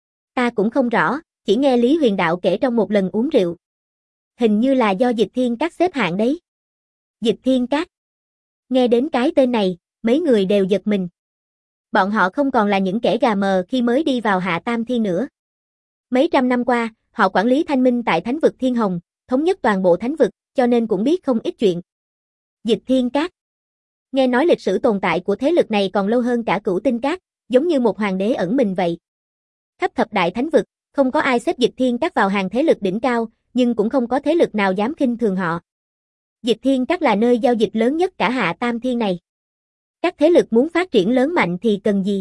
Ta cũng không rõ, chỉ nghe Lý Huyền Đạo kể trong một lần uống rượu. Hình như là do Dịch Thiên Các xếp hạng đấy. Dịch Thiên Các. Nghe đến cái tên này, mấy người đều giật mình. Bọn họ không còn là những kẻ gà mờ khi mới đi vào Hạ Tam Thiên nữa. Mấy trăm năm qua, họ quản lý thanh minh tại Thánh vực Thiên Hồng, thống nhất toàn bộ thánh vực, cho nên cũng biết không ít chuyện. Dịch Thiên Các. Nghe nói lịch sử tồn tại của thế lực này còn lâu hơn cả Cửu Tinh Các, giống như một hoàng đế ẩn mình vậy. Khắp thập đại thánh vực, không có ai xếp Dịch Thiên Các vào hàng thế lực đỉnh cao, nhưng cũng không có thế lực nào dám khinh thường họ. Dịch Thiên Các là nơi giao dịch lớn nhất cả Hạ Tam Thiên này. Các thế lực muốn phát triển lớn mạnh thì cần gì?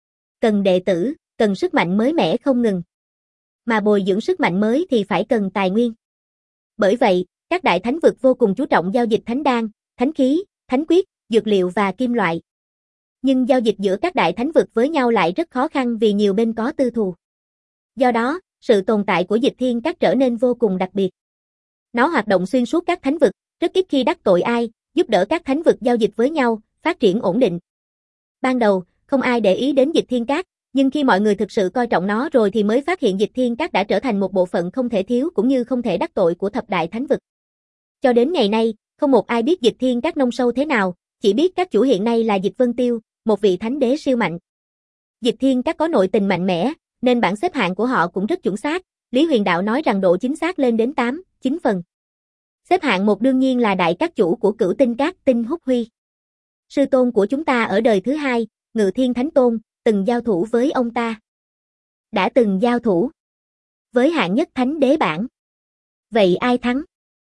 Cần đệ tử, cần sức mạnh mới mẻ không ngừng. Mà bồi dưỡng sức mạnh mới thì phải cần tài nguyên. Bởi vậy, các đại thánh vực vô cùng chú trọng giao dịch thánh đan, thánh khí, thánh quyết, dược liệu và kim loại. Nhưng giao dịch giữa các đại thánh vực với nhau lại rất khó khăn vì nhiều bên có tư thù. Do đó, sự tồn tại của Dịch Thiên Các trở nên vô cùng đặc biệt. Nó hoạt động xuyên suốt các thánh vực, rất ít khi đắc tội ai, giúp đỡ các thánh vực giao dịch với nhau, phát triển ổn định. Ban đầu, không ai để ý đến Dịch Thiên Các, nhưng khi mọi người thực sự coi trọng nó rồi thì mới phát hiện Dịch Thiên Các đã trở thành một bộ phận không thể thiếu cũng như không thể đắc tội của thập đại thánh vực. Cho đến ngày nay, không một ai biết Dịch Thiên Các nông sâu thế nào, chỉ biết các chủ hiện nay là Dịch Vân Tiêu, một vị thánh đế siêu mạnh. Dịch Thiên Các có nội tình mạnh mẽ, nên bảng xếp hạng của họ cũng rất chuẩn xác, Lý Huyền Đạo nói rằng độ chính xác lên đến 8, 9 phần. Xếp hạng 1 đương nhiên là đại các chủ của Cửu Tinh Các Tinh Húc Huy. Sư tôn của chúng ta ở đời thứ hai, Ngự Thiên Thánh Tôn, từng giao thủ với ông ta. Đã từng giao thủ với hạng nhất thánh đế bảng. Vậy ai thắng?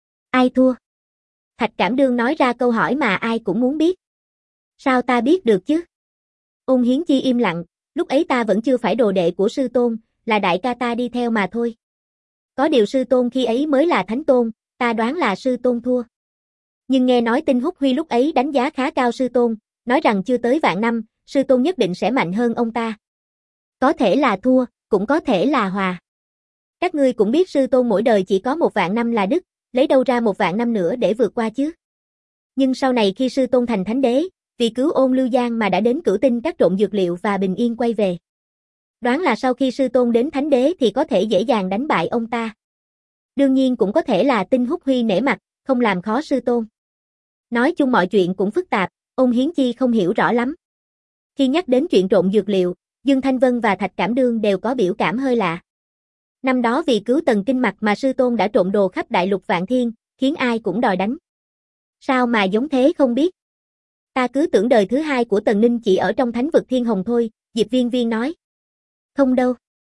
Ai thua? Thạch Cảm Đương nói ra câu hỏi mà ai cũng muốn biết. Sao ta biết được chứ? Ôn Hiến Chi im lặng, lúc ấy ta vẫn chưa phải đồ đệ của sư tôn, là đại ca ta đi theo mà thôi. Có điều sư tôn khi ấy mới là thánh tôn, ta đoán là sư tôn thua. Nhưng nghe nói Tinh Húc Huy lúc ấy đánh giá khá cao sư tôn, nói rằng chưa tới vạn năm, sư tôn nhất định sẽ mạnh hơn ông ta. Có thể là thua, cũng có thể là hòa. Các ngươi cũng biết sư tôn mỗi đời chỉ có 1 vạn năm là đức, lấy đâu ra 1 vạn năm nữa để vượt qua chứ. Nhưng sau này khi sư tôn thành thánh đế, vì cứu Ôn Lưu Giang mà đã đến Cửu Tinh các trộn dược liệu và bình yên quay về. Đoán là sau khi sư tôn đến thánh đế thì có thể dễ dàng đánh bại ông ta. Đương nhiên cũng có thể là Tinh Húc Huy nể mặt, không làm khó sư tôn. Nói chung mọi chuyện cũng phức tạp, Ôn Hiến Chi không hiểu rõ lắm. Khi nhắc đến chuyện trộn dược liệu, Dương Thanh Vân và Thạch Cảm Đương đều có biểu cảm hơi lạ. Năm đó vì cứu Tần Kinh Mặc mà sư tôn đã trộn đồ khắp đại lục Vạn Thiên, khiến ai cũng đòi đánh. Sao mà giống thế không biết? Ta cứ tưởng đời thứ 2 của Tần Ninh chỉ ở trong thánh vực Thiên Hồng thôi, Diệp Viên Viên nói. Không đâu.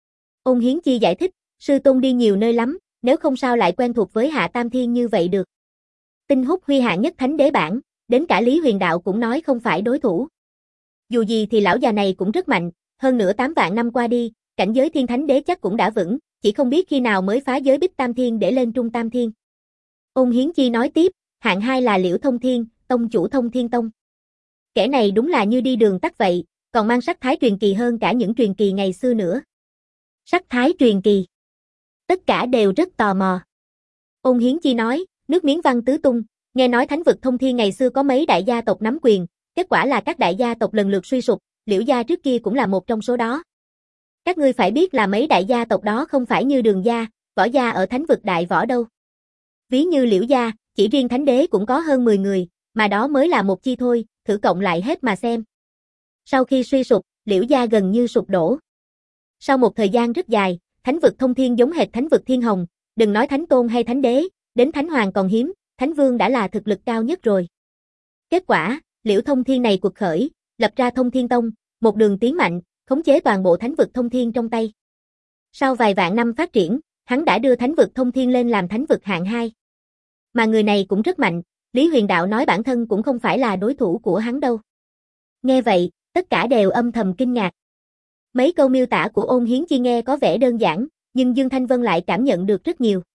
Ôn Hiến Chi giải thích, sư tôn đi nhiều nơi lắm, nếu không sao lại quen thuộc với Hạ Tam Thiên như vậy được. Tinh Húc Huy hạng nhất thánh đế bảng, đến cả Lý Huyền Đạo cũng nói không phải đối thủ. Dù gì thì lão già này cũng rất mạnh, hơn nữa 8 vạn năm qua đi, cảnh giới Thiên Thánh Đế chắc cũng đã vững, chỉ không biết khi nào mới phá giới Bích Tam Thiên để lên Trung Tam Thiên. Ôn Hiến Chi nói tiếp, hạng 2 là Liễu Thông Thiên, tông chủ Thông Thiên Tông. Kẻ này đúng là như đi đường tắt vậy, còn mang sắc thái truyền kỳ hơn cả những truyền kỳ ngày xưa nữa. Sắc thái truyền kỳ. Tất cả đều rất tò mò. Ôn Hiến Chi nói, nước miếng văng tứ tung, nghe nói thánh vực Thông Thiên ngày xưa có mấy đại gia tộc nắm quyền, kết quả là các đại gia tộc lần lượt suy sụp, Liễu gia trước kia cũng là một trong số đó. Các ngươi phải biết là mấy đại gia tộc đó không phải như Đường gia, Võ gia ở thánh vực đại võ đâu. Ví như Liễu gia, chỉ riêng thánh đế cũng có hơn 10 người, mà đó mới là một chi thôi, thử cộng lại hết mà xem. Sau khi suy sụp, Liễu gia gần như sụp đổ. Sau một thời gian rất dài, thánh vực Thông Thiên giống hệt thánh vực Thiên Hồng, đừng nói thánh tôn hay thánh đế, đến thánh hoàng còn hiếm, thánh vương đã là thực lực cao nhất rồi. Kết quả, Liễu Thông Thiên này cuộc khởi, lập ra Thông Thiên Tông, một đường tiến mạnh, khống chế toàn bộ thánh vực Thông Thiên trong tay. Sau vài vạn năm phát triển, hắn đã đưa thánh vực Thông Thiên lên làm thánh vực hạng 2. Mà người này cũng rất mạnh, Lý Huyền Đạo nói bản thân cũng không phải là đối thủ của hắn đâu. Nghe vậy, tất cả đều âm thầm kinh ngạc. Mấy câu miêu tả của Ôn Hiến Chi nghe có vẻ đơn giản, nhưng Dương Thanh Vân lại cảm nhận được rất nhiều.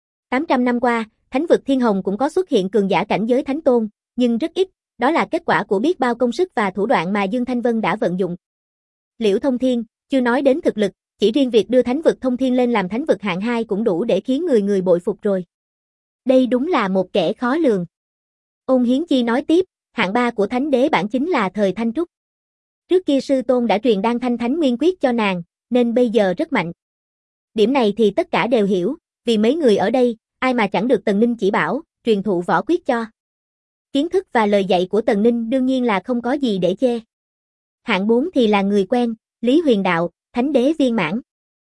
800 năm qua, thánh vực Thiên Hồng cũng có xuất hiện cường giả cảnh giới thánh tôn, nhưng rất ít, đó là kết quả của biết bao công sức và thủ đoạn mà Dương Thanh Vân đã vận dụng. Liễu Thông Thiên, chưa nói đến thực lực, chỉ riêng việc đưa thánh vực Thông Thiên lên làm thánh vực hạng 2 cũng đủ để khiến người người bội phục rồi. Đây đúng là một kẻ khó lường. Ôn Hiến Chi nói tiếp, hạng 3 của thánh đế bản chính là thời Thanh Trúc. Trước kia sư tôn đã truyền đan thanh thánh nguyên quyết cho nàng, nên bây giờ rất mạnh. Điểm này thì tất cả đều hiểu, vì mấy người ở đây, ai mà chẳng được Tần Ninh chỉ bảo, truyền thụ võ quyết cho. Kiến thức và lời dạy của Tần Ninh đương nhiên là không có gì để chê. Hạng 4 thì là người quen, Lý Huyền Đạo, thánh đế viên mãn.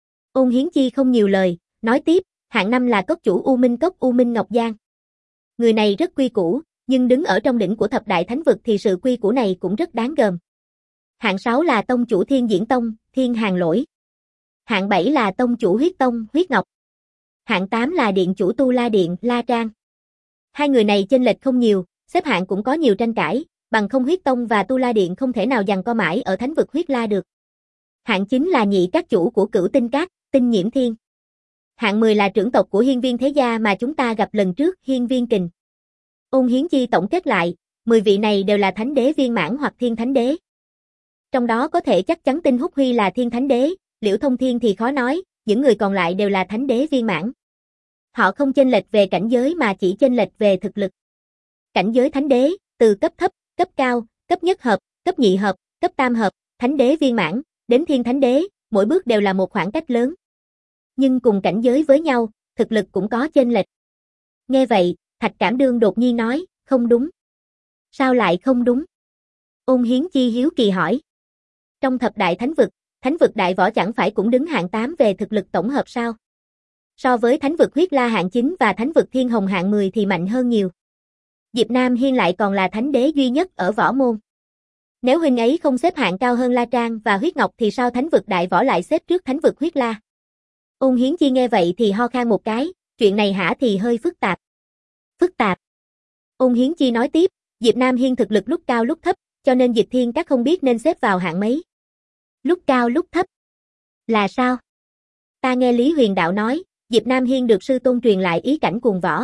Ôn Hiến Chi không nhiều lời, nói tiếp, hạng 5 là cốc chủ U Minh Cốc U Minh Ngọc Giang. Người này rất quy củ, nhưng đứng ở trong đỉnh của thập đại thánh vực thì sự quy củ này cũng rất đáng gờm. Hạng 6 là tông chủ Thiên Diễn Tông, Thiên Hàng Lỗi. Hạng 7 là tông chủ Huyết Tông, Huyết Ngọc. Hạng 8 là điện chủ Tu La Điện, La Trang. Hai người này chênh lệch không nhiều, xếp hạng cũng có nhiều tranh cãi, bằng không Huyết Tông và Tu La Điện không thể nào giằng co mãi ở thánh vực Huyết La được. Hạng 9 là nhị các chủ của Cửu Tinh Các, Tinh Nhiễm Thiên. Hạng 10 là trưởng tộc của Hiên Viên Thế Gia mà chúng ta gặp lần trước, Hiên Viên Kình. Ôn Hiến Chi tổng kết lại, 10 vị này đều là thánh đế viên mãn hoặc thiên thánh đế. Trong đó có thể chắc chắn Tinh Húc Huy là thiên thánh đế, Liễu Thông Thiên thì khó nói, những người còn lại đều là thánh đế viên mãn. Họ không chênh lệch về cảnh giới mà chỉ chênh lệch về thực lực. Cảnh giới thánh đế, từ cấp thấp, cấp cao, cấp nhất hợp, cấp nhị hợp, cấp tam hợp, thánh đế viên mãn, đến thiên thánh đế, mỗi bước đều là một khoảng cách lớn. Nhưng cùng cảnh giới với nhau, thực lực cũng có chênh lệch. Nghe vậy, Thạch Cảm Đương đột nhiên nói, không đúng. Sao lại không đúng? Ôn Hiến Chi hiếu kỳ hỏi. Trong thập đại thánh vực đại võ chẳng phải cũng đứng hạng 8 về thực lực tổng hợp sao? So với thánh vực Huyết La hạng 9 và thánh vực Thiên Hồng hạng 10 thì mạnh hơn nhiều. Diệp Nam Hiên lại còn là thánh đế duy nhất ở võ môn. Nếu huynh ấy không xếp hạng cao hơn La Trang và Huyết Ngọc thì sao thánh vực đại võ lại xếp trước thánh vực Huyết La? Ôn Hiến Chi nghe vậy thì ho khan một cái, chuyện này hả thì hơi phức tạp. Phức tạp. Ôn Hiến Chi nói tiếp, Diệp Nam Hiên thực lực lúc cao lúc thấp, cho nên Dịch Thiên Các không biết nên xếp vào hạng mấy. Lúc cao lúc thấp. Là sao? Ta nghe Lý Huyền Đạo nói, Diệp Nam Hiên được sư tôn truyền lại ý cảnh cuồng võ.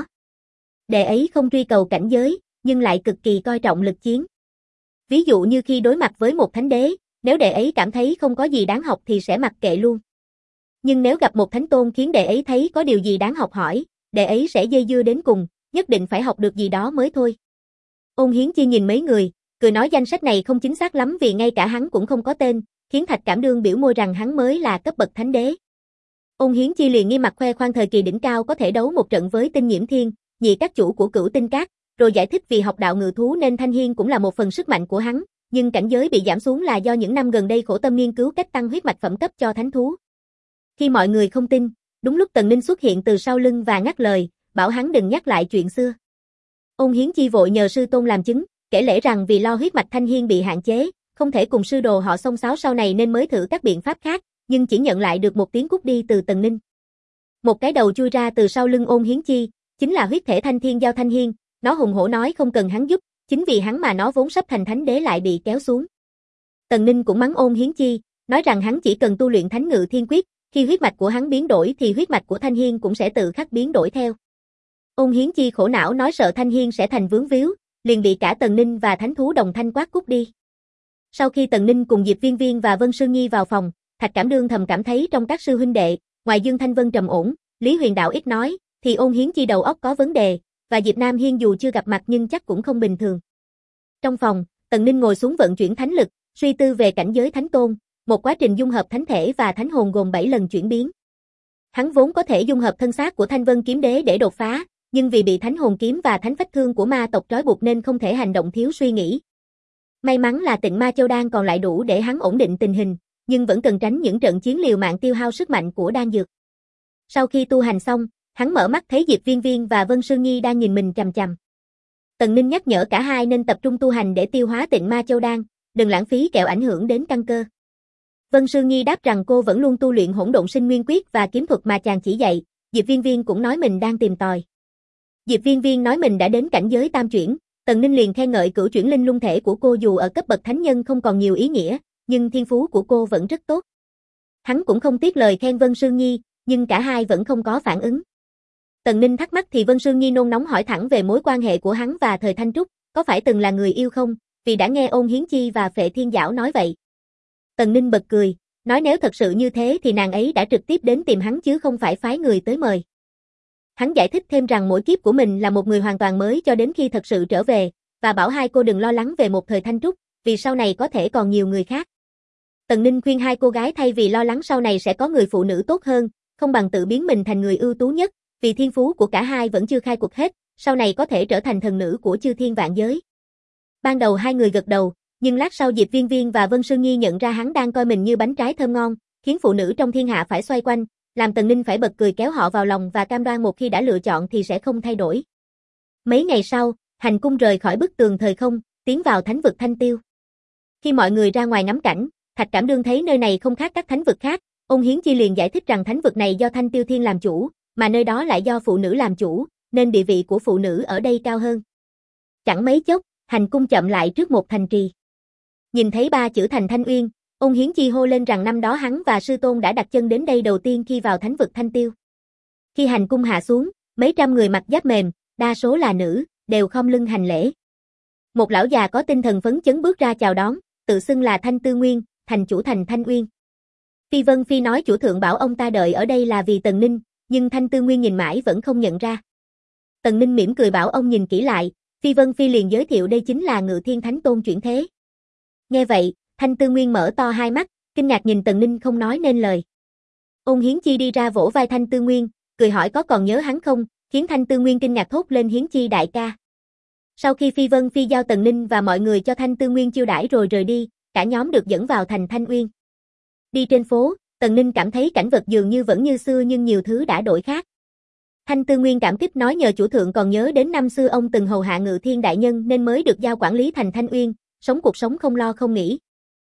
Đệ ấy không truy cầu cảnh giới, nhưng lại cực kỳ coi trọng lực chiến. Ví dụ như khi đối mặt với một thánh đế, nếu đệ ấy cảm thấy không có gì đáng học thì sẽ mặc kệ luôn. Nhưng nếu gặp một thánh tôn khiến đệ ấy thấy có điều gì đáng học hỏi, đệ ấy sẽ dây dưa đến cùng, nhất định phải học được gì đó mới thôi. Ôn Hiến Chi nhìn mấy người, cười nói danh sách này không chính xác lắm vì ngay cả hắn cũng không có tên, khiến Thạch Cảm Đương biểu môi rằng hắn mới là cấp bậc thánh đế. Ôn Hiến Chi liền nghiêm mặt khoe khoang thời kỳ đỉnh cao có thể đấu một trận với Tinh Nhiễm Thiên, nhị các chủ của Cửu Tinh Các, rồi giải thích vì học đạo ngự thú nên Thanh Hiên cũng là một phần sức mạnh của hắn, nhưng cảnh giới bị giảm xuống là do những năm gần đây khổ tâm nghiên cứu cách tăng huyết mạch phẩm cấp cho thánh thú. Khi mọi người không tin, đúng lúc Tần Ninh xuất hiện từ sau lưng và ngắt lời, bảo hắn đừng nhắc lại chuyện xưa. Ôn Hiến Chi vội nhờ sư tôn làm chứng, kể lể rằng vì lo huyết mạch Thanh Hiên bị hạn chế, không thể cùng sư đồ họ xông xáo sau này nên mới thử các biện pháp khác, nhưng chỉ nhận lại được một tiếng cút đi từ Tần Ninh. Một cái đầu chui ra từ sau lưng Ôn Hiến Chi, chính là huyết thể Thanh Thiên Giao Thanh Hiên, nó hùng hổ nói không cần hắn giúp, chính vì hắn mà nó vốn sắp thành thánh đế lại bị kéo xuống. Tần Ninh cũng mắng Ôn Hiến Chi, nói rằng hắn chỉ cần tu luyện Thánh Ngự Thiên Quyết, khi huyết mạch của hắn biến đổi thì huyết mạch của Thanh Hiên cũng sẽ tự khắc biến đổi theo. Ôn Hiến Chi khổ não nói sợ Thanh Hiên sẽ thành vướng víu, liền bị cả Tần Ninh và thánh thú đồng thanh quát cút đi. Sau khi Tần Ninh cùng Diệp Viên Viên và Vân Sương Nhi vào phòng, Thạch Cảm Đương thầm cảm thấy trong các sư huynh đệ, ngoài Dương Thanh Vân trầm ổn, Lý Huyền Đạo ít nói, thì Ôn Hiến Chi đầu óc có vấn đề, và Diệp Nam Hiên dù chưa gặp mặt nhưng chắc cũng không bình thường. Trong phòng, Tần Ninh ngồi xuống vận chuyển thánh lực, suy tư về cảnh giới thánh tôn, một quá trình dung hợp thánh thể và thánh hồn gồm 7 lần chuyển biến. Hắn vốn có thể dung hợp thân xác của Thanh Vân Kiếm Đế để đột phá, nhưng vì bị thánh hồn kiếm và thánh phách thương của ma tộc trói buộc nên không thể hành động thiếu suy nghĩ. May mắn là Tịnh Ma Châu Đan còn lại đủ để hắn ổn định tình hình, nhưng vẫn cần tránh những trận chiến liều mạng tiêu hao sức mạnh của đan dược. Sau khi tu hành xong, hắn mở mắt thấy Diệp Viên Viên và Vân Sương Nhi đang nhìn mình chằm chằm. Tần Ninh nhắc nhở cả hai nên tập trung tu hành để tiêu hóa Tịnh Ma Châu Đan, đừng lãng phí kẻo ảnh hưởng đến căn cơ. Vân Sương Nhi đáp rằng cô vẫn luôn tu luyện Hỗn Độn Sinh Nguyên Quyết và kiếm thuật mà chàng chỉ dạy, Diệp Viên Viên cũng nói mình đang tìm tòi. Diệp Viên Viên nói mình đã đến cảnh giới tam chuyển, Tần Ninh liền khen ngợi cửu chuyển linh lung thể của cô dù ở cấp bậc thánh nhân không còn nhiều ý nghĩa, nhưng thiên phú của cô vẫn rất tốt. Hắn cũng không tiếc lời khen Vân Sương Nhi, nhưng cả hai vẫn không có phản ứng. Tần Ninh thắc mắc thì Vân Sương Nhi nôn nóng hỏi thẳng về mối quan hệ của hắn và Thời Thanh Trúc, có phải từng là người yêu không, vì đã nghe Ôn Hiến Chi và Phệ Thiên Giảo nói vậy. Tần Ninh bật cười, nói nếu thật sự như thế thì nàng ấy đã trực tiếp đến tìm hắn chứ không phải phái người tới mời. Hắn giải thích thêm rằng mỗi kiếp của mình là một người hoàn toàn mới cho đến khi thật sự trở về, và bảo hai cô đừng lo lắng về một Thời Thanh Trúc, vì sau này có thể còn nhiều người khác. Tần Ninh khuyên hai cô gái thay vì lo lắng sau này sẽ có người phụ nữ tốt hơn, không bằng tự biến mình thành người ưu tú nhất, vì thiên phú của cả hai vẫn chưa khai cuộc hết, sau này có thể trở thành thần nữ của chư thiên vạn giới. Ban đầu hai người gật đầu, nhưng lát sau Diệp Viên Viên và Vân Sương Nhi nhận ra hắn đang coi mình như bánh trái thơm ngon, khiến phụ nữ trong thiên hạ phải xoay quanh, làm Tần Ninh phải bật cười kéo họ vào lòng và cam đoan một khi đã lựa chọn thì sẽ không thay đổi. Mấy ngày sau, hành cung rời khỏi bức tường thời không, tiến vào thánh vực Thanh Tiêu. Khi mọi người ra ngoài ngắm cảnh, Thạch Cảm Đương thấy nơi này không khác các thánh vực khác, Ôn Hiến Chi liền giải thích rằng thánh vực này do Thanh Tiêu Thiên làm chủ, mà nơi đó lại do phụ nữ làm chủ, nên địa vị của phụ nữ ở đây cao hơn. Chẳng mấy chốc, hành cung chậm lại trước một thành trì. Nhìn thấy ba chữ thành Thanh Uyên, Ôn Hiến Chi hô lên rằng năm đó hắn và sư tôn đã đặt chân đến đây đầu tiên khi vào thánh vực Thanh Tiêu. Khi hành cung hạ xuống, mấy trăm người mặc giáp mềm, đa số là nữ, đều khom lưng hành lễ. Một lão già có tinh thần phấn chấn bước ra chào đón, tự xưng là Thanh Tư Nguyên, thành chủ thành Thanh Uyên. Phi Vân Phi nói chủ thượng bảo ông ta đợi ở đây là vì Tần Ninh, nhưng Thanh Tư Nguyên nhìn mãi vẫn không nhận ra. Tần Ninh mỉm cười bảo ông nhìn kỹ lại, Phi Vân Phi liền giới thiệu đây chính là Ngự Thiên Thánh Tôn chuyển thế. Nghe vậy, Thanh Tư Nguyên mở to hai mắt, kinh ngạc nhìn Tần Ninh không nói nên lời. Ôn Hiến Chi đi ra vỗ vai Thanh Tư Nguyên, cười hỏi có còn nhớ hắn không, khiến Thanh Tư Nguyên kinh ngạc thốt lên Hiến Chi đại ca. Sau khi Phi Vân Phi giao Tần Ninh và mọi người cho Thanh Tư Nguyên chiêu đãi rồi rời đi, cả nhóm được dẫn vào thành Thanh Uyên. Đi trên phố, Tần Ninh cảm thấy cảnh vật dường như vẫn như xưa nhưng nhiều thứ đã đổi khác. Thanh Tư Nguyên cảm kích nói nhờ chủ thượng còn nhớ đến năm xưa ông từng hầu hạ Ngự Thiên đại nhân nên mới được giao quản lý thành Thanh Uyên, sống cuộc sống không lo không nghĩ.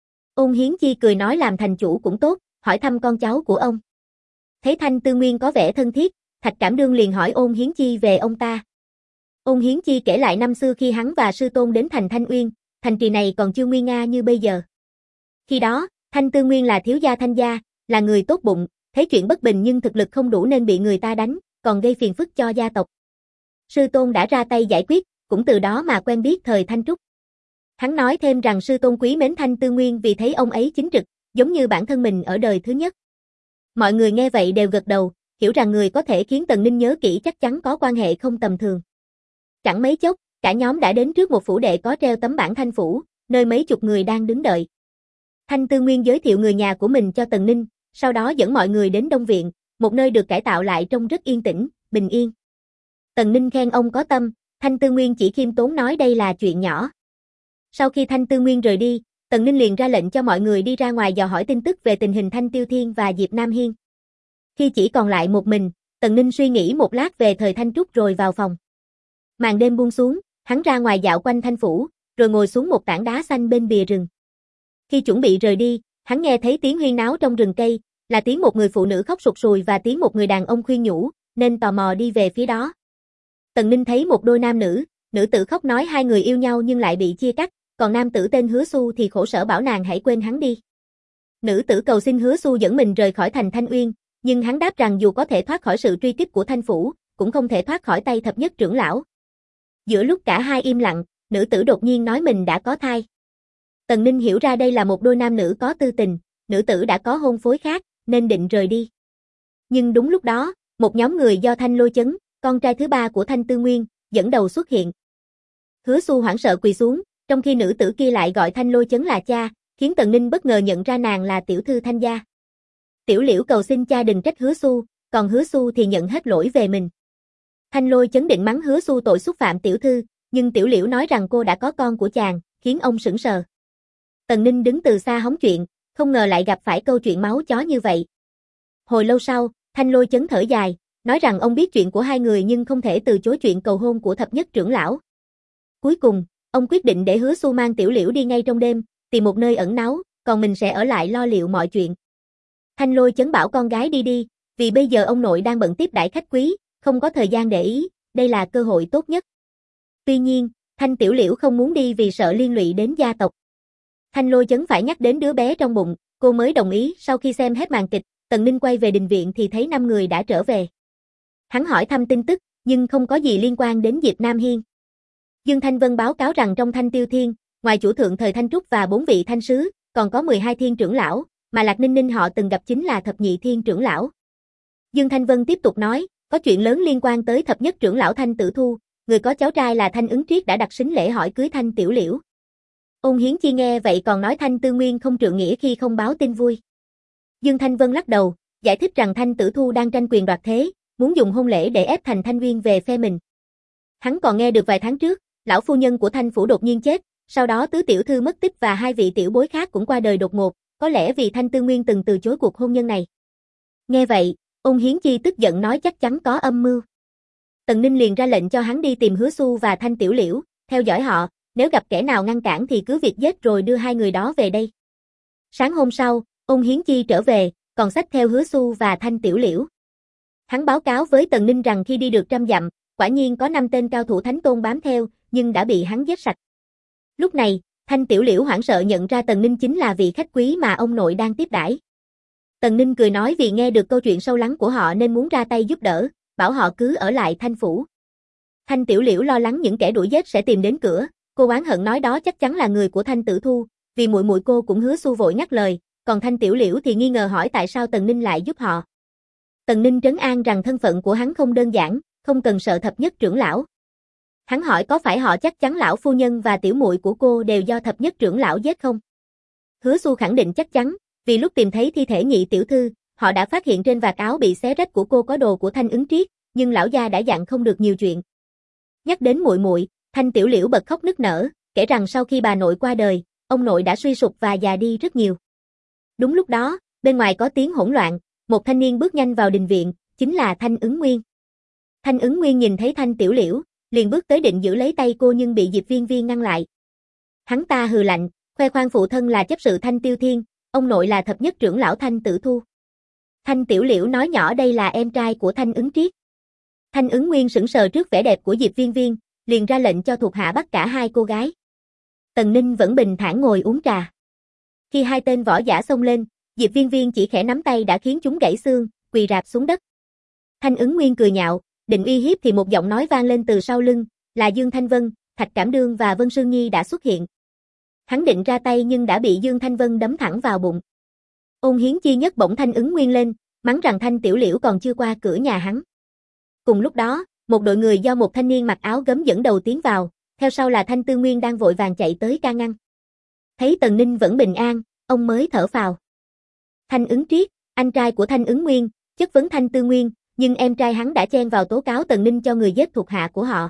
Ôn Hiến Chi cười nói làm thành chủ cũng tốt, hỏi thăm con cháu của ông. Thấy Thanh Tư Nguyên có vẻ thân thiết, Thạch Cảm Đương liền hỏi Ôn Hiến Chi về ông ta. Ôn Hiến Chi kể lại năm xưa khi hắn và sư tôn đến thành Thanh Uyên, thành trì này còn chưa nguy nga như bây giờ. Khi đó, Thanh Tư Nguyên là thiếu gia Thanh gia, là người tốt bụng, thấy chuyện bất bình nhưng thực lực không đủ nên bị người ta đánh, còn gây phiền phức cho gia tộc. Sư tôn đã ra tay giải quyết, cũng từ đó mà quen biết thời Thanh Trúc. Hắn nói thêm rằng sư tôn quý mến Thanh Tư Nguyên vì thấy ông ấy chính trực, giống như bản thân mình ở đời thứ nhất. Mọi người nghe vậy đều gật đầu, hiểu rằng người có thể khiến Tần Ninh nhớ kỹ chắc chắn có quan hệ không tầm thường. Chẳng mấy chốc, cả nhóm đã đến trước một phủ đệ có treo tấm bảng Thanh phủ, nơi mấy chục người đang đứng đợi. Thanh Tư Nguyên giới thiệu người nhà của mình cho Tần Ninh, sau đó dẫn mọi người đến Đông Viện, một nơi được cải tạo lại trông rất yên tĩnh, bình yên. Tần Ninh khen ông có tâm, Thanh Tư Nguyên chỉ khiêm tốn nói đây là chuyện nhỏ. Sau khi Thanh Tư Nguyên rời đi, Tần Ninh liền ra lệnh cho mọi người đi ra ngoài dò hỏi tin tức về tình hình Thanh Tiêu Thiên và Diệp Nam Hiên. Khi chỉ còn lại một mình, Tần Ninh suy nghĩ một lát về thời Thanh Trúc rồi vào phòng. Màn đêm buông xuống, hắn ra ngoài dạo quanh Thanh phủ, rồi ngồi xuống một tảng đá xanh bên bìa rừng. Khi chuẩn bị rời đi, hắn nghe thấy tiếng huyên náo trong rừng cây, là tiếng một người phụ nữ khóc sụt sùi và tiếng một người đàn ông khuyên nhủ, nên tò mò đi về phía đó. Tần Ninh thấy một đôi nam nữ, nữ tử khóc nói hai người yêu nhau nhưng lại bị chia cắt, còn nam tử tên Hứa Xu thì khổ sở bảo nàng hãy quên hắn đi. Nữ tử cầu xin Hứa Xu dẫn mình rời khỏi thành Thanh Uyên, nhưng hắn đáp rằng dù có thể thoát khỏi sự truy kích của Thanh phủ, cũng không thể thoát khỏi tay thập nhất trưởng lão. Giữa lúc cả hai im lặng, nữ tử đột nhiên nói mình đã có thai. Tần Ninh hiểu ra đây là một đôi nam nữ có tư tình, nữ tử đã có hôn phối khác, nên định rời đi. Nhưng đúng lúc đó, một nhóm người do Thanh Lôi Chấn, con trai thứ ba của Thanh Tư Nguyên, dẫn đầu xuất hiện. Hứa Xu hoảng sợ quỳ xuống, trong khi nữ tử kia lại gọi Thanh Lôi Chấn là cha, khiến Tần Ninh bất ngờ nhận ra nàng là tiểu thư Thanh gia. Tiểu Liễu cầu xin cha đừng trách Hứa Xu, còn Hứa Xu thì nhận hết lỗi về mình. Thanh Lôi Chấn định mắng Hứa Xu tội xúc phạm tiểu thư, nhưng Tiểu Liễu nói rằng cô đã có con của chàng, khiến ông sững sờ. Tần Ninh đứng từ xa hóng chuyện, không ngờ lại gặp phải câu chuyện máu chó như vậy. Hồi lâu sau, Thanh Lôi Chấn thở dài, nói rằng ông biết chuyện của hai người nhưng không thể từ chối chuyện cầu hôn của thập nhất trưởng lão. Cuối cùng, ông quyết định để Hứa Xu mang Tiểu Liễu đi ngay trong đêm, tìm một nơi ẩn náu, còn mình sẽ ở lại lo liệu mọi chuyện. Thanh Lôi Chấn bảo con gái đi, vì bây giờ ông nội đang bận tiếp đãi khách quý, không có thời gian để ý, đây là cơ hội tốt nhất. Tuy nhiên, Thanh Tiểu Liễu không muốn đi vì sợ liên lụy đến gia tộc. Thanh Lôi Chấn phải nhắc đến đứa bé trong bụng, cô mới đồng ý. Sau khi xem hết màn kịch, Tần Ninh quay về đình viện thì thấy 5 người đã trở về. Hắn hỏi thăm tin tức, nhưng không có gì liên quan đến Diệp Nam Hiên. Dương Thanh Vân báo cáo rằng trong Thanh Tiêu Thiên, ngoài chủ thượng thời Thanh Trúc và 4 vị thanh sứ, còn có 12 thiên trưởng lão, mà Lạc Ninh Ninh họ từng gặp chính là thập nhị thiên trưởng lão. Dương Thanh Vân tiếp tục nói, có chuyện lớn liên quan tới thập nhất trưởng lão Thanh Tử Thu, người có cháu trai là Thanh Ứng Triết đã đặt sính lễ hỏi cưới Thanh Tiểu Liễu. Ôn Hiến Chi nghe vậy còn nói Thanh Tư Nguyên không trượng nghĩa khi không báo tin vui. Dương Thanh Vân lắc đầu, giải thích rằng Thanh Tử Thu đang tranh quyền đoạt thế, muốn dùng hôn lễ để ép Thành Thanh Nguyên về phe mình. Hắn còn nghe được vài tháng trước, lão phu nhân của Thanh phủ đột nhiên chết, sau đó tứ tiểu thư mất tích và 2 vị tiểu bối khác cũng qua đời đột ngột, có lẽ vì Thanh Tư Nguyên từng từ chối cuộc hôn nhân này. Nghe vậy, Ôn Hiến Chi tức giận nói chắc chắn có âm mưu. Tần Ninh liền ra lệnh cho hắn đi tìm Hứa Xu và Thanh Tiểu Liễu, theo dõi họ, nếu gặp kẻ nào ngăn cản thì cứ việc giết rồi đưa 2 người đó về đây. Sáng hôm sau, Ôn Hiến Chi trở về, còn xách theo Hứa Xu và Thanh Tiểu Liễu. Hắn báo cáo với Tần Ninh rằng khi đi được 100 dặm, quả nhiên có 5 tên cao thủ thánh tôn bám theo, nhưng đã bị hắn giết sạch. Lúc này, Thanh Tiểu Liễu hoảng sợ nhận ra Tần Ninh chính là vị khách quý mà ông nội đang tiếp đãi. Tần Ninh cười nói vì nghe được câu chuyện sâu lắng của họ nên muốn ra tay giúp đỡ, bảo họ cứ ở lại Thanh phủ. Thanh Tiểu Liễu lo lắng những kẻ đuổi giết sẽ tìm đến cửa, cô oán hận nói đó chắc chắn là người của Thanh Tử Thu, vì muội muội cô cũng Hứa Xu vội ngắt lời, còn Thanh Tiểu Liễu thì nghi ngờ hỏi tại sao Tần Ninh lại giúp họ. Tần Ninh trấn an rằng thân phận của hắn không đơn giản, không cần sợ thập nhất trưởng lão. Hắn hỏi có phải họ chắc chắn lão phu nhân và tiểu muội của cô đều do thập nhất trưởng lão giết không? Hứa Xu khẳng định chắc chắn, vì lúc tìm thấy thi thể nhị tiểu thư, họ đã phát hiện trên vạt áo bị xé rách của cô có đồ của Thanh Ứng Triết, nhưng lão gia đã dặn không được nhiều chuyện. Nhắc đến muội muội, Thanh Tiểu Liễu bật khóc nức nở, kể rằng sau khi bà nội qua đời, ông nội đã suy sụp và già đi rất nhiều. Đúng lúc đó, bên ngoài có tiếng hỗn loạn, một thanh niên bước nhanh vào đình viện, chính là Thanh Ứng Nguyên. Thanh Ứng Nguyên nhìn thấy Thanh Tiểu Liễu, liền bước tới định giữ lấy tay cô nhưng bị Diệp Viên Viên ngăn lại. Hắn ta hừ lạnh, khoe khoang phụ thân là chấp sự Thanh Tiêu Thiên, ông nội là thập nhất trưởng lão Thanh Tử Thu. Thanh Tiểu Liễu nói nhỏ đây là em trai của Thanh Ứng Triết. Thanh Ứng Nguyên sững sờ trước vẻ đẹp của Diệp Viên Viên, liền ra lệnh cho thuộc hạ bắt cả 2 cô gái. Tần Ninh vẫn bình thản ngồi uống trà. Khi hai tên võ giả xông lên, Diệp Viên Viên chỉ khẽ nắm tay đã khiến chúng gãy xương, quỳ rạp xuống đất. Thanh Ứng Nguyên cười nhạo, định uy hiếp thì một giọng nói vang lên từ sau lưng, là Dương Thanh Vân, Thạch Cảm Đương và Vân Sương Nhi đã xuất hiện. Hắn định ra tay nhưng đã bị Dương Thanh Vân đấm thẳng vào bụng. Ôn Hiến Chi nhấc bổng Thanh Ứng Nguyên lên, mắng rằng Thanh Tiểu Liễu còn chưa qua cửa nhà hắn. Cùng lúc đó, một đội người do một thanh niên mặc áo gấm dẫn đầu tiến vào, theo sau là Thanh Tư Nguyên đang vội vàng chạy tới can ngăn. Thấy Tần Ninh vẫn bình an, ông mới thở phào. Thanh Ứng Triết, anh trai của Thanh Ứng Nguyên, chất vấn Thanh Tư Nguyên, nhưng em trai hắn đã chen vào tố cáo Tần Ninh cho người giết thuộc hạ của họ.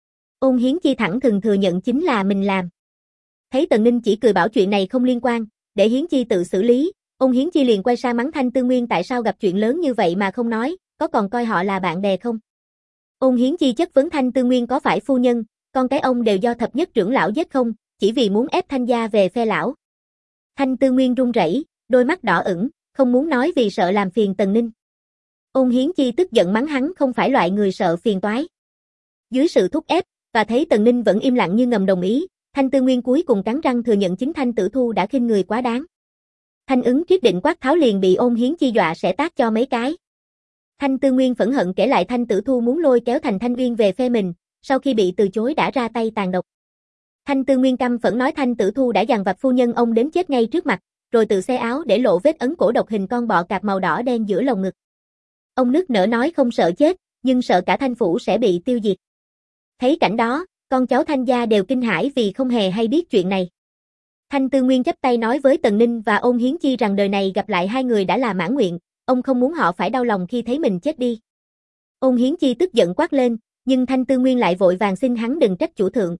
Ôn Hiến Chi thẳng thừng thừa nhận chính là mình làm. Thấy Tần Ninh chỉ cười bảo chuyện này không liên quan, để Hiến Chi tự xử lý, Ôn Hiến Chi liền quay sang mắng Thanh Tư Nguyên tại sao gặp chuyện lớn như vậy mà không nói, có còn coi họ là bạn bè không? Ôn Hiến Chi chất vấn Thanh Tư Nguyên có phải phu nhân, con cái ông đều do thập nhất trưởng lão giết không, chỉ vì muốn ép Thanh gia về phe lão. Thanh Tư Nguyên run rẩy, đôi mắt đỏ ửng, không muốn nói vì sợ làm phiền Tần Ninh. Ôn Hiến Chi tức giận mắng hắn không phải loại người sợ phiền toái. Dưới sự thúc ép, và thấy Tần Ninh vẫn im lặng như ngầm đồng ý, Thanh Tư Nguyên cuối cùng cắn răng thừa nhận chính Thanh Tử Thu đã khinh người quá đáng. Thanh Ứng Triết định quát tháo liền bị Ôn Hiến Chi dọa sẽ tát cho mấy cái. Thanh Tư Nguyên phẫn hận kể lại Thanh Tử Thu muốn lôi kéo Thành Thanh Uyên về phe mình, sau khi bị từ chối đã ra tay tàn độc. Thanh Tư Nguyên căm phẫn nói Thanh Tử Thu đã dằn vặt phu nhân ông đến chết ngay trước mặt, rồi tự xé áo để lộ vết ấn cổ độc hình con bọ cạp màu đỏ đen giữa lồng ngực. Ông nức nở nói không sợ chết, nhưng sợ cả Thanh phủ sẽ bị tiêu diệt. Thấy cảnh đó, con cháu Thanh gia đều kinh hãi vì không hề hay biết chuyện này. Thanh Tư Nguyên chắp tay nói với Tần Ninh và Ôn Hiến Chi rằng đời này gặp lại hai người đã là mãn nguyện, ông không muốn họ phải đau lòng khi thấy mình chết đi. Ôn Hiến Chi tức giận quát lên, nhưng Thanh Tư Nguyên lại vội vàng xin hắn đừng trách chủ thượng.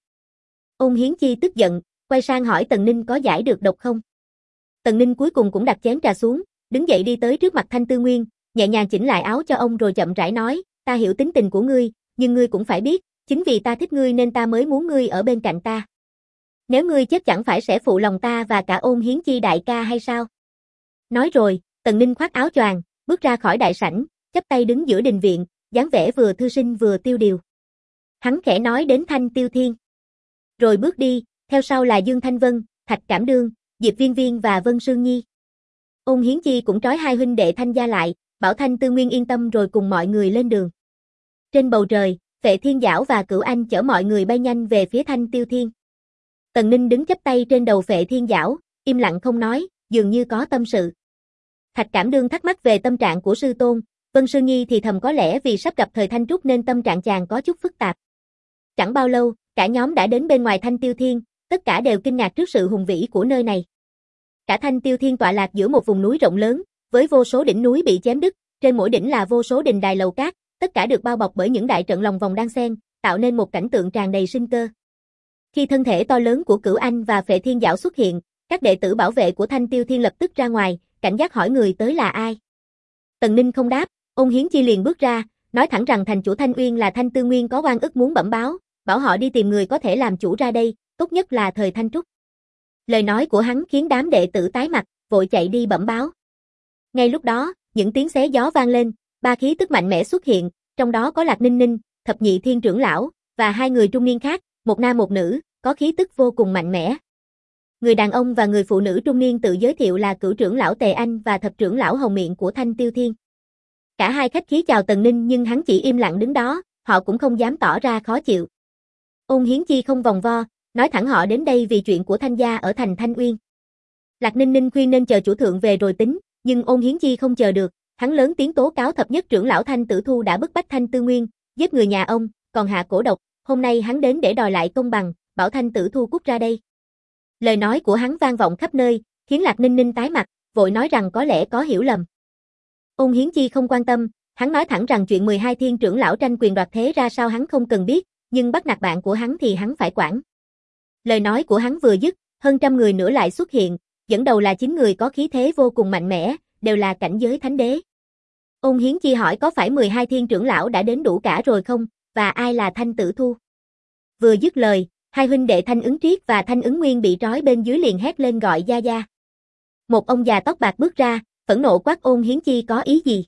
Ôn Hiến Chi tức giận, quay sang hỏi Tần Ninh có giải được độc không. Tần Ninh cuối cùng cũng đặt chén trà xuống, đứng dậy đi tới trước mặt Thanh Tư Nguyên, nhẹ nhàng chỉnh lại áo cho ông rồi chậm rãi nói, ta hiểu tính tình của ngươi, nhưng ngươi cũng phải biết, chính vì ta thích ngươi nên ta mới muốn ngươi ở bên cạnh ta. Nếu ngươi chết chẳng phải sẽ phụ lòng ta và cả Ôn Hiến Chi đại ca hay sao? Nói rồi, Tần Ninh khoác áo choàng, bước ra khỏi đại sảnh, chắp tay đứng giữa đình viện, dáng vẻ vừa thư sinh vừa tiêu điều. Hắn khẽ nói đến Thanh Tiêu Thiên. Rồi bước đi, theo sau là Dương Thanh Vân, Thạch Cảm Đương, Diệp Viên Viên và Vân Sương Nhi. Ôn Hiến Chi cũng trói hai huynh đệ Thanh gia lại, bảo Thanh Tư Nguyên yên tâm rồi cùng mọi người lên đường. Trên bầu trời, Phệ Thiên Giảo và Cửu Anh chở mọi người bay nhanh về phía Thanh Tiêu Thiên. Tần Ninh đứng chắp tay trên đầu Phệ Thiên Giảo, im lặng không nói, dường như có tâm sự. Thạch Cảm Đương thắc mắc về tâm trạng của sư tôn, Vân Sương Nhi thì thầm có lẽ vì sắp gặp thời thanh trúc nên tâm trạng chàng có chút phức tạp. Chẳng bao lâu, cả nhóm đã đến bên ngoài Thanh Tiêu Thiên, tất cả đều kinh ngạc trước sự hùng vĩ của nơi này. Cả Thanh Tiêu Thiên tọa lạc giữa một vùng núi rộng lớn, với vô số đỉnh núi bị chém đứt, trên mỗi đỉnh là vô số đình đài lầu cát, tất cả được bao bọc bởi những đại trận lòng vòng đan xen, tạo nên một cảnh tượng tràn đầy sinh cơ. Khi thân thể to lớn của Cửu Anh và Phệ Thiên Giảo xuất hiện, các đệ tử bảo vệ của Thanh Tiêu Thiên lập tức ra ngoài, cảnh giác hỏi người tới là ai. Tần Ninh không đáp, Ôn Hiến Chi liền bước ra, nói thẳng rằng thành chủ Thanh Uyên là Thanh Tư Nguyên có oan ức muốn bẩm báo, bảo họ đi tìm người có thể làm chủ ra đây, tốt nhất là thời thanh trúc. Lời nói của hắn khiến đám đệ tử tái mặt, vội chạy đi bẩm báo. Ngay lúc đó, những tiếng xé gió vang lên, ba khí tức mạnh mẽ xuất hiện, trong đó có Lạc Ninh Ninh, Thập Nhị Thiên trưởng lão và hai người trung niên khác, một nam một nữ, có khí tức vô cùng mạnh mẽ. Người đàn ông và người phụ nữ trung niên tự giới thiệu là Cửu trưởng lão Tề Anh và Thập trưởng lão Hồng Miệng của Thanh Tiêu Thiên. Cả hai khách khí chào Tần Ninh nhưng hắn chỉ im lặng đứng đó, họ cũng không dám tỏ ra khó chịu. Ôn Hiến Chi không vòng vo, nói thẳng họ đến đây vì chuyện của Thanh gia ở thành Thanh Uyên. Lạc Ninh Ninh khuyên nên chờ chủ thượng về rồi tính, nhưng Ôn Hiến Chi không chờ được, hắn lớn tiếng tố cáo thập nhất trưởng lão Thanh Tử Thu đã bức bách Thanh Tư Nguyên, giết người nhà ông, còn hạ cổ độc, hôm nay hắn đến để đòi lại công bằng, bảo Thanh Tử Thu cút ra đây. Lời nói của hắn vang vọng khắp nơi, khiến Lạc Ninh Ninh tái mặt, vội nói rằng có lẽ có hiểu lầm. Ôn Hiến Chi không quan tâm, hắn nói thẳng rằng chuyện 12 thiên trưởng lão tranh quyền đoạt thế ra sao hắn không cần biết, nhưng bắt nạt bạn của hắn thì hắn phải quản. Lời nói của hắn vừa dứt, hơn trăm người nữa lại xuất hiện, dẫn đầu là 9 người có khí thế vô cùng mạnh mẽ, đều là cảnh giới thánh đế. Ôn Hiến Chi hỏi có phải 12 thiên trưởng lão đã đến đủ cả rồi không, và ai là Thanh Tử Thu? Vừa dứt lời, hai huynh đệ Thanh Ứng Triết và Thanh Ứng Nguyên bị trói bên dưới liền hét lên gọi gia gia. Một ông già tóc bạc bước ra, phẫn nộ quát Ôn Hiến Chi có ý gì?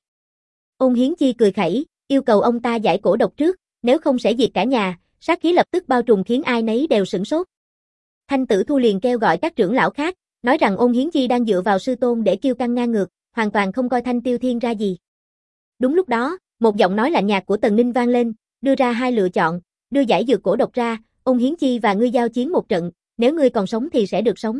Ôn Hiến Chi cười khẩy, yêu cầu ông ta giải cổ độc trước, nếu không sẽ diệt cả nhà, sát khí lập tức bao trùm khiến ai nấy đều sửng sốt. Thanh Tử Thu liền kêu gọi các trưởng lão khác, nói rằng Ôn Hiến Chi đang dựa vào sư tôn để kiêu căng ngang ngược, hoàn toàn không coi Thanh Tiêu Thiên ra gì. Đúng lúc đó, một giọng nói lạnh nhạt của Tần Ninh vang lên, đưa ra hai lựa chọn, đưa giải dược cổ độc ra, Ôn Hiến Chi và ngươi giao chiến một trận, nếu ngươi còn sống thì sẽ được sống.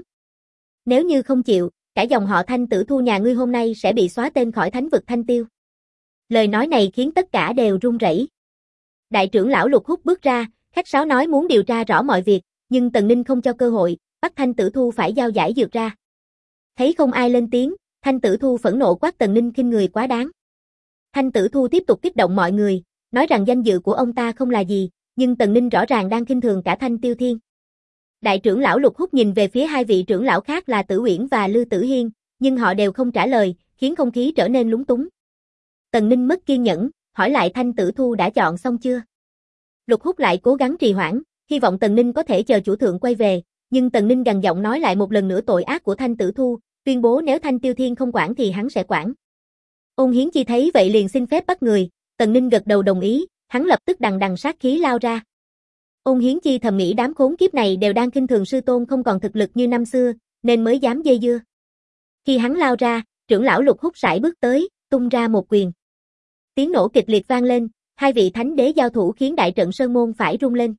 Nếu như không chịu, cả dòng họ Thanh Tử Thu nhà ngươi hôm nay sẽ bị xóa tên khỏi thánh vực Thanh Tiêu. Lời nói này khiến tất cả đều run rẩy. Đại trưởng lão Lục Húc bước ra, khách sáo nói muốn điều tra rõ mọi việc, nhưng Tần Ninh không cho cơ hội, bắt Thanh Tử Thu phải giao giải dược ra. Thấy không ai lên tiếng, Thanh Tử Thu phẫn nộ quát Tần Ninh khinh người quá đáng. Thanh Tử Thu tiếp tục kích động mọi người, nói rằng danh dự của ông ta không là gì, nhưng Tần Ninh rõ ràng đang khinh thường cả Thanh Tiêu Thiên. Đại trưởng lão Lục Húc nhìn về phía hai vị trưởng lão khác là Tử Uyển và Lư Tử Hiên, nhưng họ đều không trả lời, khiến không khí trở nên lúng túng. Tần Ninh mất kiên nhẫn, hỏi lại Thanh Tử Thu đã chọn xong chưa? Lục Húc lại cố gắng trì hoãn, hy vọng Tần Ninh có thể chờ chủ thượng quay về, nhưng Tần Ninh gằn giọng nói lại một lần nữa tội ác của Thanh Tử Thu, tuyên bố nếu Thanh Tiêu Thiên không quản thì hắn sẽ quản. Ôn Hiến Chi thấy vậy liền xin phép bắt người, Tần Ninh gật đầu đồng ý, hắn lập tức đằng đằng sát khí lao ra. Ôn Hiến Chi thầm nghĩ đám khốn kiếp này đều đang khinh thường sư tôn không còn thực lực như năm xưa, nên mới dám dây dưa. Khi hắn lao ra, trưởng lão Lục Húc sải bước tới, tung ra một quyền. Tiếng nổ kịch liệt vang lên, hai vị thánh đế giao thủ khiến đại trận sơn môn phải rung lên.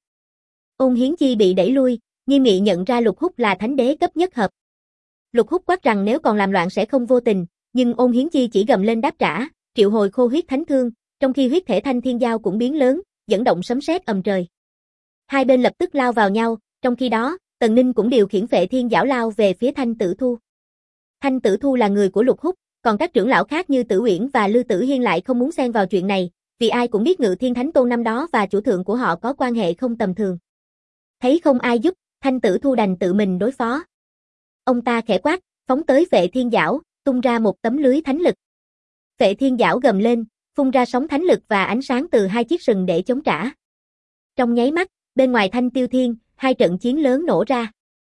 Ôn Hiến Chi bị đẩy lui, nghiêm nghị nhận ra Lục Húc là thánh đế cấp nhất hợp. Lục Húc quát rằng nếu còn làm loạn sẽ không vô tình, nhưng Ôn Hiến Chi chỉ gầm lên đáp trả, triệu hồi khô huyết thánh thương, trong khi huyết thể thanh thiên giao cũng biến lớn, dẫn động sấm sét ầm trời. Hai bên lập tức lao vào nhau, trong khi đó, Tần Ninh cũng điều khiển Phệ Thiên Giảo lao về phía Thanh Tử Thu. Thanh Tử Thu là người của Lục Húc, còn các trưởng lão khác như Tử Uyển và Lư Tử Hiên lại không muốn xen vào chuyện này, vì ai cũng biết Ngự Thiên Thánh Tôn năm đó và chủ thượng của họ có quan hệ không tầm thường. Thấy không ai giúp, Thanh Tử Thu đành tự mình đối phó. Ông ta khẽ quát, phóng tới Phệ Thiên Giảo, tung ra một tấm lưới thánh lực. Phệ Thiên Giảo gầm lên, phun ra sóng thánh lực và ánh sáng từ hai chiếc sừng để chống trả. Trong nháy mắt, bên ngoài Thanh Tiêu Thiên, hai trận chiến lớn nổ ra.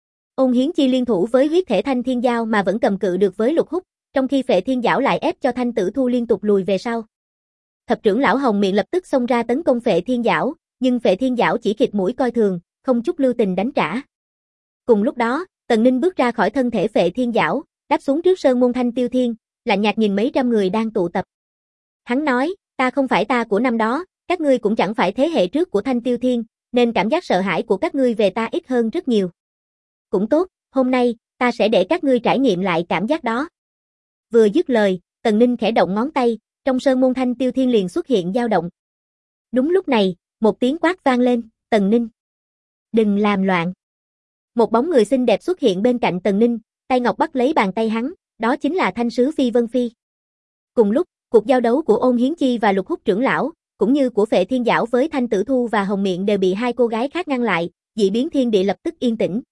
Ôn Hiến Chi liên thủ với huyết thể Thanh Thiên Giao mà vẫn cầm cự được với Lục Húc, trong khi Phệ Thiên Giảo lại ép cho Thanh Tử Thu liên tục lùi về sau. Thập trưởng lão Hồng Miện lập tức xông ra tấn công Phệ Thiên Giảo, nhưng Phệ Thiên Giảo chỉ khịt mũi coi thường, không chút lưu tình đánh trả. Cùng lúc đó, Tần Ninh bước ra khỏi thân thể Phệ Thiên Giảo, đáp xuống trước sơn môn Thanh Tiêu Thiên, lạnh nhạt nhìn mấy trăm người đang tụ tập. Hắn nói, ta không phải ta của năm đó, các ngươi cũng chẳng phải thế hệ trước của Thanh Tiêu Thiên, nên cảm giác sợ hãi của các ngươi về ta ít hơn rất nhiều. Cũng tốt, hôm nay, ta sẽ để các ngươi trải nghiệm lại cảm giác đó. Vừa dứt lời, Tần Ninh khẽ động ngón tay, trong sơn môn Thanh Tiêu Thiên liền xuất hiện dao động. Đúng lúc này, một tiếng quát vang lên, Tần Ninh. Đừng làm loạn. Một bóng người xinh đẹp xuất hiện bên cạnh Tần Ninh, tay ngọc bắt lấy bàn tay hắn, đó chính là Thanh Sứ Phi Vân Phi. Cùng lúc, cuộc giao đấu của Ôn Hiến Chi và Lục Húc trưởng lão, cũng như của Phệ Thiên Giảo với Thanh Tử Thu và Hồng Miện đều bị hai cô gái khác ngăn lại, dị biến thiên địa lập tức yên tĩnh.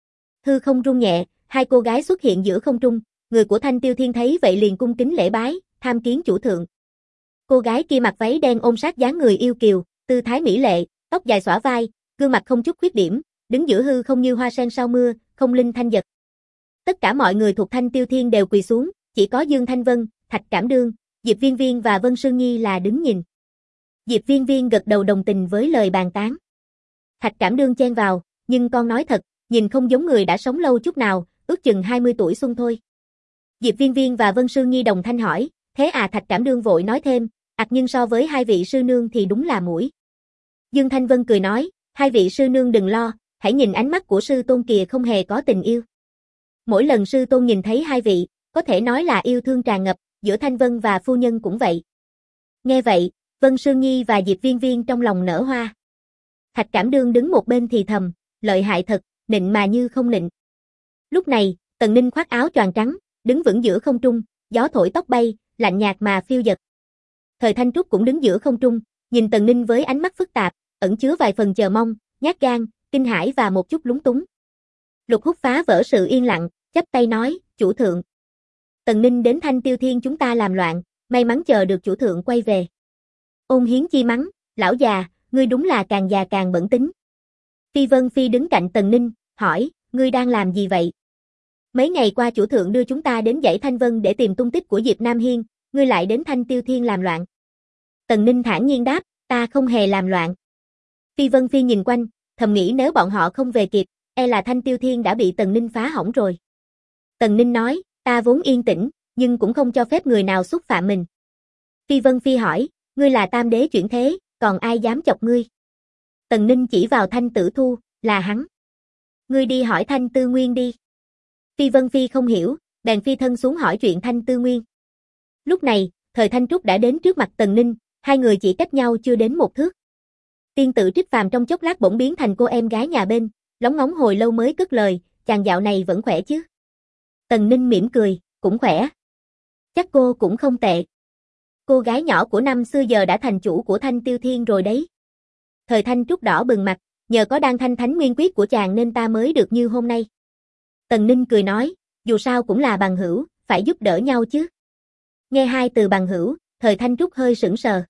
Hư không rung nhẹ, hai cô gái xuất hiện giữa không trung, người của Thanh Tiêu Thiên thấy vậy liền cung kính lễ bái, tham kiến chủ thượng. Cô gái kia mặc váy đen ôm sát dáng người yêu kiều, tư thái mỹ lệ, tóc dài xõa vai, gương mặt không chút khuyết điểm, đứng giữa hư không như hoa sen sau mưa, không linh thanh giật. Tất cả mọi người thuộc Thanh Tiêu Thiên đều quỳ xuống, chỉ có Dương Thanh Vân, Thạch Cảm Đương, Diệp Viên Viên và Vân Sương Nhi là đứng nhìn. Diệp Viên Viên gật đầu đồng tình với lời bàn tán. Thạch Cảm Đương chen vào, nhưng con nói thật, nhìn không giống người đã sống lâu chút nào, ước chừng 20 tuổi xuân thôi. Diệp Viên Viên và Vân Sương Nhi đồng thanh hỏi, thế à? Thạch Cảm Đương vội nói thêm, nhưng so với hai vị sư nương thì đúng là muội. Dương Thanh Vân cười nói, hai vị sư nương đừng lo, hãy nhìn ánh mắt của sư tôn kìa, không hề có tình yêu. Mỗi lần sư tôn nhìn thấy hai vị, có thể nói là yêu thương tràn ngập, giữa Thanh Vân và phu nhân cũng vậy. Nghe vậy, Vân Sương Nhi và Diệp Viên Viên trong lòng nở hoa. Thạch Cảm Đương đứng một bên thì thầm, lợi hại thật, nịnh mà như không nịnh. Lúc này, Tần Ninh khoác áo choàng trắng, đứng vững giữa không trung, gió thổi tóc bay, lạnh nhạt mà phiêu dật. Thời Thanh Trúc cũng đứng giữa không trung, nhìn Tần Ninh với ánh mắt phức tạp, ẩn chứa vài phần chờ mong, nhát gan, kinh hãi và một chút lúng túng. Lục Húc phá vỡ sự yên lặng, chắp tay nói, chủ thượng. Tần Ninh đến Thanh Tiêu Thiên chúng ta làm loạn, may mắn chờ được chủ thượng quay về. Ôn Hiến Chi mắng, lão già, ngươi đúng là càng già càng bẩn tính. Phi Vân Phi đứng cạnh Tần Ninh, hỏi, ngươi đang làm gì vậy? Mấy ngày qua chủ thượng đưa chúng ta đến dãy Thanh Vân để tìm tung tích của Diệp Nam Hiên, ngươi lại đến Thanh Tiêu Thiên làm loạn. Tần Ninh thản nhiên đáp, ta không hề làm loạn. Phi Vân Phi nhìn quanh, thầm nghĩ nếu bọn họ không về kịp, e là Thanh Tiêu Thiên đã bị Tần Ninh phá hỏng rồi. Tần Ninh nói, ta vốn yên tĩnh, nhưng cũng không cho phép người nào xúc phạm mình. Phi Vân Phi hỏi, ngươi là tam đế chuyển thế, còn ai dám chọc ngươi? Tần Ninh chỉ vào Thanh Tử Thu, là hắn. Ngươi đi hỏi Thanh Tư Nguyên đi. Phi Vân Phi không hiểu, bèn phi thân xuống hỏi chuyện Thanh Tư Nguyên. Lúc này, Thời Thanh Trúc đã đến trước mặt Tần Ninh, hai người chỉ cách nhau chưa đến một thước. Tiên tử Trích Phàm trong chốc lát bỗng biến thành cô em gái nhà bên, lóng ngóng hồi lâu mới cất lời, chàng dạo này vẫn khỏe chứ? Tần Ninh mỉm cười, cũng khỏe. Chắc cô cũng không tệ. Cô gái nhỏ của năm xưa giờ đã thành chủ của Thanh Tiêu Thiên rồi đấy. Thời Thanh Trúc đỏ bừng mặt, nhờ có đan thanh thánh nguyên quyết của chàng nên ta mới được như hôm nay. Tần Ninh cười nói, dù sao cũng là bằng hữu, phải giúp đỡ nhau chứ. Nghe hai từ bằng hữu, Thời Thanh Trúc hơi sững sờ.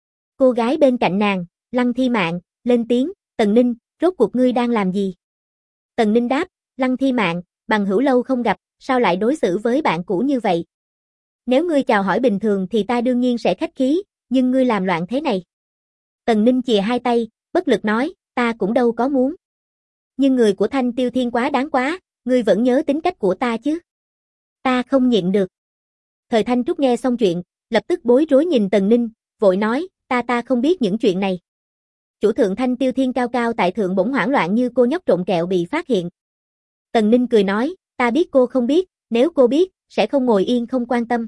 Cô gái bên cạnh nàng, Lăng Thi Mạn, lên tiếng, Tần Ninh, rốt cuộc ngươi đang làm gì? Tần Ninh đáp, Lăng Thi Mạn, bằng hữu lâu không gặp, sao lại đối xử với bạn cũ như vậy? Nếu ngươi chào hỏi bình thường thì ta đương nhiên sẽ khách khí, nhưng ngươi làm loạn thế này. Tần Ninh chìa hai tay, bất lực nói, ta cũng đâu có muốn. Nhưng người của Thanh Tiêu Thiên quá đáng quá, ngươi vẫn nhớ tính cách của ta chứ? Ta không nhịn được. Thời Thanh Trúc nghe xong chuyện, lập tức bối rối nhìn Tần Ninh, vội nói, ta không biết những chuyện này. Chủ thượng Thanh Tiêu Thiên cao cao tại thượng bỗng hoảng loạn như cô nhóc trộn kẹo bị phát hiện. Tần Ninh cười nói, ta biết cô không biết, nếu cô biết, sẽ không ngồi yên không quan tâm.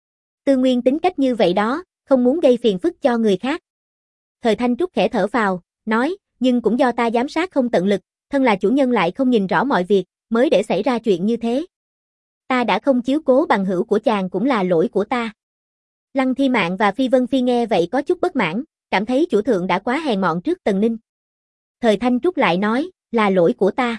Tư Nguyên tính cách như vậy đó, không muốn gây phiền phức cho người khác. Thời Thanh Trúc khẽ thở phào, nói, nhưng cũng do ta giám sát không tận lực, thân là chủ nhân lại không nhìn rõ mọi việc, mới để xảy ra chuyện như thế. Ta đã không chiếu cố bằng hữu của chàng cũng là lỗi của ta. Lăng Thi Mạn và Phi Vân Phi nghe vậy có chút bất mãn, cảm thấy chủ thượng đã quá hèn mọn trước Tần Ninh. Thời Thanh Trúc lại nói, là lỗi của ta.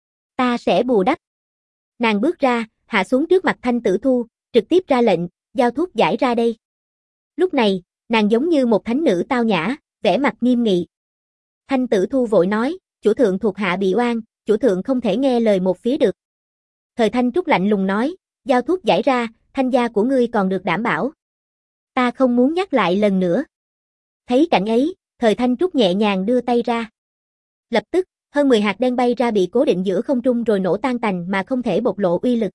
Ta sẽ bù đắp. Nàng bước ra, hạ xuống trước mặt Thanh Tử Thu, trực tiếp ra lệnh, giao thuốc giải ra đây. Lúc này, nàng giống như một thánh nữ tao nhã, vẻ mặt nghiêm nghị. Thanh Tử Thu vội nói, chủ thượng thuộc hạ bị oan, chủ thượng không thể nghe lời một phía được. Thời Thanh Trúc lạnh lùng nói, giao thuốc giải ra, thanh gia của ngươi còn được đảm bảo. Ta không muốn nhắc lại lần nữa. Thấy cảnh ấy, Thời Thanh Trúc nhẹ nhàng đưa tay ra. Lập tức, hơn 10 hạt đen bay ra bị cố định giữa không trung rồi nổ tan tành mà không thể bộc lộ uy lực.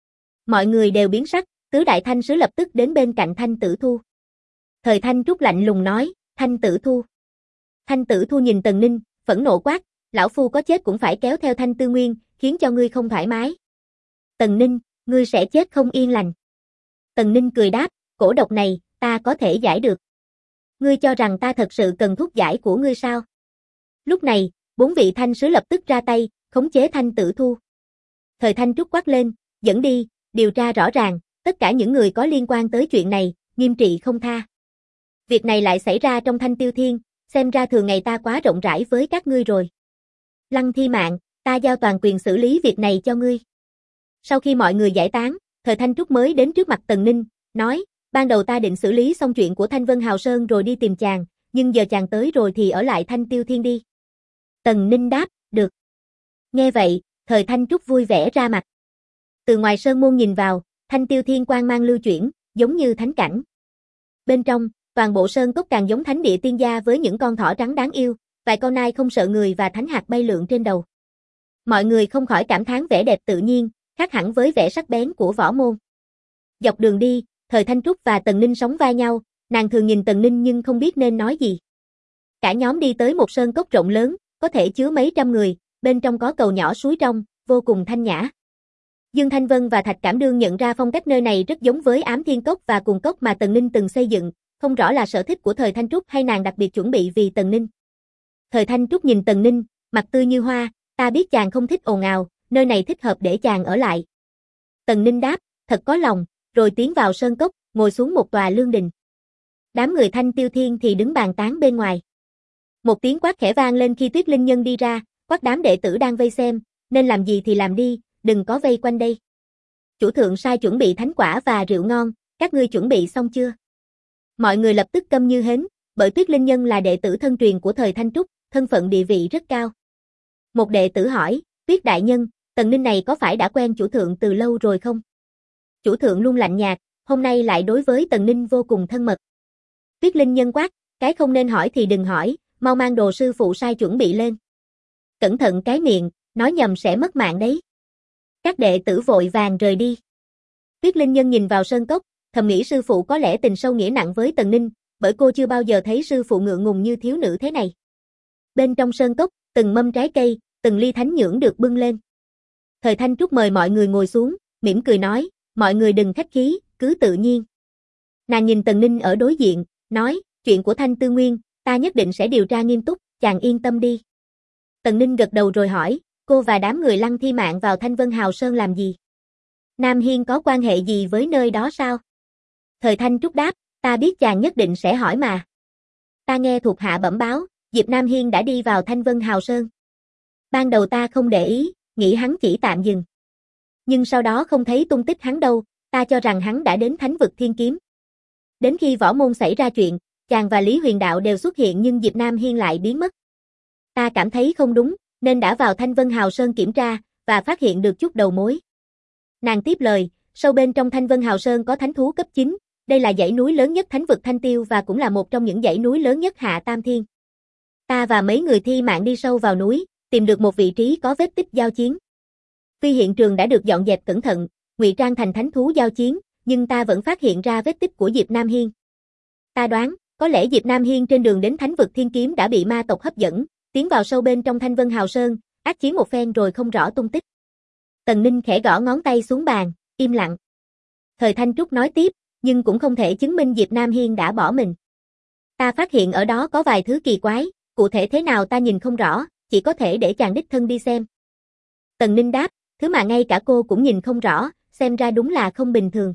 Mọi người đều biến sắc, tứ đại thanh sứ lập tức đến bên cạnh Thanh Tử Thu. Thời Thanh Trúc lạnh lùng nói, Thanh Tử Thu. Thanh Tử Thu nhìn Tần Ninh, phẫn nộ quát, lão phu có chết cũng phải kéo theo Thanh Tư Nguyên, khiến cho ngươi không thoải mái. Tần Ninh, ngươi sẽ chết không yên lành. Tần Ninh cười đáp, cổ độc này, ta có thể giải được. Ngươi cho rằng ta thật sự cần thuốc giải của ngươi sao? Lúc này, 4 vị thanh sứ lập tức ra tay, khống chế Thanh Tử Thu. Thời Thanh Trúc quát lên, dẫn đi, điều tra rõ ràng, tất cả những người có liên quan tới chuyện này, nghiêm trị không tha. Việc này lại xảy ra trong Thanh Tiêu Thiên, xem ra thường ngày ta quá rộng rãi với các ngươi rồi. Lăng Thi Mạn, ta giao toàn quyền xử lý việc này cho ngươi. Sau khi mọi người giải tán, Thời Thanh Trúc mới đến trước mặt Tần Ninh, nói, ban đầu ta định xử lý xong chuyện của Thanh Vân Hào Sơn rồi đi tìm chàng, nhưng giờ chàng tới rồi thì ở lại Thanh Tiêu Thiên đi. Tần Ninh đáp, được. Nghe vậy, Thời Thanh Trúc vui vẻ ra mặt. Từ ngoài sơn môn nhìn vào, Thanh Tiêu Thiên quang mang lưu chuyển, giống như thánh cảnh. Bên trong, toàn bộ sơn cốc càng giống thánh địa tiên gia với những con thỏ trắng đáng yêu, vài con nai không sợ người và thánh hạt bay lượn trên đầu. Mọi người không khỏi cảm thán vẻ đẹp tự nhiên, khác hẳn với vẻ sắc bén của võ môn. Dọc đường đi, Thời Thanh Trúc và Tần Ninh sóng vai nhau, nàng thường nhìn Tần Ninh nhưng không biết nên nói gì. Cả nhóm đi tới một sơn cốc rộng lớn, có thể chứa mấy trăm người, bên trong có cầu nhỏ suối trong, vô cùng thanh nhã. Dương Thanh Vân và Thạch Cảm Đương nhận ra phong cách nơi này rất giống với Ám Thiên Cốc và Cùng Cốc mà Tần Ninh từng xây dựng, không rõ là sở thích của Thời Thanh Trúc hay nàng đặc biệt chuẩn bị vì Tần Ninh. Thời Thanh Trúc nhìn Tần Ninh, mặt tươi như hoa, ta biết chàng không thích ồn ào, nơi này thích hợp để chàng ở lại. Tần Ninh đáp, thật có lòng, rồi tiến vào sơn cốc, ngồi xuống một tòa lương đình. Đám người Thanh Tiêu Thiên thì đứng bàn tán bên ngoài. Một tiếng quát khẽ vang lên khi Tuyết Linh Nhân đi ra, quát đám đệ tử đang vây xem, nên làm gì thì làm đi, đừng có vây quanh đây. Chủ thượng sai chuẩn bị thánh quả và rượu ngon, các ngươi chuẩn bị xong chưa? Mọi người lập tức câm như hến, bởi Tuyết Linh Nhân là đệ tử thân truyền của Thời Thanh Trúc, thân phận địa vị rất cao. Một đệ tử hỏi, Tuyết đại nhân, Tần Ninh này có phải đã quen chủ thượng từ lâu rồi không? Chủ thượng luôn lạnh nhạt, hôm nay lại đối với Tần Ninh vô cùng thân mật. Tuyết Linh Nhân quát, cái không nên hỏi thì đừng hỏi, mau mang đồ sư phụ sai chuẩn bị lên. Cẩn thận cái miệng, nói nhầm sẽ mất mạng đấy. Các đệ tử vội vàng rời đi. Tuyết Linh Nhân nhìn vào sơn cốc, thầm nghĩ sư phụ có lẽ tình sâu nghĩa nặng với Tần Ninh, bởi cô chưa bao giờ thấy sư phụ ngượng ngùng như thiếu nữ thế này. Bên trong sơn cốc, từng mâm trái cây, từng ly thánh nhưỡng được bưng lên. Thời Thanh Trúc mời mọi người ngồi xuống, mỉm cười nói, mọi người đừng khách khí, cứ tự nhiên. Nàng nhìn Tần Ninh ở đối diện, nói, chuyện của Thanh Tư Nguyên, ta nhất định sẽ điều tra nghiêm túc, chàng yên tâm đi. Tần Ninh gật đầu rồi hỏi, cô và đám người Lăng Thi Mạn vào Thanh Vân Hào Sơn làm gì? Nam Hiên có quan hệ gì với nơi đó sao? Thời Thanh Trúc đáp, ta biết chàng nhất định sẽ hỏi mà. Ta nghe thuộc hạ bẩm báo, Diệp Nam Hiên đã đi vào Thanh Vân Hào Sơn. Ban đầu ta không để ý, nghĩ hắn chỉ tạm dừng. Nhưng sau đó không thấy tung tích hắn đâu, ta cho rằng hắn đã đến Thánh vực Thiên Kiếm. Đến khi võ môn xảy ra chuyện, chàng và Lý Huyền Đạo đều xuất hiện nhưng Diệp Nam Hiên lại biến mất. Ta cảm thấy không đúng, nên đã vào Thanh Vân Hào Sơn kiểm tra, và phát hiện được chút đầu mối. Nàng tiếp lời, sâu bên trong Thanh Vân Hào Sơn có thánh thú cấp 9, đây là dãy núi lớn nhất Thánh vực Thanh Tiêu và cũng là một trong những dãy núi lớn nhất Hạ Tam Thiên. Ta và mấy người Thi Mạn đi sâu vào núi, tìm được một vị trí có vết tích giao chiến. Tuy hiện trường đã được dọn dẹp cẩn thận, ngụy trang thành thánh thú giao chiến, nhưng ta vẫn phát hiện ra vết tích của Diệp Nam Hiên. Ta đoán, có lẽ Diệp Nam Hiên trên đường đến Thánh vực Thiên Kiếm đã bị ma tộc hấp dẫn, tiến vào sâu bên trong Thanh Vân Hào Sơn, ác chiến một phen rồi không rõ tung tích. Tần Ninh khẽ gõ ngón tay xuống bàn, im lặng. Thời Thanh Trúc nói tiếp, nhưng cũng không thể chứng minh Diệp Nam Hiên đã bỏ mình. Ta phát hiện ở đó có vài thứ kỳ quái, cụ thể thế nào ta nhìn không rõ, chỉ có thể để chàng đích thân đi xem. Tần Ninh đáp, thứ mà ngay cả cô cũng nhìn không rõ, xem ra đúng là không bình thường.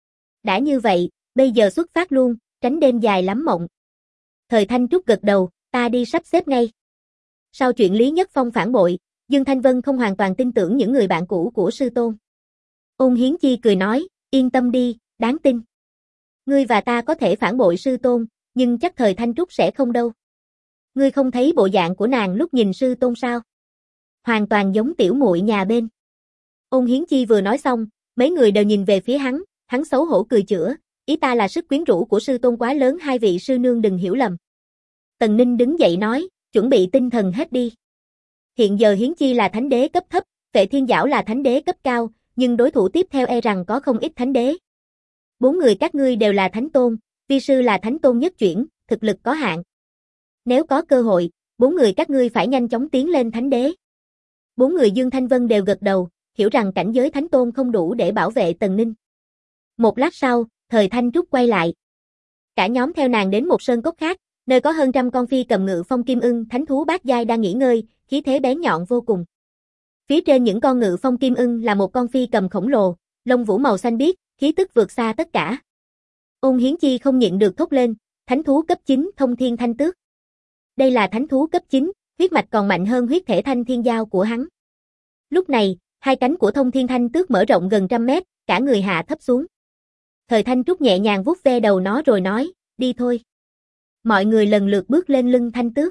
Đã như vậy, bây giờ xuất phát luôn, tránh đêm dài lắm mộng. Thời Thanh Trúc gật đầu, ta đi sắp xếp ngay. Sau chuyện Lý Nhất Phong phản bội, Dương Thanh Vân không hoàn toàn tin tưởng những người bạn cũ của sư tôn. Ôn Hiến Chi cười nói, yên tâm đi, đáng tin. Ngươi và ta có thể phản bội sư tôn, nhưng chắc Thời Thanh Trúc sẽ không đâu. Ngươi không thấy bộ dạng của nàng lúc nhìn sư tôn sao? Hoàn toàn giống tiểu muội nhà bên. Ôn Hiến Chi vừa nói xong, mấy người đều nhìn về phía hắn xấu hổ cười chữa, ý ta là sức quyến rũ của sư tôn quá lớn, hai vị sư nương đừng hiểu lầm. Tần Ninh đứng dậy nói, chuẩn bị tinh thần hết đi. Hiện giờ Hiến Chi là thánh đế cấp thấp, Vệ Thiên Giảo là thánh đế cấp cao, nhưng đối thủ tiếp theo e rằng có không ít thánh đế. 4 người các ngươi đều là thánh tôn, vi sư là thánh tôn nhất chuyển, thực lực có hạn. Nếu có cơ hội, 4 người các ngươi phải nhanh chóng tiến lên thánh đế. 4 người Dương Thanh Vân đều gật đầu, hiểu rằng cảnh giới thánh tôn không đủ để bảo vệ Tần Ninh. Một lát sau, Thời Thanh Trúc quay lại. Cả nhóm theo nàng đến một sơn cốc khác, nơi có hơn trăm con phi cầm ngự phong kim ưng thánh thú bát giai đang nghỉ ngơi, khí thế bén nhọn vô cùng. Phía trên những con ngự phong kim ưng là một con phi cầm khổng lồ, lông vũ màu xanh biếc, khí tức vượt xa tất cả. Ôn Hiến Chi không nhịn được thốt lên, thánh thú cấp 9 Thông Thiên Thanh Tước. Đây là thánh thú cấp 9, huyết mạch còn mạnh hơn huyết thể Thanh Thiên Giao của hắn. Lúc này, hai cánh của Thông Thiên Thanh Tước mở rộng gần trăm mét, cả người hạ thấp xuống. Thời Thanh Trúc nhẹ nhàng vuốt ve đầu nó rồi nói, đi thôi. Mọi người lần lượt bước lên lưng Thanh Tước.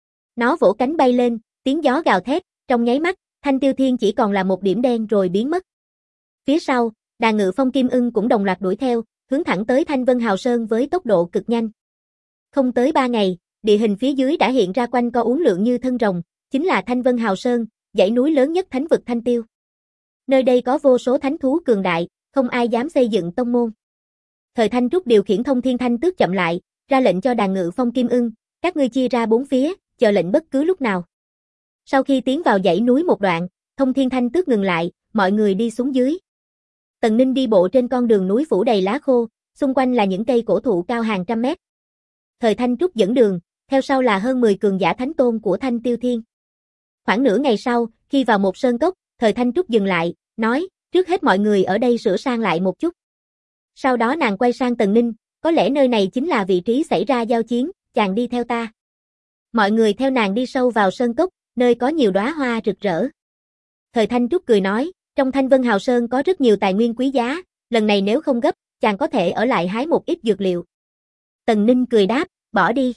Nó vỗ cánh bay lên, tiếng gió gào thét, trong nháy mắt, Thanh Tiêu Thiên chỉ còn là một điểm đen rồi biến mất. Phía sau, đàn ngự phong kim ưng cũng đồng loạt đuổi theo, hướng thẳng tới Thanh Vân Hào Sơn với tốc độ cực nhanh. Không tới 3 ngày, địa hình phía dưới đã hiện ra quanh co uốn lượn như thân rồng, chính là Thanh Vân Hào Sơn, dãy núi lớn nhất Thánh vực Thanh Tiêu. Nơi đây có vô số thánh thú cường đại, không ai dám xây dựng tông môn. Thời Thanh Trúc điều khiển Thông Thiên Thanh Tước chậm lại, ra lệnh cho đàn ngự phong kim ưng, các ngươi chia ra 4 phía, chờ lệnh bất cứ lúc nào. Sau khi tiến vào dãy núi một đoạn, Thông Thiên Thanh Tước ngừng lại, mọi người đi xuống dưới. Tần Ninh đi bộ trên con đường núi phủ đầy lá khô, xung quanh là những cây cổ thụ cao hàng trăm mét. Thời Thanh Trúc dẫn đường, theo sau là hơn 10 cường giả thánh tôn của Thanh Tiêu Thiên. Khoảng nửa ngày sau, khi vào một sơn cốc, Thời Thanh Trúc dừng lại, nói, trước hết mọi người ở đây sửa sang lại một chút. Sau đó nàng quay sang Tần Ninh, có lẽ nơi này chính là vị trí xảy ra giao chiến, chàng đi theo ta. Mọi người theo nàng đi sâu vào sơn cốc, nơi có nhiều đóa hoa rực rỡ. Thời Thanh Trúc cười nói, trong Thanh Vân Hào Sơn có rất nhiều tài nguyên quý giá, lần này nếu không gấp, chàng có thể ở lại hái một ít dược liệu. Tần Ninh cười đáp, bỏ đi.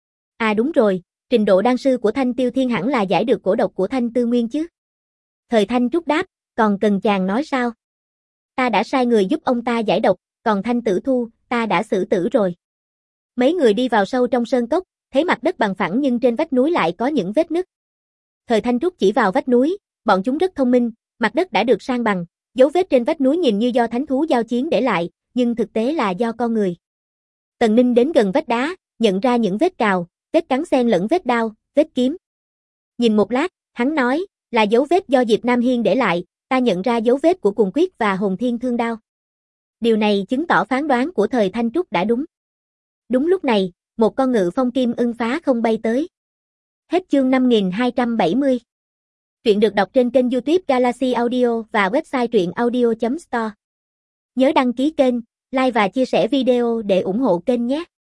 À đúng rồi, trình độ đan sư của Thanh Tiêu Thiên hẳn là giải được cổ độc của Thanh Tư Nguyên chứ. Thời Thanh Trúc đáp, còn cần chàng nói sao? Ta đã sai người giúp ông ta giải độc, còn Thanh Tử Thu, ta đã xử tử rồi. Mấy người đi vào sâu trong sơn cốc, thấy mặt đất bằng phẳng nhưng trên vách núi lại có những vết nứt. Thời Thanh Trúc chỉ vào vách núi, Bọn chúng rất thông minh, mặt đất đã được san bằng, dấu vết trên vách núi nhìn như do thánh thú giao chiến để lại, nhưng thực tế là do con người. Tần Ninh đến gần vách đá, nhận ra những vết cào, vết cắn xen lẫn vết đao, vết kiếm. Nhìn một lát, hắn nói, là dấu vết do Diệp Nam Hiên để lại, ta nhận ra dấu vết của Cuồng Quyết và Hồn Thiên Thương Đao. Điều này chứng tỏ phán đoán của thời Thanh Trúc đã đúng. Đúng lúc này, một con ngự phong kim ưng phá không bay tới. Hết chương 5270. Truyện được đọc trên kênh YouTube Galaxy Audio và website truyệnaudio.store. Nhớ đăng ký kênh, like và chia sẻ video để ủng hộ kênh nhé.